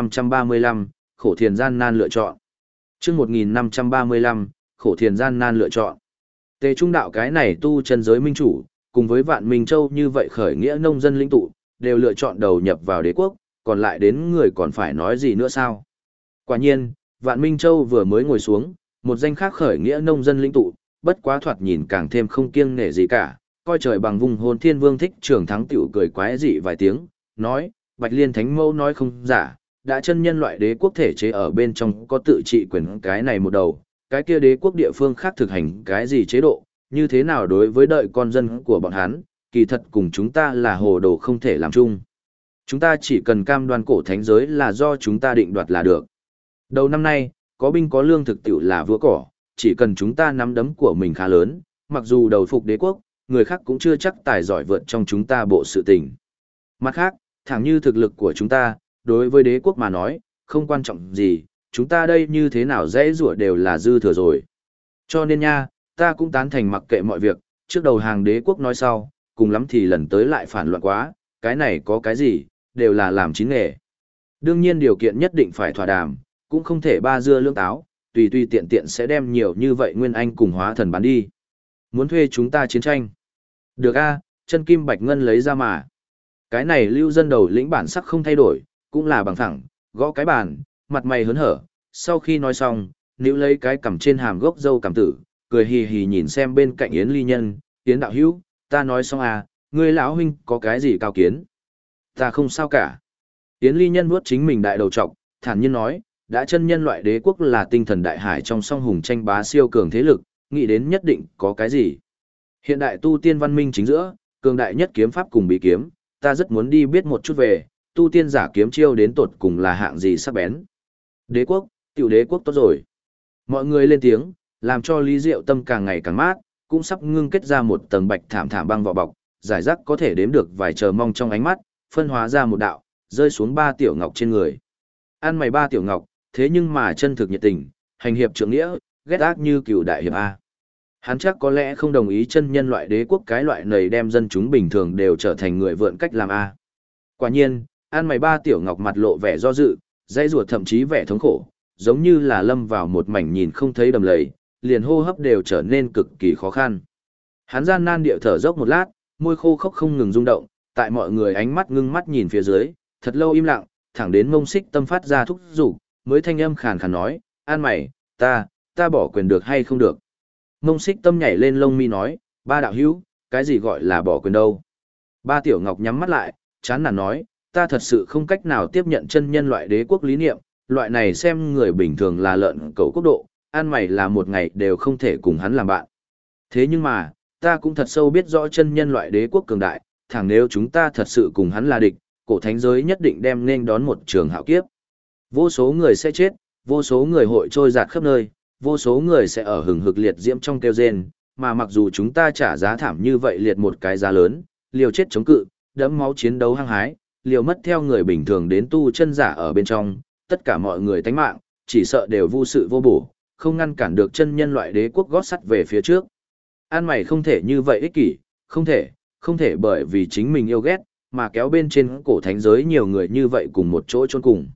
1535, khổ thiền gian nan lựa chọn. Chương 1535, khổ thiền gian nan lựa chọn. Tề Trung Đạo cái này tu chân giới minh chủ, cùng với Vạn Minh Châu như vậy khởi nghĩa nông dân lĩnh tụ, đều lựa chọn đầu nhập vào đế quốc, còn lại đến người còn phải nói gì nữa sao? Quả nhiên, Vạn Minh Châu vừa mới ngồi xuống, một danh khác khởi nghĩa nông dân lĩnh tụ, bất quá thoạt nhìn càng thêm không kiêng nể gì cả, coi trời bằng vùng hồn thiên vương thích trường thắng tiểu cười quái dị vài tiếng, nói, Bạch Liên Thánh Mẫu nói không giả, đã chân nhân loại đế quốc thể chế ở bên trong có tự trị quyền cái này một đầu, cái kia đế quốc địa phương khác thực hành cái gì chế độ, như thế nào đối với đợi con dân của bọn hắn, kỳ thật cùng chúng ta là hồ đồ không thể làm chung. Chúng ta chỉ cần cam đoan cổ thánh giới là do chúng ta định đoạt là được. Đầu năm nay, có binh có lương thực tiểu là vua cỏ, chỉ cần chúng ta nắm đấm của mình khá lớn, mặc dù đầu phục đế quốc, người khác cũng chưa chắc tài giỏi vượt trong chúng ta bộ sự tình. Mặt khác, thẳng như thực lực của chúng ta, đối với đế quốc mà nói, không quan trọng gì, chúng ta đây như thế nào dễ rủa đều là dư thừa rồi. Cho nên nha, ta cũng tán thành mặc kệ mọi việc, trước đầu hàng đế quốc nói sau, cùng lắm thì lần tới lại phản loạn quá, cái này có cái gì, đều là làm chính nghề. Đương nhiên điều kiện nhất định phải thỏa đàm, cũng không thể ba dưa lưỡng táo, tùy tùy tiện tiện sẽ đem nhiều như vậy nguyên anh cùng hóa thần bán đi. Muốn thuê chúng ta chiến tranh. Được a, chân kim bạch ngân lấy ra mà. Cái này lưu dân đầu lĩnh bản sắc không thay đổi, cũng là bằng thẳng, gõ cái bàn, mặt mày hớn hở. Sau khi nói xong, níu lấy cái cằm trên hàm gốc dâu cằm tử, cười hì hì nhìn xem bên cạnh Yến Ly Nhân, Yến đạo hữu, ta nói xong à, ngươi lão huynh có cái gì cao kiến? Ta không sao cả. Yến Ly Nhân vuốt chính mình đại đầu trọc, thản nhiên nói, đã chân nhân loại đế quốc là tinh thần đại hải trong song hùng tranh bá siêu cường thế lực, nghĩ đến nhất định có cái gì. Hiện đại tu tiên văn minh chính giữa, cường đại nhất kiếm pháp cùng bí kiếm, ta rất muốn đi biết một chút về, tu tiên giả kiếm chiêu đến tột cùng là hạng gì sắc bén. Đế quốc, tiểu đế quốc tốt rồi. Mọi người lên tiếng, làm cho Lý Diệu tâm càng ngày càng mát, cũng sắp ngưng kết ra một tầng bạch thảm thảm băng vỏ bọc, giải rác có thể đếm được vài chờ mong trong ánh mắt, phân hóa ra một đạo, rơi xuống ba tiểu ngọc trên người. Ăn mày ba tiểu ngọc, thế nhưng mà chân thực nhiệt tình, hành hiệp trượng nghĩa, ghét ác như cựu đại hiệp A. Hắn chắc có lẽ không đồng ý chân nhân loại đế quốc cái loại này đem dân chúng bình thường đều trở thành người vượn cách làm A. Quả nhiên, ăn mày ba tiểu ngọc mặt lộ vẻ do dự, dây ruột thậm chí vẻ thống khổ, giống như là lâm vào một mảnh nhìn không thấy đầm lầy, liền hô hấp đều trở nên cực kỳ khó khăn. Hắn gian nan điệu thở dốc một lát, môi khô khốc không ngừng rung động, tại mọi người ánh mắt ngưng mắt nhìn phía dưới, thật lâu im lặng, thẳng đến Mông Xích Tâm phát ra thúc giục, mới thanh âm khàn khàn nói, "An mày, ta bỏ quyền được hay không được?" Mông Xích Tâm nhảy lên lông mi nói, "Ba đạo hữu, cái gì gọi là bỏ quyền đâu?" Ba tiểu ngọc nhắm mắt lại, chán nản nói, "Ta thật sự không cách nào tiếp nhận chân nhân loại đế quốc lý niệm, loại này xem người bình thường là lợn cẩu quốc độ, an mày là một ngày đều không thể cùng hắn làm bạn. Thế nhưng mà, ta cũng thật sâu biết rõ chân nhân loại đế quốc cường đại, thẳng nếu chúng ta thật sự cùng hắn là địch, cổ thánh giới nhất định đem nên đón một trường hạo kiếp. Vô số người sẽ chết, vô số người hội trôi giạt khắp nơi, vô số người sẽ ở hừng hực liệt diễm trong kêu rên, mà mặc dù chúng ta trả giá thảm như vậy liệt một cái giá lớn, liều chết chống cự, đẫm máu chiến đấu hăng hái, liều mất theo người bình thường đến tu chân giả ở bên trong, tất cả mọi người tánh mạng, chỉ sợ đều vô sự vô bổ, không ngăn cản được chân nhân loại đế quốc gót sắt về phía trước. An mày không thể như vậy ích kỷ, không thể bởi vì chính mình yêu ghét, mà kéo bên trên cổ thánh giới nhiều người như vậy cùng một chỗ chôn cùng.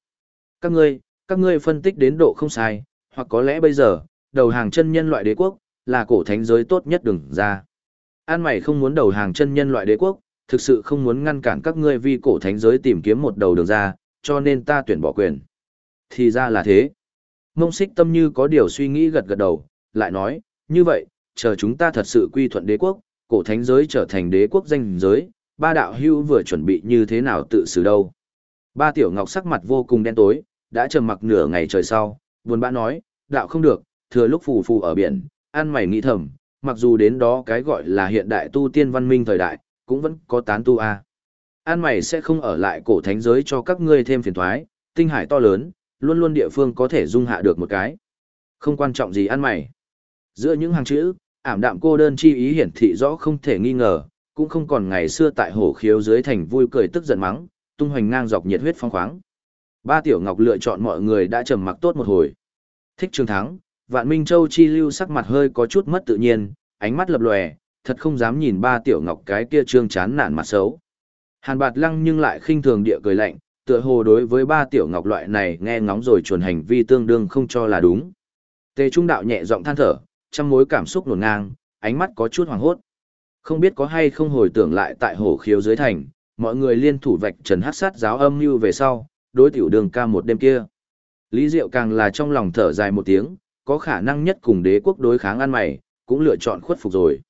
Các ngươi phân tích đến độ không sai, hoặc có lẽ bây giờ, đầu hàng chân nhân loại đế quốc, là cổ thánh giới tốt nhất đường ra. An mày không muốn đầu hàng chân nhân loại đế quốc, thực sự không muốn ngăn cản các ngươi vì cổ thánh giới tìm kiếm một đầu đường ra, cho nên ta tuyển bỏ quyền. Thì ra là thế. Mông Xích Tâm như có điều suy nghĩ gật gật đầu, lại nói, như vậy, chờ chúng ta thật sự quy thuận đế quốc, cổ thánh giới trở thành đế quốc danh giới, ba đạo hữu vừa chuẩn bị như thế nào tự xử đâu. Ba tiểu ngọc sắc mặt vô cùng đen tối, đã trầm mặc nửa ngày trời sau, buồn bã nói, đạo không được, thừa lúc phù phù ở biển, ăn mày nghĩ thầm, mặc dù đến đó cái gọi là hiện đại tu tiên văn minh thời đại, cũng vẫn có tán tu a. An mày sẽ không ở lại cổ thánh giới cho các ngươi thêm phiền toái, tinh hải to lớn, luôn luôn địa phương có thể dung hạ được một cái. Không quan trọng gì ăn mày. Giữa những hàng chữ, ảm đạm cô đơn chi ý hiển thị rõ không thể nghi ngờ, cũng không còn ngày xưa tại hổ khiếu dưới thành vui cười tức giận mắng, tung hoành ngang dọc nhiệt huyết phong khoáng. Ba tiểu ngọc lựa chọn mọi người đã trầm mặc tốt một hồi. Thích Trường Thắng, Vạn Minh Châu chi lưu sắc mặt hơi có chút mất tự nhiên, ánh mắt lập lòe, thật không dám nhìn ba tiểu ngọc cái kia trương chán nản mặt xấu. Hàn Bạt Lăng nhưng lại khinh thường địa cười lạnh, tựa hồ đối với ba tiểu ngọc loại này nghe ngóng rồi chuẩn hành vi tương đương không cho là đúng. Tề Trung Đạo nhẹ giọng than thở, trăm mối cảm xúc nổn ngang, ánh mắt có chút hoảng hốt. Không biết có hay không hồi tưởng lại tại hổ khiếu dưới thành, mọi người liên thủ vạch trần hắc sát giáo âm mưu về sau, đối tiểu đường ca một đêm kia. Lý Diệu càng là trong lòng thở dài một tiếng, có khả năng nhất cùng đế quốc đối kháng ăn mày, cũng lựa chọn khuất phục rồi.